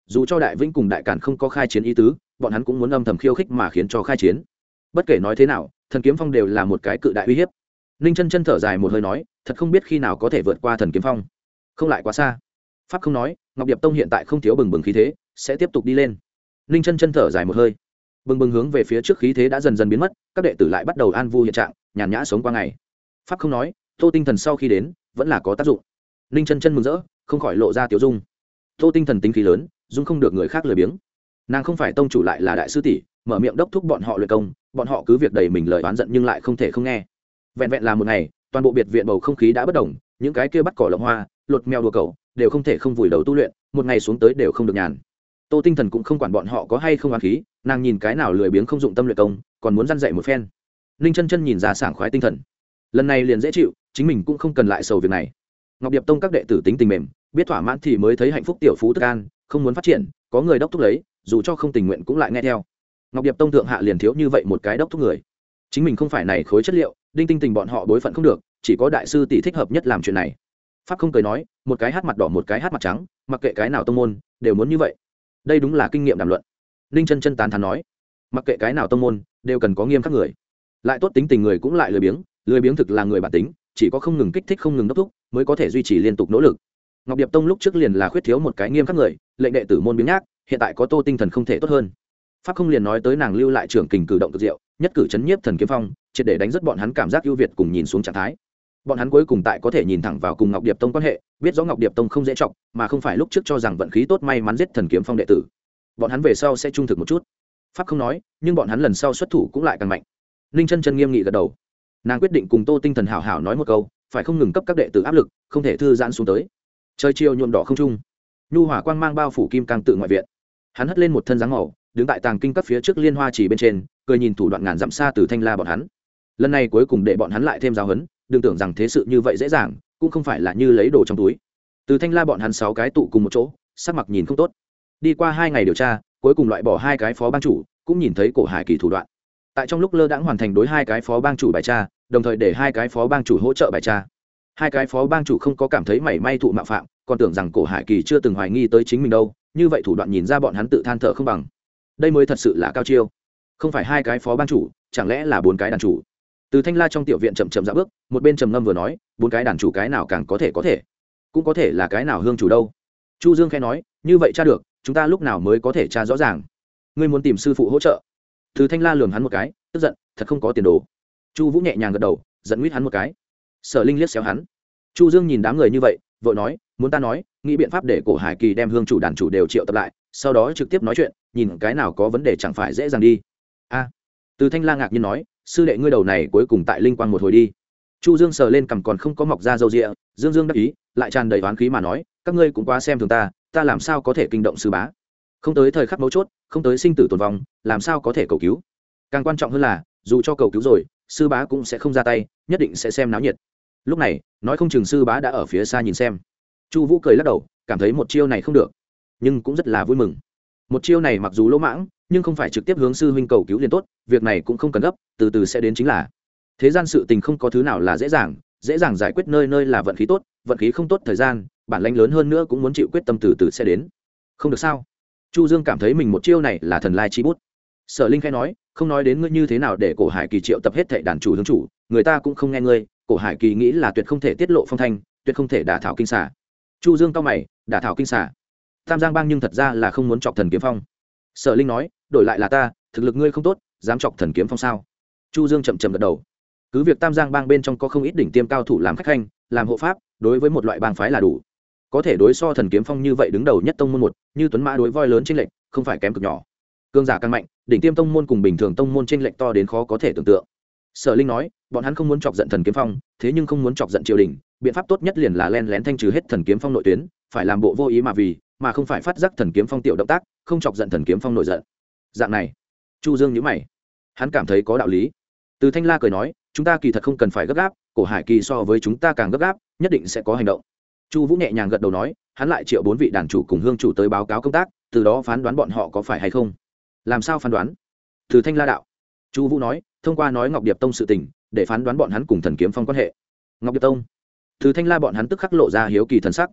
dù cho đại vĩnh cùng đại cản không có khai chiến ý tứ, bọn hắn cũng muốn âm thầm khiêu khích mà khiến cho khai chiến. Bất kể nói thế nào, thần kiếm phong đều là một cái cự đại uy hiếp. Ninh chân chân thở dài một hơi nói, thật không biết khi nào có thể vượt qua thần kiếm phong, không lại quá xa. Pháp không nói, Ngọc Điệp Tông hiện tại không thiếu bừng bừng khí thế, sẽ tiếp tục đi lên. Ninh chân chân thở dài một hơi, bừng bừng hướng về phía trước khí thế đã dần dần biến mất, các đệ tử lại bắt đầu an vui hiện trạng, nhàn nhã sống qua ngày. Pháp không nói, Tô Tinh Thần sau khi đến vẫn là có tác dụng. Ninh chân chân mừng rỡ, không khỏi lộ ra tiểu dung. Tô Tinh Thần tính khí lớn, dung không được người khác lười biếng. Nàng không phải tông chủ lại là đại sư tỷ, mở miệng đốc thúc bọn họ luyện công, bọn họ cứ việc đầy mình lời oán giận nhưng lại không thể không nghe. Vẹn vẹn là một ngày, toàn bộ biệt viện bầu không khí đã bất đồng, những cái kia bắt cỏ lộng hoa, lột mèo đùa cẩu, đều không thể không vùi đầu tu luyện, một ngày xuống tới đều không được nhàn. Tô Tinh Thần cũng không quản bọn họ có hay không oán khí, nàng nhìn cái nào lười biếng không dụng tâm luyện công, còn muốn răn dạy một phen. Ninh chân chân nhìn ra sảng khoái tinh thần, lần này liền dễ chịu, chính mình cũng không cần lại sầu việc này. Ngọc Điệp Tông các đệ tử tính tình mềm, biết thỏa mãn thì mới thấy hạnh phúc, tiểu phú tức an, không muốn phát triển, có người đốc thúc lấy, dù cho không tình nguyện cũng lại nghe theo. Ngọc Điệp Tông thượng hạ liền thiếu như vậy một cái đốc thúc người, chính mình không phải này khối chất liệu, đinh tinh tình bọn họ bối phận không được, chỉ có đại sư tỷ thích hợp nhất làm chuyện này. Pháp không cười nói, một cái hát mặt đỏ một cái hát mặt trắng, mặc kệ cái nào tông môn đều muốn như vậy, đây đúng là kinh nghiệm đàm luận. Ninh chân chân tán thán nói, mặc kệ cái nào tông môn đều cần có nghiêm khắc người, lại tốt tính tình người cũng lại lười biếng, lười biếng thực là người bản tính, chỉ có không ngừng kích thích không ngừng đốc thúc mới có thể duy trì liên tục nỗ lực. Ngọc Điệp Tông lúc trước liền là khuyết thiếu một cái nghiêm khắc người, lệnh đệ tử môn biếng nhác, hiện tại có Tô Tinh Thần không thể tốt hơn. Pháp không liền nói tới nàng lưu lại trưởng kình cử động cực diệu, nhất cử chấn nhiếp thần kiếm phong, triệt để đánh rất bọn hắn cảm giác ưu việt cùng nhìn xuống trạng thái. Bọn hắn cuối cùng tại có thể nhìn thẳng vào cùng Ngọc Điệp Tông quan hệ, biết rõ Ngọc Điệp Tông không dễ trọng, mà không phải lúc trước cho rằng vận khí tốt may mắn giết thần kiếm phong đệ tử. Bọn hắn về sau sẽ trung thực một chút. Pháp không nói, nhưng bọn hắn lần sau xuất thủ cũng lại càng mạnh. Ninh chân chân nghiêm nghị gật đầu, nàng quyết định cùng Tô Tinh Thần hảo hảo nói một câu, phải không ngừng cấp các đệ tử áp lực, không thể thư giãn xuống tới. Trời chiều nhuộm đỏ không trung, nhu hỏa quang mang bao phủ kim cang tự ngoại viện. Hắn hất lên một thân dáng màu, đứng tại tàng kinh các phía trước liên hoa chỉ bên trên, cười nhìn thủ đoạn ngàn dặm xa từ Thanh La bọn hắn. Lần này cuối cùng để bọn hắn lại thêm giáo huấn, đừng tưởng rằng thế sự như vậy dễ dàng, cũng không phải là như lấy đồ trong túi. Từ Thanh La bọn hắn sáu cái tụ cùng một chỗ, sắc mặt nhìn không tốt. Đi qua hai ngày điều tra, cuối cùng loại bỏ hai cái phó bang chủ, cũng nhìn thấy cổ hải kỳ thủ đoạn. Tại trong lúc lơ đãng hoàn thành đối hai cái phó bang chủ bài tra, đồng thời để hai cái phó bang chủ hỗ trợ bài tra. Hai cái phó bang chủ không có cảm thấy mảy may thụ mạo phạm, còn tưởng rằng cổ hải kỳ chưa từng hoài nghi tới chính mình đâu, như vậy thủ đoạn nhìn ra bọn hắn tự than thở không bằng. Đây mới thật sự là cao chiêu. Không phải hai cái phó bang chủ, chẳng lẽ là bốn cái đàn chủ? Từ Thanh La trong tiểu viện chậm chậm dạo bước, một bên trầm ngâm vừa nói, bốn cái đàn chủ cái nào càng có thể có thể, cũng có thể là cái nào hương chủ đâu. Chu Dương khẽ nói, như vậy tra được, chúng ta lúc nào mới có thể tra rõ ràng? Ngươi muốn tìm sư phụ hỗ trợ? Từ Thanh La lườm hắn một cái, tức giận, thật không có tiền đồ. Chu Vũ nhẹ nhàng gật đầu, giận nguyết hắn một cái. Sở Linh liếc xéo hắn. Chu Dương nhìn đám người như vậy, vội nói, muốn ta nói, nghĩ biện pháp để cổ hải kỳ đem hương chủ đàn chủ đều triệu tập lại, sau đó trực tiếp nói chuyện, nhìn cái nào có vấn đề chẳng phải dễ dàng đi. A. Từ Thanh La ngạc nhiên nói, sư đệ ngươi đầu này cuối cùng tại linh quang một hồi đi. Chu Dương sờ lên cằm còn không có mọc ra râu ria, Dương Dương đắc ý, lại tràn đầy oán khí mà nói, các ngươi cũng quá xem thường ta, ta làm sao có thể kinh động sư bá? Không tới thời khắc mấu chốt, không tới sinh tử tồn vong, làm sao có thể cầu cứu? Càng quan trọng hơn là, dù cho cầu cứu rồi, sư bá cũng sẽ không ra tay, nhất định sẽ xem náo nhiệt. Lúc này, nói không chừng sư bá đã ở phía xa nhìn xem. Chu Vũ cười lắc đầu, cảm thấy một chiêu này không được, nhưng cũng rất là vui mừng. Một chiêu này mặc dù lỗ mãng, nhưng không phải trực tiếp hướng sư huynh cầu cứu liền tốt, việc này cũng không cần gấp, từ từ sẽ đến chính là. Thế gian sự tình không có thứ nào là dễ dàng, dễ dàng giải quyết nơi nơi là vận khí tốt, vận khí không tốt thời gian, bản lãnh lớn hơn nữa cũng muốn chịu quyết tâm từ từ sẽ đến. Không được sao? Chu Dương cảm thấy mình một chiêu này là thần lai chi bút. Sở Linh khẽ nói, không nói đến ngươi như thế nào để cổ hải kỳ triệu tập hết thảy đàn chủ hướng chủ, người ta cũng không nghe ngươi, cổ hải kỳ nghĩ là tuyệt không thể tiết lộ phong thanh, tuyệt không thể đả thảo kinh xà. Chu Dương cao mày, đả thảo kinh xà? Tam Giang bang nhưng thật ra là không muốn chọc thần kiếm phong. Sở Linh nói, đổi lại là ta, thực lực ngươi không tốt, dám chọc thần kiếm phong sao? Chu Dương chậm chậm gật đầu. Cứ việc Tam Giang bang bên trong có không ít đỉnh tiêm cao thủ làm khách khanh, làm hộ pháp, đối với một loại bang phái là đủ. Có thể đối so thần kiếm phong như vậy đứng đầu nhất tông môn một, như Tuấn Mã đối voi lớn chênh lệch, không phải kém cực nhỏ. Cương giả càng mạnh, đỉnh tiêm tông môn cùng bình thường tông môn chênh lệch to đến khó có thể tưởng tượng. Sở Linh nói, bọn hắn không muốn chọc giận thần kiếm phong, thế nhưng không muốn chọc giận triều đình, biện pháp tốt nhất liền là len lén thanh trừ hết thần kiếm phong nội tuyến, phải làm bộ vô ý mà vì, mà không phải phát giác thần kiếm phong tiểu động tác, không chọc giận thần kiếm phong nổi giận. Dạng này, Chu Dương nhíu mày, hắn cảm thấy có đạo lý. Từ Thanh La cười nói, chúng ta kỳ thật không cần phải gấp gáp, cổ hải kỳ so với chúng ta càng gấp gáp, nhất định sẽ có hành động. Chu Vũ nhẹ nhàng gật đầu nói, hắn lại triệu bốn vị đàn chủ cùng hương chủ tới báo cáo công tác, từ đó phán đoán bọn họ có phải hay không. Làm sao phán đoán? Từ Thanh La đạo. Chu Vũ nói, thông qua nói Ngọc Điệp Tông sự tình, để phán đoán bọn hắn cùng thần kiếm phong quan hệ. Ngọc Điệp Tông? Từ Thanh La bọn hắn tức khắc lộ ra hiếu kỳ thần sắc.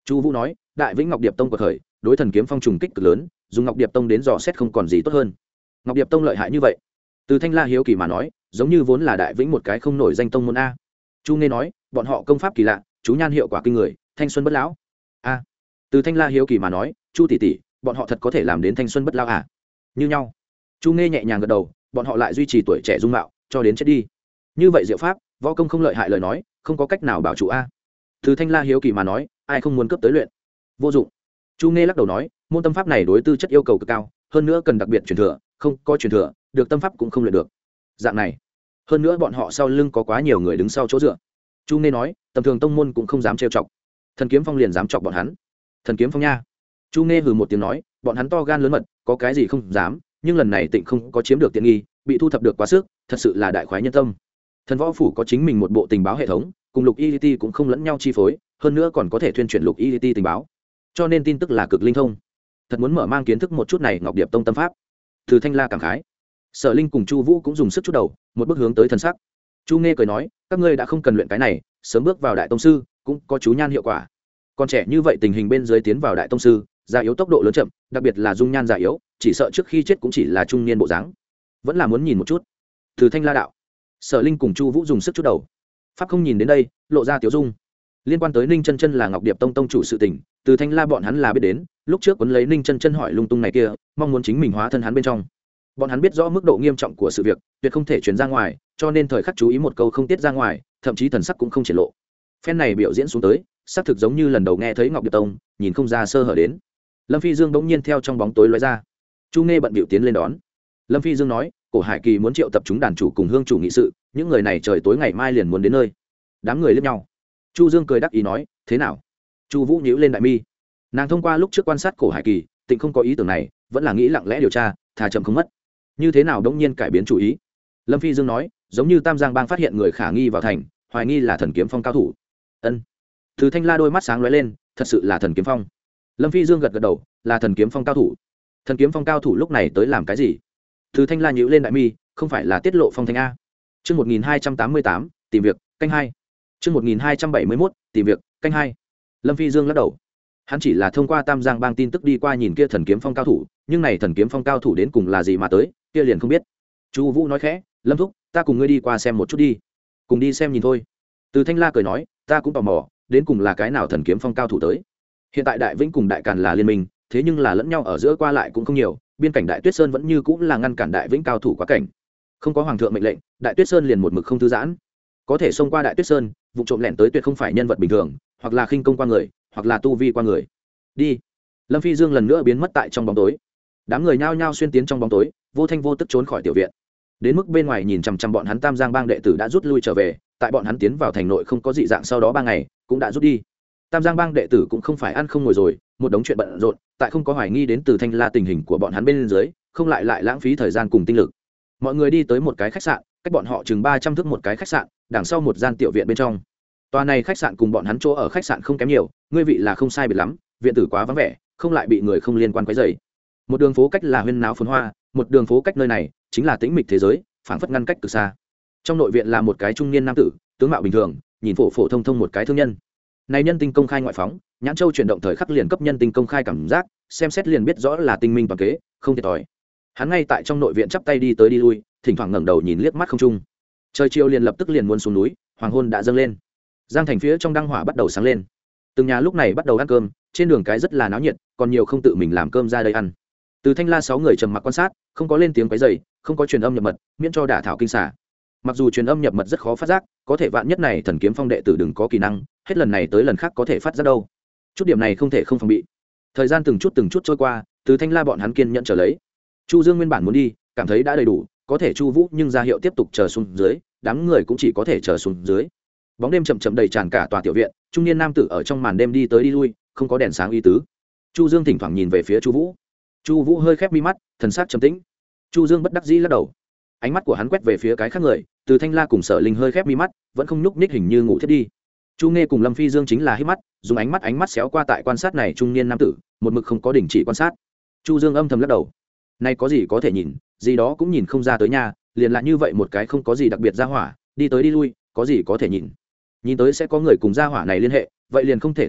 Chu Vũ nói, đại vĩnh Ngọc Điệp Tông của khởi, đối thần kiếm phong trùng kích cực lớn, dùng Ngọc Điệp Tông đến dò xét không còn gì tốt hơn. Ngọc Điệp Tông lợi hại như vậy? Từ Thanh La hiếu kỳ mà nói, giống như vốn là đại vĩnh một cái không nổi danh tông môn a. Chu Nghe nói, bọn họ công pháp kỳ lạ, chú nhan hiệu quả kinh người, thanh xuân bất lão. A. Từ Thanh La hiếu kỳ mà nói, Chu tỷ tỷ, bọn họ thật có thể làm đến thanh xuân bất lão à? Như nhau. Chu Nghe nhẹ nhàng gật đầu, bọn họ lại duy trì tuổi trẻ dung mạo, cho đến chết đi. Như vậy diệu pháp, võ công không lợi hại lời nói, không có cách nào bảo trụ a. Từ Thanh La hiếu kỳ mà nói, ai không muốn cấp tới luyện? Vô dụng. Chu Nghe lắc đầu nói, môn tâm pháp này đối tư chất yêu cầu cực cao, hơn nữa cần đặc biệt truyền thừa, không có truyền thừa, được tâm pháp cũng không luyện được. Dạng này, hơn nữa bọn họ sau lưng có quá nhiều người đứng sau chỗ dựa. Chu Nghe nói, tầm thường tông môn cũng không dám trêu chọc. Thần Kiếm Phong liền dám chọc bọn hắn. Thần Kiếm Phong nha. Chu Nghe hừ một tiếng nói, bọn hắn to gan lớn mật, có cái gì không dám, nhưng lần này Tịnh không có chiếm được tiện nghi, bị thu thập được quá sức, thật sự là đại khoái nhân tâm. Thần Võ phủ có chính mình một bộ tình báo hệ thống, cùng Lục i tê cũng không lẫn nhau chi phối, hơn nữa còn có thể tuyên truyền Lục i tê tình báo, cho nên tin tức là cực linh thông. Thật muốn mở mang kiến thức một chút này Ngọc Điệp Tông tâm pháp. Từ Thanh La cảm khái. Sở Linh cùng Chu Vũ cũng dùng sức chút đầu, một bước hướng tới thần sắc. Chu Nghe cười nói, các ngươi đã không cần luyện cái này, sớm bước vào đại tông sư, cũng có chú nhan hiệu quả. Còn trẻ như vậy tình hình bên dưới tiến vào đại tông sư, già yếu tốc độ lớn chậm, đặc biệt là dung nhan già yếu, chỉ sợ trước khi chết cũng chỉ là trung niên bộ dáng. Vẫn là muốn nhìn một chút. Từ Thanh La đạo. Sở Linh cùng Chu Vũ dùng sức chút đầu. Pháp không nhìn đến đây, lộ ra tiểu dung. Liên quan tới Ninh Chân Chân là Ngọc Điệp Tông tông chủ sự tình, Từ Thanh La bọn hắn là biết đến, lúc trước quấn lấy Ninh Chân Chân hỏi lung tung này kia, mong muốn chính mình hóa thân hắn bên trong. Bọn hắn biết rõ mức độ nghiêm trọng của sự việc, tuyệt không thể truyền ra ngoài, cho nên thời khắc chú ý một câu không tiết ra ngoài, thậm chí thần sắc cũng không triển lộ. Phen này biểu diễn xuống tới, xác thực giống như lần đầu nghe thấy Ngọc Điệp Tông, nhìn không ra sơ hở đến. Lâm Phi Dương bỗng nhiên theo trong bóng tối lóe ra. Chu Nghe bận bịu tiến lên đón. Lâm Phi Dương nói, Cổ Hải Kỳ muốn triệu tập chúng đàn chủ cùng hương chủ nghị sự, những người này trời tối ngày mai liền muốn đến nơi. Đám người liếc nhau. Chu Dương cười đắc ý nói, thế nào? Chu Vũ nhíu lên đại mi. Nàng thông qua lúc trước quan sát Cổ Hải Kỳ, Tịnh không có ý tưởng này, vẫn là nghĩ lặng lẽ điều tra, thà chậm không mất. Như thế nào đống nhiên cải biến chủ ý? Lâm Phi Dương nói, giống như Tam Giang Bang phát hiện người khả nghi vào thành, hoài nghi là Thần Kiếm Phong cao thủ. Ân. Từ Thanh La đôi mắt sáng lóe lên, thật sự là Thần Kiếm Phong. Lâm Phi Dương gật gật đầu, là Thần Kiếm Phong cao thủ. Thần Kiếm Phong cao thủ lúc này tới làm cái gì? Từ Thanh La nhíu lên đại mi, không phải là tiết lộ phong thanh a? Chương một nghìn hai trăm tám mươi tám, tìm việc, canh hai. Chương một nghìn hai trăm bảy mươi mốt, tìm việc, canh hai. Lâm Phi Dương lắc đầu. Hắn chỉ là thông qua Tam Giang Bang tin tức đi qua nhìn kia Thần Kiếm Phong cao thủ, nhưng này Thần Kiếm Phong cao thủ đến cùng là gì mà tới, kia liền không biết. Chu Vũ nói khẽ, Lâm thúc, ta cùng ngươi đi qua xem một chút đi. Cùng đi xem nhìn thôi. Từ Thanh La cười nói, ta cũng tò mò, đến cùng là cái nào Thần Kiếm Phong cao thủ tới. Hiện tại Đại Vĩnh cùng Đại Càn là liên minh, thế nhưng là lẫn nhau ở giữa qua lại cũng không nhiều, biên cảnh Đại Tuyết Sơn vẫn như cũng là ngăn cản Đại Vĩnh cao thủ quá cảnh. Không có hoàng thượng mệnh lệnh, Đại Tuyết Sơn liền một mực không thư giãn. Có thể xông qua Đại Tuyết Sơn, vụ trộm lẻn tới tuyệt không phải nhân vật bình thường, hoặc là khinh công qua người, hoặc là tu vi qua người. Đi. Lâm Phi Dương lần nữa biến mất tại trong bóng tối. Đám người nhao nhao xuyên tiến trong bóng tối, vô thanh vô tức trốn khỏi tiểu viện. Đến mức bên ngoài nhìn chằm chằm bọn hắn Tam Giang Bang đệ tử đã rút lui trở về, tại bọn hắn tiến vào thành nội không có dị dạng sau đó ba ngày, cũng đã rút đi. Tam Giang Bang đệ tử cũng không phải ăn không ngồi rồi, một đống chuyện bận rộn, tại không có hoài nghi đến từ Thanh La tình hình của bọn hắn bên dưới, không lại lại lãng phí thời gian cùng tinh lực. Mọi người đi tới một cái khách sạn, cách bọn họ chừng ba trăm thước một cái khách sạn, đằng sau một gian tiểu viện bên trong. Tòa này khách sạn cùng bọn hắn chỗ ở khách sạn không kém nhiều, ngươi vị là không sai biệt lắm, viện tử quá vắng vẻ, không lại bị người không liên quan quấy rầy. Một đường phố cách là huyên náo phồn hoa, một đường phố cách nơi này chính là tĩnh mịch thế giới, phảng phất ngăn cách cực xa. Trong nội viện là một cái trung niên nam tử, tướng mạo bình thường, nhìn phổ phổ thông thông một cái thương nhân. Này nhân tinh công khai ngoại phóng, nhãn châu chuyển động thời khắc liền cấp nhân tinh công khai cảm giác, xem xét liền biết rõ là tinh minh toàn kế, không thiệt thòi. Hắn ngay tại trong nội viện chắp tay đi tới đi lui, thỉnh thoảng ngẩng đầu nhìn liếc mắt không trung. Trời chiều liền lập tức liền muốn xuống núi, hoàng hôn đã dâng lên. Giang thành phía trong đăng hỏa bắt đầu sáng lên. Từng nhà lúc này bắt đầu ăn cơm, trên đường cái rất là náo nhiệt, còn nhiều không tự mình làm cơm ra đây ăn. Từ Thanh La sáu người trầm mặc quan sát, không có lên tiếng quấy rầy, không có truyền âm nhập mật, miễn cho đả thảo kinh xả. Mặc dù truyền âm nhập mật rất khó phát giác, có thể vạn nhất này Thần Kiếm Phong đệ tử đừng có kỹ năng, hết lần này tới lần khác có thể phát giác đâu. Chút điểm này không thể không phòng bị. Thời gian từng chút từng chút trôi qua, Từ Thanh La bọn hắn kiên nhẫn chờ lấy. Chu Dương nguyên bản muốn đi, cảm thấy đã đầy đủ, có thể Chu Vũ nhưng ra hiệu tiếp tục chờ xuống dưới, đám người cũng chỉ có thể chờ xuống dưới. Bóng đêm chậm chậm đầy tràn cả tòa tiểu viện, trung niên nam tử ở trong màn đêm đi tới đi lui, không có đèn sáng y tứ. Chu Dương thỉnh thoảng nhìn về phía Chu Vũ. Chu Vũ hơi khép mi mắt, thần sắc trầm tĩnh. Chu Dương bất đắc dĩ lắc đầu. Ánh mắt của hắn quét về phía cái khác người, Từ Thanh La cùng Sở Linh hơi khép mi mắt, vẫn không nhúc nhích hình như ngủ thiết đi. Chu Nghe cùng Lâm Phi Dương chính là hít mắt, dùng ánh mắt ánh mắt xéo qua tại quan sát này trung niên nam tử, một mực không có đình chỉ quan sát. Chu Dương âm thầm lắc đầu. Này có gì có thể nhìn, gì đó cũng nhìn không ra tới nha, liền là như vậy một cái không có gì đặc biệt ra hỏa, đi tới đi lui, có gì có thể nhìn. Nhìn tới sẽ có người cùng gia hỏa này liên hệ, vậy liền không thể tốt hơn,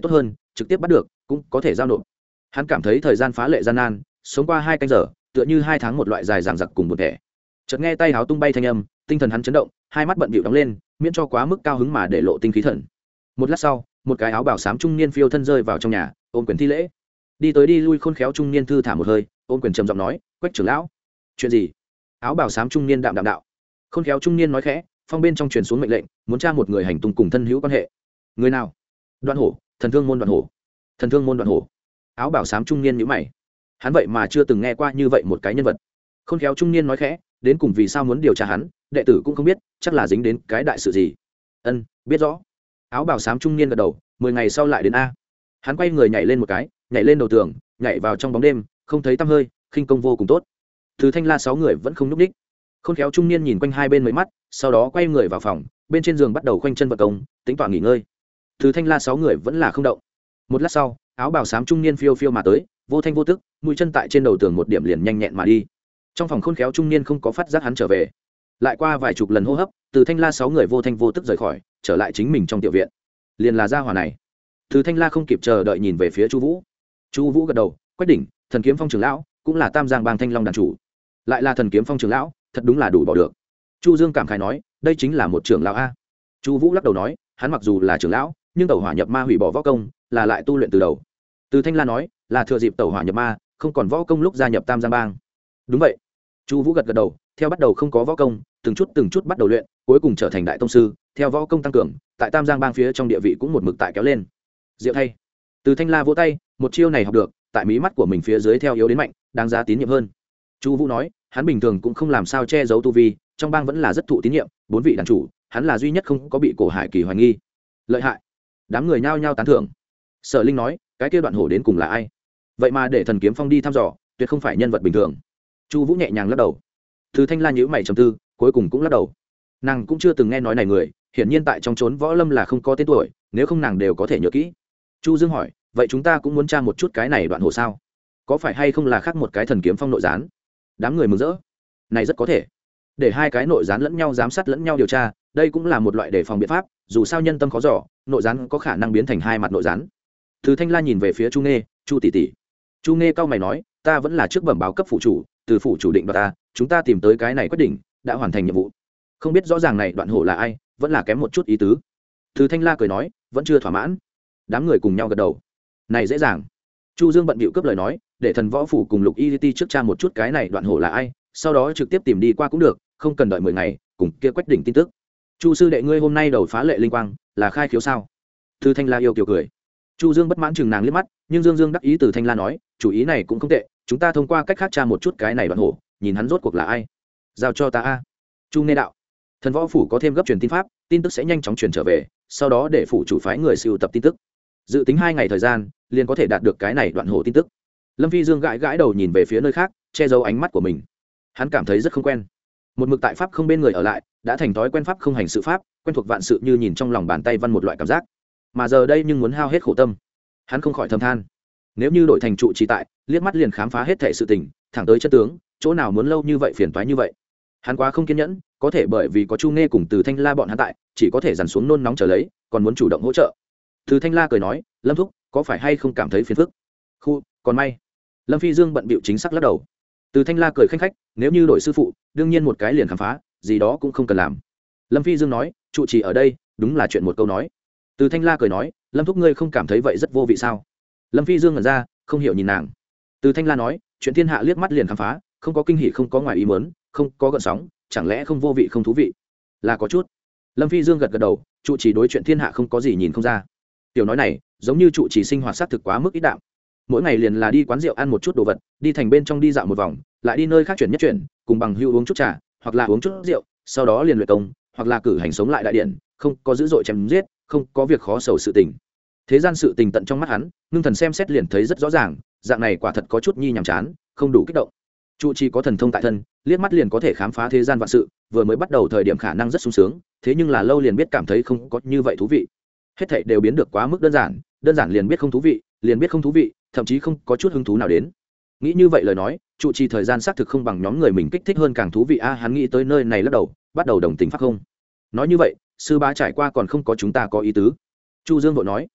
trực tiếp bắt được cũng có thể giao nộp. Hắn cảm thấy thời gian phá lệ gian nan, sống qua hai canh giờ tựa như hai tháng một loại dài dằng dặc cùng một thể. Chợt nghe tay áo tung bay thanh âm, tinh thần hắn chấn động, hai mắt bận bịu đóng lên, miễn cho quá mức cao hứng mà để lộ tinh khí thần. Một lát sau, một cái áo bảo xám trung niên phiêu thân rơi vào trong nhà, ôm quyền thi lễ. Đi tới đi lui khôn khéo trung niên thư thả một hơi, ôm quyền trầm giọng nói, Quách trưởng lão. Chuyện gì? Áo bảo xám trung niên đạm đạm đạo. Khôn khéo trung niên nói khẽ, phong bên trong truyền xuống mệnh lệnh, muốn tra một người hành tung cùng thân hữu quan hệ. Người nào? Đoạn hổ, thần thương môn đoạn hổ. Thần thương môn đoạn hổ. Áo bảo xám trung niên nhíu mày. Hắn vậy mà chưa từng nghe qua như vậy một cái nhân vật. Khôn khéo trung niên nói khẽ, đến cùng vì sao muốn điều tra hắn, đệ tử cũng không biết, chắc là dính đến cái đại sự gì. Ân, biết rõ. Áo bảo xám trung niên gật đầu, mười ngày sau lại đến a. Hắn quay người nhảy lên một cái, nhảy lên đầu tường, nhảy vào trong bóng đêm, không thấy tăm hơi, khinh công vô cùng tốt. Từ Thanh La sáu người vẫn không núp đích. Khôn khéo trung niên nhìn quanh hai bên mấy mắt, sau đó quay người vào phòng, bên trên giường bắt đầu khoanh chân vận công, tính tọa nghỉ ngơi. Từ Thanh La sáu người vẫn là không động. Một lát sau, áo bào xám trung niên phiêu phiêu mà tới, vô thanh vô tức, mũi chân tại trên đầu tường một điểm liền nhanh nhẹn mà đi. Trong phòng khôn khéo trung niên không có phát giác hắn trở về. Lại qua vài chục lần hô hấp, Từ Thanh La sáu người vô thanh vô tức rời khỏi, trở lại chính mình trong tiểu viện. Liền là gia hỏa này. Từ Thanh La không kịp chờ đợi nhìn về phía Chu Vũ. Chu Vũ gật đầu, Quách đỉnh, Thần Kiếm Phong trưởng lão, cũng là Tam Giang Bang Thanh Long đàn chủ. Lại là Thần Kiếm Phong trưởng lão, thật đúng là đủ bỏ được. Chu Dương cảm khái nói, đây chính là một trưởng lão a. Chu Vũ lắc đầu nói, hắn mặc dù là trưởng lão, nhưng tẩu hỏa nhập ma hủy bỏ võ công, là lại tu luyện từ đầu. Từ Thanh La nói, là thừa dịp tẩu hỏa nhập ma, không còn võ công lúc gia nhập Tam Giang Bang. Đúng vậy. Chu Vũ gật gật đầu, theo bắt đầu không có võ công, từng chút từng chút bắt đầu luyện, cuối cùng trở thành đại tông sư, theo võ công tăng cường, tại Tam Giang Bang phía trong địa vị cũng một mực tại kéo lên. Diệu thay. Từ Thanh La vỗ tay, một chiêu này học được, tại mí mắt của mình phía dưới theo yếu đến mạnh, đáng giá tín nhiệm hơn. Chu Vũ nói, hắn bình thường cũng không làm sao che giấu tu vi, trong bang vẫn là rất thụ tín nhiệm, bốn vị đàn chủ, hắn là duy nhất không có bị Cổ Hải Kỳ hoài nghi. Lợi hại. Đám người nhao nhao tán thưởng. Sở Linh nói, cái kia Đoạn Hổ đến cùng là ai? Vậy mà để Thần Kiếm Phong đi thăm dò, tuyệt không phải nhân vật bình thường. Chu Vũ nhẹ nhàng lắc đầu. Từ Thanh La nhíu mày trầm tư, cuối cùng cũng lắc đầu. Nàng cũng chưa từng nghe nói này người, hiển nhiên tại trong chốn võ lâm là không có tên tuổi, nếu không nàng đều có thể nhớ kỹ. Chu Dương hỏi, vậy chúng ta cũng muốn tra một chút cái này Đoạn Hổ sao? Có phải hay không là khác một cái Thần Kiếm Phong nội gián? Đám người mừng rỡ. Này rất có thể. Để hai cái nội gián lẫn nhau giám sát lẫn nhau điều tra, đây cũng là một loại đề phòng biện pháp, dù sao nhân tâm khó dò, nội gián có khả năng biến thành hai mặt nội gián. Từ Thanh La nhìn về phía Chu Nghê, Chu tỷ tỷ. Chu Nghê cao mày nói, ta vẫn là trước bẩm báo cấp phụ chủ, từ phụ chủ định đoạt ta, chúng ta tìm tới cái này quyết định, đã hoàn thành nhiệm vụ. Không biết rõ ràng này Đoạn Hổ là ai, vẫn là kém một chút ý tứ. Từ Thanh La cười nói, vẫn chưa thỏa mãn. Đám người cùng nhau gật đầu. Này dễ dàng. Chu Dương bận bịu cướp lời nói, để Thần Võ phủ cùng Lục Y Ti trước tra một chút cái này Đoạn Hổ là ai, sau đó trực tiếp tìm đi qua cũng được, không cần đợi mười ngày, cùng kia Quách đỉnh tin tức. Chu sư đệ ngươi hôm nay đầu phá lệ linh quang, là khai khiếu sao? Từ Thanh La yêu kiều cười. Chu Dương bất mãn chừng nàng liếc mắt, nhưng Dương Dương đắc ý. Từ Thanh La nói, chủ ý này cũng không tệ, chúng ta thông qua cách khác tra một chút cái này Đoạn Hổ, nhìn hắn rốt cuộc là ai. Giao cho ta a. Chu Nghe đạo. Thần Võ phủ có thêm gấp truyền tin pháp, tin tức sẽ nhanh chóng truyền trở về, sau đó để phủ chủ phái người sưu tập tin tức. Dự tính hai ngày thời gian, liền có thể đạt được cái này Đoạn Hổ tin tức. Lâm Phi Dương gãi gãi đầu nhìn về phía nơi khác, che giấu ánh mắt của mình. Hắn cảm thấy rất không quen. Một mực tại pháp không bên người ở lại, đã thành thói quen pháp không hành sự pháp, quen thuộc vạn sự như nhìn trong lòng bàn tay văn một loại cảm giác. Mà giờ đây nhưng muốn hao hết khổ tâm. Hắn không khỏi thầm than. Nếu như đổi thành trụ trì tại, liếc mắt liền khám phá hết thảy sự tình, thẳng tới chân tướng, chỗ nào muốn lâu như vậy phiền toái như vậy. Hắn quá không kiên nhẫn, có thể bởi vì có Chu Nghe cùng Từ Thanh La bọn hắn tại, chỉ có thể dằn xuống nôn nóng chờ lấy, còn muốn chủ động hỗ trợ. Từ Thanh La cười nói, Lâm thúc, có phải hay không cảm thấy phiền phức? Khu, còn may. Lâm Phi Dương bận bịu chính xác lắc đầu. Từ Thanh La cười khanh khách, nếu như đổi sư phụ, đương nhiên một cái liền khám phá, gì đó cũng không cần làm. Lâm Phi Dương nói, trụ trì ở đây, đúng là chuyện một câu nói. Từ Thanh La cười nói, Lâm thúc ngươi không cảm thấy vậy rất vô vị sao? Lâm Phi Dương ngẩn ra, không hiểu nhìn nàng. Từ Thanh La nói, chuyện thiên hạ liếc mắt liền khám phá, không có kinh hỉ không có ngoài ý muốn, không có gợn sóng, chẳng lẽ không vô vị không thú vị? Là có chút. Lâm Phi Dương gật gật đầu, trụ trì đối chuyện thiên hạ không có gì nhìn không ra. Tiểu nói này, giống như trụ trì sinh hoạt sát thực quá mức ít đạm. Mỗi ngày liền là đi quán rượu ăn một chút đồ vật, đi thành bên trong đi dạo một vòng, lại đi nơi khác chuyển nhất chuyển, cùng bằng hữu uống chút trà, hoặc là uống chút rượu, sau đó liền luyện công, hoặc là cử hành sống lại đại điện, không có dữ dội chém giết, không có việc khó sầu sự tình. Thế gian sự tình tận trong mắt hắn, ngưng thần xem xét liền thấy rất rõ ràng, dạng này quả thật có chút nhi nhàm chán, không đủ kích động. Trụ trì có thần thông tại thân, liếc mắt liền có thể khám phá thế gian vạn sự, vừa mới bắt đầu thời điểm khả năng rất sung sướng, thế nhưng là lâu liền biết cảm thấy không có như vậy thú vị. Hết thảy đều biến được quá mức đơn giản, đơn giản liền biết không thú vị, liền biết không thú vị, thậm chí không có chút hứng thú nào đến. Nghĩ như vậy lời nói, trụ trì thời gian xác thực không bằng nhóm người mình kích thích hơn càng thú vị a. À, hắn nghĩ tới nơi này lắc đầu, bắt đầu đồng tình pháp không. Nói như vậy, sư bá trải qua còn không có chúng ta có ý tứ. Chu Dương vội nói.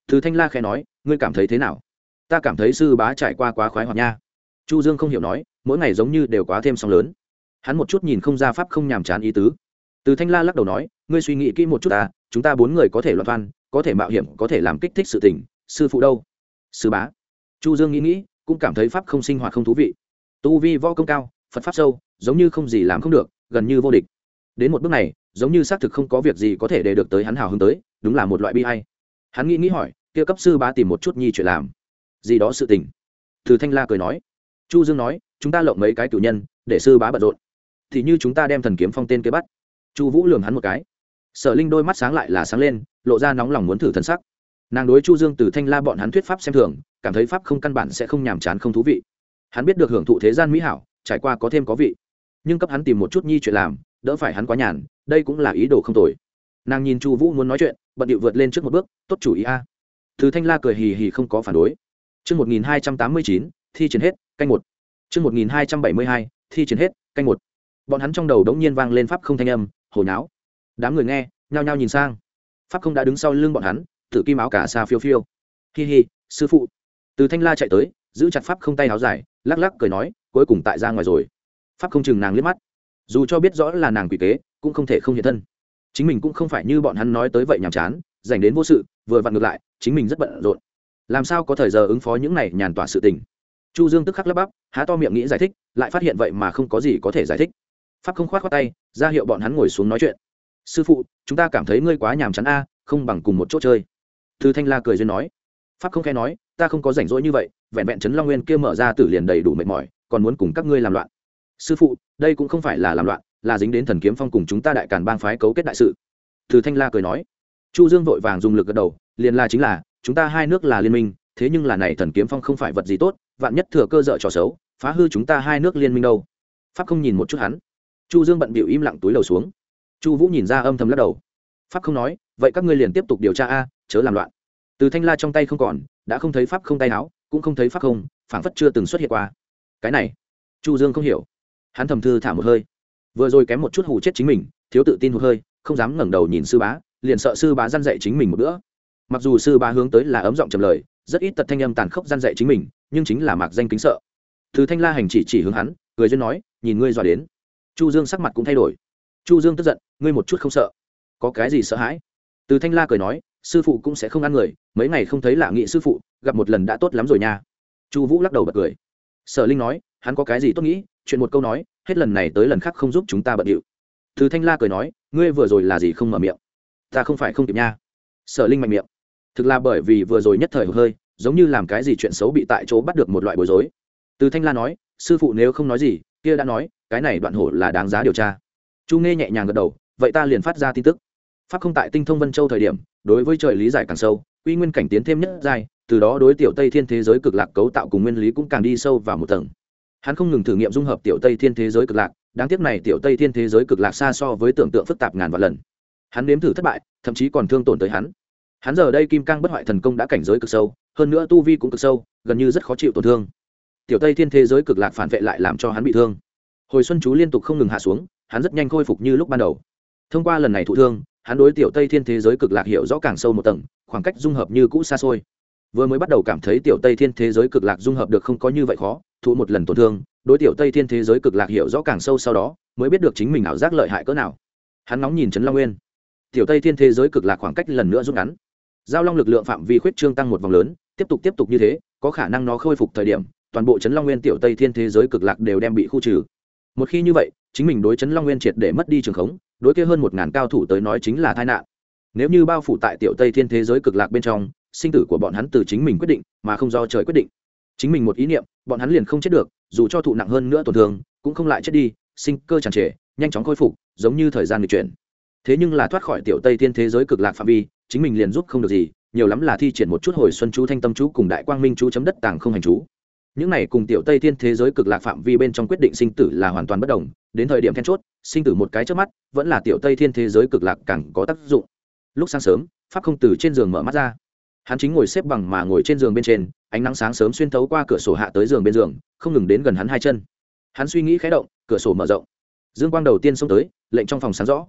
Từ Thanh La khẽ nói, ngươi cảm thấy thế nào? Ta cảm thấy sư bá trải qua quá khoái hoạt nha. Chu Dương không hiểu nói, mỗi ngày giống như đều quá thêm sóng lớn. Hắn một chút nhìn không ra pháp không nhàm chán ý tứ. Từ Thanh La lắc đầu nói, ngươi suy nghĩ kỹ một chút ta, chúng ta bốn người có thể loạn toan, có thể mạo hiểm, có thể làm kích thích sự tình, sư phụ đâu? Sư bá. Chu Dương nghĩ nghĩ, cũng cảm thấy pháp không sinh hoạt không thú vị. Tu vi võ công cao, Phật pháp sâu, giống như không gì làm không được, gần như vô địch. Đến một bước này, giống như xác thực không có việc gì có thể để được tới hắn hào hứng tới, đúng là một loại bi ai. Hắn nghĩ nghĩ hỏi, kia cấp sư bá tìm một chút nhi chuyện làm, gì đó sự tình. Từ Thanh La cười nói. Chu Dương nói, chúng ta lộng mấy cái cửu nhân, để sư bá bận rộn. Thì như chúng ta đem thần kiếm phong tên kia bắt. Chu Vũ lườm hắn một cái. Sở Linh đôi mắt sáng lại là sáng lên, lộ ra nóng lòng muốn thử thần sắc. Nàng đối Chu Dương Từ Thanh La bọn hắn thuyết pháp xem thường, cảm thấy pháp không căn bản sẽ không nhàm chán không thú vị. Hắn biết được hưởng thụ thế gian mỹ hảo, trải qua có thêm có vị, nhưng cấp hắn tìm một chút nhi chuyện làm, đỡ phải hắn quá nhàn, đây cũng là ý đồ không tồi. Nàng nhìn Chu Vũ muốn nói chuyện, bận điệu vượt lên trước một bước, tốt chủ ý a. Từ Thanh La cười hì hì không có phản đối. Chương một nghìn hai trăm tám mươi chín, thi triển hết, canh một. Chương một nghìn hai trăm bảy mươi hai, thi triển hết, canh một. Bọn hắn trong đầu đống nhiên vang lên pháp không thanh âm, hồ nháo. Đám người nghe, nhao nhao nhìn sang. Pháp không đã đứng sau lưng bọn hắn, tự kim áo cả xa phiêu phiêu. Hi hi, sư phụ. Từ Thanh La chạy tới, giữ chặt pháp không tay áo dài, lắc lắc cười nói, cuối cùng tại ra ngoài rồi. Pháp không chừng nàng liếc mắt, dù cho biết rõ là nàng quỷ kế, cũng không thể không hiện thân. Chính mình cũng không phải như bọn hắn nói tới vậy nhàm chán, dành đến vô sự, vừa vặn ngược lại, chính mình rất bận rộn, làm sao có thời giờ ứng phó những này nhàn tỏa sự tình. Chu Dương tức khắc lắp bắp, há to miệng nghĩ giải thích, lại phát hiện vậy mà không có gì có thể giải thích. Pháp không khoát khoát tay, ra hiệu bọn hắn ngồi xuống nói chuyện. Sư phụ, chúng ta cảm thấy ngươi quá nhàm chán a, không bằng cùng một chỗ chơi. Từ Thanh La cười duyên nói. Pháp không khẽ nói, ta không có rảnh rỗi như vậy, vẹn vẹn trấn Long Nguyên kia mở ra tử liền đầy đủ mệt mỏi, còn muốn cùng các ngươi làm loạn. Sư phụ, đây cũng không phải là làm loạn, là dính đến thần kiếm phong cùng chúng ta đại càn bang phái cấu kết đại sự. Từ Thanh La cười nói. Chu Dương vội vàng dùng lực gật đầu, liền là chính là, chúng ta hai nước là liên minh, thế nhưng là này thần kiếm phong không phải vật gì tốt, vạn nhất thừa cơ dở trò xấu, phá hư chúng ta hai nước liên minh đâu. Pháp không nhìn một chút hắn. Chu Dương bận bịu im lặng túi lầu xuống. Chu Vũ nhìn ra âm thầm lắc đầu. Pháp không nói, vậy các ngươi liền tiếp tục điều tra a, chớ làm loạn. Từ Thanh La trong tay không còn, đã không thấy pháp không tay áo, cũng không thấy pháp không, phảng phất chưa từng xuất hiện qua. Cái này, Chu Dương không hiểu. Hắn thầm thư thả một hơi. Vừa rồi kém một chút hù chết chính mình, thiếu tự tin hụt hơi, không dám ngẩng đầu nhìn sư bá, liền sợ sư bá răn dạy chính mình một bữa. Mặc dù sư bá hướng tới là ấm giọng trầm lời, rất ít tật thanh âm tàn khốc răn dạy chính mình, nhưng chính là mạc danh kính sợ. Từ Thanh La hành chỉ chỉ hướng hắn, cười duyên nói, nhìn ngươi dọa đến. Chu Dương sắc mặt cũng thay đổi. Chu Dương tức giận, ngươi một chút không sợ? Có cái gì sợ hãi? Từ Thanh La cười nói, sư phụ cũng sẽ không ăn người, mấy ngày không thấy lạ nghị sư phụ, gặp một lần đã tốt lắm rồi nha. Chu Vũ lắc đầu bật cười. Sở Linh nói, hắn có cái gì tốt nghĩ, chuyện một câu nói, hết lần này tới lần khác không giúp chúng ta bận điệu. Từ Thanh La cười nói, ngươi vừa rồi là gì không mở miệng? Ta không phải không kịp nha. Sở Linh mạnh miệng. Thực là bởi vì vừa rồi nhất thời hơi, giống như làm cái gì chuyện xấu bị tại chỗ bắt được một loại bối rối. Từ Thanh La nói, sư phụ nếu không nói gì, kia đã nói, cái này đoạn hổ là đáng giá điều tra. Chu Nghe nhẹ nhàng gật đầu, vậy ta liền phát ra tin tức. Pháp không tại Tinh Thông Vân Châu thời điểm, đối với trời lý giải càng sâu, uy nguyên cảnh tiến thêm nhất giai, từ đó đối tiểu Tây Thiên thế giới cực lạc cấu tạo cùng nguyên lý cũng càng đi sâu vào một tầng. Hắn không ngừng thử nghiệm dung hợp tiểu Tây Thiên thế giới cực lạc, đáng tiếc này tiểu Tây Thiên thế giới cực lạc xa so với tưởng tượng phức tạp ngàn vạn lần. Hắn nếm thử thất bại, thậm chí còn thương tổn tới hắn. Hắn giờ đây kim cang bất hoại thần công đã cảnh giới cực sâu, hơn nữa tu vi cũng cực sâu, gần như rất khó chịu tổn thương. Tiểu Tây Thiên thế giới cực lạc phản vệ lại làm cho hắn bị thương. Hồi xuân chú liên tục không ngừng hạ xuống, hắn rất nhanh khôi phục như lúc ban đầu. Thông qua lần này thụ thương, hắn đối tiểu Tây Thiên thế giới cực lạc hiểu rõ càng sâu một tầng, khoảng cách dung hợp như cũ xa xôi. Vừa mới bắt đầu cảm thấy tiểu Tây Thiên thế giới cực lạc dung hợp được không có như vậy khó, thụ một lần tổn thương, đối tiểu Tây Thiên thế giới cực lạc hiểu rõ càng sâu sau đó, mới biết được chính mình ảo giác lợi hại cỡ nào. Hắn nóng nhìn Trấn Long Nguyên, tiểu Tây Thiên thế giới cực lạc khoảng cách lần nữa rút ngắn. Giao Long lực lượng phạm vi khuyết trương tăng một vòng lớn, tiếp tục tiếp tục như thế, có khả năng nó khôi phục thời điểm, toàn bộ Trấn Long Nguyên tiểu Tây Thiên thế giới cực lạc đều đem bị khu trừ. Một khi như vậy, chính mình đối Trấn Long Nguyên triệt để mất đi trường khống, đối kia hơn một ngàn cao thủ tới nói chính là tai nạn. Nếu như bao phủ tại tiểu Tây Thiên thế giới cực lạc bên trong, sinh tử của bọn hắn từ chính mình quyết định, mà không do trời quyết định. Chính mình một ý niệm, bọn hắn liền không chết được, dù cho thụ nặng hơn nữa tổn thương, cũng không lại chết đi, sinh cơ tràn trề, nhanh chóng khôi phục, giống như thời gian nghịch chuyển. Thế nhưng là thoát khỏi tiểu Tây Thiên thế giới cực lạc phạm vi, chính mình liền giúp không được gì, nhiều lắm là thi triển một chút hồi xuân chú, thanh tâm chú cùng đại quang minh chú chấm đất tàng không hành chú. Những này cùng tiểu Tây Thiên thế giới cực lạc phạm vi bên trong quyết định sinh tử là hoàn toàn bất đồng, đến thời điểm then chốt, sinh tử một cái trước mắt, vẫn là tiểu Tây Thiên thế giới cực lạc càng có tác dụng. Lúc sáng sớm, Pháp không từ trên giường mở mắt ra. Hắn chính ngồi xếp bằng mà ngồi trên giường bên trên, ánh nắng sáng sớm xuyên thấu qua cửa sổ hạ tới giường bên giường, không ngừng đến gần hắn hai chân. Hắn suy nghĩ khẽ động, cửa sổ mở rộng. Dương quang đầu tiên xông tới, lệnh trong phòng sáng rõ.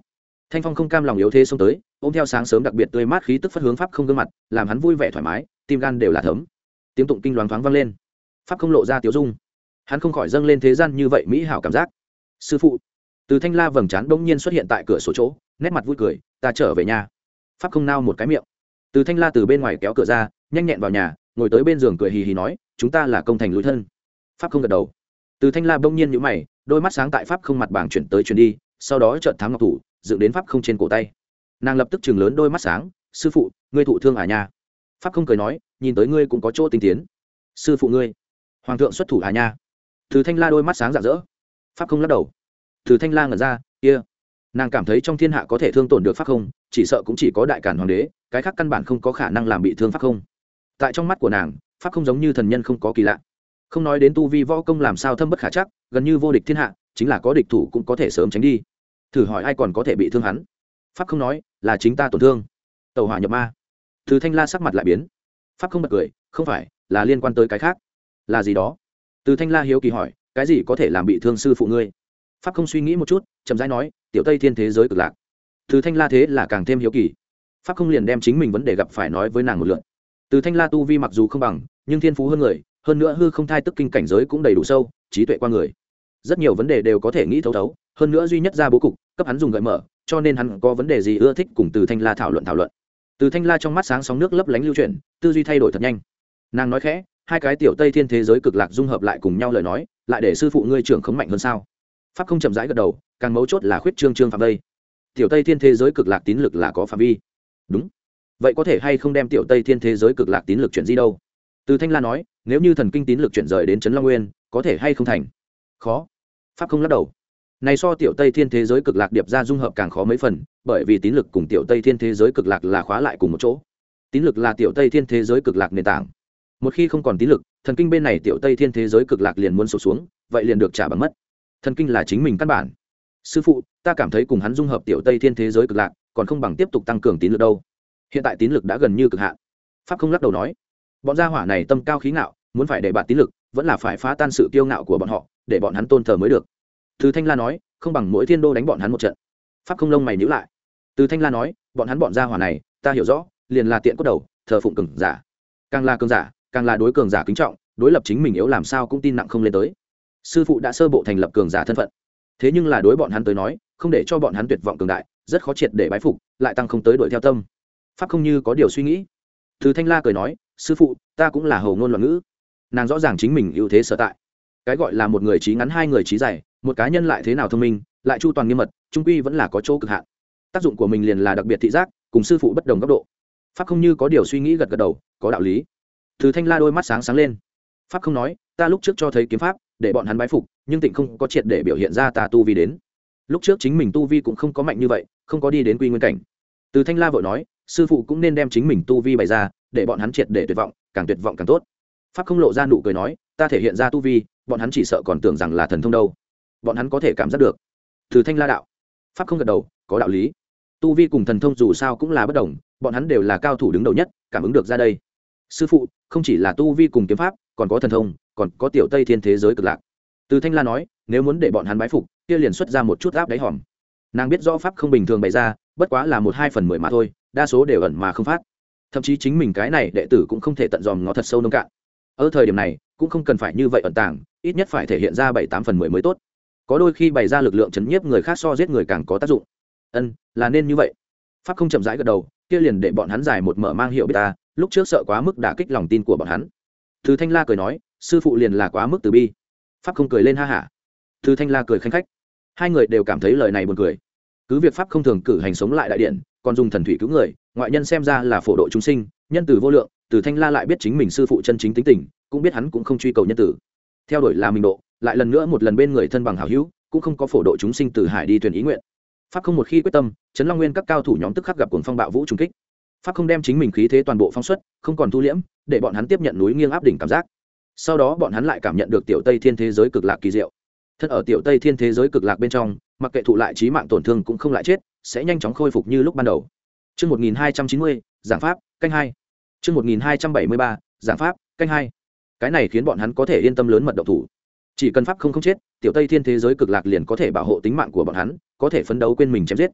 Thanh Phong không cam lòng yếu thế xông tới, ôm theo sáng sớm đặc biệt tươi mát khí tức phất hướng pháp không gương mặt, làm hắn vui vẻ thoải mái, tim gan đều là thấm. Tiếng tụng kinh loáng thoáng vang lên, pháp không lộ ra tiểu dung, hắn không khỏi dâng lên thế gian như vậy mỹ hảo cảm giác. Sư phụ. Từ Thanh La vầng trán bỗng nhiên xuất hiện tại cửa sổ chỗ, nét mặt vui cười, ta trở về nhà. Pháp không nao một cái miệng. Từ Thanh La từ bên ngoài kéo cửa ra, nhanh nhẹn vào nhà, ngồi tới bên giường cười hì hì nói, chúng ta là công thành lối thân. Pháp không gật đầu. Từ Thanh La bỗng nhiên nhíu mày, đôi mắt sáng tại pháp không mặt bảng chuyển tới chuyển đi, sau đó chợt thám ngọc thủ dựng đến pháp không trên cổ tay. Nàng lập tức chừng lớn đôi mắt sáng, sư phụ, ngươi thụ thương à nha? Pháp không cười nói, nhìn tới ngươi cũng có chỗ tinh tiến. Sư phụ ngươi, hoàng thượng xuất thủ à nha? Từ Thanh La đôi mắt sáng rạng rỡ. Pháp không lắc đầu. Từ Thanh La ngẩn ra, kia, nàng cảm thấy trong thiên hạ có thể thương tổn được pháp không, chỉ sợ cũng chỉ có đại cản hoàng đế, cái khác căn bản không có khả năng làm bị thương pháp không. Tại trong mắt của nàng, pháp không giống như thần nhân không có kỳ lạ. Không nói đến tu vi võ công làm sao thâm bất khả chắc, gần như vô địch thiên hạ, chính là có địch thủ cũng có thể sớm tránh đi. Thử hỏi ai còn có thể bị thương hắn? Pháp không nói, là chính ta tổn thương. Tẩu hỏa nhập ma. Từ Thanh La sắc mặt lại biến. Pháp không bật cười, không phải, là liên quan tới cái khác. Là gì đó? Từ Thanh La hiếu kỳ hỏi, cái gì có thể làm bị thương sư phụ ngươi? Pháp không suy nghĩ một chút, chậm rãi nói, tiểu Tây Thiên thế giới cực lạc. Từ Thanh La thế là càng thêm hiếu kỳ. Pháp không liền đem chính mình vấn đề gặp phải nói với nàng một lượt. Từ Thanh La tu vi mặc dù không bằng, nhưng thiên phú hơn người, hơn nữa hư không thai tức kinh cảnh giới cũng đầy đủ sâu, trí tuệ qua người. Rất nhiều vấn đề đều có thể nghĩ thấu thấu, hơn nữa duy nhất ra bố cục, cấp hắn dùng gợi mở, cho nên hắn có vấn đề gì ưa thích cùng Từ Thanh La thảo luận thảo luận. Từ Thanh La trong mắt sáng sóng nước lấp lánh lưu chuyển, tư duy thay đổi thật nhanh. Nàng nói khẽ, hai cái tiểu Tây Thiên thế giới cực lạc dung hợp lại cùng nhau lời nói, lại để sư phụ ngươi trưởng khống mạnh hơn sao? Pháp không chậm rãi gật đầu, càng mấu chốt là khuyết trương trương phạm đây. Tiểu Tây Thiên thế giới cực lạc tín lực là có phạm vi. Đúng. Vậy có thể hay không đem tiểu Tây Thiên thế giới cực lạc tín lực chuyển di đâu? Từ Thanh La nói, nếu như thần kinh tín lực chuyển rời đến Trấn Long Nguyên, có thể hay không thành? Khó. Pháp không lắc đầu. Này so tiểu Tây Thiên thế giới cực lạc điệp ra dung hợp càng khó mấy phần, bởi vì tín lực cùng tiểu Tây Thiên thế giới cực lạc là khóa lại cùng một chỗ. Tín lực là tiểu Tây Thiên thế giới cực lạc nền tảng. Một khi không còn tín lực, thần kinh bên này tiểu Tây Thiên thế giới cực lạc liền muốn sụp xuống, vậy liền được trả bằng mất. Thần kinh là chính mình căn bản. Sư phụ, ta cảm thấy cùng hắn dung hợp tiểu Tây Thiên thế giới cực lạc, còn không bằng tiếp tục tăng cường tín lực đâu. Hiện tại tín lực đã gần như cực hạn. Pháp không lắc đầu nói, bọn gia hỏa này tâm cao khí ngạo, muốn phải để bạt tín lực, vẫn là phải phá tan sự kiêu ngạo của bọn họ, để bọn hắn tôn thờ mới được. Từ Thanh La nói, không bằng mỗi thiên đô đánh bọn hắn một trận. Pháp không lông mày nhíu lại. Từ Thanh La nói, bọn hắn bọn gia hỏa này, ta hiểu rõ, liền là tiện cốt đầu, thờ phụng cường giả. Càng là cường giả, càng là đối cường giả kính trọng, đối lập chính mình yếu làm sao cũng tin nặng không lên tới. Sư phụ đã sơ bộ thành lập cường giả thân phận, thế nhưng là đối bọn hắn tới nói, không để cho bọn hắn tuyệt vọng cường đại, rất khó triệt để bái phục, lại tăng không tới đuổi theo tâm. Pháp không như có điều suy nghĩ. Từ Thanh La cười nói, sư phụ, ta cũng là hầu ngôn loạn ngữ. Nàng rõ ràng chính mình ưu thế sở tại. Cái gọi là một người trí ngắn hai người trí dài, một cá nhân lại thế nào thông minh, lại chu toàn nghiêm mật, trung quy vẫn là có chỗ cực hạn. Tác dụng của mình liền là đặc biệt thị giác, cùng sư phụ bất đồng góc độ. Pháp không như có điều suy nghĩ gật gật đầu, có đạo lý. Từ Thanh La đôi mắt sáng sáng lên. Pháp không nói, ta lúc trước cho thấy kiếm pháp, để bọn hắn bái phục, nhưng tịnh không có triệt để biểu hiện ra ta tu vi đến. Lúc trước chính mình tu vi cũng không có mạnh như vậy, không có đi đến quy nguyên cảnh. Từ Thanh La vội nói, sư phụ cũng nên đem chính mình tu vi bày ra, để bọn hắn triệt để tuyệt vọng, càng tuyệt vọng càng tốt. Pháp không lộ ra nụ cười nói, ta thể hiện ra tu vi, bọn hắn chỉ sợ còn tưởng rằng là thần thông đâu. Bọn hắn có thể cảm giác được. Từ Thanh La đạo. Pháp không gật đầu, có đạo lý. Tu vi cùng thần thông dù sao cũng là bất đồng, bọn hắn đều là cao thủ đứng đầu nhất, cảm ứng được ra đây. Sư phụ, không chỉ là tu vi cùng kiếm pháp, còn có thần thông, còn có tiểu Tây Thiên thế giới cực lạc. Từ Thanh La nói, nếu muốn để bọn hắn bái phục, kia liền xuất ra một chút áp đáy hòm. Nàng biết rõ pháp không bình thường bày ra, bất quá là một hai phần mười mà thôi, đa số đều ẩn mà không phát. Thậm chí chính mình cái này đệ tử cũng không thể tận dòm ngó thật sâu nông cạn. Ở thời điểm này, cũng không cần phải như vậy ẩn tàng, ít nhất phải thể hiện ra bảy tám phần mười mới tốt. Có đôi khi bày ra lực lượng chấn nhiếp người khác so giết người càng có tác dụng. Ân, là nên như vậy. Pháp không chậm rãi gật đầu, kia liền để bọn hắn giải một mở mang hiệu biết ta, lúc trước sợ quá mức đả kích lòng tin của bọn hắn. Từ Thanh La cười nói, sư phụ liền là quá mức từ bi. Pháp không cười lên ha hả. Từ Thanh La cười khanh khách. Hai người đều cảm thấy lời này buồn cười. Cứ việc pháp không thường cử hành sống lại đại điện, còn dùng thần thủy cứu người, ngoại nhân xem ra là phổ độ chúng sinh, nhân từ vô lượng. Từ Thanh La lại biết chính mình sư phụ chân chính tính tình, cũng biết hắn cũng không truy cầu nhân tử, theo đuổi là mình độ, lại lần nữa một lần bên người thân bằng hảo hữu, cũng không có phổ độ chúng sinh từ hải đi thuyền ý nguyện. Pháp không một khi quyết tâm, Trấn Long Nguyên các cao thủ nhóm tức khắc gặp cuồng phong bạo vũ trùng kích. Pháp không đem chính mình khí thế toàn bộ phong xuất, không còn thu liễm, để bọn hắn tiếp nhận núi nghiêng áp đỉnh cảm giác. Sau đó bọn hắn lại cảm nhận được tiểu Tây Thiên thế giới cực lạc kỳ diệu. Thân ở tiểu Tây Thiên thế giới cực lạc bên trong, mặc kệ thụ lại chí mạng tổn thương cũng không lại chết, sẽ nhanh chóng khôi phục như lúc ban đầu. Chương một nghìn hai trăm chín mươi, giảng pháp, canh hai. Chương một nghìn hai trăm bảy mươi ba, giảng pháp, canh hai. Cái này khiến bọn hắn có thể yên tâm lớn mật động thủ. Chỉ cần pháp không không chết, tiểu Tây Thiên thế giới cực lạc liền có thể bảo hộ tính mạng của bọn hắn, có thể phấn đấu quên mình chém giết.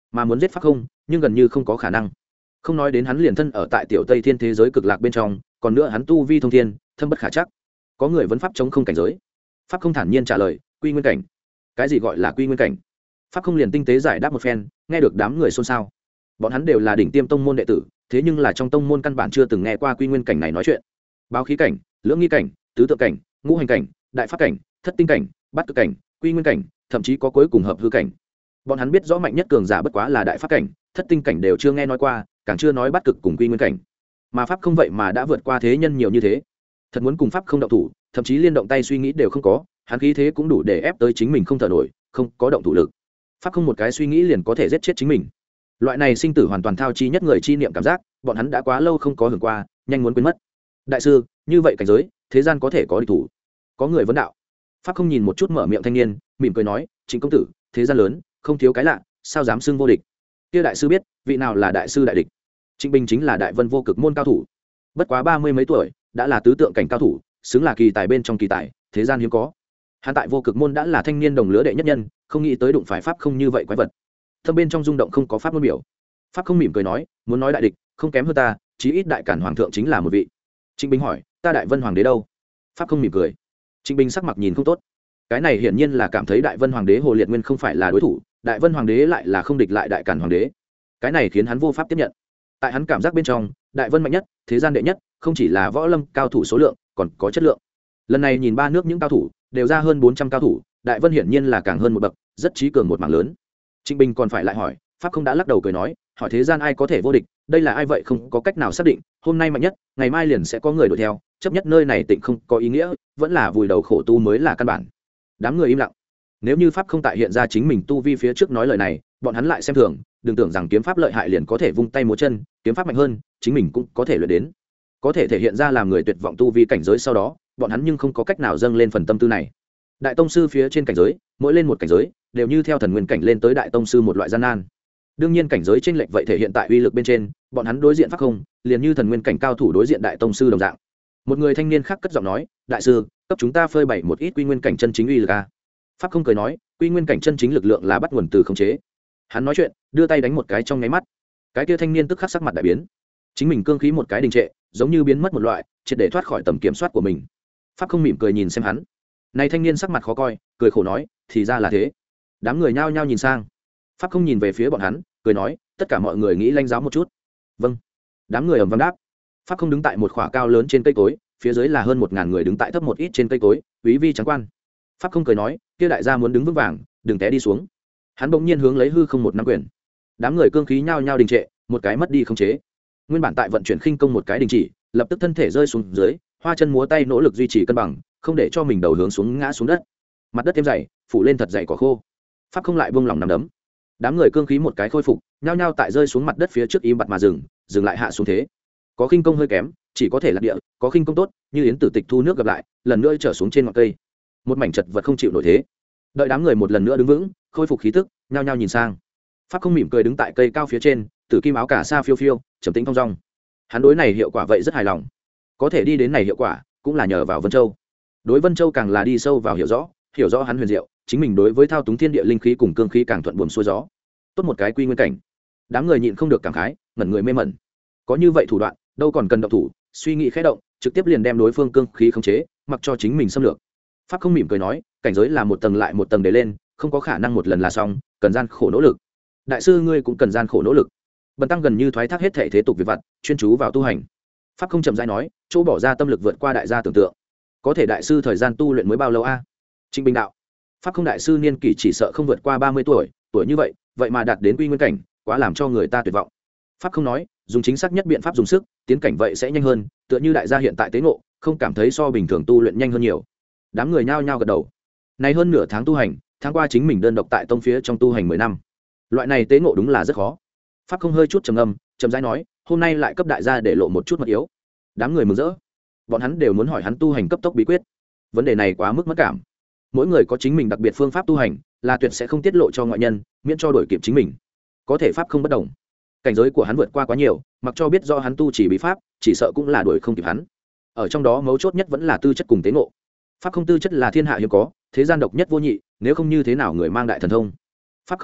mà muốn giết pháp không nhưng gần như không có khả năng. Không nói đến hắn liền thân ở tại tiểu tây thiên thế giới cực lạc bên trong, còn nữa hắn tu vi thông thiên thâm bất khả chắc. Có người vấn pháp chống không cảnh giới. Pháp không thản nhiên trả lời, quy nguyên cảnh. Cái gì gọi là quy nguyên cảnh? Pháp không liền tinh tế giải đáp một phen, nghe được đám người xôn xao. Bọn hắn đều là đỉnh tiêm tông môn đệ tử, thế nhưng là trong tông môn căn bản chưa từng nghe qua quy nguyên cảnh này nói chuyện. Báo khí cảnh, lưỡng nghi cảnh, tứ tự cảnh, ngũ hành cảnh, đại pháp cảnh, thất tinh cảnh, bát cực cảnh, quy nguyên cảnh, thậm chí có cuối cùng hợp hư cảnh. Bọn hắn biết rõ mạnh nhất cường giả bất quá là đại pháp cảnh, thất tinh cảnh đều chưa nghe nói qua, càng chưa nói bát cực cùng quy nguyên cảnh. Mà pháp không vậy mà đã vượt qua thế nhân nhiều như thế. Thật muốn cùng pháp không động thủ, thậm chí liên động tay suy nghĩ đều không có, hắn khí thế cũng đủ để ép tới chính mình không thở nổi, không có động thủ lực. Pháp không một cái suy nghĩ liền có thể giết chết chính mình. Loại này sinh tử hoàn toàn thao chi nhất người chi niệm cảm giác, bọn hắn đã quá lâu không có hưởng qua, nhanh muốn quên mất. Đại sư, như vậy cảnh giới, thế gian có thể có địch thủ? Có người vấn đạo. Pháp không nhìn một chút mở miệng thanh niên, mỉm cười nói, Trịnh công tử, thế gian lớn, không thiếu cái lạ, sao dám xưng vô địch? Kia đại sư biết, vị nào là đại sư đại địch? Trịnh Bình chính là đại vân vô cực môn cao thủ, bất quá ba mươi mấy tuổi, đã là tứ tượng cảnh cao thủ, xứng là kỳ tài bên trong kỳ tài, thế gian hiếm có. Hắn tại vô cực môn đã là thanh niên đồng lứa đệ nhất nhân, không nghĩ tới đụng phải pháp không như vậy quái vật. Thâm bên trong rung động không có pháp ngôn biểu. Pháp không mỉm cười nói, muốn nói đại địch, không kém hơn ta, chí ít đại cản hoàng thượng chính là một vị. Trịnh Bình hỏi, ta đại vân hoàng đế đâu? Pháp không mỉm cười. Trịnh Bình sắc mặt nhìn không tốt. Cái này hiển nhiên là cảm thấy đại vân hoàng đế Hồ Liệt Nguyên không phải là đối thủ, đại vân hoàng đế lại là không địch lại đại cản hoàng đế. Cái này khiến hắn vô pháp tiếp nhận. Tại hắn cảm giác bên trong, đại vân mạnh nhất, thế gian đệ nhất, không chỉ là võ lâm cao thủ số lượng, còn có chất lượng. Lần này nhìn ba nước những cao thủ, đều ra hơn bốn trăm cao thủ, đại vân hiển nhiên là càng hơn một bậc, rất trí cường một mảng lớn. Trịnh Bình còn phải lại hỏi, pháp không đã lắc đầu cười nói, hỏi thế gian ai có thể vô địch, đây là ai vậy không có cách nào xác định, hôm nay mạnh nhất, ngày mai liền sẽ có người đuổi theo, chấp nhất nơi này tịnh không có ý nghĩa, vẫn là vùi đầu khổ tu mới là căn bản. Đám người im lặng. Nếu như pháp không tại hiện ra chính mình tu vi phía trước nói lời này, bọn hắn lại xem thường, đừng tưởng rằng kiếm pháp lợi hại liền có thể vung tay múa chân, kiếm pháp mạnh hơn, chính mình cũng có thể luyện đến. Có thể thể hiện ra làm người tuyệt vọng tu vi cảnh giới sau đó, bọn hắn nhưng không có cách nào dâng lên phần tâm tư này. Đại tông sư phía trên cảnh giới, mỗi lên một cảnh giới, đều như theo thần nguyên cảnh lên tới đại tông sư một loại gian nan. Đương nhiên cảnh giới chênh lệch vậy thể hiện tại uy lực bên trên, bọn hắn đối diện pháp không, liền như thần nguyên cảnh cao thủ đối diện đại tông sư đồng dạng. Một người thanh niên khác cất giọng nói, đại sư, cấp chúng ta phơi bày một ít quy nguyên cảnh chân chính uy lực a. Pháp không cười nói, quy nguyên cảnh chân chính lực lượng là bắt nguồn từ khống chế. Hắn nói chuyện, đưa tay đánh một cái trong nháy mắt. Cái kia thanh niên tức khắc sắc mặt đại biến, chính mình cương khí một cái đình trệ, giống như biến mất một loại, triệt để thoát khỏi tầm kiểm soát của mình. Pháp không mỉm cười nhìn xem hắn. Này thanh niên sắc mặt khó coi, cười khổ nói, thì ra là thế. Đám người nhao nhao nhìn sang. Pháp không nhìn về phía bọn hắn, cười nói, tất cả mọi người nghĩ lãnh giáo một chút. Vâng. Đám người ầm vang đáp. Pháp không đứng tại một khỏa cao lớn trên cây cối, phía dưới là hơn một ngàn người đứng tại thấp một ít trên cây cối, quý vi trắng quan. Pháp không cười nói, kia đại gia muốn đứng vững vàng, đừng té đi xuống. Hắn bỗng nhiên hướng lấy hư không một năm quyền. Đám người cương khí nhao nhao đình trệ, một cái mất đi khống chế. Nguyên bản tại vận chuyển khinh công một cái đình chỉ, lập tức thân thể rơi xuống dưới, hoa chân múa tay nỗ lực duy trì cân bằng, không để cho mình đầu hướng xuống ngã xuống đất. Mặt đất thêm dày, phủ lên thật dày cỏ khô. Pháp không lại buông lòng nằm đấm. Đám người cương khí một cái khôi phục, nhao nhao tại rơi xuống mặt đất phía trước im bặt mà dừng, dừng lại hạ xuống thế. Có khinh công hơi kém, chỉ có thể lạc địa, có khinh công tốt, như yến tử tịch thu nước gặp lại, lần nữa trở xuống trên ngọn cây. Một mảnh chật vật không chịu nổi thế. Đợi đám người một lần nữa đứng vững, khôi phục khí tức, nhao nhao nhìn sang. Pháp không mỉm cười đứng tại cây cao phía trên, tử kim áo cả sa phiêu phiêu, trầm tĩnh thong dong. Hắn đối này hiệu quả vậy rất hài lòng. Có thể đi đến này hiệu quả, cũng là nhờ vào Vân Châu. Đối Vân Châu càng là đi sâu vào hiểu rõ, hiểu rõ hắn huyền diệu, chính mình đối với thao túng thiên địa linh khí cùng cương khí càng thuận buồm xuôi gió. Tốt một cái quy nguyên cảnh. Đám người nhịn không được cảm khái, ngẩn người mê mẩn. Có như vậy thủ đoạn, đâu còn cần động thủ, suy nghĩ khẽ động, trực tiếp liền đem đối phương cương khí khống chế, mặc cho chính mình xâm lược. Pháp không mỉm cười nói, cảnh giới là một tầng lại một tầng để lên, không có khả năng một lần là xong, cần gian khổ nỗ lực. Đại sư ngươi cũng cần gian khổ nỗ lực. Bần tăng gần như thoái thác hết thể thế tục việc vặt, chuyên chú vào tu hành. Pháp không chậm rãi nói, chỗ bỏ ra tâm lực vượt qua đại gia tưởng tượng. Có thể đại sư thời gian tu luyện mới bao lâu a? À? Trịnh Bình đạo. Pháp không đại sư niên kỷ chỉ sợ không vượt qua ba mươi tuổi, tuổi như vậy, vậy mà đạt đến quy nguyên cảnh, quá làm cho người ta tuyệt vọng. Pháp không nói, dùng chính xác nhất biện pháp dùng sức, tiến cảnh vậy sẽ nhanh hơn, tựa như đại gia hiện tại tế ngộ, không cảm thấy so bình thường tu luyện nhanh hơn nhiều. Đám người nhao nhao gật đầu. Này hơn nửa tháng tu hành, tháng qua chính mình đơn độc tại tông phía trong tu hành mười năm. Loại này tế ngộ đúng là rất khó. Pháp không hơi chút trầm ngâm, trầm rãi nói, hôm nay lại cấp đại gia để lộ một chút mật yếu. Đám người mừng rỡ. Bọn hắn đều muốn hỏi hắn tu hành cấp tốc bí quyết. Vấn đề này quá mức mất cảm. Mỗi người có chính mình đặc biệt phương pháp tu hành, là tuyệt sẽ không tiết lộ cho ngoại nhân, miễn cho đổi kịp chính mình. Có thể pháp không bất đồng. Cảnh giới của hắn vượt qua quá nhiều, mặc cho biết do hắn tu chỉ bí pháp, chỉ sợ cũng là đuổi không kịp hắn. Ở trong đó mấu chốt nhất vẫn là tư chất cùng tế ngộ. Pháp không tư chất là thiên hạ hiếm có, thế gian độc nhất vô nhị, nếu không như thế nào người mang đại thần thông. Pháp không nói,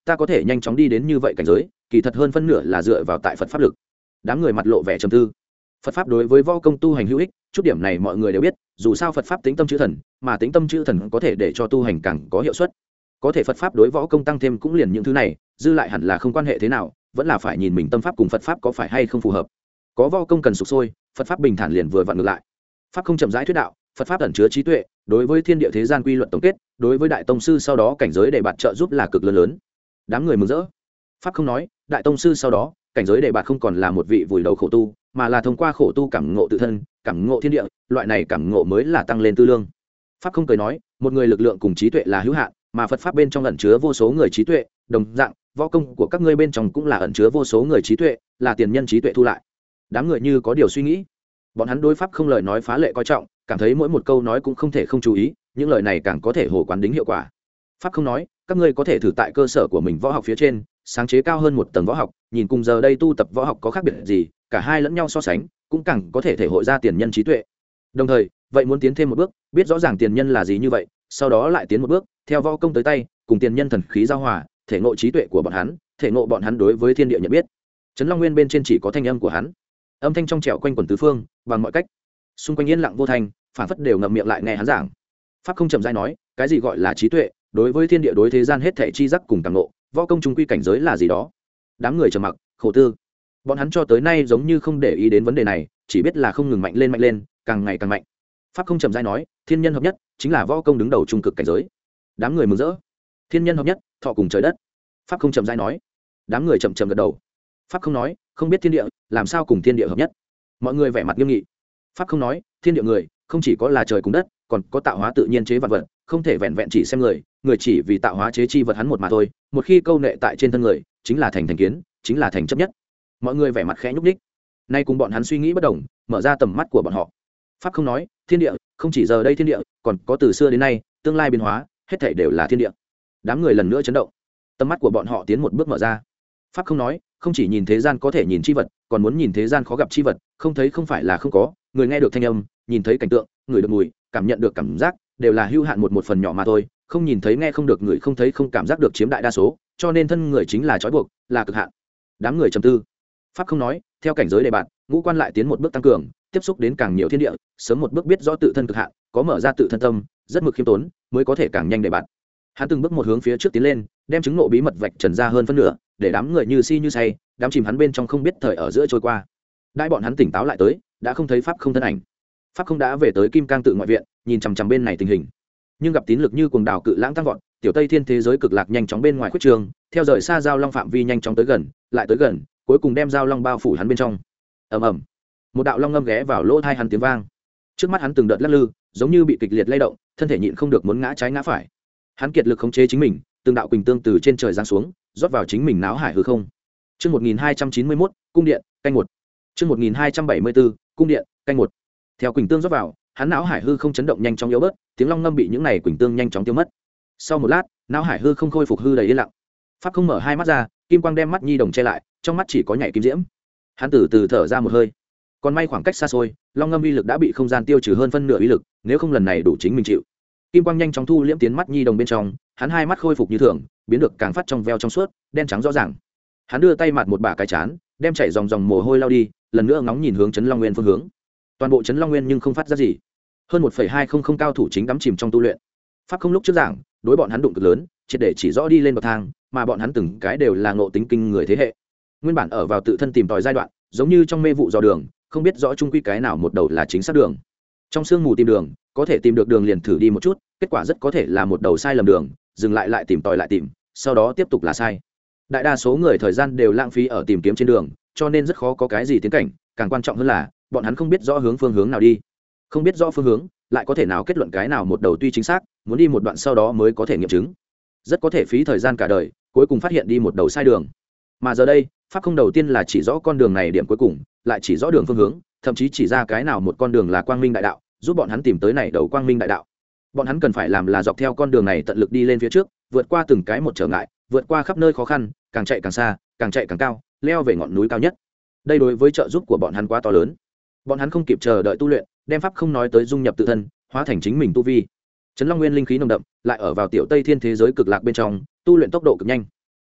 ta có thể nhanh chóng đi đến như vậy cảnh giới kỳ thật hơn phân nửa là dựa vào tại Phật pháp lực. Đám người mặt lộ vẻ trầm tư. Phật pháp đối với võ công tu hành hữu ích, chút điểm này mọi người đều biết, dù sao Phật pháp tính tâm chữ thần, mà tính tâm chữ thần có thể để cho tu hành càng có hiệu suất. Có thể Phật pháp đối võ công tăng thêm cũng liền những thứ này, dư lại hẳn là không quan hệ thế nào, vẫn là phải nhìn mình tâm pháp cùng Phật pháp có phải hay không phù hợp. Có võ công cần sục sôi, Phật pháp bình thản liền vừa vặn ngược lại. Pháp không chậm rãi thuyết đạo, Phật pháp ẩn chứa trí tuệ, đối với thiên địa thế gian quy luật tổng kết, đối với đại tông sư sau đó cảnh giới để bạt trợ giúp là cực lớn lớn. Đám người mừng rỡ. Pháp không nói, đại tông sư sau đó, cảnh giới đề bạt không còn là một vị vùi đầu khổ tu, mà là thông qua khổ tu cảm ngộ tự thân, cảm ngộ thiên địa, loại này cảm ngộ mới là tăng lên tư lương. Pháp không cười nói, một người lực lượng cùng trí tuệ là hữu hạn, mà Phật pháp bên trong ẩn chứa vô số người trí tuệ, đồng dạng, võ công của các ngươi bên trong cũng là ẩn chứa vô số người trí tuệ, là tiền nhân trí tuệ thu lại. Đám người như có điều suy nghĩ, bọn hắn đối pháp không lời nói phá lệ coi trọng, cảm thấy mỗi một câu nói cũng không thể không chú ý, những lời này càng có thể hồ quán đính hiệu quả. Pháp không nói, các ngươi có thể thử tại cơ sở của mình võ học phía trên, sáng chế cao hơn một tầng võ học, nhìn cùng giờ đây tu tập võ học có khác biệt gì, cả hai lẫn nhau so sánh, cũng càng có thể thể hội ra tiền nhân trí tuệ. Đồng thời, vậy muốn tiến thêm một bước, biết rõ ràng tiền nhân là gì như vậy, sau đó lại tiến một bước, theo võ công tới tay, cùng tiền nhân thần khí giao hòa, thể ngộ trí tuệ của bọn hắn, thể ngộ bọn hắn đối với thiên địa nhận biết. Trấn Long Nguyên bên trên chỉ có thanh âm của hắn, âm thanh trong trẻo quanh quẩn tứ phương, bằng mọi cách, xung quanh yên lặng vô thanh, phản phất đều ngậm miệng lại nghe hắn giảng. Pháp không chậm rãi nói, cái gì gọi là trí tuệ, đối với thiên địa đối thế gian hết thảy chi giác cùng cảm ngộ, võ công trung quy cảnh giới là gì đó. Đám người trầm mặc, khổ tư. Bọn hắn cho tới nay giống như không để ý đến vấn đề này, chỉ biết là không ngừng mạnh lên mạnh lên, càng ngày càng mạnh. Pháp không chậm rãi nói, thiên nhân hợp nhất chính là võ công đứng đầu trung cực cảnh giới. Đám người mừng rỡ. Thiên nhân hợp nhất, thọ cùng trời đất. Pháp không chậm rãi nói. Đám người chậm chậm gật đầu. Pháp không nói, không biết thiên địa, làm sao cùng thiên địa hợp nhất. Mọi người vẻ mặt nghiêm nghị. Pháp không nói, thiên địa người, không chỉ có là trời cùng đất, còn có tạo hóa tự nhiên chế vật vật, không thể vẹn vẹn chỉ xem người, người chỉ vì tạo hóa chế chi vật hắn một mà thôi, một khi câu nệ tại trên thân người, chính là thành thành kiến, chính là thành chấp nhất. Mọi người vẻ mặt khẽ nhúc nhích. Nay cùng bọn hắn suy nghĩ bất đồng, mở ra tầm mắt của bọn họ. Pháp không nói, thiên địa, không chỉ giờ đây thiên địa, còn có từ xưa đến nay, tương lai biến hóa, hết thảy đều là thiên địa. Đám người lần nữa chấn động. Tầm mắt của bọn họ tiến một bước mở ra. Pháp không nói, không chỉ nhìn thế gian có thể nhìn chi vật, còn muốn nhìn thế gian khó gặp chi vật, không thấy không phải là không có, người nghe được thanh âm, nhìn thấy cảnh tượng, người được mùi, cảm nhận được cảm giác, đều là hữu hạn một một phần nhỏ mà thôi, không nhìn thấy nghe không được người không thấy không cảm giác được chiếm đại đa số, cho nên thân người chính là trói buộc, là cực hạn. Đám người trầm tư. Pháp không nói, theo cảnh giới đề bạt, ngũ quan lại tiến một bước tăng cường, tiếp xúc đến càng nhiều thiên địa, sớm một bước biết rõ tự thân cực hạn, có mở ra tự thân tâm, rất mực khiêm tốn, mới có thể càng nhanh đề bạt. Hắn từng bước một hướng phía trước tiến lên, đem chứng ngộ bí mật vạch trần ra hơn phân nửa, để đám người như si như say, đám chìm hắn bên trong không biết thời ở giữa trôi qua. Đại bọn hắn tỉnh táo lại tới, đã không thấy pháp không thân ảnh. Pháp không đã về tới Kim Cang tự ngoại viện, nhìn chằm chằm bên này tình hình, nhưng gặp tín lực như cuồng đảo cự lãng tăng vọt, tiểu Tây Thiên thế giới cực lạc nhanh chóng bên ngoài khuếch trường, theo rời xa giao long phạm vi nhanh chóng tới gần, lại tới gần, cuối cùng đem giao long bao phủ hắn bên trong. Ầm ầm, một đạo long ngâm ghé vào lỗ tai hắn tiếng vang. Trước mắt hắn từng đợt lắc lư, giống như bị kịch liệt lay động, thân thể nhịn không được muốn ngã trái ngã phải. Hắn kiệt lực khống chế chính mình, từng đạo quỳnh tương từ trên trời giáng xuống, rót vào chính mình náo hải hư không. Chương một nghìn hai trăm chín mươi mốt, cung điện, canh một. Chương một nghìn hai trăm bảy mươi bốn, cung điện, canh một. Theo quỳnh tương rót vào, hắn não hải hư không chấn động nhanh chóng yếu bớt, tiếng long ngâm bị những này quỳnh tương nhanh chóng tiêu mất. Sau một lát, não hải hư không khôi phục hư đầy yên lặng. Pháp không mở hai mắt ra, kim quang đem mắt nhi đồng che lại, trong mắt chỉ có nhảy kim diễm. Hắn từ từ thở ra một hơi. Còn may khoảng cách xa xôi, long ngâm uy lực đã bị không gian tiêu trừ hơn phân nửa uy lực, nếu không lần này đủ chính mình chịu. Kim quang nhanh chóng thu liễm tiến mắt nhi đồng bên trong, hắn hai mắt khôi phục như thường, biến được càng phát trong veo trong suốt, đen trắng rõ ràng. Hắn đưa tay mặt một bả cái chán, đem chảy dòng dòng mồ hôi lau đi, lần nữa ngóng nhìn hướng Trấn Long Nguyên phương hướng. Toàn bộ Trấn Long Nguyên nhưng không phát ra gì. Hơn một phẩy hai không không cao thủ chính đắm chìm trong tu luyện. Pháp không lúc trước giảng, đối bọn hắn đụng cực lớn, triệt để chỉ rõ đi lên bậc thang, mà bọn hắn từng cái đều là ngộ tính kinh người thế hệ. Nguyên bản ở vào tự thân tìm tòi giai đoạn, giống như trong mê vụ dò đường, không biết rõ chung quy cái nào một đầu là chính xác đường. Trong sương mù tìm đường, có thể tìm được đường liền thử đi một chút, kết quả rất có thể là một đầu sai lầm đường, dừng lại lại tìm tòi lại tìm, sau đó tiếp tục là sai. Đại đa số người thời gian đều lãng phí ở tìm kiếm trên đường, cho nên rất khó có cái gì tiến cảnh, càng quan trọng hơn là bọn hắn không biết rõ hướng phương hướng nào đi. Không biết rõ phương hướng, lại có thể nào kết luận cái nào một đầu tuy chính xác, muốn đi một đoạn sau đó mới có thể nghiệm chứng. Rất có thể phí thời gian cả đời, cuối cùng phát hiện đi một đầu sai đường. Mà giờ đây, pháp không đầu tiên là chỉ rõ con đường này điểm cuối cùng, lại chỉ rõ đường phương hướng, thậm chí chỉ ra cái nào một con đường là quang minh đại đạo, giúp bọn hắn tìm tới này đầu quang minh đại đạo. Bọn hắn cần phải làm là dọc theo con đường này tận lực đi lên phía trước, vượt qua từng cái một trở ngại, vượt qua khắp nơi khó khăn, càng chạy càng xa, càng chạy càng cao, leo về ngọn núi cao nhất. Đây đối với trợ giúp của bọn hắn quá to lớn. Bọn hắn không kịp chờ đợi tu luyện, đem pháp không nói tới dung nhập tự thân, hóa thành chính mình tu vi. Trấn Long Nguyên linh khí nồng đậm, lại ở vào tiểu Tây Thiên thế giới cực lạc bên trong, tu luyện tốc độ cực nhanh.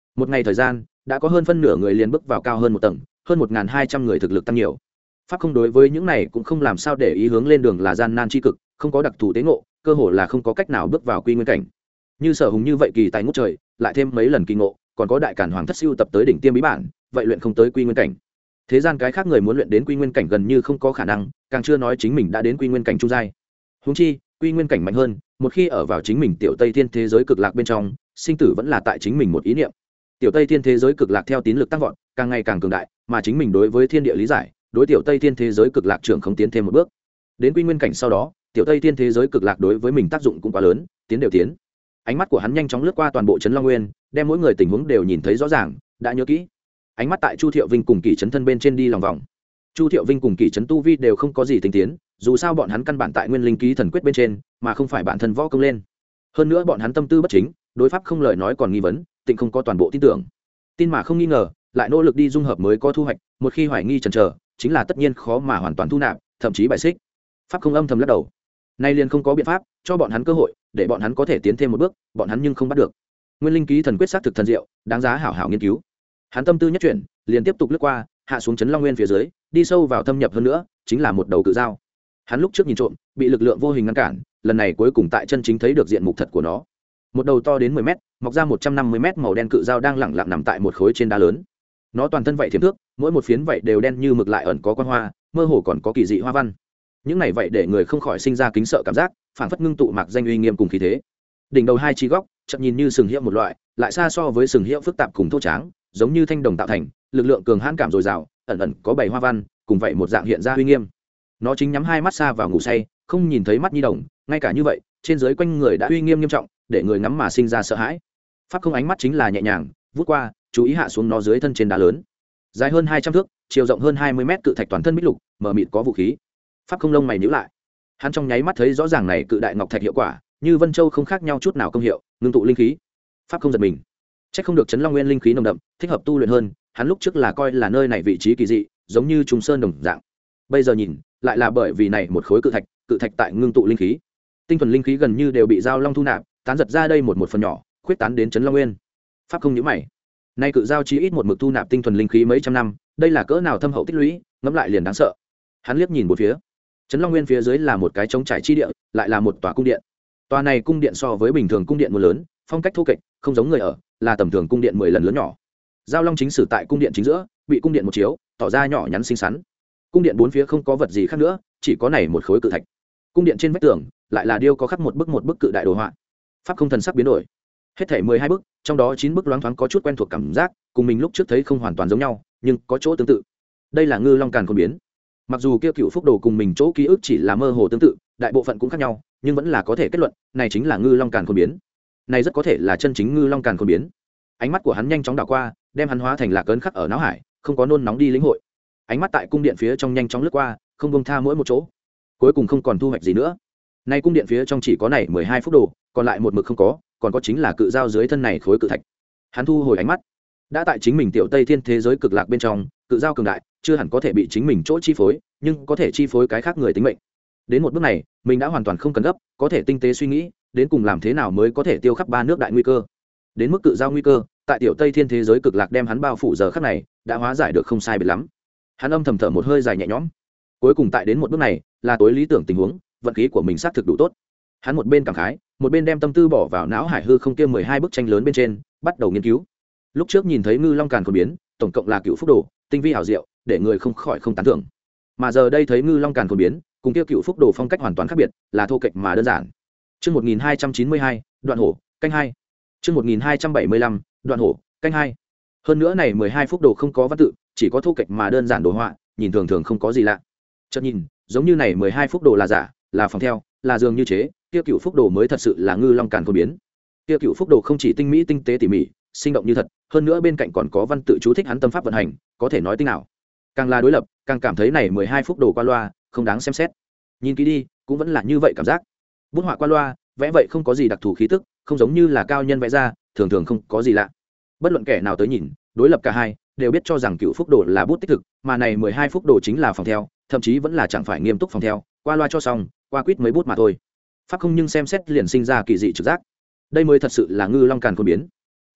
một ngày thời gian đã có hơn phân nửa người liền bước vào cao hơn một tầng, hơn một hai trăm người thực lực tăng nhiều. Pháp không đối với những này cũng không làm sao để ý, hướng lên đường là gian nan tri cực, không có đặc thù tế ngộ, cơ hồ là không có cách nào bước vào quy nguyên cảnh. Như Sở Hùng như vậy kỳ tài ngút trời, lại thêm mấy lần kỳ ngộ, còn có đại cản hoàng thất siêu tập tới đỉnh tiêm bí bản, vậy luyện không tới quy nguyên cảnh. Thế gian cái khác người muốn luyện đến quy nguyên cảnh gần như không có khả năng, càng chưa nói chính mình đã đến quy nguyên cảnh trung giai. Huống chi, quy nguyên cảnh mạnh hơn, một khi ở vào chính mình tiểu Tây Thiên thế giới cực lạc bên trong, sinh tử vẫn là tại chính mình một ý niệm. Tiểu Tây Thiên thế giới cực lạc theo tín lực tăng vọt, càng ngày càng cường đại, mà chính mình đối với thiên địa lý giải, đối tiểu Tây Thiên thế giới cực lạc trưởng không tiến thêm một bước. Đến quy nguyên cảnh sau đó, tiểu Tây Thiên thế giới cực lạc đối với mình tác dụng cũng quá lớn, tiến đều tiến. Ánh mắt của hắn nhanh chóng lướt qua toàn bộ trấn Long Nguyên, đem mỗi người tình huống đều nhìn thấy rõ ràng, đã nhớ kỹ. Ánh mắt tại Chu Thiệu Vinh cùng Kỷ Trấn thân bên trên đi lòng vòng. Chu Thiệu Vinh cùng Kỷ Trấn tu vi đều không có gì tinh tiến, dù sao bọn hắn căn bản tại Nguyên Linh Ký Thần Quyết bên trên, mà không phải bản thân võ công lên. Hơn nữa bọn hắn tâm tư bất chính, đối pháp không lời nói còn nghi vấn, tịnh không có toàn bộ tin tưởng. Tin mà không nghi ngờ, lại nỗ lực đi dung hợp mới có thu hoạch, một khi hoài nghi chần chờ, chính là tất nhiên khó mà hoàn toàn thu nạp, thậm chí bài xích. Pháp không âm thầm lắc đầu. Nay liền không có biện pháp, cho bọn hắn cơ hội, để bọn hắn có thể tiến thêm một bước, bọn hắn nhưng không bắt được. Nguyên Linh Ký Thần Quyết xác thực thần diệu, đáng giá hảo hảo nghiên cứu. Hắn tâm tư nhất chuyển, liền tiếp tục lướt qua, hạ xuống trấn Long Nguyên phía dưới, đi sâu vào thâm nhập hơn nữa, chính là một đầu cự dao. Hắn lúc trước nhìn trộm, bị lực lượng vô hình ngăn cản, lần này cuối cùng tại chân chính thấy được diện mục thật của nó. Một đầu to đến mười mét, mọc ra một trăm năm mươi mét màu đen cự dao đang lẳng lặng nằm tại một khối trên đá lớn. Nó toàn thân vậy thiểm thước, mỗi một phiến vậy đều đen như mực, lại ẩn có quan hoa, mơ hồ còn có kỳ dị hoa văn. Những này vậy để người không khỏi sinh ra kính sợ cảm giác, phảng phất ngưng tụ mạc danh uy nghiêm cùng khí thế. Đỉnh đầu hai chi góc, chậm nhìn như sừng hiệu một loại, lại xa so với sừng hiệu phức tạp cùng thô tráng, giống như thanh đồng tạo thành, lực lượng cường hãn cảm dồi dào, ẩn ẩn có bảy hoa văn, cùng vậy một dạng hiện ra uy nghiêm. Nó chính nhắm hai mắt xa vào ngủ say, không nhìn thấy mắt nhi đồng, ngay cả như vậy, trên dưới quanh người đã uy nghiêm nghiêm trọng, để người ngắm mà sinh ra sợ hãi. Pháp không ánh mắt chính là nhẹ nhàng vút qua, chú ý hạ xuống nó dưới thân trên đá lớn, dài hơn hai trăm thước, chiều rộng hơn hai mươi mét cự thạch toàn thân bích lục, mờ mịt có vũ khí. Pháp không lông mày nhíu lại, hắn trong nháy mắt thấy rõ ràng này cự đại ngọc thạch hiệu quả, như Vân Châu không khác nhau chút nào công hiệu, ngưng tụ linh khí. Pháp không giật mình, chắc không được trấn Long Nguyên linh khí nồng đậm, thích hợp tu luyện hơn. Hắn lúc trước là coi là nơi này vị trí kỳ dị, giống như trùng sơn đồng dạng. Bây giờ nhìn, lại là bởi vì này một khối cự thạch, cự thạch tại ngưng tụ linh khí, tinh thuần linh khí gần như đều bị giao long thu nạp, tán giật ra đây một một phần nhỏ, khuyết tán đến trấn Long Nguyên. Pháp không nhíu mày, nay cự giao chí ít một mực thu nạp tinh thuần linh khí mấy trăm năm, đây là cỡ nào thâm hậu tích lũy, ngẫm lại liền đáng sợ. Hắn liếc nhìn một phía, trấn Long Nguyên phía dưới là một cái trống trải chi địa, lại là một tòa cung điện. Tòa này cung điện so với bình thường cung điện một lớn, phong cách thô kệch, không giống người ở, là tầm thường cung điện mười lần lớn nhỏ. Giao long chính sử tại cung điện chính giữa, bị cung điện một chiếu, tỏ ra nhỏ nhắn xinh xắn. Cung điện bốn phía không có vật gì khác nữa, chỉ có này một khối cự thạch. Cung điện trên vách tường lại là điêu có khắc một bức một bức cự đại đồ họa. Pháp không thần sắc biến đổi, hết thảy mười hai bức, trong đó chín bức loáng thoáng có chút quen thuộc cảm giác, cùng mình lúc trước thấy không hoàn toàn giống nhau, nhưng có chỗ tương tự. Đây là Ngư Long Càn Khôn biến. Mặc dù kia cựu phúc đồ cùng mình chỗ ký ức chỉ là mơ hồ tương tự, đại bộ phận cũng khác nhau, nhưng vẫn là có thể kết luận, này chính là Ngư Long Càn Khôn biến. Này rất có thể là chân chính Ngư Long Càn Khôn biến. Ánh mắt của hắn nhanh chóng đảo qua, đem hắn hóa thành lạc ấn khắc ở não hải, không có nôn nóng đi lĩnh hội. Ánh mắt tại cung điện phía trong nhanh chóng lướt qua, không buông tha mỗi một chỗ. Cuối cùng không còn thu hoạch gì nữa. Nay cung điện phía trong chỉ có này mười hai phúc đồ, còn lại một mực không có, còn có chính là cự giao dưới thân này khối cự thạch. Hắn thu hồi ánh mắt, đã tại chính mình tiểu Tây Thiên thế giới cực lạc bên trong, cự giao cường đại, chưa hẳn có thể bị chính mình chỗ chi phối, nhưng có thể chi phối cái khác người tính mệnh. Đến một bước này, mình đã hoàn toàn không cần gấp, có thể tinh tế suy nghĩ, đến cùng làm thế nào mới có thể tiêu khắc ba nước đại nguy cơ. Đến mức cự giao nguy cơ, tại tiểu Tây Thiên thế giới cực lạc đem hắn bao phủ giờ khắc này, đã hóa giải được không sai biệt lắm. Hắn âm thầm thở một hơi dài nhẹ nhõm. Cuối cùng tại đến một bước này, là tối lý tưởng tình huống, vận khí của mình xác thực đủ tốt. Hắn một bên cảm khái, một bên đem tâm tư bỏ vào não hải hư không kia mười hai bức tranh lớn bên trên, bắt đầu nghiên cứu. Lúc trước nhìn thấy Ngư Long Càn Khôn biến, tổng cộng là cựu phúc đồ, tinh vi hảo diệu, để người không khỏi không tán thưởng. Mà giờ đây thấy Ngư Long Càn Khôn biến, cùng kia cựu phúc đồ phong cách hoàn toàn khác biệt, là thô kệch mà đơn giản. Chương một nghìn hai trăm chín mươi hai, đoạn hổ, canh hai. Chương một nghìn hai trăm bảy mươi lăm, đoạn hổ, canh hai. Hơn nữa này mười hai phúc đồ không có văn tự, chỉ có thô kệch mà đơn giản đồ họa, nhìn thường thường không có gì lạ. Chợt nhìn, giống như này mười hai phúc đồ là giả, là phòng theo, là dường như chế, kia cựu phúc đồ mới thật sự là Ngư Long Càn Khôn biến. Kia cựu phúc đồ không chỉ tinh mỹ tinh tế tỉ mỉ, sinh động như thật, hơn nữa bên cạnh còn có văn tự chú thích hắn tâm pháp vận hành, có thể nói tinh nào. Càng là đối lập, càng cảm thấy này mười hai phúc đồ qua loa, không đáng xem xét. Nhìn kỹ đi, cũng vẫn là như vậy cảm giác. Bút họa qua loa, vẽ vậy không có gì đặc thù khí tức, không giống như là cao nhân vẽ ra, thường thường không có gì lạ. Bất luận kẻ nào tới nhìn, đối lập cả hai, đều biết cho rằng cựu phúc đồ là bút tích thực, mà này mười hai phúc đồ chính là phòng theo, thậm chí vẫn là chẳng phải nghiêm túc phòng theo, qua loa cho xong, qua quýt mấy bút mà thôi. Pháp không nhưng xem xét liền sinh ra kỳ dị trực giác. Đây mới thật sự là Ngư Long Càn Khôn biến.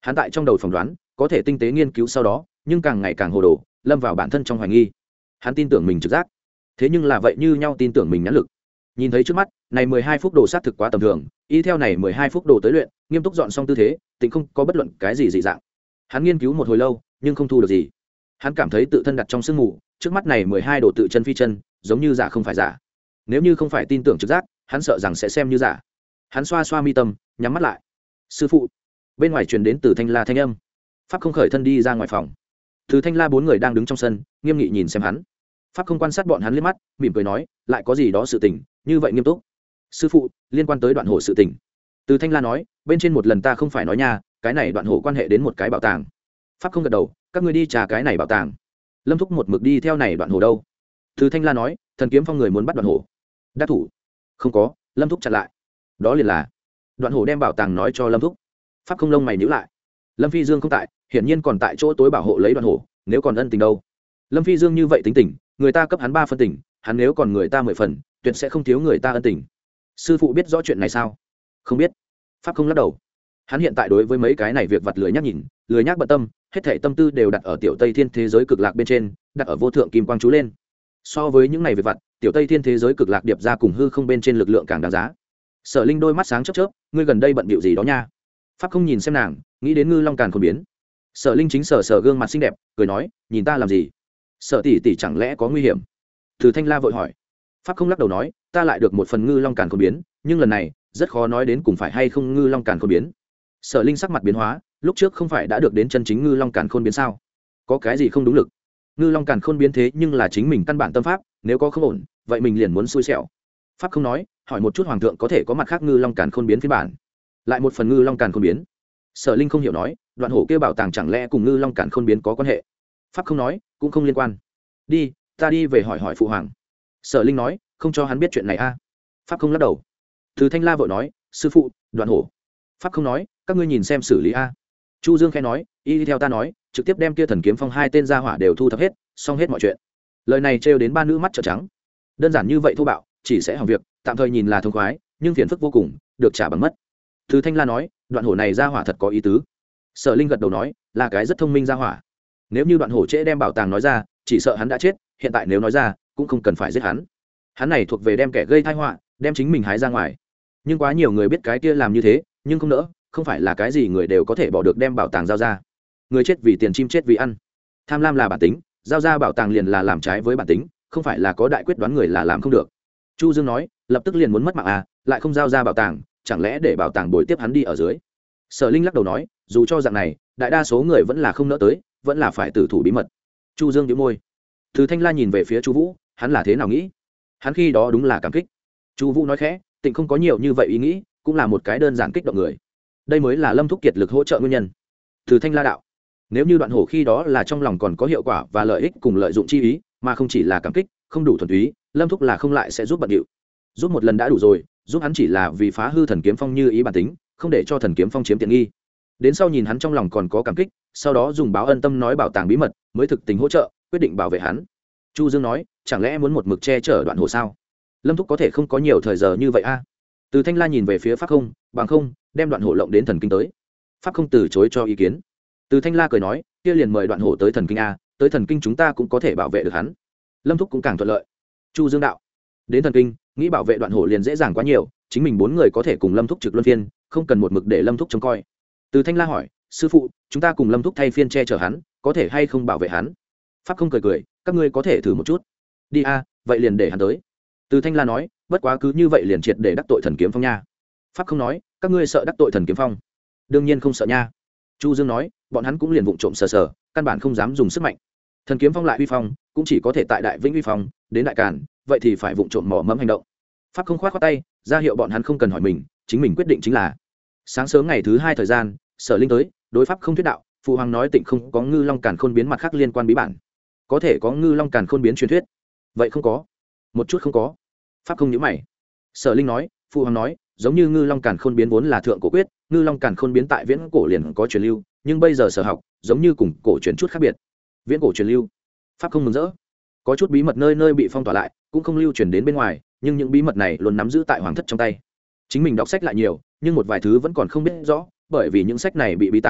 hắn tại trong đầu phỏng đoán có thể tinh tế nghiên cứu sau đó nhưng càng ngày càng hồ đồ, lâm vào bản thân trong hoài nghi. Hắn tin tưởng mình trực giác, thế nhưng là vậy như nhau tin tưởng mình nhãn lực. Nhìn thấy trước mắt này mười hai phút đồ sát thực quá tầm thường, y theo này mười hai phút đồ tới luyện, nghiêm túc dọn xong tư thế, tịnh không có bất luận cái gì dị dạng. Hắn nghiên cứu một hồi lâu nhưng không thu được gì. Hắn cảm thấy tự thân đặt trong sương mù, trước mắt này mười hai đồ tự chân phi chân, giống như giả không phải giả. Nếu như không phải tin tưởng trực giác, hắn sợ rằng sẽ xem như giả. Hắn xoa xoa mi tâm, nhắm mắt lại. Sư phụ. Bên ngoài truyền đến từ Thanh La thanh âm. Pháp không khởi thân đi ra ngoài phòng. Từ Thanh La bốn người đang đứng trong sân, nghiêm nghị nhìn xem hắn. Pháp không quan sát bọn hắn liếc mắt, mỉm cười nói, lại có gì đó sự tình, như vậy nghiêm túc. Sư phụ, liên quan tới đoạn hổ sự tình. Từ Thanh La nói, bên trên một lần ta không phải nói nha, cái này đoạn hổ quan hệ đến một cái bảo tàng. Pháp không gật đầu, các ngươi đi trà cái này bảo tàng. Lâm Thúc một mực đi theo này đoạn hổ đâu? Từ Thanh La nói, thần kiếm phong người muốn bắt đoạn hổ. Đắc thủ? Không có, Lâm Thúc chặn lại. Đó liền là đoạn hổ đem bảo tàng nói cho Lâm Thúc. Pháp không lông mày nhíu lại. Lâm Phi Dương không tại, hiển nhiên còn tại chỗ tối bảo hộ lấy đoạn hổ, nếu còn ân tình đâu. Lâm Phi Dương như vậy tính tình, người ta cấp hắn ba phân tình, hắn nếu còn người ta mười phần, tuyệt sẽ không thiếu người ta ân tình. Sư phụ biết rõ chuyện này sao? Không biết. Pháp không lắc đầu. Hắn hiện tại đối với mấy cái này việc vặt lười nhắc nhìn, lười nhắc bận tâm, hết thảy tâm tư đều đặt ở tiểu Tây Thiên thế giới cực lạc bên trên, đặt ở vô thượng kim quang chú lên. So với những này việc vặt, tiểu Tây Thiên thế giới cực lạc điệp ra cùng hư không bên trên lực lượng càng đáng giá. Sở Linh đôi mắt sáng chớp chớp, ngươi gần đây bận bịu gì đó nha? Pháp không nhìn xem nàng, nghĩ đến ngư long càn khôn biến. Sở Linh chính sở sở gương mặt xinh đẹp, cười nói, nhìn ta làm gì? Sở tỷ tỷ chẳng lẽ có nguy hiểm? Từ Thanh La vội hỏi. Pháp không lắc đầu nói, ta lại được một phần ngư long càn khôn biến, nhưng lần này rất khó nói đến cùng phải hay không ngư long càn khôn biến. Sở Linh sắc mặt biến hóa, lúc trước không phải đã được đến chân chính ngư long càn khôn biến sao? Có cái gì không đúng lực? Ngư long càn khôn biến thế nhưng là chính mình căn bản tâm pháp, nếu có không ổn, vậy mình liền muốn xui xẻo. Pháp không nói, hỏi một chút hoàng thượng có thể có mặt khác ngư long càn khôn biến phiên bản. Lại một phần ngư long càn khôn biến. Sở Linh không hiểu nói, đoạn hổ kia bảo tàng chẳng lẽ cùng ngư long càn khôn biến có quan hệ? Pháp không nói, cũng không liên quan. Đi, ta đi về hỏi hỏi phụ hoàng. Sở Linh nói, không cho hắn biết chuyện này a. Pháp không lắc đầu. Từ Thanh La vội nói, sư phụ, đoạn hổ. Pháp không nói, các ngươi nhìn xem xử lý a. Chu Dương khẽ nói, y theo ta nói, trực tiếp đem kia thần kiếm phong hai tên gia hỏa đều thu thập hết, xong hết mọi chuyện. Lời này trêu đến ba nữ mắt trợn trắng. Đơn giản như vậy thô bạo, chỉ sẽ hỏng việc, tạm thời nhìn là thông khoái, nhưng phiền phức vô cùng, được trả bằng mất. Từ Thanh La nói, đoạn hổ này gia hỏa thật có ý tứ. Sở Linh gật đầu nói, là cái rất thông minh gia hỏa. Nếu như đoạn hổ trễ đem bảo tàng nói ra, chỉ sợ hắn đã chết, hiện tại nếu nói ra, cũng không cần phải giết hắn. Hắn này thuộc về đem kẻ gây tai họa, đem chính mình hái ra ngoài. Nhưng quá nhiều người biết cái kia làm như thế, nhưng không nỡ, không phải là cái gì người đều có thể bỏ được đem bảo tàng giao ra. Người chết vì tiền, chim chết vì ăn. Tham lam là bản tính, giao ra bảo tàng liền là làm trái với bản tính, không phải là có đại quyết đoán người là làm không được. Chu Dương nói, lập tức liền muốn mất mạng à, lại không giao ra bảo tàng, chẳng lẽ để bảo tàng bồi tiếp hắn đi ở dưới? Sở Linh lắc đầu nói, dù cho dạng này, đại đa số người vẫn là không nỡ tới, vẫn là phải tử thủ bí mật. Chu Dương nhíu môi. Từ Thanh La nhìn về phía Chu Vũ, hắn là thế nào nghĩ? Hắn khi đó đúng là cảm kích. Chu Vũ nói khẽ, Tịnh không có nhiều như vậy ý nghĩ, cũng là một cái đơn giản kích động người. Đây mới là Lâm Thúc kiệt lực hỗ trợ nguyên nhân. Từ Thanh La đạo, nếu như đoạn hổ khi đó là trong lòng còn có hiệu quả và lợi ích cùng lợi dụng chi ý, mà không chỉ là cảm kích, không đủ thuần túy, Lâm Thúc là không lại sẽ giúp bận điệu. Giúp một lần đã đủ rồi, giúp hắn chỉ là vì phá hư thần kiếm phong như ý bản tính, không để cho thần kiếm phong chiếm tiện nghi. Đến sau nhìn hắn trong lòng còn có cảm kích, sau đó dùng báo ân tâm nói bảo tàng bí mật, mới thực tình hỗ trợ, quyết định bảo vệ hắn. Chu Dương nói, chẳng lẽ muốn một mực che chở đoạn hổ sao? Lâm Thúc có thể không có nhiều thời giờ như vậy a? À? Từ Thanh La nhìn về phía Pháp Không, bằng không, đem đoạn hổ lộng đến thần kinh tới. Pháp Không từ chối cho ý kiến. Từ Thanh La cười nói, kia liền mời đoạn hổ tới thần kinh a, tới thần kinh chúng ta cũng có thể bảo vệ được hắn. Lâm Thúc cũng càng thuận lợi. Chu Dương đạo, đến thần kinh, nghĩ bảo vệ đoạn hổ liền dễ dàng quá nhiều, chính mình bốn người có thể cùng Lâm Thúc trực luân phiên, không cần một mực để Lâm Thúc trông coi. Từ Thanh La hỏi, sư phụ, chúng ta cùng Lâm Thúc thay phiên che chở hắn, có thể hay không bảo vệ hắn? Pháp Không cười cười, các ngươi có thể thử một chút. Đi a, vậy liền để hắn tới. Từ Thanh La nói, bất quá cứ như vậy liền triệt để đắc tội thần kiếm phong nha. Pháp Không nói, các ngươi sợ đắc tội thần kiếm phong? Đương nhiên không sợ nha. Chu Dương nói, bọn hắn cũng liền vụng trộm sờ sờ, căn bản không dám dùng sức mạnh. Thần kiếm phong lại uy phong, cũng chỉ có thể tại Đại Vĩnh uy phong, đến Đại Càn, vậy thì phải vụng trộm mỏ mẫm hành động. Pháp Không khoát khoát tay, ra hiệu bọn hắn không cần hỏi mình, chính mình quyết định chính là. Sáng sớm ngày thứ hai thời gian, Sở Linh tới, đối Pháp Không thuyết đạo, phụ hoàng nói Tịnh không có ngư long càn khôn biến mặt khác liên quan bí bản, có thể có ngư long càn khôn biến truyền thuyết. Vậy không có? Một chút không có. Pháp Không nhíu mày. Sở Linh nói, phụ hoàng nói, giống như ngư long càn khôn biến vốn là thượng cổ quyết, ngư long càn khôn biến tại viễn cổ liền có truyền lưu, nhưng bây giờ sở học giống như cùng cổ truyền chút khác biệt. Viễn cổ truyền lưu. Pháp Không mừng rỡ. Có chút bí mật nơi nơi bị phong tỏa lại, cũng không lưu truyền đến bên ngoài, nhưng những bí mật này luôn nắm giữ tại hoàng thất trong tay. Chính mình đọc sách lại nhiều, nhưng một vài thứ vẫn còn không biết rõ, bởi vì những sách này bị bí tàng,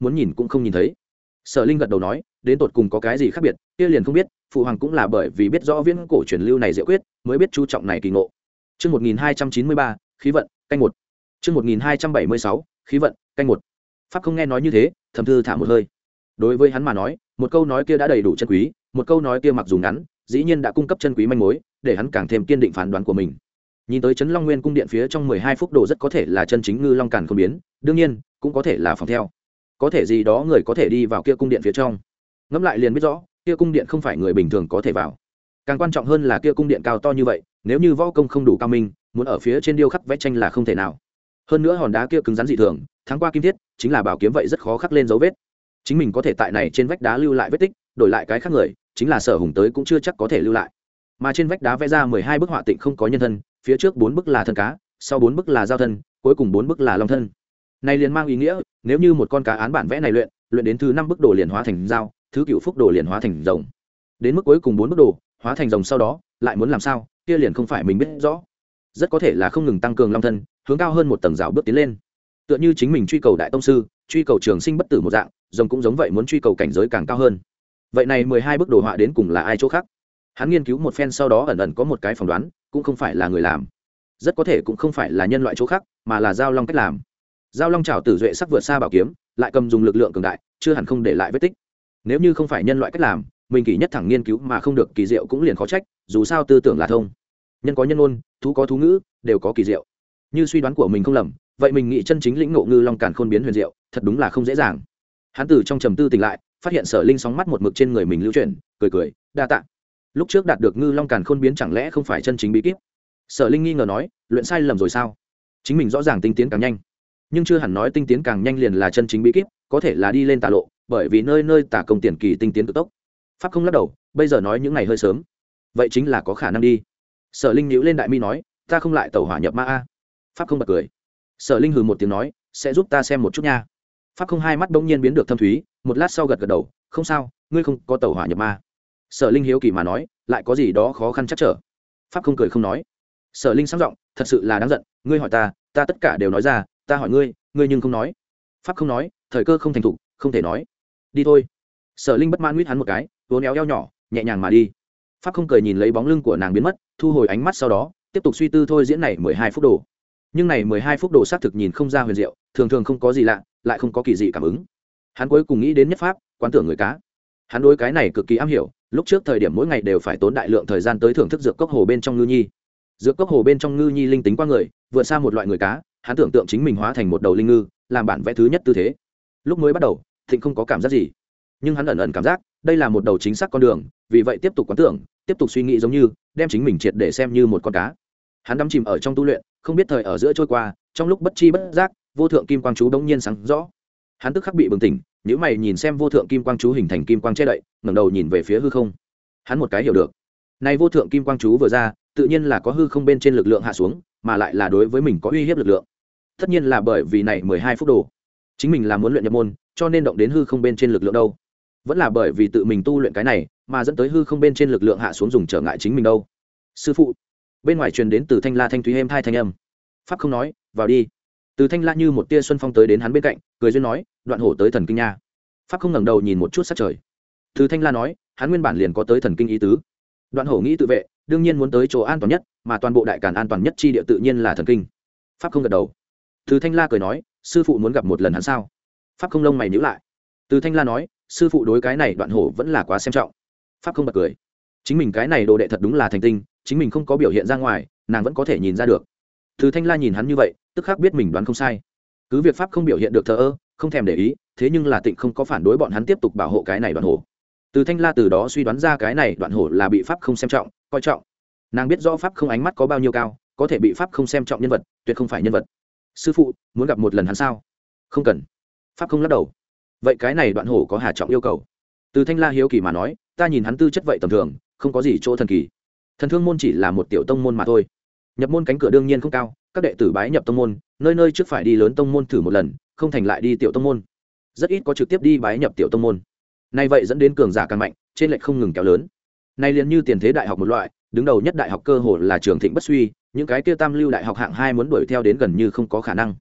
muốn nhìn cũng không nhìn thấy. Sở Linh gật đầu nói, đến tột cùng có cái gì khác biệt, kia liền không biết, phụ hoàng cũng là bởi vì biết rõ viễn cổ truyền lưu này diệu quyết, mới biết chú trọng này kỳ ngộ. Chương một nghìn hai trăm chín mươi ba, khí vận, canh một. Chương một nghìn hai trăm bảy mươi sáu, khí vận, canh một. Pháp không nghe nói như thế, thầm thư thả một hơi. Đối với hắn mà nói, một câu nói kia đã đầy đủ chân quý, một câu nói kia mặc dù ngắn, dĩ nhiên đã cung cấp chân quý manh mối, để hắn càng thêm kiên định phán đoán của mình. Nhìn tới Trấn Long Nguyên cung điện phía trong mười hai phúc đồ rất có thể là chân chính ngư long càn khôn biến, đương nhiên, cũng có thể là phòng theo. Có thể gì đó người có thể đi vào kia cung điện phía trong. Ngẫm lại liền biết rõ, kia cung điện không phải người bình thường có thể vào. Càng quan trọng hơn là kia cung điện cao to như vậy, nếu như võ công không đủ cao minh, muốn ở phía trên điêu khắc vẽ tranh là không thể nào. Hơn nữa hòn đá kia cứng rắn dị thường, tháng qua kim thiết, chính là bảo kiếm vậy rất khó khắc lên dấu vết. Chính mình có thể tại này trên vách đá lưu lại vết tích, đổi lại cái khác người, chính là Sở Hùng tới cũng chưa chắc có thể lưu lại. Mà trên vách đá vẽ ra mười hai bức họa tịnh không có nhân thân, phía trước bốn bức là thân cá, sau bốn bức là giao thân, cuối cùng bốn bức là long thân. Này liền mang ý nghĩa, nếu như một con cá án bản vẽ này luyện, luyện đến thứ năm bức đồ liền hóa thành dao, thứ cửu phúc đồ liền hóa thành rồng. Đến mức cuối cùng bốn bức đồ, hóa thành rồng sau đó, lại muốn làm sao, kia liền không phải mình biết rõ. Rất có thể là không ngừng tăng cường long thân, hướng cao hơn một tầng rào bước tiến lên. Tựa như chính mình truy cầu đại tông sư, truy cầu trường sinh bất tử một dạng, rồng cũng giống vậy muốn truy cầu cảnh giới càng cao hơn. Vậy này mười hai bức đồ họa đến cùng là ai chỗ khác? Hắn nghiên cứu một phen sau đó ẩn ẩn có một cái phỏng đoán, cũng không phải là người làm, rất có thể cũng không phải là nhân loại chỗ khác, mà là giao long cách làm. Giao long chảo tử duệ sắc vượt xa bảo kiếm, lại cầm dùng lực lượng cường đại, chưa hẳn không để lại vết tích. Nếu như không phải nhân loại cách làm, mình kỳ nhất thẳng nghiên cứu mà không được kỳ diệu cũng liền khó trách, dù sao tư tưởng là thông. Nhân có nhân ngôn, thú có thú ngữ, đều có kỳ diệu. Như suy đoán của mình không lầm, vậy mình nghĩ chân chính lĩnh ngộ ngư long càn khôn biến huyền diệu, thật đúng là không dễ dàng. Hắn từ trong trầm tư tỉnh lại, phát hiện Sở Linh sóng mắt một mực trên người mình lưu chuyển, cười cười, đa tạ. Lúc trước đạt được ngư long càn khôn biến chẳng lẽ không phải chân chính bí kíp? Sở Linh nghi ngờ nói, luyện sai lầm rồi sao? Chính mình rõ ràng tinh tiến càng nhanh, nhưng chưa hẳn nói tinh tiến càng nhanh liền là chân chính bí kíp, có thể là đi lên tà lộ, bởi vì nơi nơi tà công tiền kỳ tinh tiến cực tốc. Pháp không lắc đầu, bây giờ nói những này hơi sớm. Vậy chính là có khả năng đi. Sở Linh nhíu lên đại mi nói, ta không lại tẩu hỏa nhập ma a. Pháp không bật cười. Sở Linh hừ một tiếng nói, sẽ giúp ta xem một chút nha. Pháp không hai mắt bỗng nhiên biến được thâm thúy, một lát sau gật gật đầu, không sao, ngươi không có tẩu hỏa nhập ma. Sở Linh hiếu kỳ mà nói, lại có gì đó khó khăn chắc trở. Pháp không cười không nói. Sở Linh sáng giọng, thật sự là đáng giận, ngươi hỏi ta, ta tất cả đều nói ra, ta hỏi ngươi, ngươi nhưng không nói. Pháp không nói, thời cơ không thành thục, không thể nói. Đi thôi. Sở Linh bất mãn nguyết hắn một cái, vốn éo eo nhỏ, nhẹ nhàng mà đi. Pháp không cười nhìn lấy bóng lưng của nàng biến mất, thu hồi ánh mắt sau đó, tiếp tục suy tư thôi diễn này mười hai phút đồ. Nhưng này mười hai phút đồ xác thực nhìn không ra huyền diệu, thường thường không có gì lạ, lại không có kỳ dị cảm ứng. Hắn cuối cùng nghĩ đến nhất pháp, quán tưởng người cá. Hắn đối cái này cực kỳ am hiểu, lúc trước thời điểm mỗi ngày đều phải tốn đại lượng thời gian tới thưởng thức dược cốc hồ bên trong ngư nhi. Dược cốc hồ bên trong ngư nhi linh tính qua người, vượt xa một loại người cá, hắn tưởng tượng chính mình hóa thành một đầu linh ngư, làm bản vẽ thứ nhất tư thế. Lúc mới bắt đầu, Thịnh không có cảm giác gì, nhưng hắn ẩn ẩn cảm giác, đây là một đầu chính xác con đường, vì vậy tiếp tục quán tưởng, tiếp tục suy nghĩ giống như đem chính mình triệt để xem như một con cá. Hắn đắm chìm ở trong tu luyện, không biết thời ở giữa trôi qua, trong lúc bất chi bất giác, vô thượng kim quang chú đống nhiên sáng rõ. Hắn tức khắc bị bừng tỉnh, nếu mày nhìn xem vô thượng kim quang chú hình thành kim quang che đậy, ngẩng đầu nhìn về phía hư không. Hắn một cái hiểu được, này vô thượng kim quang chú vừa ra, tự nhiên là có hư không bên trên lực lượng hạ xuống, mà lại là đối với mình có uy hiếp lực lượng. Tất nhiên là bởi vì này mười hai phút đồ, chính mình là muốn luyện nhập môn, cho nên động đến hư không bên trên lực lượng đâu. Vẫn là bởi vì tự mình tu luyện cái này, mà dẫn tới hư không bên trên lực lượng hạ xuống dùng trở ngại chính mình đâu. Sư phụ. Bên ngoài truyền đến từ Thanh La thanh thúy êm thai thanh âm. Pháp không nói, vào đi. Từ Thanh La như một tia xuân phong tới đến hắn bên cạnh, cười duyên nói, Đoạn Hổ tới thần kinh nha. Pháp không ngẩng đầu nhìn một chút sát trời. Từ Thanh La nói, hắn nguyên bản liền có tới thần kinh ý tứ. Đoạn Hổ nghĩ tự vệ, đương nhiên muốn tới chỗ an toàn nhất, mà toàn bộ đại càn an toàn nhất chi địa tự nhiên là thần kinh. Pháp không gật đầu. Từ Thanh La cười nói, sư phụ muốn gặp một lần hắn sao? Pháp không lông mày nhíu lại. Từ Thanh La nói, sư phụ đối cái này Đoạn Hổ vẫn là quá xem trọng. Pháp không bật cười. Chính mình cái này đồ đệ thật đúng là thành tinh, chính mình không có biểu hiện ra ngoài, nàng vẫn có thể nhìn ra được. Từ Thanh La nhìn hắn như vậy, tức khắc biết mình đoán không sai. Cứ việc Pháp không biểu hiện được thờ ơ, không thèm để ý, thế nhưng là Tịnh không có phản đối bọn hắn tiếp tục bảo hộ cái này Đoạn Hổ. Từ Thanh La từ đó suy đoán ra cái này Đoạn Hổ là bị Pháp không xem trọng, coi trọng. Nàng biết rõ Pháp không ánh mắt có bao nhiêu cao, có thể bị Pháp không xem trọng nhân vật, tuyệt không phải nhân vật. Sư phụ muốn gặp một lần hắn sao? Không cần. Pháp không lắc đầu. Vậy cái này Đoạn Hổ có hà trọng yêu cầu? Từ Thanh La hiếu kỳ mà nói, ta nhìn hắn tư chất vậy tầm thường, không có gì chỗ thần kỳ. Thần Thương môn chỉ là một tiểu tông môn mà thôi, nhập môn cánh cửa đương nhiên không cao, các đệ tử bái nhập tông môn, nơi nơi trước phải đi lớn tông môn thử một lần, không thành lại đi tiểu tông môn, rất ít có trực tiếp đi bái nhập tiểu tông môn. Nay vậy dẫn đến cường giả càng mạnh, trên lệch không ngừng kéo lớn. Nay liền như tiền thế đại học một loại, đứng đầu nhất đại học cơ hồ là trường thịnh bất suy, những cái kia tam lưu đại học hạng hai muốn đuổi theo đến gần như không có khả năng.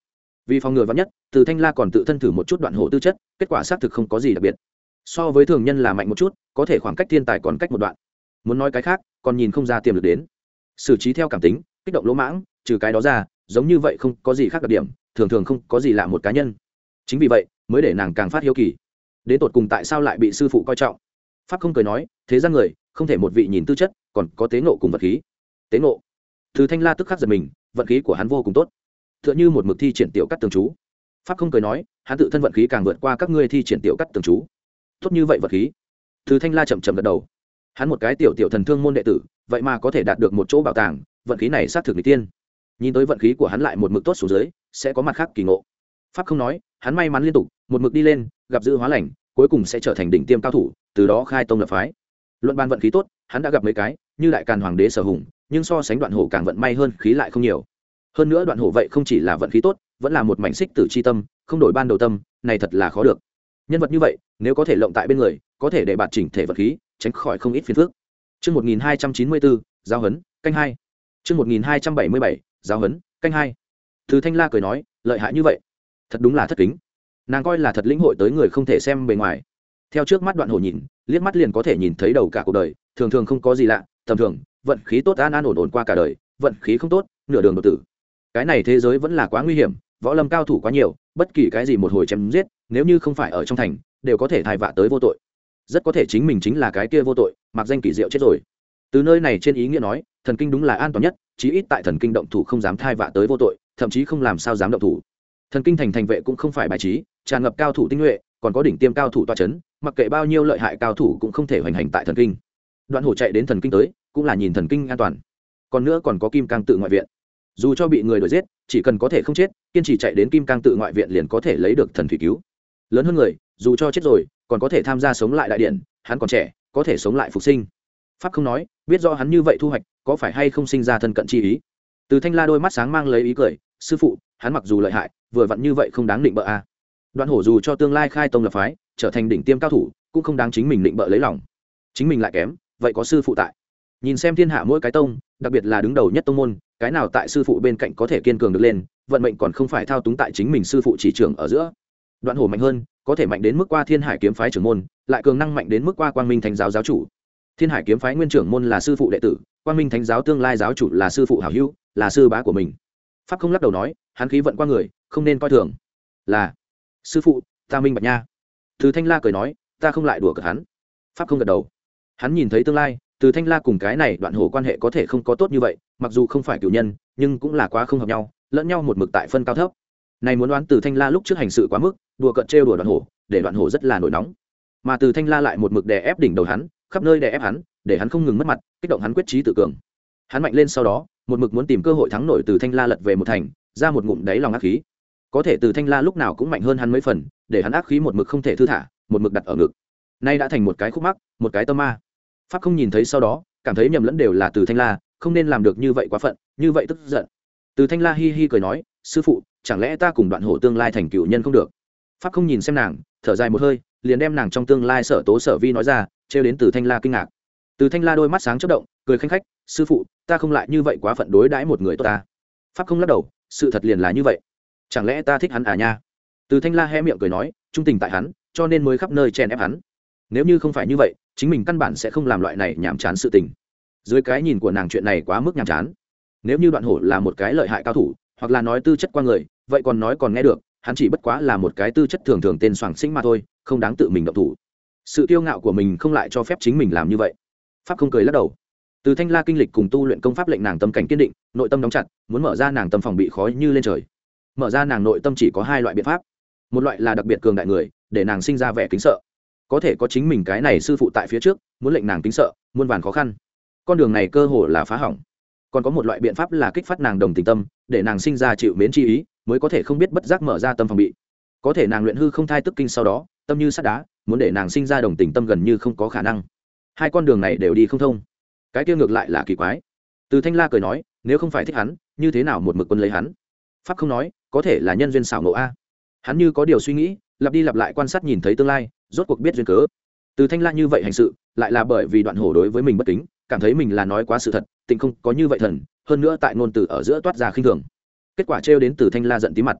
vì phòng ngừa vắn nhất, từ thanh la còn tự thân thử một chút đoạn hổ tư chất, kết quả xác thực không có gì đặc biệt, so với thường nhân là mạnh một chút, có thể khoảng cách thiên tài còn cách một đoạn. Muốn nói cái khác còn nhìn không ra tiềm lực đến. Xử trí theo cảm tính, kích động lỗ mãng, trừ cái đó ra giống như vậy không có gì khác đặc điểm, thường thường không có gì lạ một cá nhân. Chính vì vậy mới để nàng càng phát hiếu kỳ, đến tột cùng tại sao lại bị sư phụ coi trọng. Pháp không cười nói, thế gian người không thể một vị nhìn tư chất, còn có tế ngộ cùng vật khí. Tế ngộ. Từ thanh la tức khắc giật mình, vận khí của hắn vô cùng tốt, tựa như một mực thi triển tiểu cắt tường chú. Pháp không cười nói, hắn tự thân vận khí càng vượt qua các ngươi thi triển tiểu cắt tường chú. Tốt như vậy vận khí. Từ thanh la chậm chậm gật đầu. Hắn một cái tiểu tiểu thần thương môn đệ tử, vậy mà có thể đạt được một chỗ bảo tàng, vận khí này xác thực người tiên. Nhìn tới vận khí của hắn lại một mực tốt xuống dưới, sẽ có mặt khác kỳ ngộ. Pháp không nói, hắn may mắn liên tục, một mực đi lên, gặp dữ hóa lành, cuối cùng sẽ trở thành đỉnh tiêm cao thủ, từ đó khai tông lập phái. Luận ban vận khí tốt, hắn đã gặp mấy cái, như đại càn hoàng đế Sở Hùng, nhưng so sánh Đoạn Hổ càng vận may hơn, khí lại không nhiều. Hơn nữa Đoạn Hổ vậy không chỉ là vận khí tốt, vẫn là một mảnh xích tử chi tâm, không đổi ban đầu tâm, này thật là khó được. Nhân vật như vậy, nếu có thể lộng tại bên người, có thể để bạn chỉnh thể vận khí, tránh khỏi không ít phiền phức. Chương một nghìn hai trăm chín mươi bốn, giáo huấn, canh hai. Chương một nghìn hai trăm bảy mươi bảy, giáo huấn, canh hai. Từ Thanh La cười nói, lợi hại như vậy, thật đúng là thất kính. Nàng coi là thật lĩnh hội tới người không thể xem bề ngoài. Theo trước mắt Đoạn Hổ nhìn, liếc mắt liền có thể nhìn thấy đầu cả cuộc đời, thường thường không có gì lạ, tầm thường, vận khí tốt an an ổn ổn qua cả đời, vận khí không tốt, nửa đường đột tử. Cái này thế giới vẫn là quá nguy hiểm, võ lâm cao thủ quá nhiều, bất kỳ cái gì một hồi chém giết, nếu như không phải ở trong thành, đều có thể thai vạ tới vô tội. Rất có thể chính mình chính là cái kia vô tội, mặc danh kỳ diệu chết rồi. Từ nơi này trên ý nghĩa nói, thần kinh đúng là an toàn nhất, chí ít tại thần kinh động thủ không dám thai vạ tới vô tội, thậm chí không làm sao dám động thủ. Thần kinh thành thành vệ cũng không phải bài trí, tràn ngập cao thủ tinh nhuệ, còn có đỉnh tiêm cao thủ tọa chấn, mặc kệ bao nhiêu lợi hại cao thủ cũng không thể hoành hành tại thần kinh. Đoạn Hổ chạy đến thần kinh tới, cũng là nhìn thần kinh an toàn. Còn nữa còn có Kim Cang tự ngoại viện, dù cho bị người đuổi giết, chỉ cần có thể không chết, kiên trì chạy đến Kim Cang tự ngoại viện liền có thể lấy được thần thủy cứu. Lớn hơn người, dù cho chết rồi, còn có thể tham gia sống lại đại điện, hắn còn trẻ, có thể sống lại phục sinh. Pháp không nói, biết do hắn như vậy thu hoạch, có phải hay không sinh ra thân cận chi ý. Từ Thanh La đôi mắt sáng mang lấy ý cười, sư phụ, hắn mặc dù lợi hại, vừa vặn như vậy không đáng định bợ a. À. Đoạn Hổ dù cho tương lai khai tông lập phái, trở thành đỉnh tiêm cao thủ, cũng không đáng chính mình định bợ lấy lòng. Chính mình lại kém, vậy có sư phụ tại. Nhìn xem thiên hạ mỗi cái tông, đặc biệt là đứng đầu nhất tông môn, cái nào tại sư phụ bên cạnh có thể kiên cường được lên, vận mệnh còn không phải thao túng tại chính mình sư phụ chỉ trưởng ở giữa. Đoạn Hổ mạnh hơn, có thể mạnh đến mức qua Thiên Hải kiếm phái trưởng môn, lại cường năng mạnh đến mức qua Quang Minh Thánh giáo giáo chủ. Thiên Hải kiếm phái nguyên trưởng môn là sư phụ đệ tử, Quang Minh Thánh giáo tương lai giáo chủ là sư phụ hảo hữu, là sư bá của mình. Pháp không lắc đầu nói, hắn khí vận qua người, không nên coi thường. Là sư phụ, ta minh bạch nha. Từ Thanh La cười nói, ta không lại đùa cợt hắn. Pháp không gật đầu. Hắn nhìn thấy tương lai, Từ Thanh La cùng cái này Đoạn Hổ quan hệ có thể không có tốt như vậy, mặc dù không phải cửu nhân, nhưng cũng là quá không hợp nhau, lẫn nhau một mực tại phân cao thấp. Này muốn đoán Từ Thanh La lúc trước hành sự quá mức, đùa cợt trêu đùa Đoạn Hổ, để Đoạn Hổ rất là nổi nóng. Mà Từ Thanh La lại một mực đè ép đỉnh đầu hắn, khắp nơi đè ép hắn, để hắn không ngừng mất mặt, kích động hắn quyết chí tự cường. Hắn mạnh lên sau đó, một mực muốn tìm cơ hội thắng nổi Từ Thanh La lật về một thành, ra một ngụm đáy lòng ác khí. Có thể Từ Thanh La lúc nào cũng mạnh hơn hắn mấy phần, để hắn ác khí một mực không thể thư thả, một mực đặt ở ngực. Nay đã thành một cái khúc mắc, một cái tâm ma. Pháp không nhìn thấy sau đó, cảm thấy nhầm lẫn đều là Từ Thanh La, không nên làm được như vậy quá phận, như vậy tức giận. Từ Thanh La hi hi cười nói, sư phụ, chẳng lẽ ta cùng Đoạn Hổ tương lai thành cựu nhân không được? Pháp không nhìn xem nàng, thở dài một hơi, liền đem nàng trong tương lai sở tố sở vi nói ra, trêu đến Từ Thanh La kinh ngạc. Từ Thanh La đôi mắt sáng chớp động, cười khanh khách, sư phụ, ta không lại như vậy quá phận đối đãi một người tốt ta. Pháp không lắc đầu, sự thật liền là như vậy. Chẳng lẽ ta thích hắn à nha? Từ Thanh La hé miệng cười nói, trung tình tại hắn, cho nên mới khắp nơi chen ép hắn. Nếu như không phải như vậy, chính mình căn bản sẽ không làm loại này nhảm chán sự tình. Dưới cái nhìn của nàng chuyện này quá mức nhàm chán. Nếu như Đoạn Hổ là một cái lợi hại cao thủ, hoặc là nói tư chất qua người, vậy còn nói còn nghe được, hắn chỉ bất quá là một cái tư chất thường thường tên soảng sinh mà thôi, không đáng tự mình động thủ. Sự kiêu ngạo của mình không lại cho phép chính mình làm như vậy. Pháp không cười lắc đầu. Từ Thanh La kinh lịch cùng tu luyện công pháp lệnh nàng tâm cảnh kiên định, nội tâm đóng chặt, muốn mở ra nàng tâm phòng bị khói như lên trời. Mở ra nàng nội tâm chỉ có hai loại biện pháp. Một loại là đặc biệt cường đại người, để nàng sinh ra vẻ kính sợ. Có thể có chính mình cái này sư phụ tại phía trước, muốn lệnh nàng kính sợ, muôn vàn khó khăn. Con đường này cơ hồ là phá hỏng. Còn có một loại biện pháp là kích phát nàng đồng tình tâm, để nàng sinh ra chịu mến chi ý, mới có thể không biết bất giác mở ra tâm phòng bị. Có thể nàng luyện hư không thai tức kinh sau đó, tâm như sắt đá, muốn để nàng sinh ra đồng tình tâm gần như không có khả năng. Hai con đường này đều đi không thông. Cái kia ngược lại là kỳ quái. Từ Thanh La cười nói, nếu không phải thích hắn, như thế nào một mực quân lấy hắn? Pháp không nói, có thể là nhân duyên xảo ngộ a. Hắn như có điều suy nghĩ, lặp đi lặp lại quan sát nhìn thấy tương lai, rốt cuộc biết duyên cớ. Từ Thanh La như vậy hành sự, lại là bởi vì Đoạn Hổ đối với mình bất kính, cảm thấy mình là nói quá sự thật, tình không có như vậy thần, hơn nữa tại ngôn từ ở giữa toát ra khinh thường. Kết quả trêu đến Từ Thanh La giận tí mặt.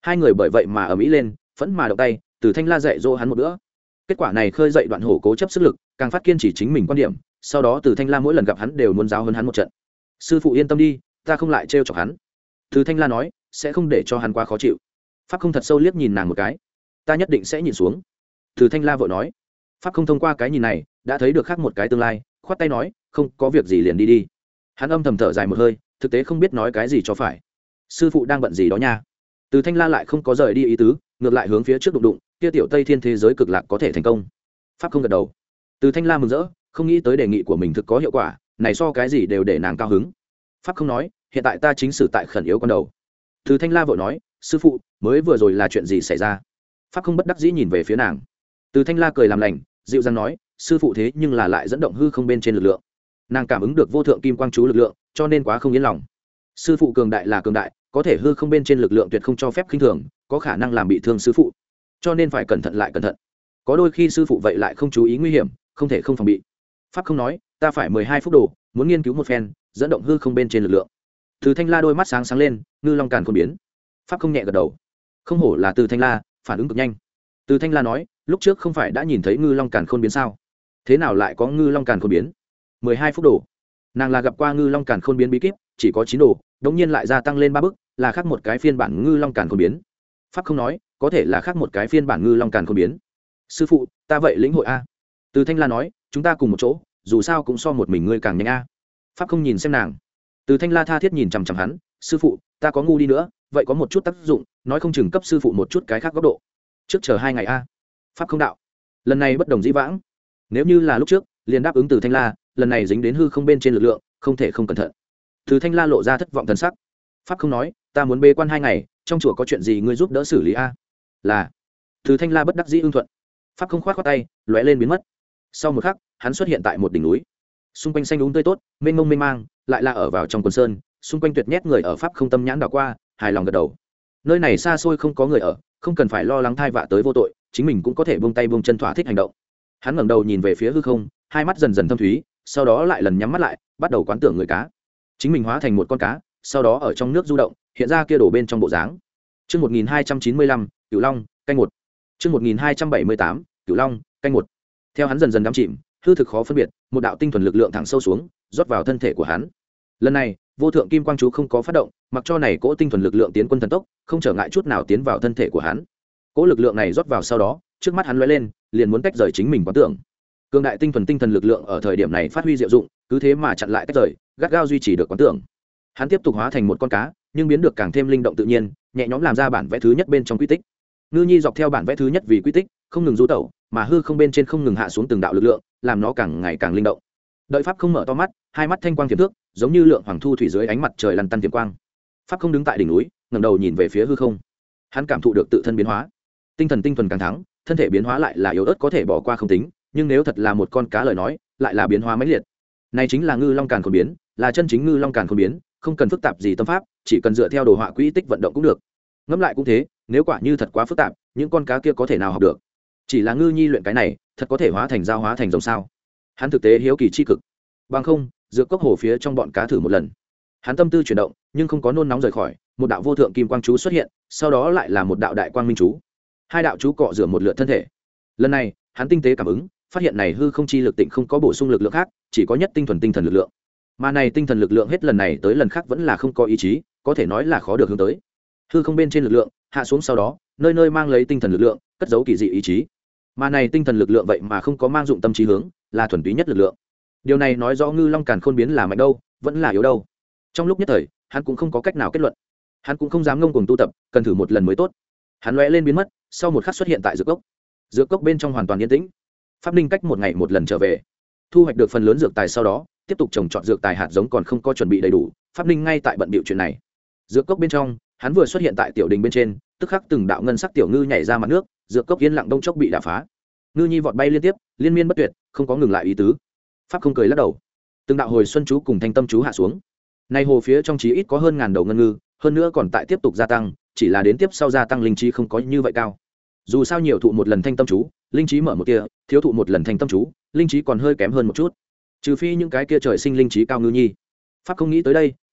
hai người bởi vậy mà ở mỹ lên phẫn mà động tay. Từ Thanh La dạy dỗ hắn một bữa, kết quả này khơi dậy Đoạn Hổ cố chấp sức lực, càng phát kiên chỉ chính mình quan điểm. Sau đó Từ Thanh La mỗi lần gặp hắn đều muốn giáo huấn hắn một trận. Sư phụ yên tâm đi, ta không lại trêu chọc hắn. Từ Thanh La nói, sẽ không để cho hắn quá khó chịu. Pháp Không thật sâu liếc nhìn nàng một cái, ta nhất định sẽ nhìn xuống. Từ Thanh La vội nói. Pháp Không thông qua cái nhìn này đã thấy được khác một cái tương lai, khoát tay nói, không có việc gì liền đi đi. Hắn âm thầm thở dài một hơi, thực tế không biết nói cái gì cho phải. Sư phụ đang bận gì đó nha. Từ Thanh La lại không có rời đi ý tứ, ngược lại hướng phía trước đụng đụng, kia tiểu Tây Thiên thế giới cực lạc có thể thành công. Pháp Không gật đầu. Từ Thanh La mừng rỡ, không nghĩ tới đề nghị của mình thực có hiệu quả, này so cái gì đều để nàng cao hứng. Pháp Không nói, hiện tại ta chính sử tại khẩn yếu con đầu. Từ Thanh La vội nói, sư phụ, mới vừa rồi là chuyện gì xảy ra? Pháp Không bất đắc dĩ nhìn về phía nàng. Từ Thanh La cười làm lành, dịu dàng nói, sư phụ thế nhưng là lại dẫn động hư không bên trên lực lượng. Nàng cảm ứng được vô thượng kim quang chú lực lượng, cho nên quá không yên lòng. Sư phụ cường đại là cường đại, có thể hư không bên trên lực lượng tuyệt không cho phép khinh thường, có khả năng làm bị thương sư phụ, cho nên phải cẩn thận lại cẩn thận. Có đôi khi sư phụ vậy lại không chú ý nguy hiểm, không thể không phòng bị. Pháp Không nói, ta phải mười hai phút đồ, muốn nghiên cứu một phen dẫn động hư không bên trên lực lượng. Từ Thanh La đôi mắt sáng sáng lên, ngư long càn khôn biến. Pháp Không nhẹ gật đầu, không hổ là Từ Thanh La, phản ứng cực nhanh. Từ Thanh La nói, lúc trước không phải đã nhìn thấy ngư long càn khôn biến sao? Thế nào lại có ngư long càn khôn biến? mười hai phút đồ. Nàng là gặp qua ngư long càn khôn biến bí kíp, chỉ có chín đồ, đống nhiên lại gia tăng lên ba bước, là khác một cái phiên bản ngư long càn khôn biến. Pháp Không nói, có thể là khác một cái phiên bản ngư long càn khôn biến. Sư phụ, ta vậy lĩnh hội a. Từ Thanh La nói, chúng ta cùng một chỗ, dù sao cũng so một mình ngươi càng nhanh a. Pháp Không nhìn xem nàng. Từ Thanh La tha thiết nhìn chằm chằm hắn, sư phụ, ta có ngu đi nữa, vậy có một chút tác dụng, nói không chừng cấp sư phụ một chút cái khác góc độ. Trước chờ hai ngày a. Pháp Không đạo, lần này bất đồng dĩ vãng. Nếu như là lúc trước, liền đáp ứng Từ Thanh La, lần này dính đến hư không bên trên lực lượng, không thể không cẩn thận. Từ Thanh La lộ ra thất vọng thần sắc. Pháp Không nói, ta muốn bế quan hai ngày, trong chùa có chuyện gì ngươi giúp đỡ xử lý a? Là. Từ Thanh La bất đắc dĩ ưng thuận. Pháp Không khoát khoát tay, lóe lên biến mất. Sau một khắc, hắn xuất hiện tại một đỉnh núi. Xung quanh xanh đúng tươi tốt, mênh mông mênh mang, lại là ở vào trong quần sơn, xung quanh tuyệt nhét người ở Pháp Không tâm nhãn đảo qua, hài lòng gật đầu. Nơi này xa xôi không có người ở, không cần phải lo lắng thai vạ tới vô tội, chính mình cũng có thể buông tay buông chân thỏa thích hành động. Hắn ngẩng đầu nhìn về phía hư không, hai mắt dần dần thâm thúy, sau đó lại lần nhắm mắt lại, bắt đầu quán tưởng người cá. Chính mình hóa thành một con cá, sau đó ở trong nước du động, hiện ra kia đổ bên trong bộ dáng. Chương một nghìn hai trăm chín mươi lăm, Cửu Long, canh một. Chương một nghìn hai trăm bảy mươi tám, Cửu Long, canh một. Theo hắn dần dần đắm chìm, hư thực khó phân biệt, một đạo tinh thuần lực lượng thẳng sâu xuống, rót vào thân thể của hắn. Lần này, vô thượng kim quang chú không có phát động, mặc cho này cỗ tinh thuần lực lượng tiến quân thần tốc, không trở ngại chút nào tiến vào thân thể của hắn. Cỗ lực lượng này rót vào sau đó, trước mắt hắn lóe lên, liền muốn tách rời chính mình quán tưởng. Cường đại tinh thuần tinh thần lực lượng ở thời điểm này phát huy diệu dụng, cứ thế mà chặn lại tách rời, gắt gao duy trì được quán tưởng. Hắn tiếp tục hóa thành một con cá, nhưng biến được càng thêm linh động tự nhiên, nhẹ nhõm làm ra bản vẽ thứ nhất bên trong quy tích. Ngư nhi dọc theo bản vẽ thứ nhất vì quy tích, không ngừng du tẩu, mà hư không bên trên không ngừng hạ xuống từng đạo lực lượng, làm nó càng ngày càng linh động. Đợi Pháp Không mở to mắt, hai mắt thanh quang tiềm thước, giống như lượng hoàng thu thủy dưới ánh mặt trời lăn tăn tiềm quang. Pháp Không đứng tại đỉnh núi, ngẩng đầu nhìn về phía hư không. Hắn cảm thụ được tự thân biến hóa, tinh thần tinh thuần càng thắng, thân thể biến hóa lại là yếu ớt có thể bỏ qua không tính, nhưng nếu thật là một con cá lời nói, lại là biến hóa mãnh liệt. Này chính là ngư long càn khôn biến, là chân chính ngư long càn khôn biến, không cần phức tạp gì tâm pháp, chỉ cần dựa theo đồ họa quỹ tích vận động cũng được. Ngẫm lại cũng thế, nếu quả như thật quá phức tạp, những con cá kia có thể nào học được? Chỉ là ngư nhi luyện cái này, thật có thể hóa thành dao hóa thành rồng sao? Hắn thực tế hiếu kỳ chi cực. Bằng không, dựa cốc hồ phía trong bọn cá thử một lần. Hắn tâm tư chuyển động, nhưng không có nôn nóng rời khỏi, một đạo vô thượng kim quang chú xuất hiện, sau đó lại là một đạo đại quang minh chú. Hai đạo chú cọ rửa một lượt thân thể. Lần này, hắn tinh tế cảm ứng, phát hiện này hư không chi lực tịnh không có bổ sung lực lượng khác, chỉ có nhất tinh thuần tinh thần lực lượng. Mà này tinh thần lực lượng hết lần này tới lần khác vẫn là không có ý chí, có thể nói là khó được hướng tới. Hư không bên trên lực lượng hạ xuống sau đó, nơi nơi mang lấy tinh thần lực lượng, cất giấu kỳ dị ý chí. Mà này tinh thần lực lượng vậy mà không có mang dụng tâm trí hướng, là thuần túy nhất lực lượng. Điều này nói rõ ngư long càn khôn biến là mạnh đâu, vẫn là yếu đâu. Trong lúc nhất thời, hắn cũng không có cách nào kết luận. Hắn cũng không dám ngông cuồng tu tập, cần thử một lần mới tốt. Hắn lóe lên biến mất, sau một khắc xuất hiện tại dược cốc. Dược cốc bên trong hoàn toàn yên tĩnh. Pháp Ninh cách một ngày một lần trở về, thu hoạch được phần lớn dược tài sau đó, tiếp tục trồng trọt dược tài hạt giống còn không có chuẩn bị đầy đủ. Pháp Ninh ngay tại bận bịu chuyện này. Dược cốc bên trong, hắn vừa xuất hiện tại tiểu đình bên trên, tức khắc từng đạo ngân sắc tiểu ngư nhảy ra mặt nước, dược cốc yên lặng đông chốc bị đả phá. Ngư nhi vọt bay liên tiếp, liên miên bất tuyệt, không có ngừng lại ý tứ. Pháp không cười lắc đầu. Từng đạo hồi xuân chú cùng thanh tâm chú hạ xuống. Nay hồ phía trong chí ít có hơn ngàn đầu ngân ngư, hơn nữa còn tại tiếp tục gia tăng, chỉ là đến tiếp sau gia tăng linh trí không có như vậy cao. Dù sao nhiều thụ một lần thanh tâm chú, linh trí mở một tia, thiếu thụ một lần thanh tâm chú, linh trí còn hơi kém hơn một chút. Trừ phi những cái kia trời sinh linh trí cao ngư nhi. Pháp không nghĩ tới đây,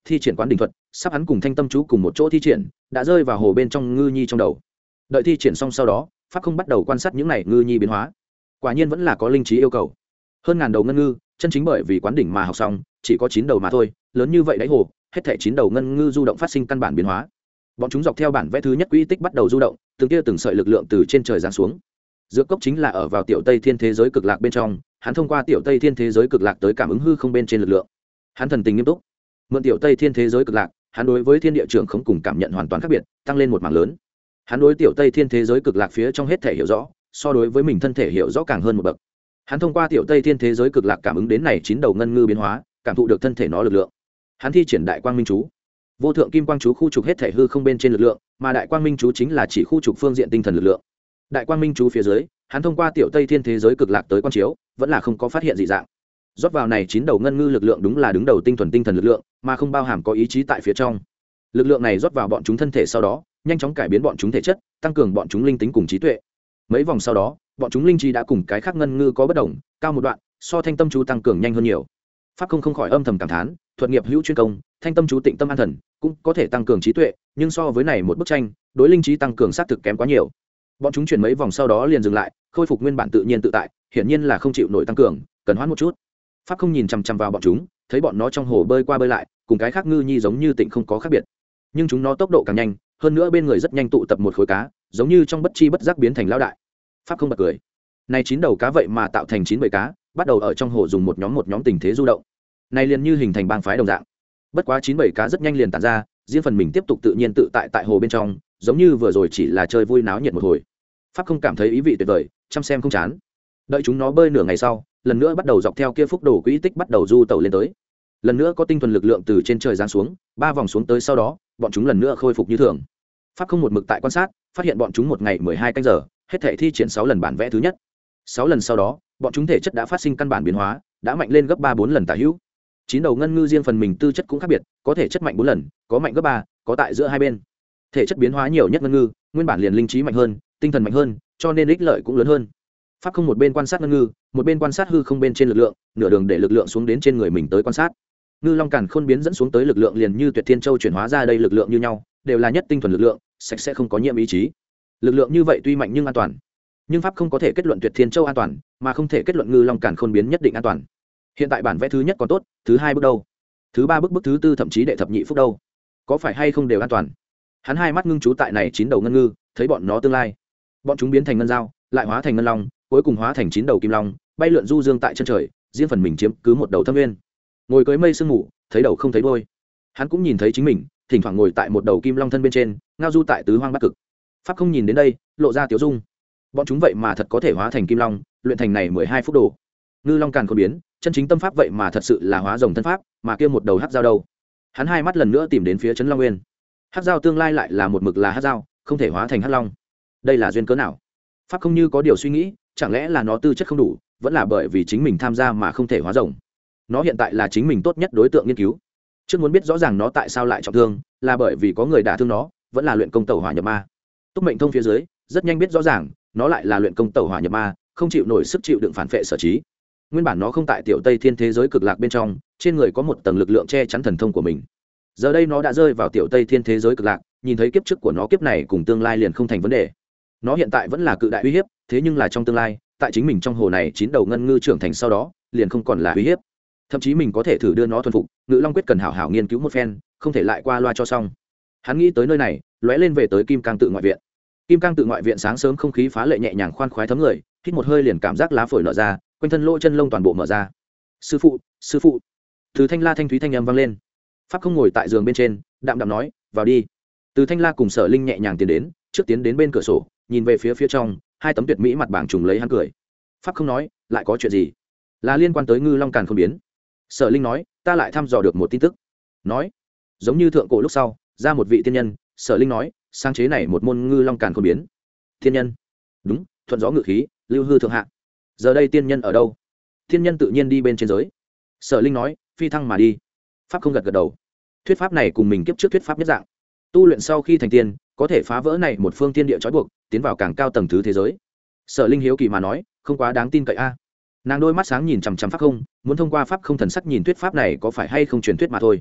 thi triển quán đỉnh thuật, sắp hắn cùng thanh tâm chú cùng một chỗ thi triển đã rơi vào hồ bên trong ngư nhi trong đầu. Đợi thi triển xong sau đó, pháp không bắt đầu quan sát những này ngư nhi biến hóa. Quả nhiên vẫn là có linh trí yêu cầu. Hơn ngàn đầu ngân ngư, chân chính bởi vì quán đỉnh mà học xong, chỉ có chín đầu mà thôi, lớn như vậy đáy hồ, hết thảy chín đầu ngân ngư du động phát sinh căn bản biến hóa. Bọn chúng dọc theo bản vẽ thứ nhất quỹ tích bắt đầu du động, từng tia từng sợi lực lượng từ trên trời giáng xuống. Dược cốc chính là ở vào tiểu Tây Thiên thế giới cực lạc bên trong, hắn thông qua tiểu Tây Thiên thế giới cực lạc tới cảm ứng hư không bên trên lực lượng. Hắn thần tình nghiêm túc, mượn tiểu Tây Thiên thế giới cực lạc, hắn đối với thiên địa trưởng không cùng cảm nhận hoàn toàn khác biệt, tăng lên một mảng lớn. Hắn đối tiểu Tây Thiên thế giới cực lạc phía trong hết thể hiểu rõ, so đối với mình thân thể hiểu rõ càng hơn một bậc. Hắn thông qua tiểu Tây Thiên thế giới cực lạc cảm ứng đến này chín đầu ngân ngư biến hóa, cảm thụ được thân thể nó lực lượng. Hắn thi triển đại quang minh chú, vô thượng kim quang chú khu trục hết thể hư không bên trên lực lượng, mà đại quang minh chú chính là chỉ khu trục phương diện tinh thần lực lượng. Đại quang minh chú phía dưới, hắn thông qua tiểu Tây Thiên thế giới cực lạc tới quan chiếu, vẫn là không có phát hiện dị dạng. Rót vào này chín đầu ngân ngư lực lượng đúng là đứng đầu tinh thuần tinh thần lực lượng, mà không bao hàm có ý chí tại phía trong. Lực lượng này rót vào bọn chúng thân thể sau đó, nhanh chóng cải biến bọn chúng thể chất, tăng cường bọn chúng linh tính cùng trí tuệ. Mấy vòng sau đó, bọn chúng linh trí đã cùng cái khác ngân ngư có bất đồng, cao một đoạn, so thanh tâm chú tăng cường nhanh hơn nhiều. Pháp không không khỏi âm thầm cảm thán, thuật nghiệp hữu chuyên công, thanh tâm chú tịnh tâm an thần, cũng có thể tăng cường trí tuệ, nhưng so với này một bức tranh, đối linh trí tăng cường sát thực kém quá nhiều. Bọn chúng chuyển mấy vòng sau đó liền dừng lại, khôi phục nguyên bản tự nhiên tự tại, hiển nhiên là không chịu nổi tăng cường, cần hoãn một chút. Pháp không nhìn chằm chằm vào bọn chúng, thấy bọn nó trong hồ bơi qua bơi lại, cùng cái khác ngư nhi giống như tịnh không có khác biệt, nhưng chúng nó tốc độ càng nhanh, hơn nữa bên người rất nhanh tụ tập một khối cá, giống như trong bất chi bất giác biến thành lão đại. Pháp không bật cười, này chín đầu cá vậy mà tạo thành chín bầy cá, bắt đầu ở trong hồ dùng một nhóm một nhóm tình thế du động, này liền như hình thành bang phái đồng dạng. Bất quá chín bầy cá rất nhanh liền tản ra, riêng phần mình tiếp tục tự nhiên tự tại tại hồ bên trong, giống như vừa rồi chỉ là chơi vui náo nhiệt một hồi. Pháp không cảm thấy ý vị tuyệt vời, chăm xem không chán. Đợi chúng nó bơi nửa ngày sau, lần nữa bắt đầu dọc theo kia phúc đồ quỹ tích bắt đầu du tàu lên tới. Lần nữa có tinh thuần lực lượng từ trên trời giáng xuống, ba vòng xuống tới sau đó, bọn chúng lần nữa khôi phục như thường. Pháp không một mực tại quan sát, phát hiện bọn chúng một ngày mười hai canh giờ, hết thể thi triển sáu lần bản vẽ thứ nhất. Sáu lần sau đó, bọn chúng thể chất đã phát sinh căn bản biến hóa, đã mạnh lên gấp ba bốn lần tả hữu. Chín đầu ngân ngư riêng phần mình tư chất cũng khác biệt, có thể chất mạnh bốn lần, có mạnh gấp ba, có tại giữa hai bên. Thể chất biến hóa nhiều nhất ngân ngư, nguyên bản liền linh trí mạnh hơn, tinh thần mạnh hơn, cho nên ích lợi cũng lớn hơn. Pháp không một bên quan sát ngân ngư, một bên quan sát hư không bên trên lực lượng, nửa đường để lực lượng xuống đến trên người mình tới quan sát. Ngư long càn khôn biến dẫn xuống tới lực lượng liền như tuyệt thiên châu chuyển hóa ra đây lực lượng như nhau, đều là nhất tinh thuần lực lượng, sạch sẽ không có nhiễm ý chí. Lực lượng như vậy tuy mạnh nhưng an toàn, nhưng pháp không có thể kết luận tuyệt thiên châu an toàn, mà không thể kết luận ngư long càn khôn biến nhất định an toàn. Hiện tại bản vẽ thứ nhất còn tốt, thứ hai bước đâu, thứ ba bước bước thứ tư thậm chí đệ thập nhị phút đâu, có phải hay không đều an toàn. Hắn hai mắt ngưng chú tại này chín đầu ngân ngư, thấy bọn nó tương lai, bọn chúng biến thành ngân dao, lại hóa thành ngân long, cuối cùng hóa thành chín đầu kim long, bay lượn du dương tại chân trời, riêng phần mình chiếm cứ một đầu thâm nguyên. Ngồi cưới mây sương mù, thấy đầu không thấy đuôi. Hắn cũng nhìn thấy chính mình, thỉnh thoảng ngồi tại một đầu kim long thân bên trên, ngao du tại tứ hoang bát cực. Pháp không nhìn đến đây, lộ ra tiếu dung. Bọn chúng vậy mà thật có thể hóa thành kim long, luyện thành này mười hai phút đồ. Ngư long càn khôn biến, chân chính tâm pháp vậy mà thật sự là hóa rồng thân pháp, mà kia một đầu hắc dao đâu? Hắn hai mắt lần nữa tìm đến phía trấn Long Nguyên. Hắc dao tương lai lại là một mực là hắc dao, không thể hóa thành hắc long. Đây là duyên cớ nào? Pháp không như có điều suy nghĩ, chẳng lẽ là nó tư chất không đủ, vẫn là bởi vì chính mình tham gia mà không thể hóa rồng. Nó hiện tại là chính mình tốt nhất đối tượng nghiên cứu. Trước muốn biết rõ ràng nó tại sao lại trọng thương, là bởi vì có người đả thương nó, vẫn là luyện công tẩu hỏa nhập ma. Túc mệnh thông phía dưới, rất nhanh biết rõ ràng, nó lại là luyện công tẩu hỏa nhập ma, không chịu nổi sức chịu đựng phản phệ sở trí. Nguyên bản nó không tại tiểu Tây Thiên thế giới cực lạc bên trong, trên người có một tầng lực lượng che chắn thần thông của mình. Giờ đây nó đã rơi vào tiểu Tây Thiên thế giới cực lạc, nhìn thấy kiếp trước của nó kiếp này cùng tương lai liền không thành vấn đề. Nó hiện tại vẫn là cự đại uy hiếp, thế nhưng là trong tương lai, tại chính mình trong hồ này chín đầu ngân ngư trưởng thành sau đó, liền không còn là uy hiếp. Thậm chí mình có thể thử đưa nó thuần phục, Ngự Long quyết cần hảo hảo nghiên cứu một phen, không thể lại qua loa cho xong. Hắn nghĩ tới nơi này, lóe lên về tới Kim Cang tự ngoại viện. Kim Cang tự ngoại viện sáng sớm không khí phá lệ nhẹ nhàng khoan khoái thấm người, hít một hơi liền cảm giác lá phổi nở ra, quanh thân lỗ chân lông toàn bộ mở ra. Sư phụ, sư phụ. Từ Thanh La thanh thúy thanh âm vang lên. Pháp không ngồi tại giường bên trên, đạm đạm nói, vào đi. Từ Thanh La cùng Sở Linh nhẹ nhàng tiến đến, trước tiến đến bên cửa sổ, nhìn về phía phía trong, hai tấm tuyệt mỹ mặt bảng trùng lấy hắn cười. Pháp không nói, lại có chuyện gì? Là liên quan tới Ngư Long Càn Khôn biến. Sở Linh nói, ta lại thăm dò được một tin tức. Nói, giống như thượng cổ lúc sau, ra một vị tiên nhân. Sở Linh nói, sáng chế này một môn Ngư Long Càn Khôn biến. Tiên nhân? Đúng, thuận gió ngự khí, lưu hư thượng hạ. Giờ đây tiên nhân ở đâu? Tiên nhân tự nhiên đi bên trên giới. Sở Linh nói, phi thăng mà đi. Pháp không gật gật đầu. Thuyết pháp này cùng mình kiếp trước thuyết pháp nhất dạng. Tu luyện sau khi thành tiên, có thể phá vỡ này một phương tiên địa trói buộc, tiến vào càng cao tầng thứ thế giới. Sở Linh hiếu kỳ mà nói, không quá đáng tin cậy a. Nàng đôi mắt sáng nhìn chằm chằm pháp không, muốn thông qua pháp không thần sắc nhìn thuyết pháp này có phải hay không truyền thuyết mà thôi.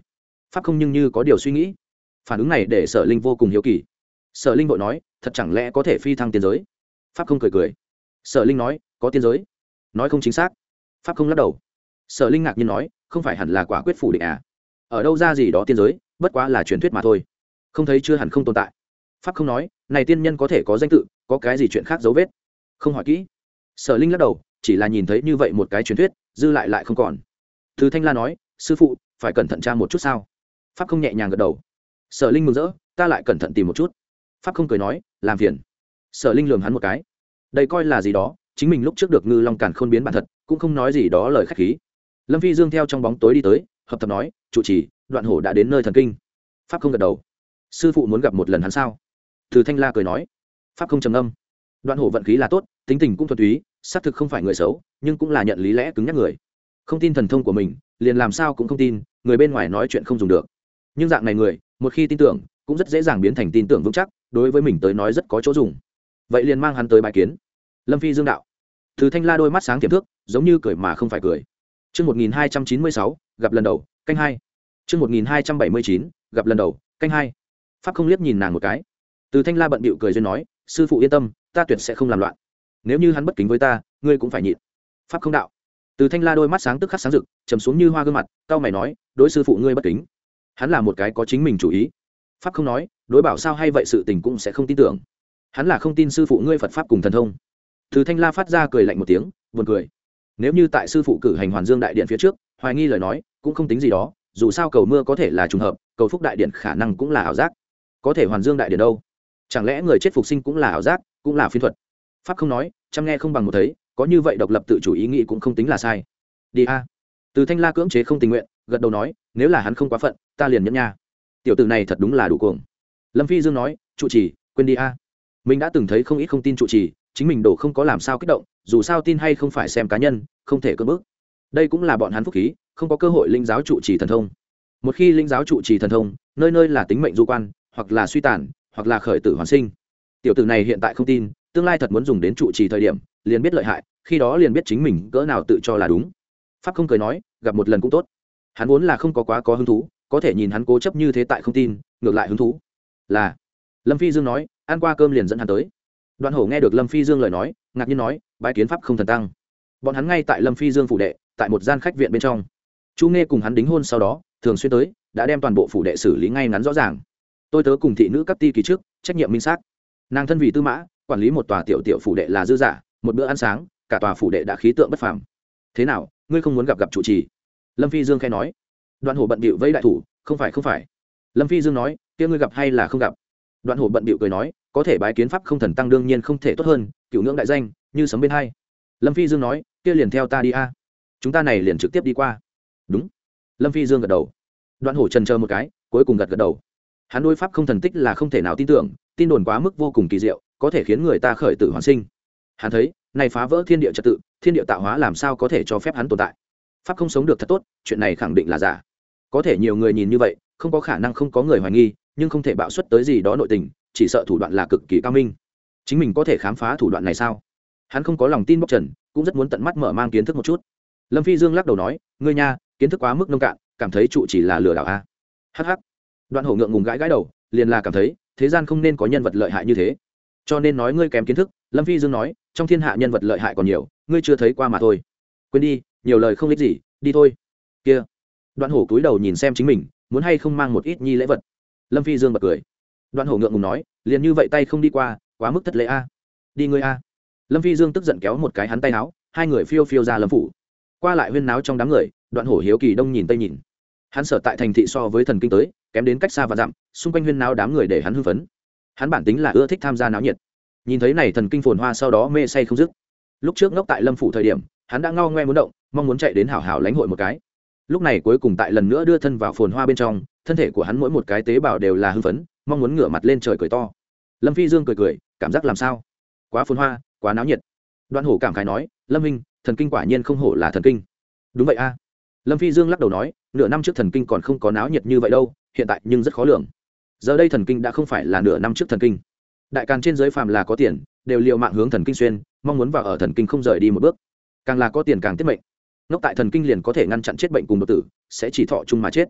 pháp không nhưng như có điều suy nghĩ. Phản ứng này để Sở Linh vô cùng hiếu kỳ. Sở Linh vội nói, thật chẳng lẽ có thể phi thăng tiên giới? Pháp không cười cười. Sở Linh nói, có tiên giới. Nói không chính xác. Pháp không lắc đầu. Sở Linh ngạc nhiên nói, không phải hẳn là quả quyết phủ định à? Ở đâu ra gì đó tiên giới, bất quá là truyền thuyết mà thôi, không thấy chưa hẳn không tồn tại. Pháp không nói, này tiên nhân có thể có danh tự, có cái gì chuyện khác dấu vết? Không hỏi kỹ. Sở Linh lắc đầu, chỉ là nhìn thấy như vậy một cái truyền thuyết, dư lại lại không còn. Từ Thanh La nói, sư phụ phải cẩn thận tra một chút sao? Pháp không nhẹ nhàng gật đầu. Sở Linh mừng rỡ, ta lại cẩn thận tìm một chút. Pháp không cười nói, làm phiền. Sở Linh lườm hắn một cái, đây coi là gì đó, chính mình lúc trước được Ngư Long Càn khôn biến bản thật, cũng không nói gì đó lời khách khí. Lâm Phi Dương theo trong bóng tối đi tới, hợp tập nói, trụ trì, Đoạn Hổ đã đến nơi thần kinh. Pháp không gật đầu. Sư phụ muốn gặp một lần hắn sao? Từ Thanh La cười nói. Pháp không trầm âm. Đoạn Hổ vận khí là tốt, tính tình cũng thuần túy, xác thực không phải người xấu, nhưng cũng là nhận lý lẽ cứng nhắc người. Không tin thần thông của mình, liền làm sao cũng không tin, người bên ngoài nói chuyện không dùng được. Nhưng dạng này người, một khi tin tưởng, cũng rất dễ dàng biến thành tin tưởng vững chắc, đối với mình tới nói rất có chỗ dùng. Vậy liền mang hắn tới bài kiến. Lâm Phi Dương đạo. Từ Thanh La đôi mắt sáng tiềm thước, giống như cười mà không phải cười. Chương một nghìn hai trăm chín mươi sáu, gặp lần đầu, canh hai. Chương một nghìn hai trăm bảy mươi chín, gặp lần đầu, canh hai. Pháp không liếc nhìn nàng một cái. Từ Thanh La bận bịu cười duyên nói, sư phụ yên tâm, ta tuyệt sẽ không làm loạn. Nếu như hắn bất kính với ta, ngươi cũng phải nhịn. Pháp không đạo. Từ Thanh La đôi mắt sáng tức khắc sáng rực, trầm xuống như hoa gương mặt, cau mày nói, đối sư phụ ngươi bất kính. Hắn là một cái có chính mình chủ ý. Pháp không nói, đối bảo sao hay vậy sự tình cũng sẽ không tin tưởng. Hắn là không tin sư phụ ngươi Phật pháp cùng thần thông. Từ Thanh La phát ra cười lạnh một tiếng, buồn cười. Nếu như tại sư phụ cử hành Hoàn Dương đại điện phía trước, hoài nghi lời nói, cũng không tính gì đó, dù sao cầu mưa có thể là trùng hợp, cầu phúc đại điện khả năng cũng là ảo giác. Có thể Hoàn Dương đại điện đâu? Chẳng lẽ người chết phục sinh cũng là ảo giác, cũng là phiến thuật? Pháp không nói, chăm nghe không bằng một thấy, có như vậy độc lập tự chủ ý nghĩ cũng không tính là sai. Đi a. Từ Thanh La cưỡng chế không tình nguyện, gật đầu nói, nếu là hắn không quá phận, ta liền nhẫn nha. Tiểu tử này thật đúng là đủ cuồng. Lâm Phi Dương nói, trụ trì, quên đi a. Mình đã từng thấy không ít không tin trụ trì, chính mình đổ không có làm sao kích động, dù sao tin hay không phải xem cá nhân, không thể cưỡng bức. Đây cũng là bọn hắn phúc khí, không có cơ hội linh giáo trụ trì thần thông. Một khi linh giáo trụ trì thần thông, nơi nơi là tính mệnh du quan, hoặc là suy tàn, hoặc là khởi tử hoàn sinh. Tiểu tử này hiện tại không tin, tương lai thật muốn dùng đến trụ trì thời điểm, liền biết lợi hại, khi đó liền biết chính mình cỡ nào tự cho là đúng. Pháp không cười nói, gặp một lần cũng tốt. Hắn vốn là không có quá có hứng thú, có thể nhìn hắn cố chấp như thế tại không tin, ngược lại hứng thú. Là Lâm Phi Dương nói, ăn qua cơm liền dẫn hắn tới. Đoạn Hổ nghe được Lâm Phi Dương lời nói, ngạc nhiên nói, bái kiến pháp không thần tăng. Bọn hắn ngay tại Lâm Phi Dương phủ đệ, tại một gian khách viện bên trong. Chu Nghe cùng hắn đính hôn sau đó, thường xuyên tới, đã đem toàn bộ phủ đệ xử lý ngay ngắn rõ ràng. Tôi tớ cùng thị nữ cấp ti kỳ trước, trách nhiệm minh xác. Nàng thân vì tư mã, quản lý một tòa tiểu tiểu phủ đệ là dư giả, một bữa ăn sáng, cả tòa phủ đệ đã khí tượng bất phàm. Thế nào, ngươi không muốn gặp gặp trụ trì? Lâm Phi Dương khẽ nói. Đoạn Hổ bận bịu với đại thủ, không phải không phải. Lâm Phi Dương nói, kia ngươi gặp hay là không gặp? Đoạn Hổ bận bịu cười nói, có thể bái kiến pháp không thần tăng đương nhiên không thể tốt hơn, cửu ngưỡng đại danh, như sấm bên hai. Lâm Phi Dương nói, kia liền theo ta đi a. Chúng ta này liền trực tiếp đi qua. Đúng. Lâm Phi Dương gật đầu. Đoạn Hổ chần chờ một cái, cuối cùng gật gật đầu. Hắn đối pháp không thần tích là không thể nào tin tưởng, tin đồn quá mức vô cùng kỳ diệu, có thể khiến người ta khởi tử hoàn sinh. Hắn thấy, này phá vỡ thiên địa trật tự, thiên địa tạo hóa làm sao có thể cho phép hắn tồn tại? Pháp không sống được thật tốt, chuyện này khẳng định là giả. Có thể nhiều người nhìn như vậy, không có khả năng không có người hoài nghi, nhưng không thể bạo xuất tới gì đó nội tình, chỉ sợ thủ đoạn là cực kỳ cao minh. Chính mình có thể khám phá thủ đoạn này sao? Hắn không có lòng tin bóc trần, cũng rất muốn tận mắt mở mang kiến thức một chút. Lâm Phi Dương lắc đầu nói, ngươi nha, kiến thức quá mức nông cạn, cảm thấy trụ chỉ là lừa đảo a. Hắc hắc. Đoạn Hổ ngượng ngùng gãi gãi đầu, liền là cảm thấy thế gian không nên có nhân vật lợi hại như thế, cho nên nói ngươi kém kiến thức. Lâm Phi Dương nói, trong thiên hạ nhân vật lợi hại còn nhiều, ngươi chưa thấy qua mà thôi. Quên đi, nhiều lời không ích gì, đi thôi. Kia. Đoạn Hổ cúi đầu nhìn xem chính mình, muốn hay không mang một ít nhi lễ vật. Lâm Phi Dương bật cười. Đoạn Hổ ngượng ngùng nói, liền như vậy tay không đi qua, quá mức thất lễ a. Đi ngươi a. Lâm Phi Dương tức giận kéo một cái hắn tay áo, hai người phiêu phiêu ra lâm phủ. Qua lại huyên náo trong đám người, Đoạn Hổ hiếu kỳ đông nhìn tây nhìn. Hắn sở tại thành thị so với thần kinh tới, kém đến cách xa và dặm, xung quanh huyên náo đám người để hắn hưng phấn. Hắn bản tính là ưa thích tham gia náo nhiệt. Nhìn thấy này thần kinh phồn hoa sau đó mê say không dứt. Lúc trước ngốc tại lâm phủ thời điểm, hắn đã ngao ngoe muốn động, mong muốn chạy đến hảo hảo lãnh hội một cái. Lúc này cuối cùng tại lần nữa đưa thân vào phồn hoa bên trong, thân thể của hắn mỗi một cái tế bào đều là hưng phấn, mong muốn ngửa mặt lên trời cười to. Lâm Phi Dương cười cười, cảm giác làm sao? Quá phồn hoa, quá náo nhiệt. Đoạn Hổ cảm khái nói, Lâm Minh, thần kinh quả nhiên không hổ là thần kinh. Đúng vậy a. Lâm Phi Dương lắc đầu nói, nửa năm trước thần kinh còn không có náo nhiệt như vậy đâu, hiện tại nhưng rất khó lường. Giờ đây thần kinh đã không phải là nửa năm trước thần kinh. Đại càn trên giới phàm là có tiền, đều liều mạng hướng thần kinh xuyên, mong muốn vào ở thần kinh không rời đi một bước. Càng là có tiền càng tiết mệnh. Ngốc tại thần kinh liền có thể ngăn chặn chết bệnh cùng đột tử, sẽ chỉ thọ chung mà chết.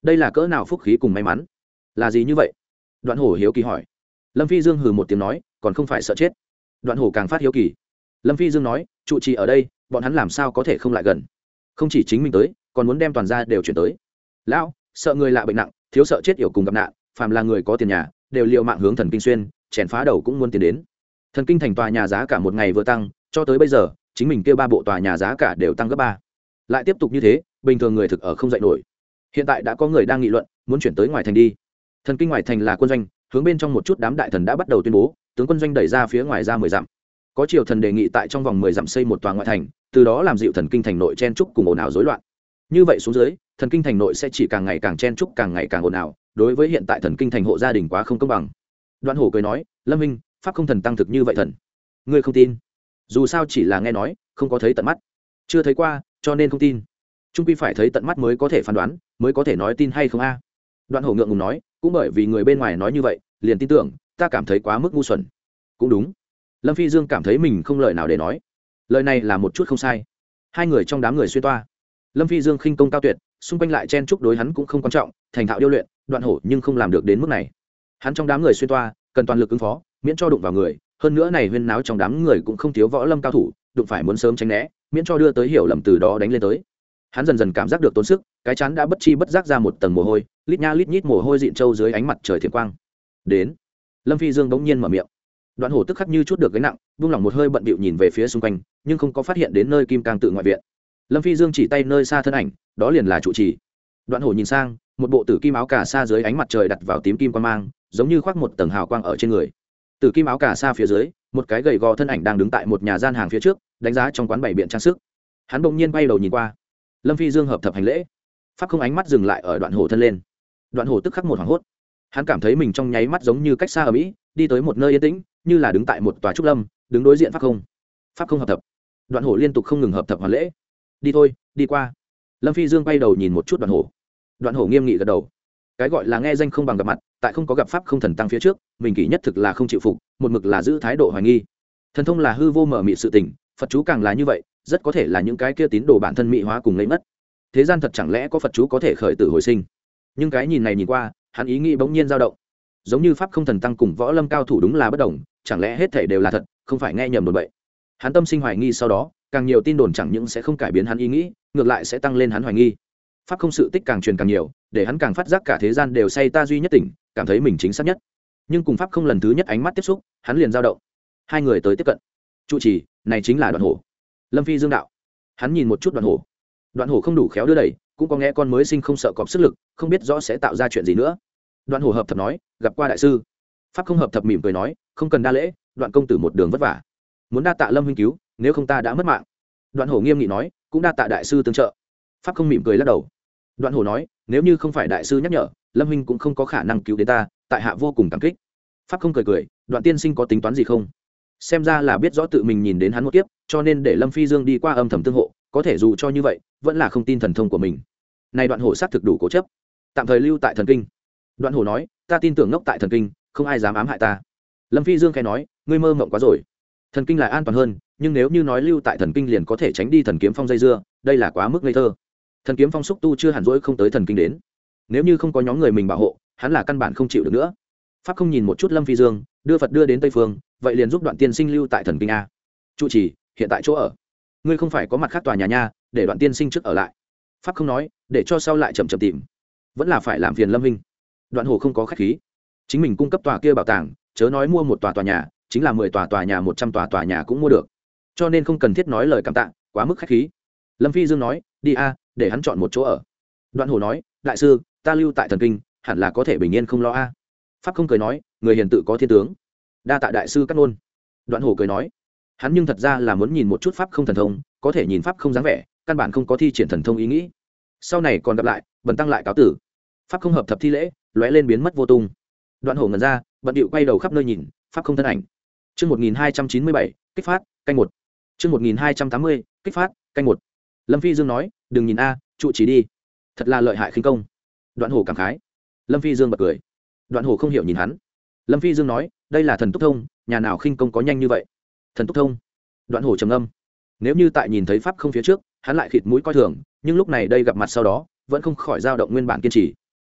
đây là cỡ nào phúc khí cùng may mắn. Là gì như vậy? Đoạn hổ hiếu kỳ hỏi. Lâm Phi Dương hừ một tiếng nói, còn không phải sợ chết. Đoạn hổ càng phát hiếu kỳ. Lâm Phi Dương nói, trụ trì ở đây, bọn hắn làm sao có thể không lại gần? Không chỉ chính mình tới, còn muốn đem toàn gia đều chuyển tới. Lão, sợ người lạ bệnh nặng, thiếu sợ chết yểu cùng gặp nạn, phàm là người có tiền nhà, đều liều mạng hướng thần kinh xuyên, chèn phá đầu cũng muốn tiến đến. Thần kinh thành tòa nhà giá cả một ngày vừa tăng, cho tới bây giờ, chính mình kêu ba bộ tòa nhà giá cả đều tăng gấp ba. Lại tiếp tục như thế, bình thường người thực ở không dậy nổi. Hiện tại đã có người đang nghị luận, muốn chuyển tới ngoài thành đi. Thần kinh ngoài thành là quân doanh, hướng bên trong một chút đám đại thần đã bắt đầu tuyên bố, tướng quân doanh đẩy ra phía ngoài ra mười dặm. Có triều thần đề nghị tại trong vòng mười dặm xây một tòa ngoại thành, từ đó làm dịu thần kinh thành nội chen trúc cùng ồn ào rối loạn. Như vậy xuống dưới, thần kinh thành nội sẽ chỉ càng ngày càng chen trúc, càng ngày càng ồn ào, đối với hiện tại thần kinh thành hộ gia đình quá không công bằng. Đoạn hổ cười nói, Lâm Minh, pháp không thần tăng thực như vậy thần, ngươi không tin? Dù sao chỉ là nghe nói, không có thấy tận mắt, chưa thấy qua, cho nên không tin. Trung quy phải thấy tận mắt mới có thể phán đoán, mới có thể nói tin hay không a. Đoạn hổ ngượng ngùng nói, cũng bởi vì người bên ngoài nói như vậy, liền tin tưởng, ta cảm thấy quá mức ngu xuẩn. Cũng đúng. Lâm Phi Dương cảm thấy mình không lời nào để nói, lời này là một chút không sai. Hai người trong đám người xuyên toa, Lâm Phi Dương khinh công cao tuyệt, xung quanh lại chen chúc đối hắn cũng không quan trọng, thành thạo điêu luyện. Đoạn hổ nhưng không làm được đến mức này. Hắn trong đám người xuyên toa, cần toàn lực ứng phó, miễn cho đụng vào người. Hơn nữa này huyên náo trong đám người cũng không thiếu võ lâm cao thủ, đụng phải muốn sớm tránh né, miễn cho đưa tới hiểu lầm từ đó đánh lên tới. Hắn dần dần cảm giác được tốn sức, cái chán đã bất chi bất giác ra một tầng mồ hôi, lít nha lít nhít mồ hôi dịn trâu dưới ánh mặt trời thiểm quang. Đến. Lâm Phi Dương bỗng nhiên mở miệng. Đoạn hổ tức khắc như chút được gánh nặng, buông lỏng một hơi bận bịu nhìn về phía xung quanh, nhưng không có phát hiện đến nơi kim cang tự ngoại viện. Lâm Phi Dương chỉ tay nơi xa thân ảnh, đó liền là trụ trì. Đoạn hổ nhìn sang, một bộ tử kim áo cà sa dưới ánh mặt trời đặt vào tím kim quang mang, giống như khoác một tầng hào quang ở trên người. Tử kim áo cà sa phía dưới, một cái gầy gò thân ảnh đang đứng tại một nhà gian hàng phía trước, đánh giá trong quán bày biện trang sức. Hắn bỗng nhiên quay đầu nhìn qua. Lâm Phi Dương hợp thập hành lễ, pháp không ánh mắt dừng lại ở đoạn hổ thân lên. Đoạn hổ tức khắc một hoảng hốt, hắn cảm thấy mình trong nháy mắt giống như cách xa ở mỹ, đi tới một nơi yên tĩnh, như là đứng tại một tòa trúc lâm, đứng đối diện pháp không. Pháp không hợp thập. Đoạn hổ liên tục không ngừng hợp thập hoàn lễ. Đi thôi, đi qua. Lâm Phi Dương quay đầu nhìn một chút đoạn hổ. Đoạn hổ nghiêm nghị gật đầu. Cái gọi là nghe danh không bằng gặp mặt, tại không có gặp pháp không thần tăng phía trước, mình kỷ nhất thực là không chịu phục, một mực là giữ thái độ hoài nghi. Thần thông là hư vô mở mị sự tình, Phật chú càng là như vậy, rất có thể là những cái kia tín đồ bản thân mỹ hóa cùng lấy mất. Thế gian thật chẳng lẽ có Phật chú có thể khởi tử hồi sinh? Nhưng cái nhìn này nhìn qua, hắn ý nghĩ bỗng nhiên dao động. Giống như pháp không thần tăng cùng võ lâm cao thủ đúng là bất đồng, chẳng lẽ hết thảy đều là thật, không phải nghe nhầm đồn bậy. Hắn tâm sinh hoài nghi, sau đó, càng nhiều tin đồn chẳng những sẽ không cải biến hắn ý nghĩ, ngược lại sẽ tăng lên hắn hoài nghi. Pháp không sự tích càng truyền càng nhiều, để hắn càng phát giác cả thế gian đều say ta duy nhất tỉnh, cảm thấy mình chính xác nhất. Nhưng cùng pháp không lần thứ nhất ánh mắt tiếp xúc, hắn liền dao động. Hai người tới tiếp cận. Trụ trì, này chính là Đoạn hổ. Lâm Phi Dương đạo. Hắn nhìn một chút Đoạn hổ. Đoạn hổ không đủ khéo đưa đẩy, cũng có nghe con mới sinh không sợ cọp sức lực, không biết rõ sẽ tạo ra chuyện gì nữa. Đoạn hổ hợp thập nói, gặp qua đại sư. Pháp không hợp thập mỉm cười nói, không cần đa lễ, Đoạn công tử một đường vất vả, muốn đa tạ Lâm huynh cứu, nếu không ta đã mất mạng. Đoạn hổ nghiêm nghị nói, cũng đa tạ đại sư tương trợ. Pháp không mỉm cười lắc đầu. Đoạn hổ nói, nếu như không phải đại sư nhắc nhở, Lâm huynh cũng không có khả năng cứu đến ta, tại hạ vô cùng cảm kích. Pháp không cười cười, Đoạn tiên sinh có tính toán gì không? Xem ra là biết rõ tự mình nhìn đến hắn một kiếp, cho nên để Lâm Phi Dương đi qua âm thầm tương hộ, có thể dù cho như vậy, vẫn là không tin thần thông của mình. Này Đoạn hổ xác thực đủ cố chấp, tạm thời lưu tại thần kinh. Đoạn hổ nói, ta tin tưởng ngốc tại thần kinh, không ai dám ám hại ta. Lâm Phi Dương khẽ nói, ngươi mơ mộng quá rồi, thần kinh lại an toàn hơn, nhưng nếu như nói lưu tại thần kinh liền có thể tránh đi thần kiếm phong dây dưa, đây là quá mức ngây thơ. Thần kiếm phong xúc tu chưa hẳn rỗi không tới thần kinh đến, nếu như không có nhóm người mình bảo hộ, hắn là căn bản không chịu được nữa. Pháp không nhìn một chút Lâm Phi Dương, đưa Phật đưa đến Tây Phương, vậy liền giúp Đoạn tiên sinh lưu tại thần kinh a. Trụ trì, hiện tại chỗ ở, ngươi không phải có mặt khác tòa nhà nha, để Đoạn tiên sinh trước ở lại. Pháp không nói, để cho sau lại chậm chậm tìm, vẫn là phải làm phiền Lâm huynh. Đoạn hổ không có khách khí, chính mình cung cấp tòa kia bảo tàng, chớ nói mua một tòa tòa nhà, chính là mười tòa tòa nhà, một trăm tòa tòa nhà cũng mua được, cho nên không cần thiết nói lời cảm tạ, quá mức khách khí. Lâm Phi Dương nói, đi a, để hắn chọn một chỗ ở. Đoạn hổ nói, đại sư, ta lưu tại thần kinh, hẳn là có thể bình yên không lo a. Pháp không cười nói, người hiền tự có thiên tướng, đa tạ đại sư cắt ngôn. Đoạn hổ cười nói, hắn nhưng thật ra là muốn nhìn một chút pháp không thần thông, có thể nhìn pháp không dáng vẻ, căn bản không có thi triển thần thông ý nghĩ. Sau này còn gặp lại, bần tăng lại cáo tử. Pháp không hợp thập thi lễ, lóe lên biến mất vô tung. Đoạn hổ ngẩn ra, bận điệu quay đầu khắp nơi nhìn, pháp không thân ảnh. Chương một nghìn hai trăm chín mươi bảy, kích phát, canh một. Chương một nghìn hai trăm tám mươi, kích phát, canh một. Lâm Phi Dương nói, đừng nhìn a, trụ chỉ đi, thật là lợi hại khinh công. Đoạn hổ cảm khái. Lâm Phi Dương bật cười. Đoạn hổ không hiểu nhìn hắn. Lâm Phi Dương nói, đây là thần túc thông, nhà nào khinh công có nhanh như vậy? Thần túc thông. Đoạn hổ trầm âm. Nếu như tại nhìn thấy pháp không phía trước, hắn lại khịt mũi coi thường, nhưng lúc này đây gặp mặt sau đó, vẫn không khỏi dao động nguyên bản kiên trì.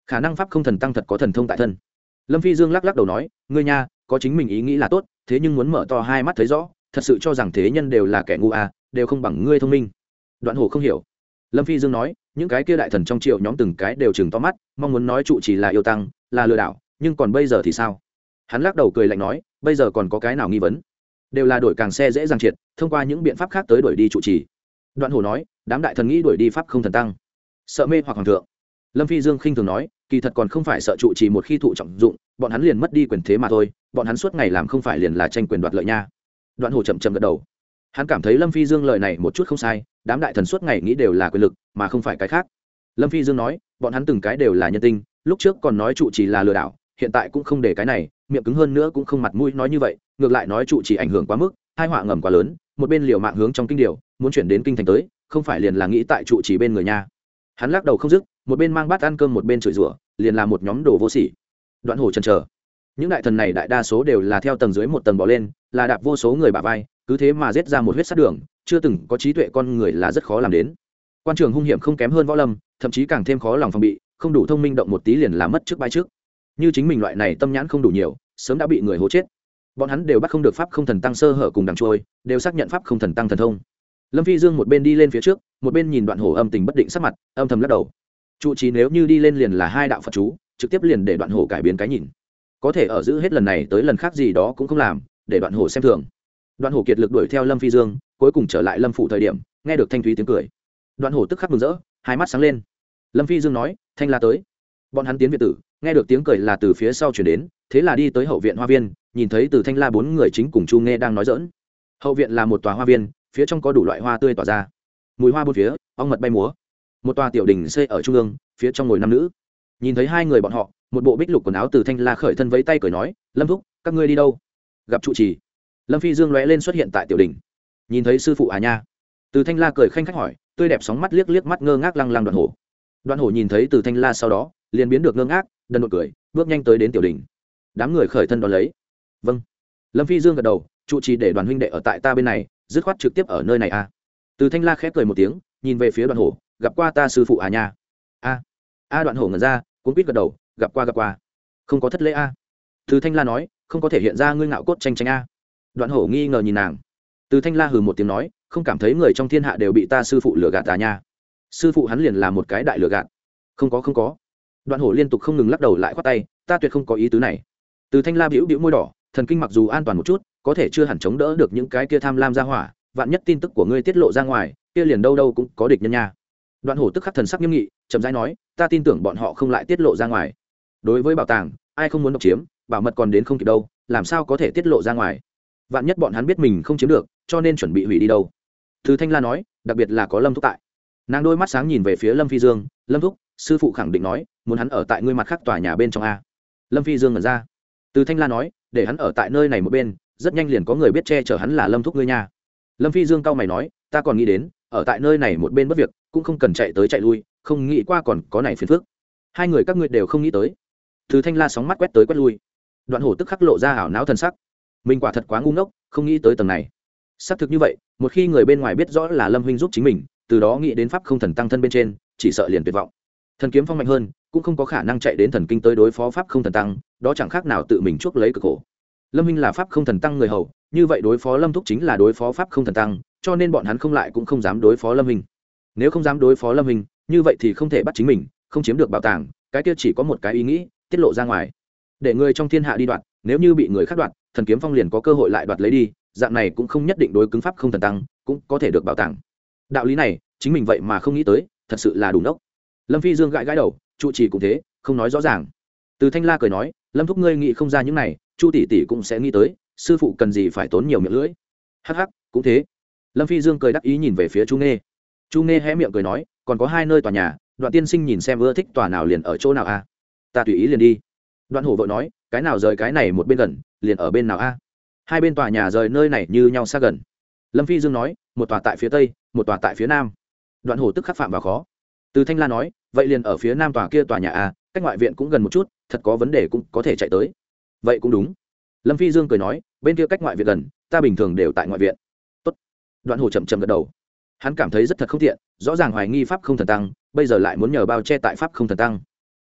khả năng pháp không thần tăng thật có thần thông tại thân. Lâm Phi Dương lắc lắc đầu nói, ngươi nha, có chính mình ý nghĩ là tốt, thế nhưng muốn mở to hai mắt thấy rõ, thật sự cho rằng thế nhân đều là kẻ ngu à, đều không bằng ngươi thông minh. Đoạn Hổ không hiểu. Lâm Phi Dương nói, những cái kia đại thần trong triệu nhóm từng cái đều chừng to mắt, mong muốn nói trụ chỉ là yêu tăng, là lừa đảo, nhưng còn bây giờ thì sao? Hắn lắc đầu cười lạnh nói, bây giờ còn có cái nào nghi vấn? Đều là đổi càng xe dễ dàng triệt, thông qua những biện pháp khác tới đuổi đi trụ trì. Đoạn Hổ nói, đám đại thần nghĩ đuổi đi pháp không thần tăng, sợ mê hoặc hoàng thượng. Lâm Phi Dương khinh thường nói, kỳ thật còn không phải sợ trụ trì một khi thụ trọng dụng, bọn hắn liền mất đi quyền thế mà thôi, bọn hắn suốt ngày làm không phải liền là tranh quyền đoạt lợi nha. Đoạn Hổ chậm chậm gật đầu. Hắn cảm thấy Lâm Phi Dương lời này một chút không sai, đám đại thần suốt ngày nghĩ đều là quyền lực, mà không phải cái khác. Lâm Phi Dương nói, bọn hắn từng cái đều là nhân tinh, lúc trước còn nói trụ trì là lừa đảo, hiện tại cũng không để cái này, miệng cứng hơn nữa cũng không mặt mũi nói như vậy, ngược lại nói trụ trì ảnh hưởng quá mức, hai họa ngầm quá lớn, một bên liều mạng hướng trong kinh điều, muốn chuyển đến kinh thành tới, không phải liền là nghĩ tại trụ trì bên người nha. Hắn lắc đầu không dứt, một bên mang bát ăn cơm một bên chửi rủa, liền là một nhóm đồ vô sỉ. Đoạn Hổ chần chờ. Những đại thần này đại đa số đều là theo tầng dưới một tầng bỏ lên, là đạp vô số người bả vai, cứ thế mà giết ra một huyết sát đường, chưa từng có trí tuệ con người là rất khó làm đến. Quan trường hung hiểm không kém hơn võ lâm, thậm chí càng thêm khó lòng phòng bị, không đủ thông minh động một tí liền làm mất trước bãi trước. Như chính mình loại này tâm nhãn không đủ nhiều, sớm đã bị người hố chết. Bọn hắn đều bắt không được pháp không thần tăng sơ hở cùng đằng trôi, đều xác nhận pháp không thần tăng thần thông. Lâm Phi Dương một bên đi lên phía trước, một bên nhìn Đoạn Hổ âm tình bất định sắc mặt, âm thầm lắc đầu. Trụ trì nếu như đi lên liền là hai đạo Phật chú, trực tiếp liền để Đoạn Hổ cải biến cái nhìn. Có thể ở giữ hết lần này tới lần khác gì đó cũng không làm, để Đoạn Hổ xem thường. Đoạn Hổ kiệt lực đuổi theo Lâm Phi Dương, cuối cùng trở lại Lâm phủ thời điểm, nghe được thanh thúy tiếng cười. Đoạn Hổ tức khắc mừng rỡ, hai mắt sáng lên. Lâm Phi Dương nói, Thanh La tới. Bọn hắn tiến viện tử, nghe được tiếng cười là từ phía sau chuyển đến, thế là đi tới hậu viện hoa viên, nhìn thấy từ Thanh La bốn người chính cùng Chu Nghe đang nói giỡn. Hậu viện là một tòa hoa viên, phía trong có đủ loại hoa tươi tỏa ra, mùi hoa bốn phía, ong mật bay múa. Một tòa tiểu đình xây ở trung ương, phía trong ngồi năm nữ. Nhìn thấy hai người bọn họ, một bộ bích lục quần áo từ Thanh La khởi thân vẫy tay cười nói, Lâm thúc, các ngươi đi đâu? Gặp trụ trì. Lâm Phi Dương lóe lên xuất hiện tại tiểu đình. Nhìn thấy sư phụ à nha? Từ Thanh La cười khanh khách hỏi, tươi đẹp sóng mắt liếc liếc mắt ngơ ngác lăng lăng Đoạn Hổ. Đoạn Hổ nhìn thấy từ Thanh La sau đó, liền biến được ngơ ngác, đần độn cười, bước nhanh tới đến tiểu đình. Đám người khởi thân đón lấy. Vâng. Lâm Phi Dương gật đầu, trụ trì để Đoàn huynh đệ ở tại ta bên này, dứt khoát trực tiếp ở nơi này à? Từ Thanh La khẽ cười một tiếng, nhìn về phía Đoạn Hổ, gặp qua ta sư phụ à nha? A. A Đoạn Hổ ngẩn ra, cuống quýt gật đầu, gặp qua gặp qua. Không có thất lễ a. Từ Thanh La nói, không có thể hiện ra ngươi ngạo cốt tranh tranh a. Đoạn Hổ nghi ngờ nhìn nàng. Từ Thanh La hừ một tiếng nói, không cảm thấy người trong thiên hạ đều bị ta sư phụ lừa gạt à nha? Sư phụ hắn liền là một cái đại lừa gạt. Không có không có. Đoạn Hổ liên tục không ngừng lắc đầu lại khoát tay, ta tuyệt không có ý tứ này. Từ Thanh La bĩu bĩu môi đỏ, thần kinh mặc dù an toàn một chút, có thể chưa hẳn chống đỡ được những cái kia tham lam ra hỏa, vạn nhất tin tức của ngươi tiết lộ ra ngoài, kia liền đâu đâu cũng có địch nhân nha. Đoạn Hổ tức khắc thần sắc nghiêm nghị, chậm rãi nói, ta tin tưởng bọn họ không lại tiết lộ ra ngoài. Đối với bảo tàng, ai không muốn độc chiếm, bảo mật còn đến không kịp đâu, làm sao có thể tiết lộ ra ngoài? Vạn nhất bọn hắn biết mình không chiếm được, cho nên chuẩn bị hủy đi đâu. Từ Thanh La nói, đặc biệt là có Lâm thúc tại. Nàng đôi mắt sáng nhìn về phía Lâm Phi Dương, Lâm thúc, sư phụ khẳng định nói, muốn hắn ở tại ngươi mặt khác tòa nhà bên trong a. Lâm Phi Dương ngẩn ra. Từ Thanh La nói, để hắn ở tại nơi này một bên, rất nhanh liền có người biết che chở hắn là Lâm thúc ngươi nha. Lâm Phi Dương cau mày nói, ta còn nghĩ đến, ở tại nơi này một bên bất việc, cũng không cần chạy tới chạy lui, không nghĩ qua còn có này phiền phức. Hai người các ngươi đều không nghĩ tới. Từ Thanh La sóng mắt quét tới quét lui. Đoạn Hổ tức khắc lộ ra ảo não thần sắc. Mình quả thật quá ngu ngốc, không nghĩ tới tầng này. Xác thực như vậy, một khi người bên ngoài biết rõ là Lâm huynh giúp chính mình, từ đó nghĩ đến pháp không thần tăng thân bên trên, chỉ sợ liền tuyệt vọng. Thần kiếm phong mạnh hơn, cũng không có khả năng chạy đến thần kinh tới đối phó pháp không thần tăng, đó chẳng khác nào tự mình chuốc lấy cực khổ. Lâm huynh là pháp không thần tăng người hầu, như vậy đối phó Lâm thúc chính là đối phó pháp không thần tăng, cho nên bọn hắn không lại cũng không dám đối phó Lâm huynh. Nếu không dám đối phó Lâm huynh, như vậy thì không thể bắt chính mình, không chiếm được bảo tàng, cái kia chỉ có một cái ý nghĩ, tiết lộ ra ngoài, để người trong thiên hạ đi đoạt, nếu như bị người khác đoạt, thần kiếm phong liền có cơ hội lại đoạt lấy đi, dạng này cũng không nhất định đối cứng pháp không thần tăng, cũng có thể được bảo tàng. Đạo lý này, chính mình vậy mà không nghĩ tới, thật sự là đủ nốc. Lâm Phi Dương gãi gãi đầu, trụ trì cũng thế, không nói rõ ràng. Từ Thanh La cười nói, Lâm thúc ngươi nghĩ không ra những này, Chu tỷ tỷ cũng sẽ nghĩ tới, sư phụ cần gì phải tốn nhiều miệng lưỡi. Hắc hắc, cũng thế. Lâm Phi Dương cười đắc ý nhìn về phía Chu Nghe. Chu Nghe hé miệng cười nói, còn có hai nơi tòa nhà, Đoạn tiên sinh nhìn xem ưa thích tòa nào liền ở chỗ nào a. Ta tùy ý liền đi. Đoạn Hổ vội nói, cái nào rời cái này một bên gần, liền ở bên nào a. Hai bên tòa nhà rời nơi này như nhau xa gần. Lâm Phi Dương nói, một tòa tại phía tây, một tòa tại phía nam. Đoạn Hổ tức khắc phạm vào khó. Từ Thanh La nói, vậy liền ở phía nam tòa kia tòa nhà a, cách ngoại viện cũng gần một chút, thật có vấn đề cũng có thể chạy tới. Vậy cũng đúng. Lâm Phi Dương cười nói, bên kia cách ngoại viện gần, ta bình thường đều tại ngoại viện. Tốt. Đoạn Hổ chậm chậm gật đầu. Hắn cảm thấy rất thật không tiện, rõ ràng hoài nghi pháp không thần tăng, bây giờ lại muốn nhờ bao che tại pháp không thần tăng.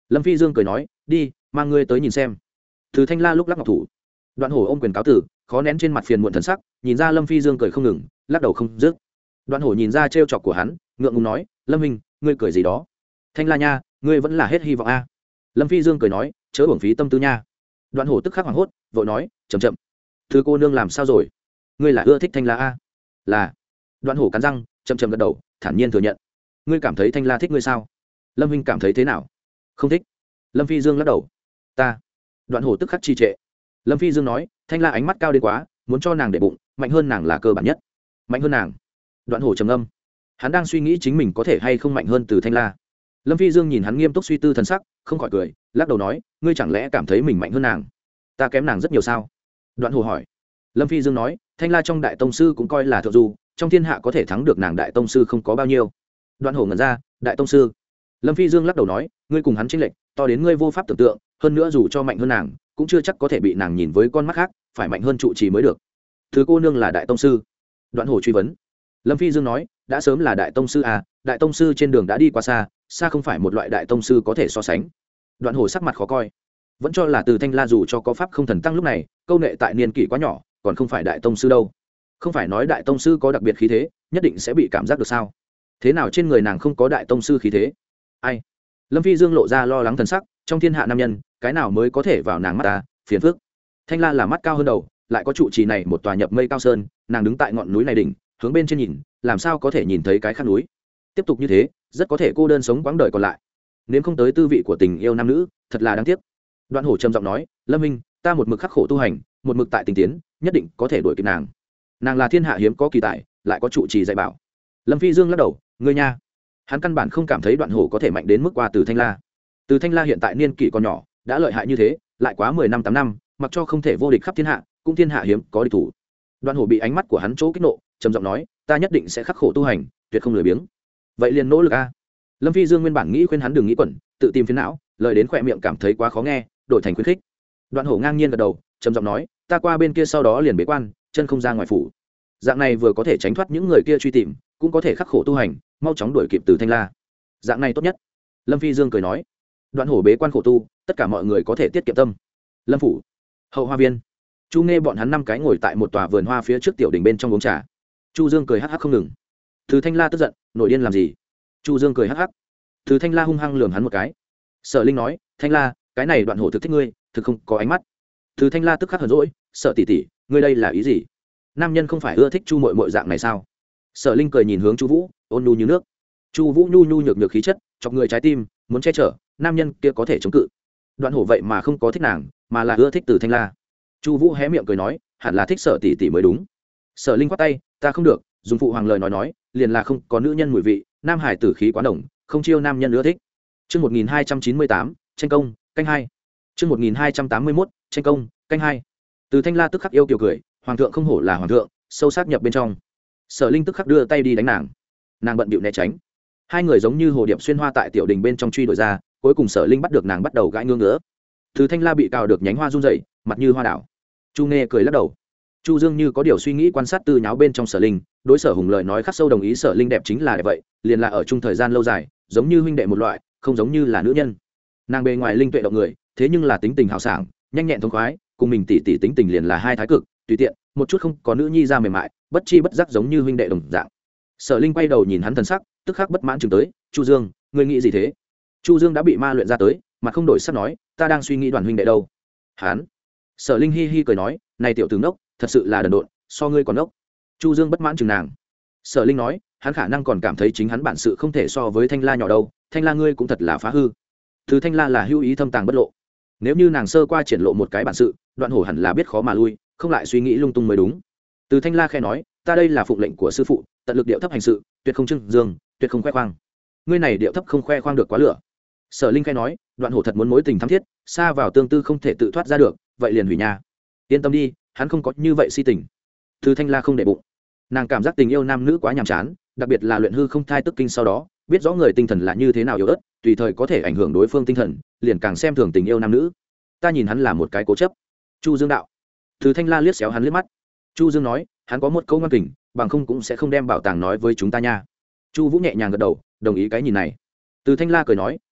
Lâm Phi Dương cười nói, đi mang ngươi tới nhìn xem. Từ Thanh La lúc lắc ngọc thủ. Đoạn Hổ ôm quyền cáo tử, khó nén trên mặt phiền muộn thần sắc, nhìn ra Lâm Phi Dương cười không ngừng, lắc đầu không dứt. Đoạn Hổ nhìn ra trêu chọc của hắn, ngượng ngùng nói, Lâm Minh, ngươi cười gì đó? Thanh La nha, ngươi vẫn là hết hy vọng a. Lâm Phi Dương cười nói, chớ uổng phí tâm tư nha. Đoạn Hổ tức khắc hoảng hốt, vội nói, chậm chậm. Thứ cô nương làm sao rồi? Ngươi là ưa thích Thanh La a? Là. Đoạn Hổ cắn răng, chậm chậm gật đầu, thản nhiên thừa nhận. Ngươi cảm thấy Thanh La thích ngươi sao? Lâm Minh cảm thấy thế nào? Không thích. Lâm Phi Dương lắc đầu. Ta. Đoạn Hổ tức khắc trì trệ. Lâm Phi Dương nói, Thanh La ánh mắt cao đến quá, muốn cho nàng để bụng, mạnh hơn nàng là cơ bản nhất. Mạnh hơn nàng? Đoạn Hổ trầm âm. Hắn đang suy nghĩ chính mình có thể hay không mạnh hơn từ Thanh La. Lâm Phi Dương nhìn hắn nghiêm túc suy tư thần sắc, không khỏi cười, lắc đầu nói, ngươi chẳng lẽ cảm thấy mình mạnh hơn nàng? Ta kém nàng rất nhiều sao? Đoạn Hổ hỏi. Lâm Phi Dương nói, Thanh La trong đại tông sư cũng coi là thượng du, trong thiên hạ có thể thắng được nàng đại tông sư không có bao nhiêu. Đoạn Hổ ngẩn ra, đại tông sư? Lâm Phi Dương lắc đầu nói, ngươi cùng hắn chênh lệch to đến ngươi vô pháp tưởng tượng, hơn nữa dù cho mạnh hơn nàng, cũng chưa chắc có thể bị nàng nhìn với con mắt khác, phải mạnh hơn trụ trì mới được. Thứ cô nương là đại tông sư? Đoạn Hổ truy vấn. Lâm Phi Dương nói, đã sớm là đại tông sư à, đại tông sư trên đường đã đi qua xa, xa không phải một loại đại tông sư có thể so sánh. Đoạn Hổ sắc mặt khó coi, vẫn cho là từ Thanh La dù cho có pháp không thần tăng lúc này, câu nệ tại niên kỷ quá nhỏ, còn không phải đại tông sư đâu. Không phải nói đại tông sư có đặc biệt khí thế, nhất định sẽ bị cảm giác được sao? Thế nào trên người nàng không có đại tông sư khí thế? Ai? Lâm Phi Dương lộ ra lo lắng thần sắc, trong thiên hạ nam nhân, cái nào mới có thể vào nàng mắt ta, phiền phức. Thanh La là mắt cao hơn đầu, lại có trụ trì này một tòa nhập mây cao sơn, nàng đứng tại ngọn núi này đỉnh, hướng bên trên nhìn, làm sao có thể nhìn thấy cái khác núi? Tiếp tục như thế, rất có thể cô đơn sống quãng đời còn lại. Nếu không tới tư vị của tình yêu nam nữ, thật là đáng tiếc. Đoạn Hổ trầm giọng nói, Lâm Minh, ta một mực khắc khổ tu hành, một mực tại tình tiến, nhất định có thể đuổi kịp nàng. Nàng là thiên hạ hiếm có kỳ tài, lại có trụ trì dạy bảo. Lâm Phi Dương lắc đầu, ngươi nha. Hắn căn bản không cảm thấy Đoạn Hổ có thể mạnh đến mức qua từ Thanh La. Từ Thanh La hiện tại niên kỷ còn nhỏ, đã lợi hại như thế, lại quá mười năm tám năm, mặc cho không thể vô địch khắp thiên hạ, cũng thiên hạ hiếm có địch thủ. Đoạn Hổ bị ánh mắt của hắn chỗ kích nộ, trầm giọng nói, ta nhất định sẽ khắc khổ tu hành, tuyệt không lười biếng. Vậy liền nỗ lực a. Lâm Phi Dương nguyên bản nghĩ khuyên hắn đừng nghĩ quẩn, tự tìm phiền não, lời đến khỏe miệng cảm thấy quá khó nghe, đổi thành khuyến khích. Đoạn Hổ ngang nhiên gật đầu, trầm giọng nói, ta qua bên kia sau đó liền bế quan, chân không ra ngoài phủ. Dạng này vừa có thể tránh thoát những người kia truy tìm, cũng có thể khắc khổ tu hành, mau chóng đuổi kịp từ Thanh La. Dạng này tốt nhất. Lâm Phi Dương cười nói. Đoạn Hổ bế quan khổ tu, tất cả mọi người có thể tiết kiệm tâm. Lâm phủ, hậu hoa viên. Chu Nghe bọn hắn năm cái ngồi tại một tòa vườn hoa phía trước tiểu đình bên trong uống trà. Chu Dương cười hắc hắc không ngừng. Từ Thanh La tức giận, nổi điên làm gì? Chu Dương cười hắc hắc. Từ Thanh La hung hăng lườm hắn một cái. Sở Linh nói, Thanh La, cái này Đoạn Hổ thực thích ngươi, thực không có ánh mắt. Từ Thanh La tức khắc hờn dỗi, Sở tỷ tỷ, ngươi đây là ý gì? Nam nhân không phải ưa thích Chu muội muội dạng này sao? Sở Linh cười nhìn hướng Chu Vũ, ôn nhu như nước. Chu Vũ nhu nhu nhược nhược khí chất, chọc người trái tim, muốn che chở, nam nhân kia có thể chống cự. Đoạn Hổ vậy mà không có thích nàng, mà là ưa thích Từ Thanh La. Chu Vũ hé miệng cười nói, hẳn là thích Sở tỷ tỷ mới đúng. Sở Linh quát tay, ta không được, dùng phụ hoàng lời nói nói, liền là không có nữ nhân mùi vị, nam hải tử khí quá đồng, không chiêu nam nhân ưa thích. Chương một nghìn hai trăm chín mươi tám, tranh công, canh hai. Chương một nghìn hai trăm tám mươi mốt, tranh công, canh hai. Từ Thanh La tức khắc yêu kiều cười, hoàng thượng không hổ là hoàng thượng, sâu sắc nhập bên trong. Sở Linh tức khắc đưa tay đi đánh nàng, nàng bận bịu né tránh. Hai người giống như hồ điệp xuyên hoa tại tiểu đình bên trong truy đuổi ra, cuối cùng Sở Linh bắt được nàng bắt đầu gãi ngứa ngứa. Từ Thanh La bị cào được nhánh hoa run rẩy, mặt như hoa đảo. Chu Nghe cười lắc đầu. Chu Dương như có điều suy nghĩ quan sát Tư Nháo bên trong Sở Linh, đối Sở Hùng lời nói khắc sâu đồng ý Sở Linh đẹp chính là đẹp vậy, liền là ở chung thời gian lâu dài, giống như huynh đệ một loại, không giống như là nữ nhân. Nàng bề ngoài linh tuệ động người, thế nhưng là tính tình hào sảng, nhanh nhẹn thông khoái, cùng mình tỷ tỷ tính tình liền là hai thái cực, tùy tiện, một chút không có nữ nhi ra mềm mại, bất chi bất giác giống như huynh đệ đồng dạng. Sở Linh quay đầu nhìn hắn thần sắc, tức khắc bất mãn chừng tới, "Chu Dương, ngươi nghĩ gì thế?" Chu Dương đã bị ma luyện ra tới, mặt không đổi sắc nói, "Ta đang suy nghĩ Đoàn huynh đệ đâu." Hắn. Sở Linh hi hi cười nói, "Này tiểu tử ngốc, thật sự là đần độn, so ngươi còn ngốc." Chu Dương bất mãn chừng nàng. Sở Linh nói, hắn khả năng còn cảm thấy chính hắn bản sự không thể so với Thanh La nhỏ đâu, Thanh La ngươi cũng thật là phá hư. Thứ Thanh La là hữu ý thâm tàng bất lộ. Nếu như nàng sơ qua triển lộ một cái bản sự, Đoạn Hổ hẳn là biết khó mà lui, không lại suy nghĩ lung tung mới đúng. Từ Thanh La khẽ nói, "Ta đây là phụng lệnh của sư phụ, tận lực điệu thấp hành sự, tuyệt không trưng dương, tuyệt không khoe khoang." Ngươi này điệu thấp không khoe khoang được quá lửa. Sở Linh khẽ nói, Đoạn Hổ thật muốn mối tình thắm thiết, xa vào tương tư không thể tự thoát ra được, vậy liền hủy nhà. Yên tâm đi, hắn không có như vậy si tình. Từ Thanh La không để bụng. Nàng cảm giác tình yêu nam nữ quá nhàm chán, đặc biệt là luyện hư không thai tức kinh sau đó, biết rõ người tinh thần là như thế nào yếu ớt, tùy thời có thể ảnh hưởng đối phương tinh thần, liền càng xem thường tình yêu nam nữ. Ta nhìn hắn là một cái cố chấp. Chu Dương đạo. Từ Thanh La liếc xéo hắn liếc mắt. Chu Dương nói, hắn có một câu ngoan kình, bằng không cũng sẽ không đem bảo tàng nói với chúng ta nha. Chu Vũ nhẹ nhàng gật đầu, đồng ý cái nhìn này. Từ Thanh La cười nói, tốt,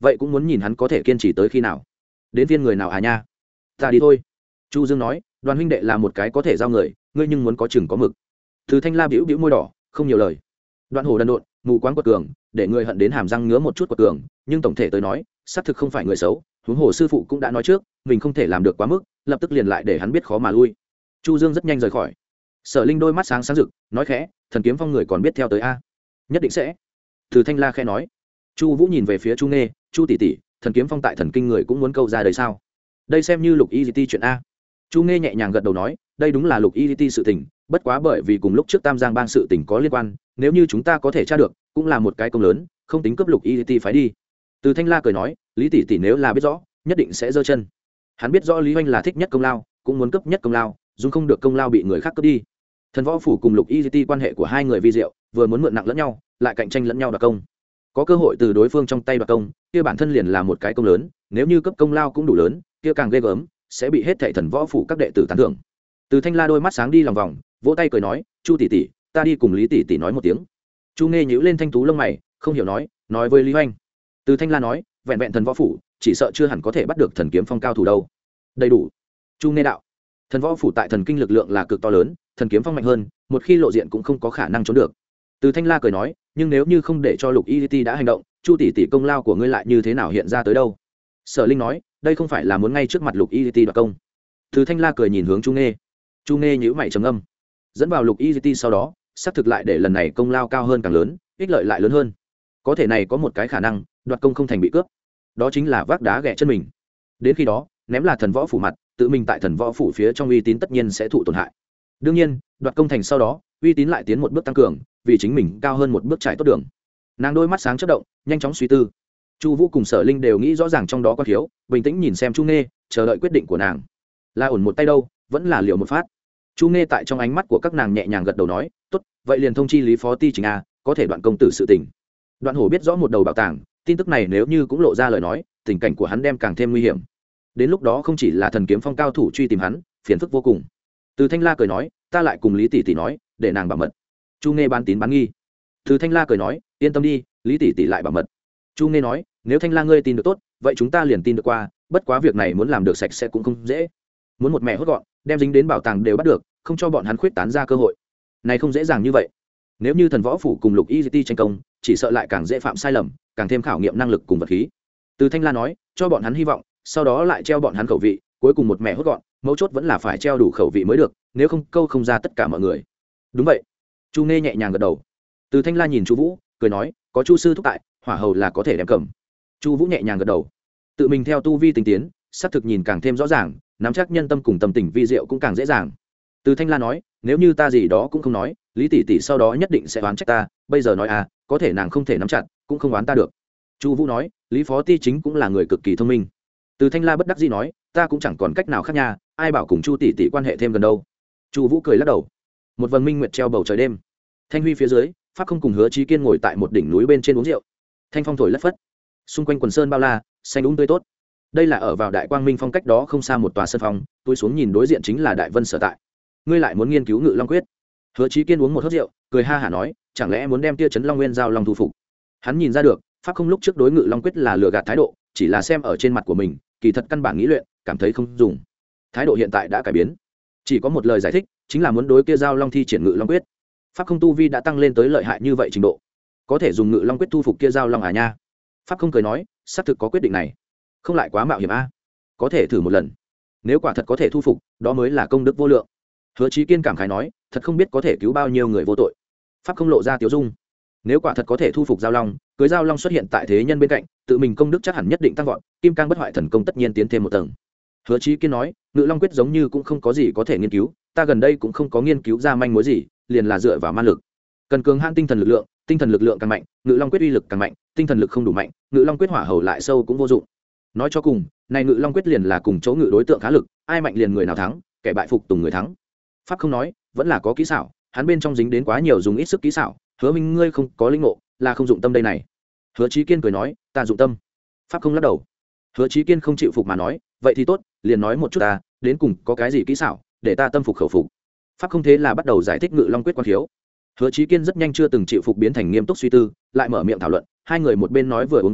vậy cũng muốn nhìn hắn có thể kiên trì tới khi nào. Đến phiên người nào à nha. Ta đi thôi. Chu Dương nói, Đoàn huynh đệ là một cái có thể giao người, ngươi nhưng muốn có chừng có mực. Từ Thanh La bĩu bĩu môi đỏ, không nhiều lời. Đoạn Hổ đần độn, mù quáng quật cường, để người hận đến hàm răng ngứa một chút quật cường, nhưng tổng thể tới nói, xác thực không phải người xấu. Huống hồ sư phụ cũng đã nói trước, mình không thể làm được quá mức, lập tức liền lại để hắn biết khó mà lui. Chu Dương rất nhanh rời khỏi. Sở Linh đôi mắt sáng sáng rực, nói khẽ, Thần Kiếm Phong người còn biết theo tới a? Nhất định sẽ. Từ Thanh La khẽ nói. Chu Vũ nhìn về phía Chu Nghê, Chu tỷ tỷ, Thần Kiếm Phong tại Thần Kinh người cũng muốn câu ra đời sao? Đây xem như Lục Y Ti chuyện a. Chu Nghê nhẹ nhàng gật đầu nói, đây đúng là Lục Y Ti sự tình, bất quá bởi vì cùng lúc trước Tam Giang Bang sự tình có liên quan, nếu như chúng ta có thể tra được, cũng là một cái công lớn, không tính cướp Lục Y Ti phái đi. Từ Thanh La cười nói, Lý tỷ tỷ nếu là biết rõ, nhất định sẽ giơ chân. Hắn biết rõ Lý Hoành là thích nhất công lao, cũng muốn cướp nhất công lao, dù không được công lao bị người khác cướp đi. Thần Võ phủ cùng Lục Y Ti quan hệ của hai người vi diệu, vừa muốn mượn nặng lẫn nhau, lại cạnh tranh lẫn nhau đoạt công. Có cơ hội từ đối phương trong tay đoạt công, kia bản thân liền là một cái công lớn, nếu như cấp công lao cũng đủ lớn, kia càng ghê gớm, sẽ bị hết thảy Thần Võ phủ các đệ tử tán thưởng. Từ Thanh La đôi mắt sáng đi lòng vòng, vỗ tay cười nói, Chu tỷ tỷ, ta đi cùng Lý tỷ tỷ nói một tiếng. Chu Nghê nhíu lên thanh tú lông mày, không hiểu nói, nói với Lý Hoành. Từ Thanh La nói, vẹn vẹn Thần Võ phủ, chỉ sợ chưa hẳn có thể bắt được Thần Kiếm Phong cao thủ đâu. Đầy đủ. Chu Nghê đạo, Thần Võ phủ tại thần kinh lực lượng là cực to lớn, Thần Kiếm Phong mạnh hơn, một khi lộ diện cũng không có khả năng trốn được. Từ Thanh La cười nói, nhưng nếu như không để cho Lục Y Ti đã hành động, Chu tỷ tỷ công lao của ngươi lại như thế nào hiện ra tới đâu? Sở Linh nói, đây không phải là muốn ngay trước mặt Lục Y Ti đoạt công. Từ Thanh La cười nhìn hướng Chu Nghê. Chu Nghê nhíu mày trầm ngâm. Dẫn vào Lục Y Ti sau đó, xác thực lại để lần này công lao cao hơn càng lớn, ích lợi lại lớn hơn. Có thể này có một cái khả năng, đoạt công không thành bị cướp. Đó chính là vác đá ghẻ chân mình. Đến khi đó, ném là Thần Võ phủ mặt, tự mình tại Thần Võ phủ phía trong uy tín tất nhiên sẽ thụ tổn hại. Đương nhiên, đoạt công thành sau đó, uy tín lại tiến một bước tăng cường, vì chính mình cao hơn một bước trải tốt đường. Nàng đôi mắt sáng chớp động, nhanh chóng suy tư. Chu Vũ cùng Sở Linh đều nghĩ rõ ràng trong đó có thiếu, bình tĩnh nhìn xem Chu Nghê, chờ đợi quyết định của nàng. Là ổn một tay đâu, vẫn là liều một phát. Chu Nghê tại trong ánh mắt của các nàng nhẹ nhàng gật đầu nói, tốt, vậy liền thông chi Lý Phó Ti Trình a, có thể đoạn công tử sự tình. Đoạn Hổ biết rõ một đầu bảo tàng, tin tức này nếu như cũng lộ ra lời nói, tình cảnh của hắn đem càng thêm nguy hiểm. Đến lúc đó không chỉ là Thần Kiếm Phong cao thủ truy tìm hắn, phiền phức vô cùng. Từ Thanh La cười nói, ta lại cùng Lý tỷ tỷ nói, để nàng bảo mật. Chu Nghê bán tín bán nghi. Từ Thanh La cười nói, yên tâm đi, Lý tỷ tỷ lại bảo mật. Chu Nghê nói, nếu Thanh La ngươi tin được tốt, vậy chúng ta liền tin được qua, bất quá việc này muốn làm được sạch sẽ cũng không dễ. Muốn một mẹ hốt gọn, đem dính đến bảo tàng đều bắt được, không cho bọn hắn khuyết tán ra cơ hội. Này không dễ dàng như vậy. Nếu như Thần Võ phủ cùng Lục Y Ti tranh công, chỉ sợ lại càng dễ phạm sai lầm, càng thêm khảo nghiệm năng lực cùng vật khí. Từ Thanh La nói, cho bọn hắn hy vọng, sau đó lại treo bọn hắn khẩu vị, cuối cùng một mẹ hốt gọn, mấu chốt vẫn là phải treo đủ khẩu vị mới được, nếu không câu không ra tất cả mọi người. Đúng vậy. Chu Nghê nhẹ nhàng gật đầu. Từ Thanh La nhìn Chu Vũ, cười nói, có Chu sư thúc tại, hỏa hầu là có thể đem cầm. Chu Vũ nhẹ nhàng gật đầu. Tự mình theo tu vi tinh tiến, sắp thực nhìn càng thêm rõ ràng, nắm chắc nhân tâm cùng tâm tình vi diệu cũng càng dễ dàng. Từ Thanh La nói, nếu như ta gì đó cũng không nói, Lý tỷ tỷ sau đó nhất định sẽ oán trách ta, bây giờ nói à, có thể nàng không thể nắm chặt, cũng không oán ta được. Chu Vũ nói, Lý Phó Ti chính cũng là người cực kỳ thông minh. Từ Thanh La bất đắc dĩ nói, ta cũng chẳng còn cách nào khác nha, ai bảo cùng Chu tỷ tỷ quan hệ thêm gần đâu. Chu Vũ cười lắc đầu. Một vầng minh nguyệt treo bầu trời đêm. Thanh huy phía dưới, Pháp Không cùng Hứa Chí Kiên ngồi tại một đỉnh núi bên trên uống rượu. Thanh phong thổi lất phất, xung quanh quần sơn bao la, xanh um tươi tốt. Đây là ở vào Đại Quang Minh phong cách đó không xa một tòa sơn phong, túi xuống nhìn đối diện chính là Đại Vân sở tại. Ngươi lại muốn nghiên cứu Ngự Long quyết? Hứa Chí Kiên uống một hớp rượu, cười ha hả nói, chẳng lẽ muốn đem Tia Chấn Long Nguyên giao long thu phục? Hắn nhìn ra được, Pháp Không lúc trước đối Ngự Long quyết là lừa gạt thái độ, chỉ là xem ở trên mặt của mình, kỳ thật căn bản nghĩ luyện, cảm thấy không dùng. Thái độ hiện tại đã cải biến, chỉ có một lời giải thích, chính là muốn đối kia giao long thi triển Ngự Long quyết. Pháp Không tu vi đã tăng lên tới lợi hại như vậy trình độ, có thể dùng Ngự Long quyết thu phục kia giao long à nha. Pháp Không cười nói, xác thực có quyết định này, không lại quá mạo hiểm a, có thể thử một lần, nếu quả thật có thể thu phục, đó mới là công đức vô lượng. Hứa Chí Kiên cảm khái nói, thật không biết có thể cứu bao nhiêu người vô tội. Pháp Không lộ ra tiếu dung, nếu quả thật có thể thu phục giao long, cưới giao long xuất hiện tại thế nhân bên cạnh, tự mình công đức chắc hẳn nhất định tăng vọt, kim cang bất hoại thần công tất nhiên tiến thêm một tầng. Hứa Chí Kiên nói, Ngự Long quyết giống như cũng không có gì có thể nghiên cứu, ta gần đây cũng không có nghiên cứu ra manh mối gì, liền là dựa vào ma lực, cần cường hãn tinh thần lực lượng, tinh thần lực lượng càng mạnh, Ngự Long quyết uy lực càng mạnh, tinh thần lực không đủ mạnh, Ngự Long quyết hỏa hầu lại sâu cũng vô dụng. Nói cho cùng, này Ngự Long quyết liền là cùng chỗ ngự đối tượng khá lực, ai mạnh liền người nào thắng, kẻ bại phục tùng người thắng. Pháp Không nói, vẫn là có kỹ xảo, hắn bên trong dính đến quá nhiều dùng ít sức kỹ xảo, Hứa Minh ngươi không có linh ngộ, là không dụng tâm đây này. Hứa Chí Kiên cười nói, ta dụng tâm. Pháp Không lắc đầu. Hứa Chí Kiên không chịu phục mà nói, vậy thì tốt, liền nói một chút ta, đến cùng có cái gì kỹ xảo, để ta tâm phục khẩu phục. Pháp Không thế là bắt đầu giải thích Ngự Long quyết quan khiếu. Hứa Chí Kiên rất nhanh chưa từng chịu phục biến thành nghiêm túc suy tư, lại mở miệng thảo luận, hai người một bên nói vừa uống rượu,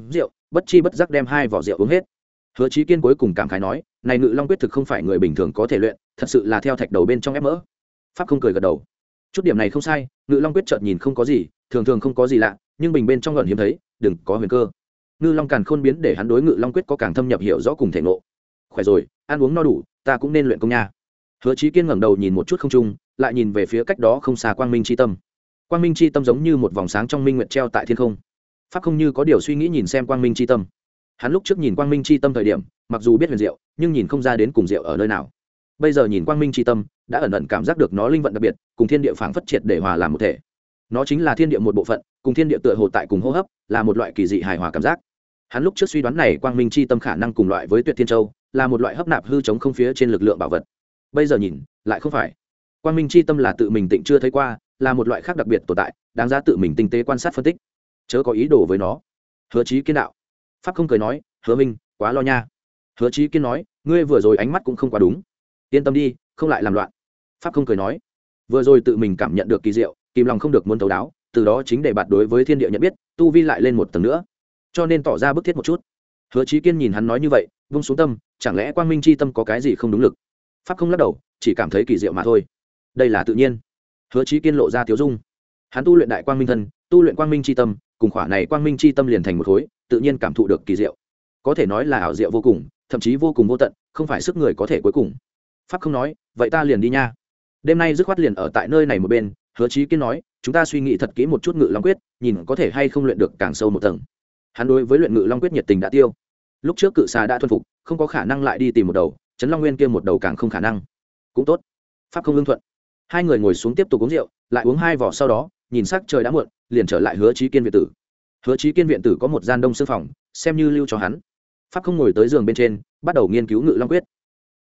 bất chi bất giác đem hai vỏ rượu uống hết. Hứa Chí Kiên cuối cùng cảm khái nói, này Ngự Long quyết thực không phải người bình thường có thể luyện, thật sự là theo thạch đầu bên trong ép mỡ. Pháp không cười gật đầu, chút điểm này không sai. Ngự Long quyết chợt nhìn không có gì, thường thường không có gì lạ, nhưng bình bên trong gần hiếm thấy, đừng có huyền cơ. Ngư Long Càn Khôn biến để hắn đối Ngự Long quyết có càng thâm nhập hiểu rõ cùng thể ngộ. Khỏe rồi, ăn uống no đủ, ta cũng nên luyện công nha. Hứa Chí Kiên ngẩng đầu nhìn một chút không trung, lại nhìn về phía cách đó không xa Quang Minh chi tâm. Quang Minh chi tâm giống như một vòng sáng trong minh nguyệt treo tại thiên không. Pháp không như có điều suy nghĩ nhìn xem Quang Minh chi tâm. Hắn lúc trước nhìn Quang Minh chi tâm thời điểm, mặc dù biết huyền diệu, nhưng nhìn không ra đến cùng diệu ở nơi nào. Bây giờ nhìn Quang Minh chi tâm, đã ẩn ẩn cảm giác được nó linh vận đặc biệt, cùng thiên địa phảng phất triệt để hòa làm một thể. Nó chính là thiên địa một bộ phận, cùng thiên địa tựa hồ tại cùng hô hấp, là một loại kỳ dị hài hòa cảm giác. Hắn lúc trước suy đoán này Quang Minh chi tâm khả năng cùng loại với Tuyệt Thiên Châu, là một loại hấp nạp hư chống không phía trên lực lượng bảo vật. Bây giờ nhìn, lại không phải. Quang Minh chi tâm là tự mình tịnh chưa thấy qua, là một loại khác đặc biệt tồn tại, đáng giá tự mình tinh tế quan sát phân tích. Chớ có ý đồ với nó. Hứa Chí Kiên đạo. Pháp không cười nói, Hứa Minh, quá lo nha. Hứa Chí Kiên nói, ngươi vừa rồi ánh mắt cũng không quá đúng. Yên tâm đi, không lại làm loạn. Pháp không cười nói, vừa rồi tự mình cảm nhận được kỳ diệu, kìm lòng không được muốn thấu đáo, từ đó chính để bạt đối với thiên địa nhận biết, tu vi lại lên một tầng nữa, cho nên tỏ ra bức thiết một chút. Hứa Chí Kiên nhìn hắn nói như vậy, vung xuống tâm, chẳng lẽ Quang Minh chi tâm có cái gì không đúng lực? Pháp không lắc đầu, chỉ cảm thấy kỳ diệu mà thôi. Đây là tự nhiên. Hứa Chí Kiên lộ ra tiếu dung. Hắn tu luyện đại quang minh thân, tu luyện quang minh chi tâm, cùng khỏa này quang minh chi tâm liền thành một khối, tự nhiên cảm thụ được kỳ diệu. Có thể nói là ảo diệu vô cùng, thậm chí vô cùng vô tận, không phải sức người có thể cuối cùng. Pháp không nói, vậy ta liền đi nha. Đêm nay dứt khoát liền ở tại nơi này một bên. Hứa Chí Kiên nói, chúng ta suy nghĩ thật kỹ một chút Ngự Long quyết, nhìn có thể hay không luyện được càng sâu một tầng. Hắn đối với luyện Ngự Long quyết nhiệt tình đã tiêu. Lúc trước cự xà đã thuần phục, không có khả năng lại đi tìm một đầu, Trấn Long Nguyên kia một đầu càng không khả năng. Cũng tốt. Pháp không ưng thuận. Hai người ngồi xuống tiếp tục uống rượu, lại uống hai vỏ sau đó, nhìn sắc trời đã muộn, liền trở lại Hứa Chí Kiên viện tử. Hứa Chí Kiên viện tử có một gian đông sư phòng, xem như lưu cho hắn. Pháp không ngồi tới giường bên trên, bắt đầu nghiên cứu Ngự Long quyết.